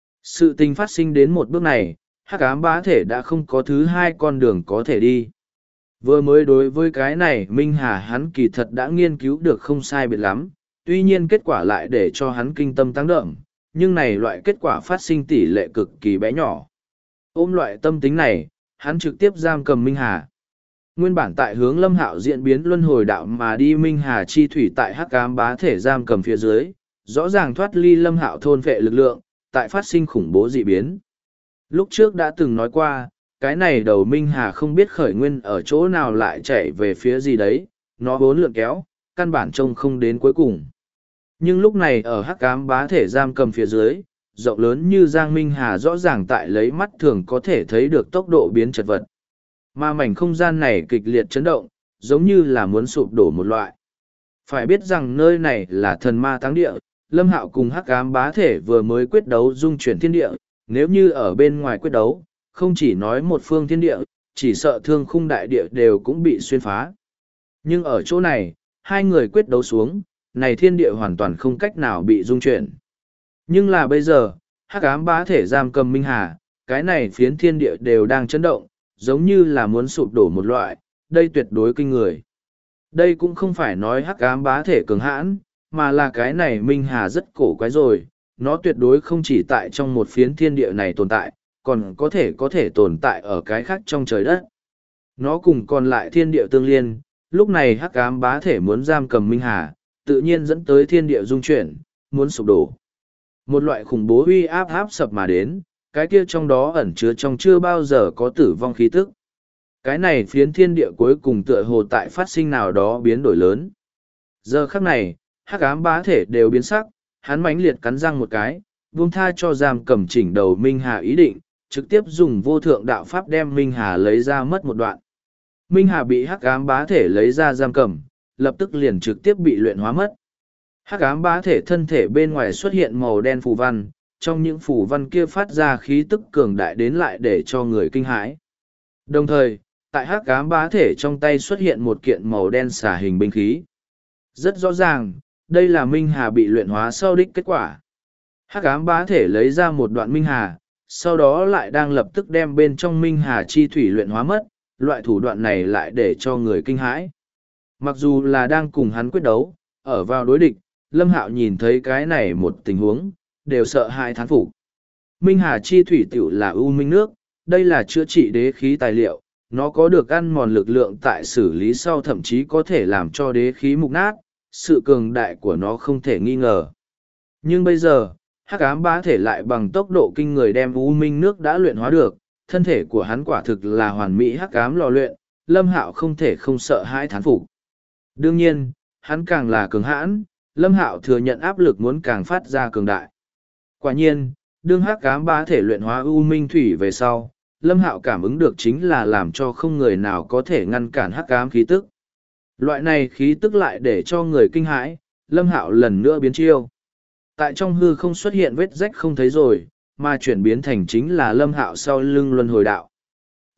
Sự tình phát sinh đến một bước này, hắc ám bá thể đã không có thứ hai con đường có thể đi. Vừa mới đối với cái này Minh Hà hắn kỳ thật đã nghiên cứu được không sai biệt lắm, tuy nhiên kết quả lại để cho hắn kinh tâm tăng đậm, nhưng này loại kết quả phát sinh tỷ lệ cực kỳ bé nhỏ. Ôm loại tâm tính này, hắn trực tiếp giam cầm Minh Hà. Nguyên bản tại hướng Lâm Hạo diễn biến luân hồi đạo mà đi Minh Hà chi thủy tại hắc ám bá thể giam cầm phía dưới, rõ ràng thoát ly Lâm Hạo thôn vệ lực lượng, tại phát sinh khủng bố dị biến. Lúc trước đã từng nói qua, cái này đầu Minh Hà không biết khởi nguyên ở chỗ nào lại chạy về phía gì đấy, nó bốn lượn kéo, căn bản trông không đến cuối cùng. Nhưng lúc này ở hắc ám bá thể giam cầm phía dưới, rộng lớn như Giang Minh Hà rõ ràng tại lấy mắt thường có thể thấy được tốc độ biến chật vật. Mà mảnh không gian này kịch liệt chấn động, giống như là muốn sụp đổ một loại. Phải biết rằng nơi này là thần ma táng địa, Lâm Hạo cùng hắc ám bá thể vừa mới quyết đấu dung chuyển thiên địa, nếu như ở bên ngoài quyết đấu, không chỉ nói một phương thiên địa, chỉ sợ thương khung đại địa đều cũng bị xuyên phá. Nhưng ở chỗ này, hai người quyết đấu xuống, này thiên địa hoàn toàn không cách nào bị dung chuyển. Nhưng là bây giờ, hắc ám bá thể giam cầm Minh Hà, cái này phiến thiên địa đều đang chấn động, giống như là muốn sụp đổ một loại, đây tuyệt đối kinh người. Đây cũng không phải nói hắc ám bá thể cường hãn, mà là cái này Minh Hà rất cổ quái rồi, nó tuyệt đối không chỉ tại trong một phiến thiên địa này tồn tại, còn có thể tồn tại ở cái khác trong trời đất. Nó cùng còn lại thiên địa tương liên, lúc này hắc ám bá thể muốn giam cầm Minh Hà, tự nhiên dẫn tới thiên địa dung chuyển, muốn sụp đổ. Một loại khủng bố uy áp áp sập mà đến, cái kia trong đó ẩn chứa trong chưa bao giờ có tử vong khí tức. Cái này phiến thiên địa cuối cùng tựa hồ tại phát sinh nào đó biến đổi lớn. Giờ khắc này, hắc ám bá thể đều biến sắc, hắn mãnh liệt cắn răng một cái, buông tha cho giam cầm chỉnh đầu Minh Hà ý định, trực tiếp dùng vô thượng đạo pháp đem Minh Hà lấy ra mất một đoạn. Minh Hà bị hắc ám bá thể lấy ra giam cầm, lập tức liền trực tiếp bị luyện hóa mất. Hắc ám bá thể thân thể bên ngoài xuất hiện màu đen phù văn, trong những phù văn kia phát ra khí tức cường đại đến lại để cho người kinh hãi. Đồng thời, tại hắc ám bá thể trong tay xuất hiện một kiện màu đen xả hình binh khí. Rất rõ ràng, đây là Minh Hà bị luyện hóa sau đích kết quả. Hắc ám bá thể lấy ra một đoạn Minh Hà, sau đó lại đang lập tức đem bên trong Minh Hà chi thủy luyện hóa mất, loại thủ đoạn này lại để cho người kinh hãi. Mặc dù là đang cùng hắn quyết đấu, ở vào đối địch, Lâm Hạo nhìn thấy cái này một tình huống, đều sợ hãi thán phục. Minh Hà chi thủy tiểu là ưu minh nước, đây là chữa trị đế khí tài liệu, nó có được ăn mòn lực lượng tại xử lý sau thậm chí có thể làm cho đế khí mục nát, sự cường đại của nó không thể nghi ngờ. Nhưng bây giờ, hắc ám bá thể lại bằng tốc độ kinh người đem u minh nước đã luyện hóa được, thân thể của hắn quả thực là hoàn mỹ hắc ám lò luyện, Lâm Hạo không thể không sợ hãi thán phục. Đương nhiên, hắn càng là cường hãn, Lâm Hạo thừa nhận áp lực muốn càng phát ra cường đại. Quả nhiên, đương hắc ám bá thể luyện hóa u minh thủy về sau, Lâm Hạo cảm ứng được chính là làm cho không người nào có thể ngăn cản hắc ám khí tức. Loại này khí tức lại để cho người kinh hãi, Lâm Hạo lần nữa biến chiêu. Tại trong hư không xuất hiện vết rách không thấy rồi, mà chuyển biến thành chính là Lâm Hạo sau lưng luân hồi đạo.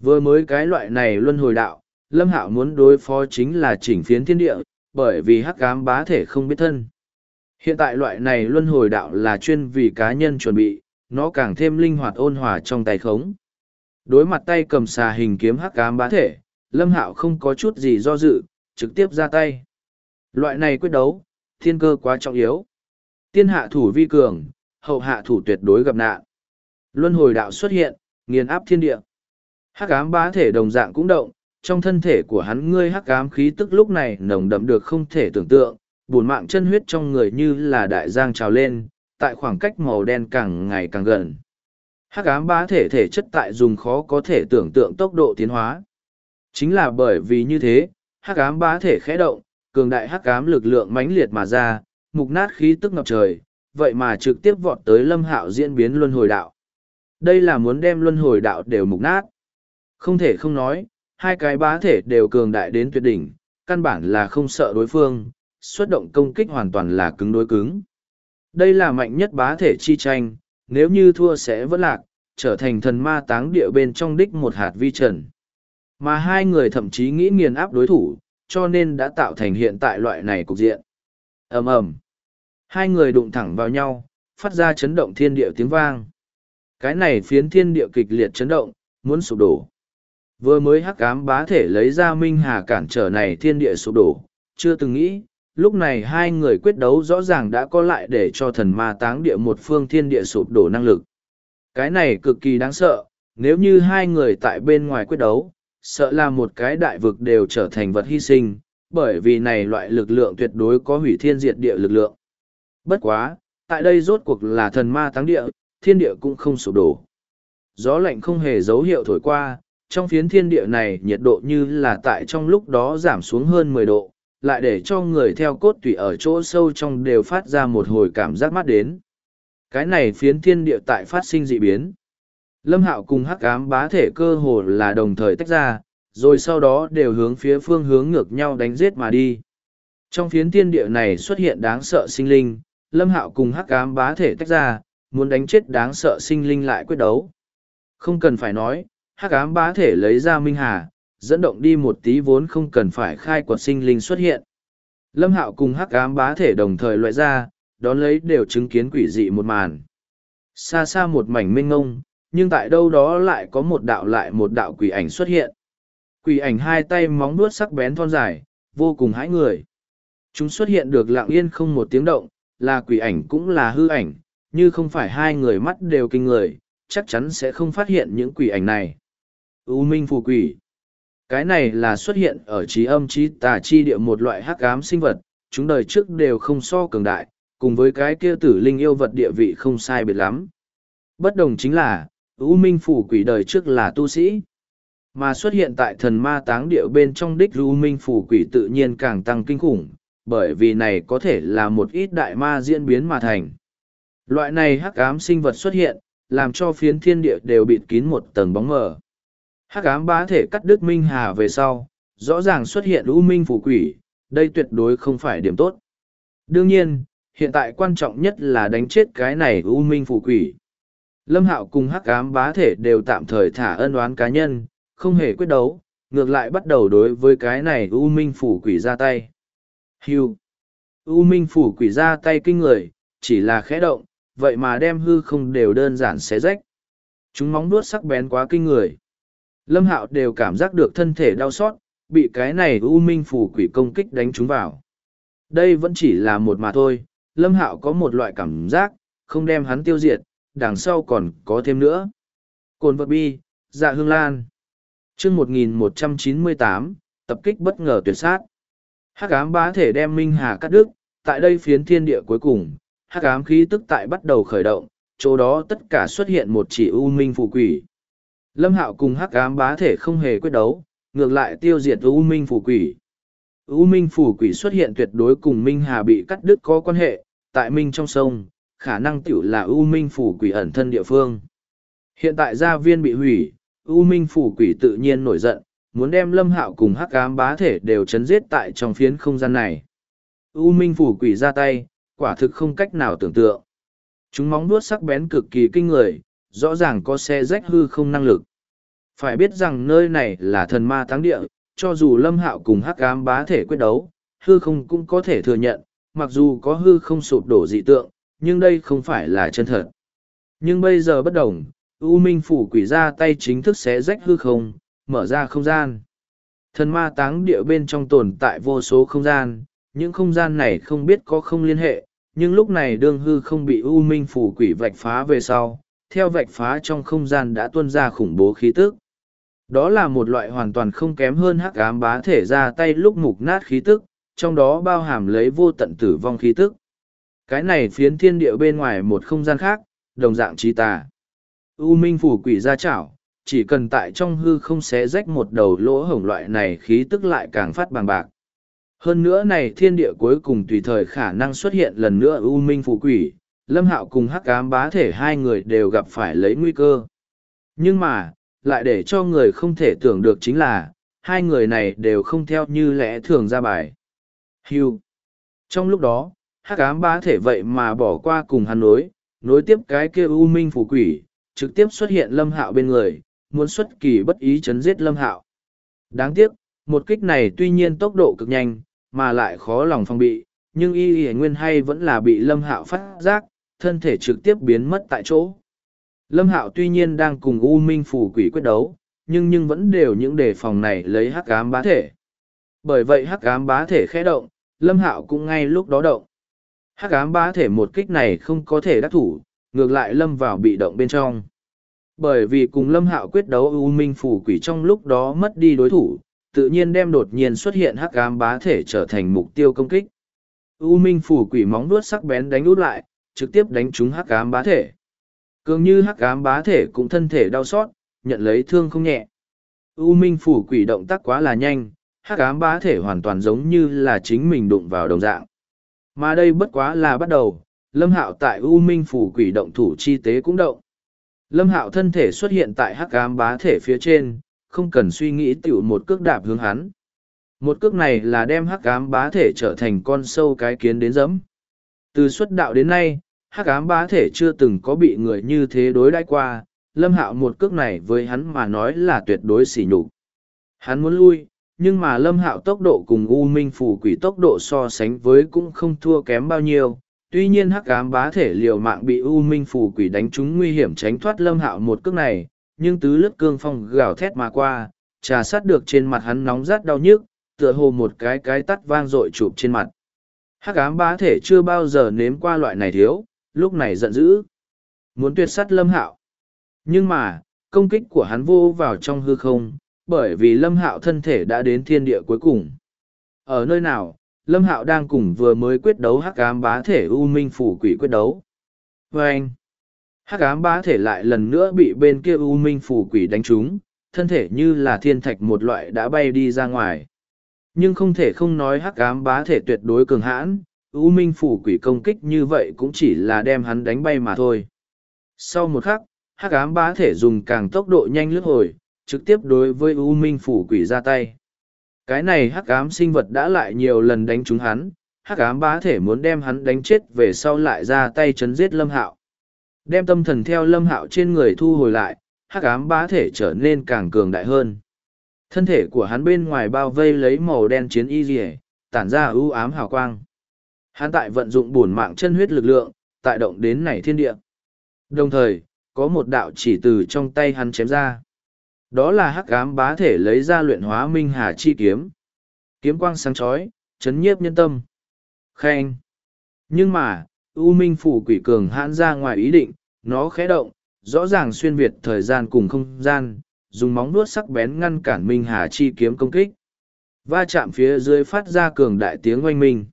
Vừa mới cái loại này luân hồi đạo, Lâm Hạo muốn đối phó chính là chỉnh phiến thiên địa, bởi vì hắc ám bá thể không biết thân. Hiện tại loại này luân hồi đạo là chuyên vì cá nhân chuẩn bị, nó càng thêm linh hoạt ôn hòa trong tay khống. Đối mặt tay cầm xà hình kiếm hắc ám bá thể, Lâm Hạo không có chút gì do dự, trực tiếp ra tay. Loại này quyết đấu, thiên cơ quá trọng yếu. Tiên hạ thủ vi cường, hậu hạ thủ tuyệt đối gặp nạn. Luân hồi đạo xuất hiện, nghiền áp thiên địa. Hắc ám bá thể đồng dạng cũng động, trong thân thể của hắn ngươi hắc ám khí tức lúc này nồng đậm được không thể tưởng tượng, bùn mạng chân huyết trong người như là đại giang trào lên, tại khoảng cách màu đen càng ngày càng gần. Hắc ám bá thể thể chất tại dùng khó có thể tưởng tượng tốc độ tiến hóa. Chính là bởi vì như thế, hắc ám bá thể khẽ động, cường đại hắc ám lực lượng mãnh liệt mà ra, mục nát khí tức ngập trời, vậy mà trực tiếp vọt tới Lâm Hạo diễn biến luân hồi đạo. Đây là muốn đem luân hồi đạo đều mục nát. Không thể không nói, hai cái bá thể đều cường đại đến tuyệt đỉnh, căn bản là không sợ đối phương, xuất động công kích hoàn toàn là cứng đối cứng. Đây là mạnh nhất bá thể chi tranh, nếu như thua sẽ vẫn lạc, trở thành thần ma táng địa bên trong đích một hạt vi trần. Mà hai người thậm chí nghĩ nghiền áp đối thủ, cho nên đã tạo thành hiện tại loại này cục diện. Ầm ầm, hai người đụng thẳng vào nhau, phát ra chấn động thiên địa tiếng vang. Cái này phiến thiên địa kịch liệt chấn động, muốn sụp đổ. Vừa mới hắc ám bá thể lấy ra minh hà cản trở này thiên địa sụp đổ, chưa từng nghĩ, lúc này hai người quyết đấu rõ ràng đã có lại để cho thần ma táng địa một phương thiên địa sụp đổ năng lực. Cái này cực kỳ đáng sợ, nếu như hai người tại bên ngoài quyết đấu, sợ là một cái đại vực đều trở thành vật hy sinh, bởi vì này loại lực lượng tuyệt đối có hủy thiên diệt địa lực lượng. Bất quá, tại đây rốt cuộc là thần ma táng địa, thiên địa cũng không sụp đổ. Gió lạnh không hề dấu hiệu thổi qua, trong phiến thiên địa này nhiệt độ như là tại trong lúc đó giảm xuống hơn 10 độ, lại để cho người theo cốt tủy ở chỗ sâu trong đều phát ra một hồi cảm giác mát đến. Cái này phiến thiên địa tại phát sinh dị biến. Lâm Hạo cùng hắc ám bá thể cơ hồ là đồng thời tách ra, rồi sau đó đều hướng phía phương hướng ngược nhau đánh giết mà đi. Trong phiến thiên địa này xuất hiện đáng sợ sinh linh, Lâm Hạo cùng hắc ám bá thể tách ra, muốn đánh chết đáng sợ sinh linh lại quyết đấu. Không cần phải nói, hắc ám bá thể lấy ra minh hà, dẫn động đi một tí vốn không cần phải khai quật sinh linh xuất hiện. Lâm Hạo cùng hắc ám bá thể đồng thời loại ra, đón lấy đều chứng kiến quỷ dị một màn. Xa xa một mảnh mênh ngông, nhưng tại đâu đó lại có một đạo lại một đạo quỷ ảnh xuất hiện. Quỷ ảnh hai tay móng vuốt sắc bén thon dài, vô cùng hãi người. Chúng xuất hiện được lặng yên không một tiếng động, là quỷ ảnh cũng là hư ảnh, như không phải hai người mắt đều kinh người, chắc chắn sẽ không phát hiện những quỷ ảnh này. U minh phù quỷ. Cái này là xuất hiện ở trí âm trí tà chi địa một loại hắc ám sinh vật, chúng đời trước đều không so cường đại, cùng với cái kia tử linh yêu vật địa vị không sai biệt lắm. Bất đồng chính là, U minh phù quỷ đời trước là tu sĩ, mà xuất hiện tại thần ma táng địa bên trong đích U minh phù quỷ tự nhiên càng tăng kinh khủng, bởi vì này có thể là một ít đại ma diễn biến mà thành. Loại này hắc ám sinh vật xuất hiện, làm cho phiến thiên địa đều bịt kín một tầng bóng mờ. Hắc ám bá thể cắt đứt minh hà về sau, rõ ràng xuất hiện u minh phù quỷ, đây tuyệt đối không phải điểm tốt. Đương nhiên, hiện tại quan trọng nhất là đánh chết cái này u minh phù quỷ. Lâm Hạo cùng hắc ám bá thể đều tạm thời thả ân oán cá nhân, không hề quyết đấu, ngược lại bắt đầu đối với cái này u minh phù quỷ ra tay. Hưu! U minh phù quỷ ra tay kinh người, chỉ là khẽ động, vậy mà đem hư không đều đơn giản xé rách. Chúng móng vuốt sắc bén quá kinh người. Lâm Hạo đều cảm giác được thân thể đau xót, bị cái này u minh phù quỷ công kích đánh trúng vào. Đây vẫn chỉ là một mà thôi, Lâm Hạo có một loại cảm giác, không đem hắn tiêu diệt, đằng sau còn có thêm nữa. Cồn vật bi, dạ hương lan. Chương 1198, tập kích bất ngờ tuyệt sát. Hắc ám bá thể đem minh hà cắt đứt, tại đây phiến thiên địa cuối cùng, hắc ám khí tức tại bắt đầu khởi động, chỗ đó tất cả xuất hiện một chỉ u minh phù quỷ. Lâm Hạo cùng hắc ám bá thể không hề quyết đấu, ngược lại tiêu diệt u minh phù quỷ. U minh phù quỷ xuất hiện tuyệt đối cùng minh hà bị cắt đứt có quan hệ, tại minh trong sông, khả năng tiểu là u minh phù quỷ ẩn thân địa phương. Hiện tại gia viên bị hủy, u minh phù quỷ tự nhiên nổi giận, muốn đem Lâm Hạo cùng hắc ám bá thể đều chấn giết tại trong phiến không gian này. U minh phù quỷ ra tay, quả thực không cách nào tưởng tượng. Chúng móng vuốt sắc bén cực kỳ kinh người, rõ ràng có xé rách hư không năng lực. Phải biết rằng nơi này là thần ma táng địa, cho dù Lâm Hạo cùng hắc ám bá thể quyết đấu, hư không cũng có thể thừa nhận, mặc dù có hư không sụp đổ dị tượng, nhưng đây không phải là chân thật. Nhưng bây giờ bất đồng, U Minh Phủ Quỷ ra tay chính thức xé rách hư không, mở ra không gian. Thần ma táng địa bên trong tồn tại vô số không gian, những không gian này không biết có không liên hệ, nhưng lúc này đương hư không bị U Minh Phủ Quỷ vạch phá về sau, theo vạch phá trong không gian đã tuôn ra khủng bố khí tức. Đó là một loại hoàn toàn không kém hơn hắc ám bá thể ra tay lúc mục nát khí tức, trong đó bao hàm lấy vô tận tử vong khí tức. Cái này phiến thiên địa bên ngoài một không gian khác, đồng dạng trí tà. U Minh Phủ Quỷ ra chảo, chỉ cần tại trong hư không xé rách một đầu lỗ hổng loại này khí tức lại càng phát bằng bạc. Hơn nữa này thiên địa cuối cùng tùy thời khả năng xuất hiện lần nữa U Minh Phủ Quỷ, Lâm Hạo cùng hắc ám bá thể hai người đều gặp phải lấy nguy cơ. Nhưng mà, lại để cho người không thể tưởng được chính là, hai người này đều không theo như lẽ thường ra bài. Hưu. Trong lúc đó, hắc ám bá thể vậy mà bỏ qua cùng hắn nối tiếp cái kia U Minh Phủ Quỷ, trực tiếp xuất hiện Lâm Hạo bên người, muốn xuất kỳ bất ý chấn giết Lâm Hạo. Đáng tiếc, một kích này tuy nhiên tốc độ cực nhanh, mà lại khó lòng phòng bị, nhưng y nguyên hay vẫn là bị Lâm Hạo phát giác, thân thể trực tiếp biến mất tại chỗ. Lâm Hạo tuy nhiên đang cùng U Minh Phủ Quỷ quyết đấu, nhưng vẫn đều những đề phòng này lấy hắc ám bá thể. Bởi vậy hắc ám bá thể khẽ động, Lâm Hạo cũng ngay lúc đó động. Hắc ám bá thể một kích này không có thể đắc thủ, ngược lại lâm vào bị động bên trong. Bởi vì cùng Lâm Hạo quyết đấu U Minh Phủ Quỷ trong lúc đó mất đi đối thủ, tự nhiên đem đột nhiên xuất hiện hắc ám bá thể trở thành mục tiêu công kích. U Minh Phủ Quỷ móng vuốt sắc bén đánh út lại, trực tiếp đánh trúng hắc ám bá thể. Cường như hắc ám bá thể cũng thân thể đau xót, nhận lấy thương không nhẹ. U Minh Phủ Quỷ động tác quá là nhanh, hắc ám bá thể hoàn toàn giống như là chính mình đụng vào đồng dạng. Mà đây bất quá là bắt đầu, Lâm Hạo tại U Minh Phủ Quỷ động thủ chi tế cũng động. Lâm Hạo thân thể xuất hiện tại hắc ám bá thể phía trên, không cần suy nghĩ tiểu một cước đạp hướng hắn. Một cước này là đem hắc ám bá thể trở thành con sâu cái kiến đến dẫm. Từ xuất đạo đến nay, hắc ám bá thể chưa từng có bị người như thế đối đãi qua, Lâm Hạo một cước này với hắn mà nói là tuyệt đối sỉ nhục. Hắn muốn lui, nhưng mà Lâm Hạo tốc độ cùng U Minh Phủ Quỷ tốc độ so sánh với cũng không thua kém bao nhiêu. Tuy nhiên hắc ám bá thể liều mạng bị U Minh Phủ Quỷ đánh trúng nguy hiểm tránh thoát Lâm Hạo một cước này, nhưng tứ lướt cương phong gào thét mà qua, trà sát được trên mặt hắn nóng rát đau nhức, tựa hồ một cái tắt vang dội chụp trên mặt. Hắc ám bá thể chưa bao giờ nếm qua loại này thiếu, lúc này giận dữ, muốn tuyệt sát Lâm Hạo. Nhưng mà, công kích của hắn vô vào trong hư không, bởi vì Lâm Hạo thân thể đã đến thiên địa cuối cùng. Ở nơi nào, Lâm Hạo đang cùng vừa mới quyết đấu hắc ám bá thể U Minh Phủ Quỷ quyết đấu. Vâng! Hắc ám bá thể lại lần nữa bị bên kia U Minh Phủ Quỷ đánh trúng, thân thể như là thiên thạch một loại đã bay đi ra ngoài. Nhưng không thể không nói hắc ám bá thể tuyệt đối cường hãn, U Minh Phủ Quỷ công kích như vậy cũng chỉ là đem hắn đánh bay mà thôi. Sau một khắc, hắc ám bá thể dùng càng tốc độ nhanh lướt hồi, trực tiếp đối với U Minh Phủ Quỷ ra tay. Cái này hắc ám sinh vật đã lại nhiều lần đánh trúng hắn, hắc ám bá thể muốn đem hắn đánh chết về sau lại ra tay chấn giết Lâm Hạo. Đem tâm thần theo Lâm Hạo trên người thu hồi lại, hắc ám bá thể trở nên càng cường đại hơn. Thân thể của hắn bên ngoài bao vây lấy màu đen chiến y rìa, tản ra ưu ám hào quang. Hắn tại vận dụng bổn mạng chân huyết lực lượng, tại động đến nảy thiên địa. Đồng thời, có một đạo chỉ từ trong tay hắn chém ra. Đó là hắc ám bá thể lấy ra luyện hóa minh hà chi kiếm. Kiếm quang sáng chói, chấn nhiếp nhân tâm. Khen. Nhưng mà, U Minh Phủ Quỷ cường hãn ra ngoài ý định, nó khẽ động, rõ ràng xuyên việt thời gian cùng không gian, dùng móng vuốt sắc bén ngăn cản minh hà chi kiếm công kích. Va chạm phía dưới phát ra cường đại tiếng oanh minh.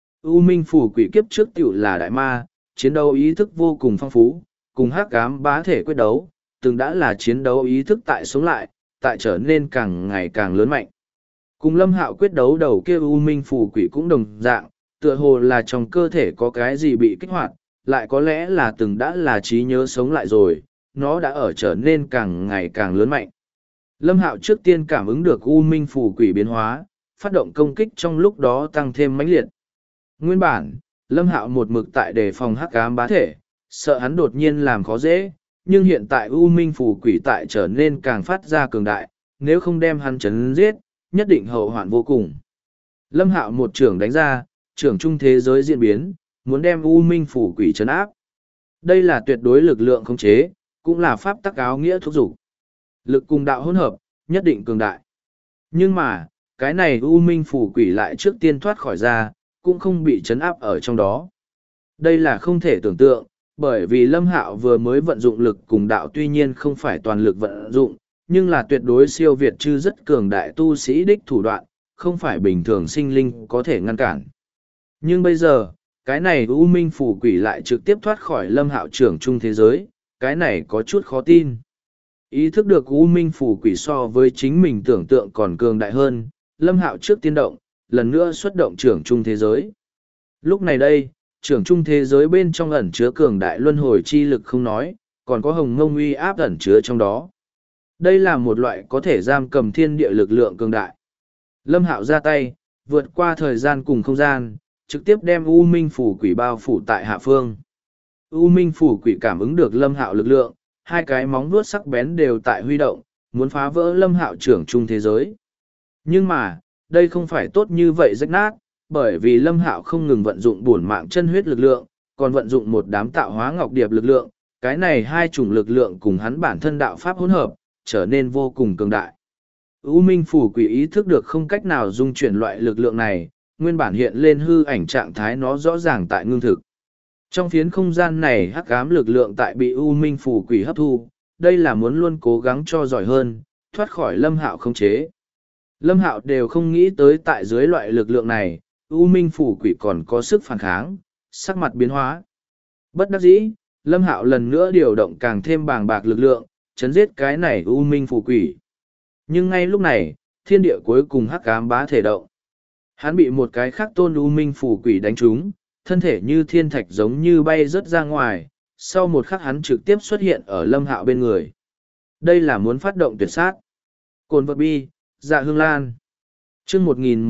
U Minh Phủ Quỷ kiếp trước tiểu là đại ma, chiến đấu ý thức vô cùng phong phú, cùng hắc ám bá thể quyết đấu, từng đã là chiến đấu ý thức tại sống lại, tại trở nên càng ngày càng lớn mạnh. Cùng Lâm Hạo quyết đấu đầu kia U Minh Phủ Quỷ cũng đồng dạng, tựa hồ là trong cơ thể có cái gì bị kích hoạt, lại có lẽ là từng đã là trí nhớ sống lại rồi, nó đã ở trở nên càng ngày càng lớn mạnh. Lâm Hạo trước tiên cảm ứng được U Minh Phủ Quỷ biến hóa, phát động công kích trong lúc đó tăng thêm mãnh liệt. Nguyên bản, Lâm Hạo một mực tại đề phòng hắc ám bá thể, sợ hắn đột nhiên làm khó dễ, nhưng hiện tại U Minh Phù Quỷ tại trở nên càng phát ra cường đại, nếu không đem hắn chấn giết, nhất định hậu hoạn vô cùng. Lâm Hạo một trưởng đánh ra, trưởng trung thế giới diễn biến, muốn đem U Minh Phù Quỷ chấn áp. Đây là tuyệt đối lực lượng khống chế, cũng là pháp tắc áo nghĩa thúc dục. Lực cùng đạo hỗn hợp, nhất định cường đại. Nhưng mà, cái này U Minh Phù Quỷ lại trước tiên thoát khỏi ra, cũng không bị chấn áp ở trong đó. Đây là không thể tưởng tượng, bởi vì Lâm Hạo vừa mới vận dụng lực cùng đạo tuy nhiên không phải toàn lực vận dụng, nhưng là tuyệt đối siêu việt chư rất cường đại tu sĩ đích thủ đoạn, không phải bình thường sinh linh có thể ngăn cản. Nhưng bây giờ, cái này U Minh Phù Quỷ lại trực tiếp thoát khỏi Lâm Hạo trưởng trung thế giới, cái này có chút khó tin. Ý thức được U Minh Phù Quỷ so với chính mình tưởng tượng còn cường đại hơn, Lâm Hạo trước tiên động, lần nữa xuất động trưởng trung thế giới. Lúc này đây, trưởng trung thế giới bên trong ẩn chứa cường đại luân hồi chi lực không nói, còn có hồng ngông uy áp ẩn chứa trong đó. Đây là một loại có thể giam cầm thiên địa lực lượng cường đại. Lâm Hạo ra tay, vượt qua thời gian cùng không gian, trực tiếp đem U Minh Phù Quỷ bao phủ tại hạ phương. U Minh Phù Quỷ cảm ứng được Lâm Hạo lực lượng, hai cái móng vuốt sắc bén đều tại huy động, muốn phá vỡ Lâm Hạo trưởng trung thế giới. Nhưng mà, đây không phải tốt như vậy rách nát, bởi vì Lâm Hạo không ngừng vận dụng bổn mạng chân huyết lực lượng, còn vận dụng một đám tạo hóa ngọc điệp lực lượng, cái này hai chủng lực lượng cùng hắn bản thân đạo pháp hỗn hợp, trở nên vô cùng cường đại. U Minh Phù Quỷ ý thức được không cách nào dung chuyển loại lực lượng này, nguyên bản hiện lên hư ảnh trạng thái nó rõ ràng tại ngưng thực. Trong phiến không gian này hắc ám lực lượng tại bị U Minh Phù Quỷ hấp thu, đây là muốn luôn cố gắng cho giỏi hơn, thoát khỏi Lâm Hạo khống chế. Lâm Hạo đều không nghĩ tới tại dưới loại lực lượng này, U Minh Phù Quỷ còn có sức phản kháng, sắc mặt biến hóa. Bất đắc dĩ, Lâm Hạo lần nữa điều động càng thêm bàng bạc lực lượng, chấn giết cái này U Minh Phù Quỷ. Nhưng ngay lúc này, thiên địa cuối cùng hắc ám bá thể động. Hắn bị một cái khác tôn U Minh Phù Quỷ đánh trúng, thân thể như thiên thạch giống như bay rớt ra ngoài, sau một khắc hắn trực tiếp xuất hiện ở Lâm Hạo bên người. Đây là muốn phát động tuyệt sát. Cồn vật bi, dạ hương lan. Chương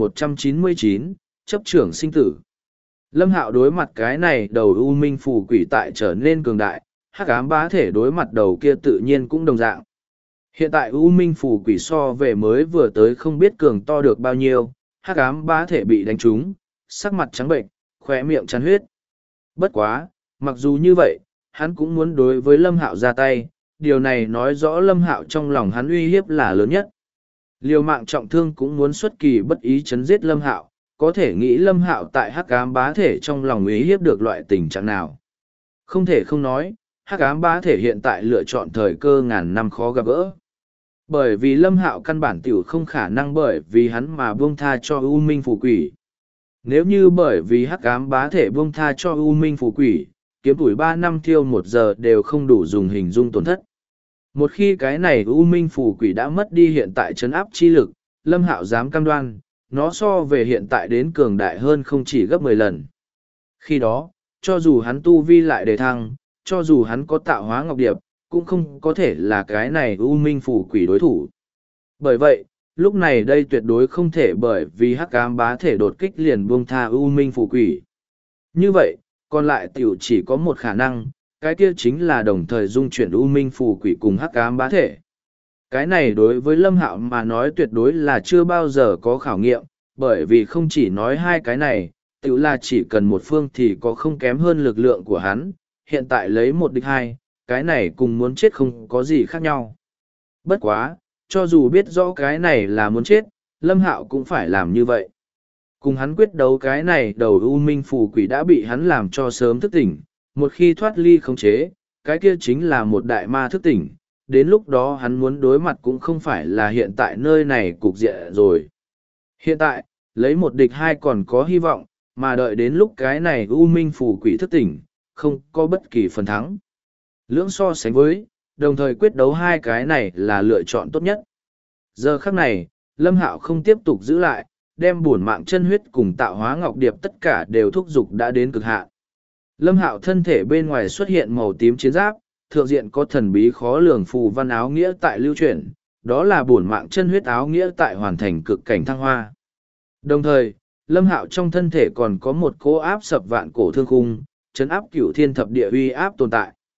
1199, chấp trưởng sinh tử. Lâm Hạo đối mặt cái này đầu U Minh Phù Quỷ tại trở nên cường đại, hắc ám bá thể đối mặt đầu kia tự nhiên cũng đồng dạng. Hiện tại U Minh Phù Quỷ so về mới vừa tới không biết cường to được bao nhiêu, hắc ám bá thể bị đánh trúng, sắc mặt trắng bệnh, khóe miệng tràn huyết. Bất quá, mặc dù như vậy, hắn cũng muốn đối với Lâm Hạo ra tay, điều này nói rõ Lâm Hạo trong lòng hắn uy hiếp là lớn nhất. Liều mạng trọng thương cũng muốn xuất kỳ bất ý chấn giết Lâm Hạo, có thể nghĩ Lâm Hạo tại hắc ám bá thể trong lòng uy hiếp được loại tình trạng nào. Không thể không nói, hắc ám bá thể hiện tại lựa chọn thời cơ ngàn năm khó gặp gỡ. Bởi vì Lâm Hạo căn bản tiểu không khả năng bởi vì hắn mà buông tha cho U Minh Phù Quỷ. Nếu như bởi vì hắc ám bá thể buông tha cho U Minh Phù Quỷ, kiếm tuổi 3 năm thiêu 1 giờ đều không đủ dùng hình dung tổn thất. Một khi cái này U Minh Phù Quỷ đã mất đi hiện tại trấn áp chi lực, Lâm Hạo dám cam đoan, nó so về hiện tại đến cường đại hơn không chỉ gấp 10 lần. Khi đó, cho dù hắn tu vi lại đề thăng, cho dù hắn có tạo hóa ngọc điệp, cũng không có thể là cái này U Minh Phù Quỷ đối thủ. Bởi vậy, lúc này đây tuyệt đối không thể bởi vì hắc ám bá thể đột kích liền buông tha U Minh Phù Quỷ. Như vậy, còn lại tiểu chỉ có một khả năng, cái kia chính là đồng thời dung chuyển U Minh Phù Quỷ cùng hắc ám bá thể. Cái này đối với Lâm Hạo mà nói tuyệt đối là chưa bao giờ có khảo nghiệm, bởi vì không chỉ nói hai cái này, tiểu là chỉ cần một phương thì có không kém hơn lực lượng của hắn, hiện tại lấy một địch hai, cái này cùng muốn chết không có gì khác nhau. Bất quá, cho dù biết rõ cái này là muốn chết, Lâm Hạo cũng phải làm như vậy. Cùng hắn quyết đấu cái này đầu U Minh Phù Quỷ đã bị hắn làm cho sớm thức tỉnh, một khi thoát ly khống chế, cái kia chính là một đại ma thức tỉnh, đến lúc đó hắn muốn đối mặt cũng không phải là hiện tại nơi này cục diện rồi. Hiện tại, lấy một địch hai còn có hy vọng, mà đợi đến lúc cái này U Minh Phù Quỷ thức tỉnh, không có bất kỳ phần thắng. Lưỡng so sánh với, đồng thời quyết đấu hai cái này là lựa chọn tốt nhất. Giờ khắc này, Lâm Hạo không tiếp tục giữ lại, đem bổn mạng chân huyết cùng tạo hóa ngọc điệp tất cả đều thúc giục đã đến cực hạn. Lâm Hạo thân thể bên ngoài xuất hiện màu tím chiến giáp, thượng diện có thần bí khó lường phù văn áo nghĩa tại lưu chuyển, đó là bổn mạng chân huyết áo nghĩa tại hoàn thành cực cảnh thăng hoa. Đồng thời, Lâm Hạo trong thân thể còn có một cỗ áp sập vạn cổ thương khung, chấn áp cửu thiên thập địa uy áp tồn tại.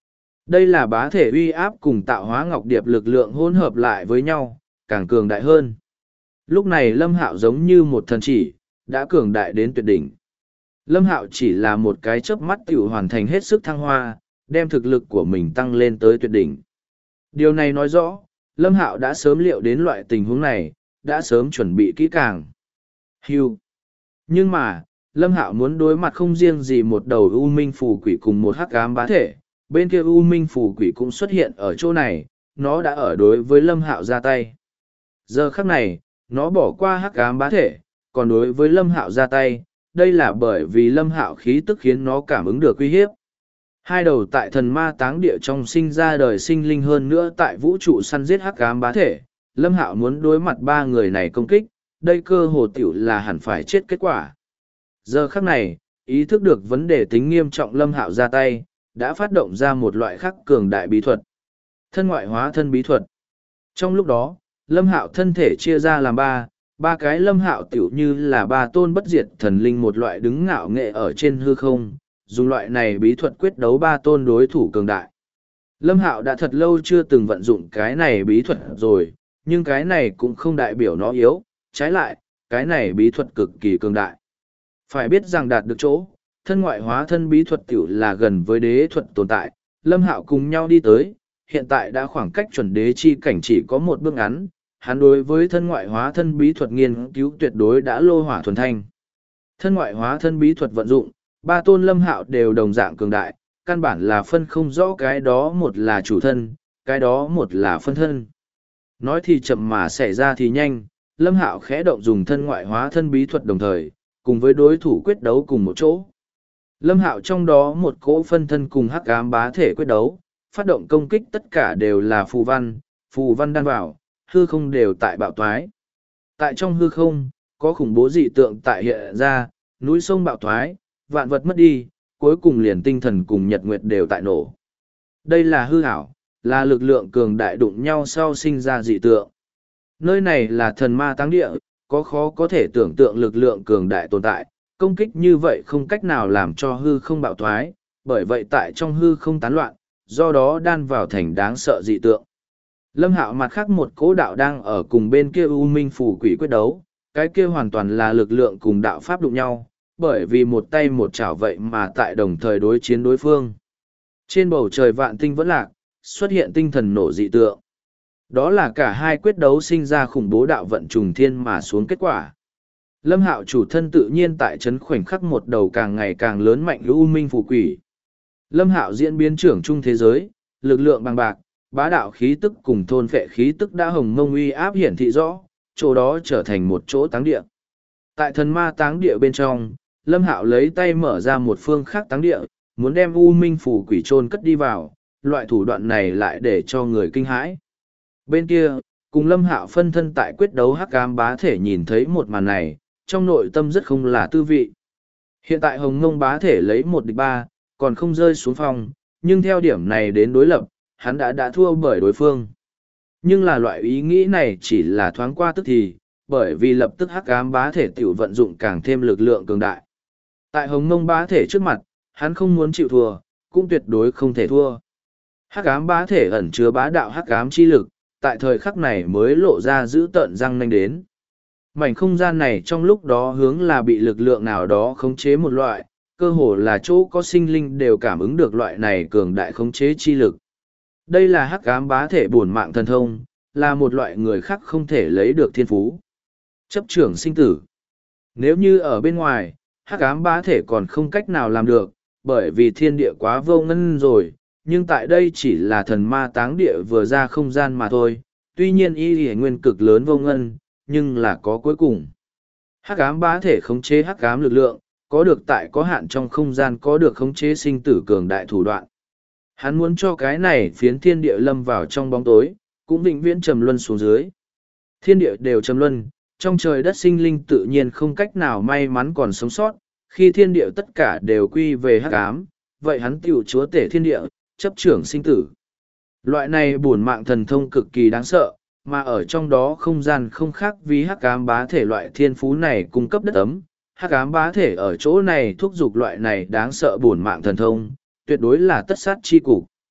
Đây là bá thể uy áp cùng tạo hóa ngọc điệp lực lượng hỗn hợp lại với nhau, càng cường đại hơn. Lúc này Lâm Hạo giống như một thần chỉ, đã cường đại đến tuyệt đỉnh. Lâm Hạo chỉ là một cái chớp mắt tiểu hoàn thành hết sức thăng hoa, đem thực lực của mình tăng lên tới tuyệt đỉnh. Điều này nói rõ, Lâm Hạo đã sớm liệu đến loại tình huống này, đã sớm chuẩn bị kỹ càng. Hưu. Nhưng mà, Lâm Hạo muốn đối mặt không riêng gì một đầu U Minh Phù Quỷ cùng một hắc ám bá thể, bên kia U Minh Phù Quỷ cũng xuất hiện ở chỗ này, nó đã ở đối với Lâm Hạo ra tay. Giờ khắc này, nó bỏ qua hắc ám bá thể, còn đối với Lâm Hạo ra tay, đây là bởi vì Lâm Hạo khí tức khiến nó cảm ứng được uy hiếp. Hai đầu tại thần ma táng địa trong sinh ra đời sinh linh hơn nữa tại vũ trụ săn giết hắc ám bá thể, Lâm Hạo muốn đối mặt ba người này công kích, đây cơ hồ tiểu là hẳn phải chết kết quả. Giờ khắc này, ý thức được vấn đề tính nghiêm trọng Lâm Hạo ra tay, đã phát động ra một loại khắc cường đại bí thuật. Thân ngoại hóa thân bí thuật. Trong lúc đó, Lâm Hạo thân thể chia ra làm ba cái Lâm Hạo tiểu như là ba tôn bất diệt thần linh một loại đứng ngạo nghệ ở trên hư không, dùng loại này bí thuật quyết đấu ba tôn đối thủ cường đại. Lâm Hạo đã thật lâu chưa từng vận dụng cái này bí thuật rồi, nhưng cái này cũng không đại biểu nó yếu, trái lại, cái này bí thuật cực kỳ cường đại. Phải biết rằng đạt được chỗ, thân ngoại hóa thân bí thuật tiểu là gần với đế thuật tồn tại, Lâm Hạo cùng nhau đi tới, hiện tại đã khoảng cách chuẩn đế chi cảnh chỉ có một bước ngắn, hắn đối với thân ngoại hóa thân bí thuật nghiên cứu tuyệt đối đã lô hỏa thuần thanh. Thân ngoại hóa thân bí thuật vận dụng, ba tôn Lâm Hạo đều đồng dạng cường đại, căn bản là phân không rõ cái đó một là chủ thân, cái đó một là phân thân. Nói thì chậm mà xảy ra thì nhanh, Lâm Hạo khẽ động dùng thân ngoại hóa thân bí thuật đồng thời, cùng với đối thủ quyết đấu cùng một chỗ. Lâm Hạo trong đó một cỗ phân thân cùng hắc ám bá thể quyết đấu, phát động công kích tất cả đều là phù văn đan vào, hư không đều tại bạo toái. Tại trong hư không, có khủng bố dị tượng tại hiện ra, núi sông bạo toái, vạn vật mất đi, cuối cùng liền tinh thần cùng nhật nguyệt đều tại nổ. Đây là hư ảo, là lực lượng cường đại đụng nhau sau sinh ra dị tượng. Nơi này là thần ma táng địa, có khó có thể tưởng tượng lực lượng cường đại tồn tại, công kích như vậy không cách nào làm cho hư không bạo thoái, bởi vậy tại trong hư không tán loạn, do đó đan vào thành đáng sợ dị tượng. Lâm Hạo mặt khác một cố đạo đang ở cùng bên kia U Minh Phù Quỷ quyết đấu, cái kia hoàn toàn là lực lượng cùng đạo pháp đụng nhau, bởi vì một tay một chảo vậy mà tại đồng thời đối chiến đối phương. Trên bầu trời vạn tinh vẫn lạc, xuất hiện tinh thần nổ dị tượng. Đó là cả hai quyết đấu sinh ra khủng bố đạo vận trùng thiên mà xuống kết quả. Lâm Hạo chủ thân tự nhiên tại chấn khoảnh khắc một đầu càng ngày càng lớn mạnh U Minh Phù Quỷ. Lâm Hạo diễn biến trưởng trung thế giới, lực lượng bằng bạc, bá đạo khí tức cùng thôn phệ khí tức đã hồng mông uy áp hiển thị rõ, chỗ đó trở thành một chỗ táng địa. Tại thần ma táng địa bên trong, Lâm Hạo lấy tay mở ra một phương khác táng địa, muốn đem U Minh Phù Quỷ chôn cất đi vào, loại thủ đoạn này lại để cho người kinh hãi. Bên kia, cùng Lâm Hạo phân thân tại quyết đấu hắc ám bá thể nhìn thấy một màn này, trong nội tâm rất không là tư vị. Hiện tại Hồng Ngông bá thể lấy 1-3, còn không rơi xuống phòng, nhưng theo điểm này đến đối lập, hắn đã thua bởi đối phương. Nhưng là loại ý nghĩ này chỉ là thoáng qua tức thì, bởi vì lập tức hắc ám bá thể tiểu vận dụng càng thêm lực lượng cường đại. Tại Hồng Ngông bá thể trước mặt, hắn không muốn chịu thua, cũng tuyệt đối không thể thua. Hắc ám bá thể ẩn chứa bá đạo hắc ám chi lực, tại thời khắc này mới lộ ra giữ tợn răng nanh đến. Mảnh không gian này trong lúc đó hướng là bị lực lượng nào đó khống chế một loại, cơ hồ là chỗ có sinh linh đều cảm ứng được loại này cường đại khống chế chi lực. Đây là hắc ám bá thể bổn mạng thần thông, là một loại người khác không thể lấy được thiên phú. Chấp trưởng sinh tử. Nếu như ở bên ngoài, hắc ám bá thể còn không cách nào làm được, bởi vì thiên địa quá vô ngân rồi, nhưng tại đây chỉ là thần ma táng địa vừa ra không gian mà thôi, tuy nhiên y hề nguyên cực lớn vô ngân, nhưng là có cuối cùng. Hắc ám bá thể khống chế hắc ám lực lượng, có được tại có hạn trong không gian có được khống chế sinh tử cường đại thủ đoạn. Hắn muốn cho cái này phiến thiên địa lâm vào trong bóng tối, cũng vĩnh viễn trầm luân xuống dưới. Thiên địa đều trầm luân, trong trời đất sinh linh tự nhiên không cách nào may mắn còn sống sót, khi thiên địa tất cả đều quy về hắc ám, vậy hắn tiểu chúa tể thiên địa, chấp trưởng sinh tử. Loại này bổn mạng thần thông cực kỳ đáng sợ, mà ở trong đó không gian không khác vì hắc ám bá thể loại thiên phú này cung cấp đất ấm. Hắc ám bá thể ở chỗ này thúc giục loại này đáng sợ bổn mạng thần thông, tuyệt đối là tất sát chi cục.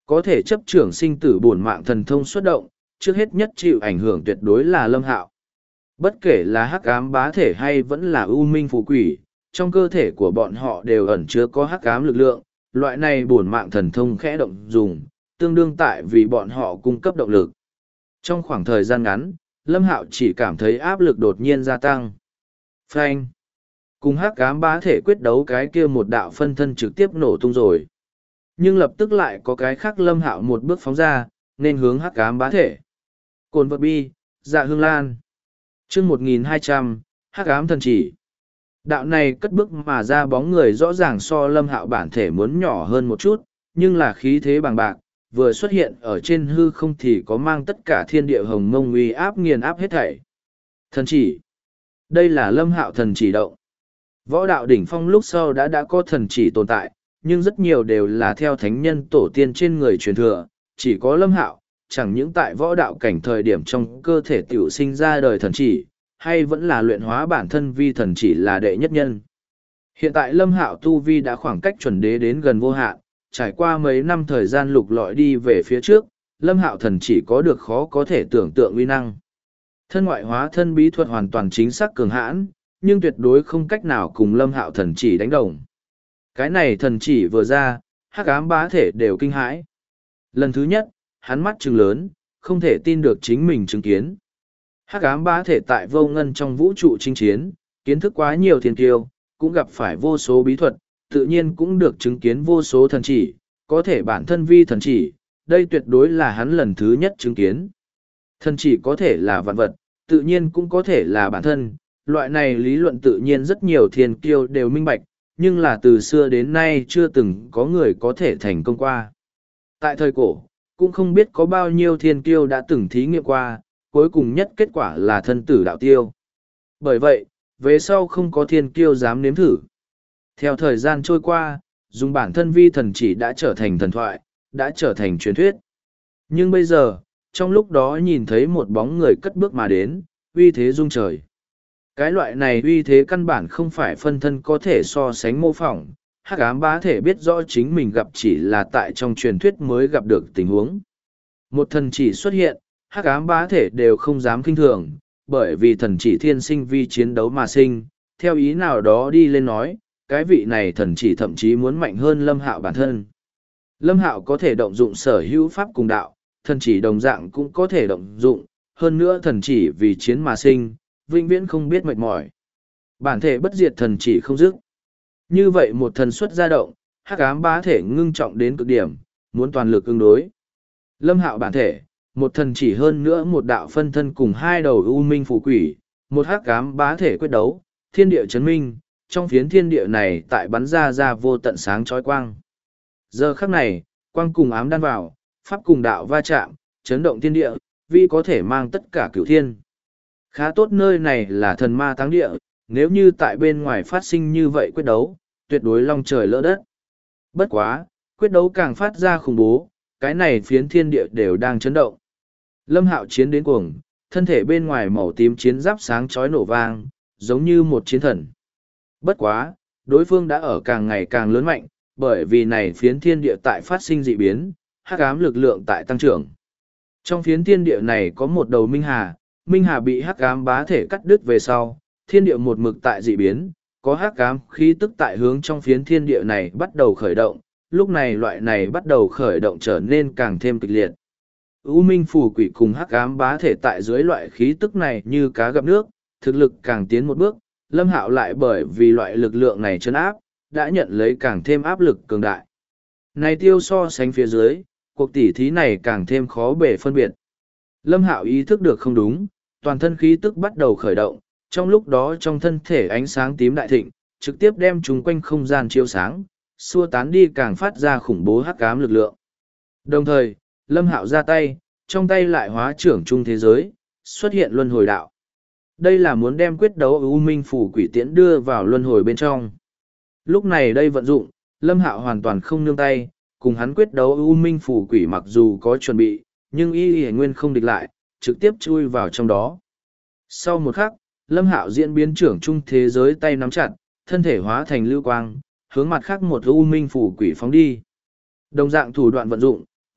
có thể chấp trưởng sinh tử bổn mạng thần thông xuất động, trước hết nhất chịu ảnh hưởng tuyệt đối là Lâm Hạo. Bất kể là hắc ám bá thể hay vẫn là u minh phù quỷ, trong cơ thể của bọn họ đều ẩn chứa có hắc ám lực lượng, loại này bổn mạng thần thông khẽ động dùng, tương đương tại vì bọn họ cung cấp động lực. Trong khoảng thời gian ngắn, Lâm Hạo chỉ cảm thấy áp lực đột nhiên gia tăng. Phanh! Cùng hắc ám bá thể quyết đấu cái kia một đạo phân thân trực tiếp nổ tung rồi. Nhưng lập tức lại có cái khác Lâm Hạo một bước phóng ra, nên hướng hắc ám bá thể. Cồn vật bi, dạ hương lan. Chương 1200, hắc ám thần chỉ. Đạo này cất bước mà ra bóng người rõ ràng so Lâm Hạo bản thể muốn nhỏ hơn một chút, nhưng là khí thế bằng bạc, vừa xuất hiện ở trên hư không thì có mang tất cả thiên địa hồng mông uy áp nghiền áp hết thảy. Thần chỉ. Đây là Lâm Hạo thần chỉ động. Võ đạo đỉnh phong lúc sau đã có thần chỉ tồn tại, nhưng rất nhiều đều là theo thánh nhân tổ tiên trên người truyền thừa, chỉ có Lâm Hạo, chẳng những tại võ đạo cảnh thời điểm trong cơ thể tiểu sinh ra đời thần chỉ, hay vẫn là luyện hóa bản thân vi thần chỉ là đệ nhất nhân. Hiện tại Lâm Hạo tu vi đã khoảng cách chuẩn đế đến gần vô hạn, trải qua mấy năm thời gian lục lọi đi về phía trước, Lâm Hạo thần chỉ có được khó có thể tưởng tượng uy năng. Thân ngoại hóa thân bí thuật hoàn toàn chính xác cường hãn, nhưng tuyệt đối không cách nào cùng Lâm Hạo thần chỉ đánh đồng. Cái này thần chỉ vừa ra, hắc ám bá thể đều kinh hãi. Lần thứ nhất, hắn mắt trừng lớn, không thể tin được chính mình chứng kiến. Hắc ám bá thể tại vô ngân trong vũ trụ chinh chiến, kiến thức quá nhiều thiên kiêu, cũng gặp phải vô số bí thuật, tự nhiên cũng được chứng kiến vô số thần chỉ, có thể bản thân vi thần chỉ, đây tuyệt đối là hắn lần thứ nhất chứng kiến. Thần chỉ có thể là vạn vật, tự nhiên cũng có thể là bản thân, loại này lý luận tự nhiên rất nhiều thiên kiêu đều minh bạch, nhưng là từ xưa đến nay chưa từng có người có thể thành công qua. Tại thời cổ, cũng không biết có bao nhiêu thiên kiêu đã từng thí nghiệm qua, cuối cùng nhất kết quả là thân tử đạo tiêu. Bởi vậy, về sau không có thiên kiêu dám nếm thử. Theo thời gian trôi qua, dùng bản thân vi thần chỉ đã trở thành thần thoại, đã trở thành truyền thuyết. Nhưng bây giờ, trong lúc đó nhìn thấy một bóng người cất bước mà đến, uy thế rung trời. Cái loại này uy thế căn bản không phải phân thân có thể so sánh mô phỏng, hắc ám bá thể biết rõ chính mình gặp chỉ là tại trong truyền thuyết mới gặp được tình huống. Một thần chỉ xuất hiện, hắc ám bá thể đều không dám kinh thường, bởi vì thần chỉ thiên sinh vi chiến đấu mà sinh, theo ý nào đó đi lên nói, cái vị này thần chỉ thậm chí muốn mạnh hơn Lâm Hạo bản thân. Lâm Hạo có thể động dụng sở hữu pháp cùng đạo, thần chỉ đồng dạng cũng có thể động dụng, hơn nữa thần chỉ vì chiến mà sinh, vĩnh viễn không biết mệt mỏi. Bản thể bất diệt thần chỉ không dứt. Như vậy một thần xuất ra động, hắc ám bá thể ngưng trọng đến cực điểm, muốn toàn lực ứng đối. Lâm Hạo bản thể, một thần chỉ hơn nữa một đạo phân thân cùng hai đầu u minh phù quỷ, một hắc ám bá thể quyết đấu, thiên địa chấn minh, trong phiến thiên địa này tại bắn ra vô tận sáng chói quang. Giờ khắc này, quang cùng ám đan vào, pháp cùng đạo va chạm, chấn động thiên địa, vì có thể mang tất cả cửu thiên. Khá tốt nơi này là thần ma táng địa, nếu như tại bên ngoài phát sinh như vậy quyết đấu, tuyệt đối long trời lỡ đất. Bất quá, quyết đấu càng phát ra khủng bố, cái này phiến thiên địa đều đang chấn động. Lâm Hạo chiến đến cuồng, thân thể bên ngoài màu tím chiến giáp sáng chói nổ vang, giống như một chiến thần. Bất quá, đối phương đã ở càng ngày càng lớn mạnh, bởi vì này phiến thiên địa tại phát sinh dị biến, hắc ám lực lượng tại tăng trưởng. Trong phiến thiên địa này có một đầu Minh Hà bị hắc ám bá thể cắt đứt về sau, thiên địa một mực tại dị biến, có hắc ám khí tức tại hướng trong phiến thiên địa này bắt đầu khởi động, lúc này loại này bắt đầu khởi động trở nên càng thêm kịch liệt. U minh phù quỷ cùng hắc ám bá thể tại dưới loại khí tức này như cá gặp nước, thực lực càng tiến một bước, Lâm Hạo lại bởi vì loại lực lượng này trấn áp, đã nhận lấy càng thêm áp lực cường đại. Này tiêu so sánh phía dưới, cuộc tỉ thí này càng thêm khó bề phân biệt. Lâm Hạo ý thức được không đúng, toàn thân khí tức bắt đầu khởi động, trong lúc đó trong thân thể ánh sáng tím đại thịnh, trực tiếp đem chúng quanh không gian chiếu sáng, xua tán đi càng phát ra khủng bố hắc ám lực lượng. Đồng thời, Lâm Hạo ra tay, trong tay lại hóa trưởng trung thế giới, xuất hiện luân hồi đạo. Đây là muốn đem quyết đấu U Minh Phù Quỷ Tiễn đưa vào luân hồi bên trong. Lúc này đây vận dụng, Lâm Hạo hoàn toàn không nương tay, cùng hắn quyết đấu U Minh Phù Quỷ mặc dù có chuẩn bị, nhưng y nguyên không địch lại, trực tiếp chui vào trong đó. Sau một khắc, Lâm Hạo diễn biến trưởng trung thế giới tay nắm chặt, thân thể hóa thành lưu quang, hướng mặt khác một U Minh Phù Quỷ phóng đi. Đồng dạng thủ đoạn vận dụng,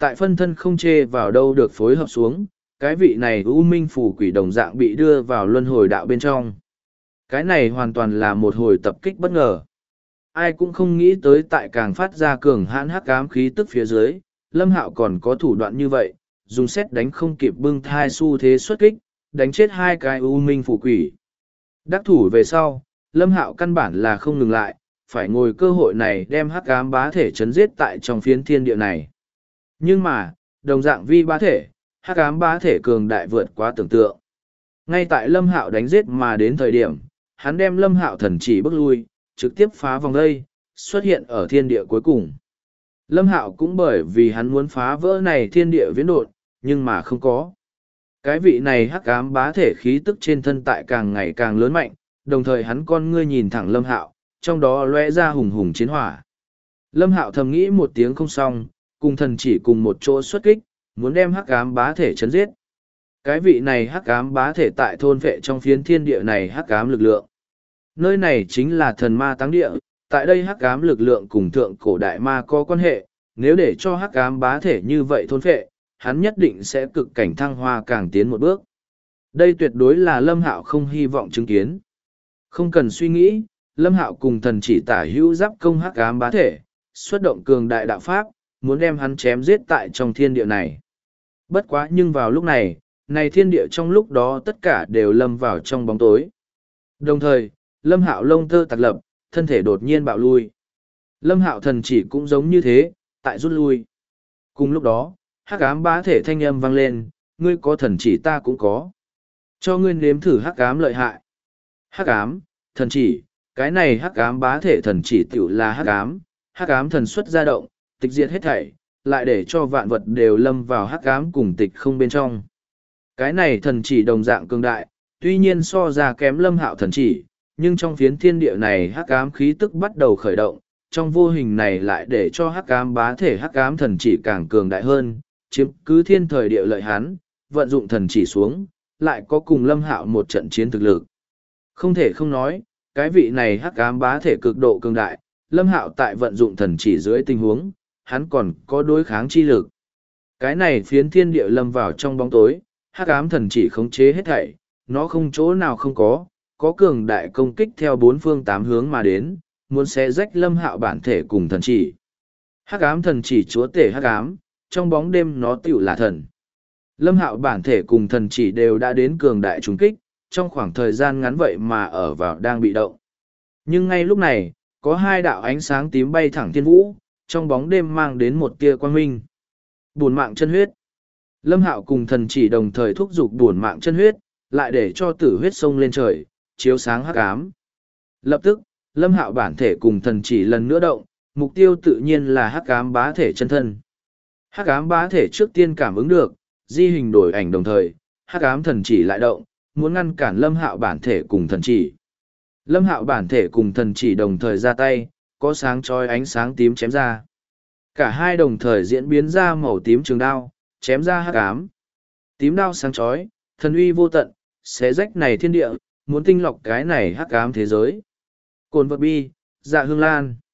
Tại phân thân không chê vào đâu được phối hợp xuống, cái vị này U Minh Phù Quỷ đồng dạng bị đưa vào luân hồi đạo bên trong. Cái này hoàn toàn là một hồi tập kích bất ngờ. Ai cũng không nghĩ tới tại càng phát ra cường hãn hắc ám khí tức phía dưới, Lâm Hạo còn có thủ đoạn như vậy, dùng xét đánh không kịp bưng thai xu thế xuất kích, đánh chết hai cái U Minh Phù Quỷ. Đắc thủ về sau, Lâm Hạo căn bản là không ngừng lại, phải ngồi cơ hội này đem hắc ám bá thể chấn giết tại trong phiến thiên địa này. Nhưng mà, đồng dạng vi bá thể, hắc ám bá thể cường đại vượt quá tưởng tượng. Ngay tại Lâm Hạo đánh giết mà đến thời điểm, hắn đem Lâm Hạo thần chỉ bước lui, trực tiếp phá vòng dây, xuất hiện ở thiên địa cuối cùng. Lâm Hạo cũng bởi vì hắn muốn phá vỡ này thiên địa viễn đột, nhưng mà không có. Cái vị này hắc ám bá thể khí tức trên thân tại càng ngày càng lớn mạnh, đồng thời hắn con ngươi nhìn thẳng Lâm Hạo, trong đó lóe ra hùng hùng chiến hỏa. Lâm Hạo thầm nghĩ một tiếng không xong, cùng thần chỉ cùng một chỗ xuất kích, muốn đem hắc ám bá thể chấn giết. Cái vị này hắc ám bá thể tại thôn vệ trong phiến thiên địa này hắc ám lực lượng. Nơi này chính là thần ma táng địa, tại đây hắc ám lực lượng cùng thượng cổ đại ma có quan hệ, nếu để cho hắc ám bá thể như vậy thôn vệ, hắn nhất định sẽ cực cảnh thăng hoa càng tiến một bước. Đây tuyệt đối là Lâm Hạo không hy vọng chứng kiến. Không cần suy nghĩ, Lâm Hạo cùng thần chỉ tả hữu giáp công hắc ám bá thể, xuất động cường đại đạo pháp, muốn đem hắn chém giết tại trong thiên địa này. Bất quá nhưng vào lúc này, này thiên địa trong lúc đó tất cả đều lâm vào trong bóng tối. Đồng thời, Lâm Hạo lông tơ tạc lập, thân thể đột nhiên bạo lui. Lâm Hạo thần chỉ cũng giống như thế, tại rút lui. Cùng lúc đó, hắc ám bá thể thanh âm vang lên, ngươi có thần chỉ ta cũng có. Cho ngươi nếm thử hắc ám lợi hại. Hắc ám, thần chỉ, cái này hắc ám bá thể thần chỉ tiểu là hắc ám thần xuất ra động, tịch diệt hết thảy, lại để cho vạn vật đều lâm vào hắc ám cùng tịch không bên trong. Cái này thần chỉ đồng dạng cường đại, tuy nhiên so ra kém Lâm Hạo thần chỉ, nhưng trong phiến thiên địa này hắc ám khí tức bắt đầu khởi động, trong vô hình này lại để cho hắc ám bá thể hắc ám thần chỉ càng cường đại hơn, chiếm cứ thiên thời địa lợi hán, vận dụng thần chỉ xuống, lại có cùng Lâm Hạo một trận chiến thực lực. Không thể không nói, cái vị này hắc ám bá thể cực độ cường đại, Lâm Hạo tại vận dụng thần chỉ dưới tình huống, hắn còn có đối kháng chi lực. Cái này phiến thiên địa lâm vào trong bóng tối, hắc ám thần chỉ khống chế hết thảy, nó không chỗ nào không có cường đại công kích theo bốn phương tám hướng mà đến, muốn xé rách Lâm Hạo bản thể cùng thần chỉ. Hắc ám thần chỉ chúa tể hắc ám, trong bóng đêm nó tựu là thần. Lâm Hạo bản thể cùng thần chỉ đều đã đến cường đại trùng kích, trong khoảng thời gian ngắn vậy mà ở vào đang bị động. Nhưng ngay lúc này, có hai đạo ánh sáng tím bay thẳng thiên vũ, trong bóng đêm mang đến một tia quang minh. Bổn mạng chân huyết. Lâm Hạo cùng thần chỉ đồng thời thúc giục bổn mạng chân huyết, lại để cho tử huyết sông lên trời, chiếu sáng hắc ám. Lập tức, Lâm Hạo bản thể cùng thần chỉ lần nữa động, mục tiêu tự nhiên là hắc ám bá thể chân thân. Hắc ám bá thể trước tiên cảm ứng được, di hình đổi ảnh đồng thời, hắc ám thần chỉ lại động, muốn ngăn cản Lâm Hạo bản thể cùng thần chỉ. Lâm Hạo bản thể cùng thần chỉ đồng thời ra tay, có sáng chói ánh sáng tím chém ra. Cả hai đồng thời diễn biến ra màu tím trường đao, chém ra hắc ám. Tím đao sáng chói, thần uy vô tận, xé rách này thiên địa, muốn tinh lọc cái này hắc ám thế giới. Cồn vật bi, dạ hương lan.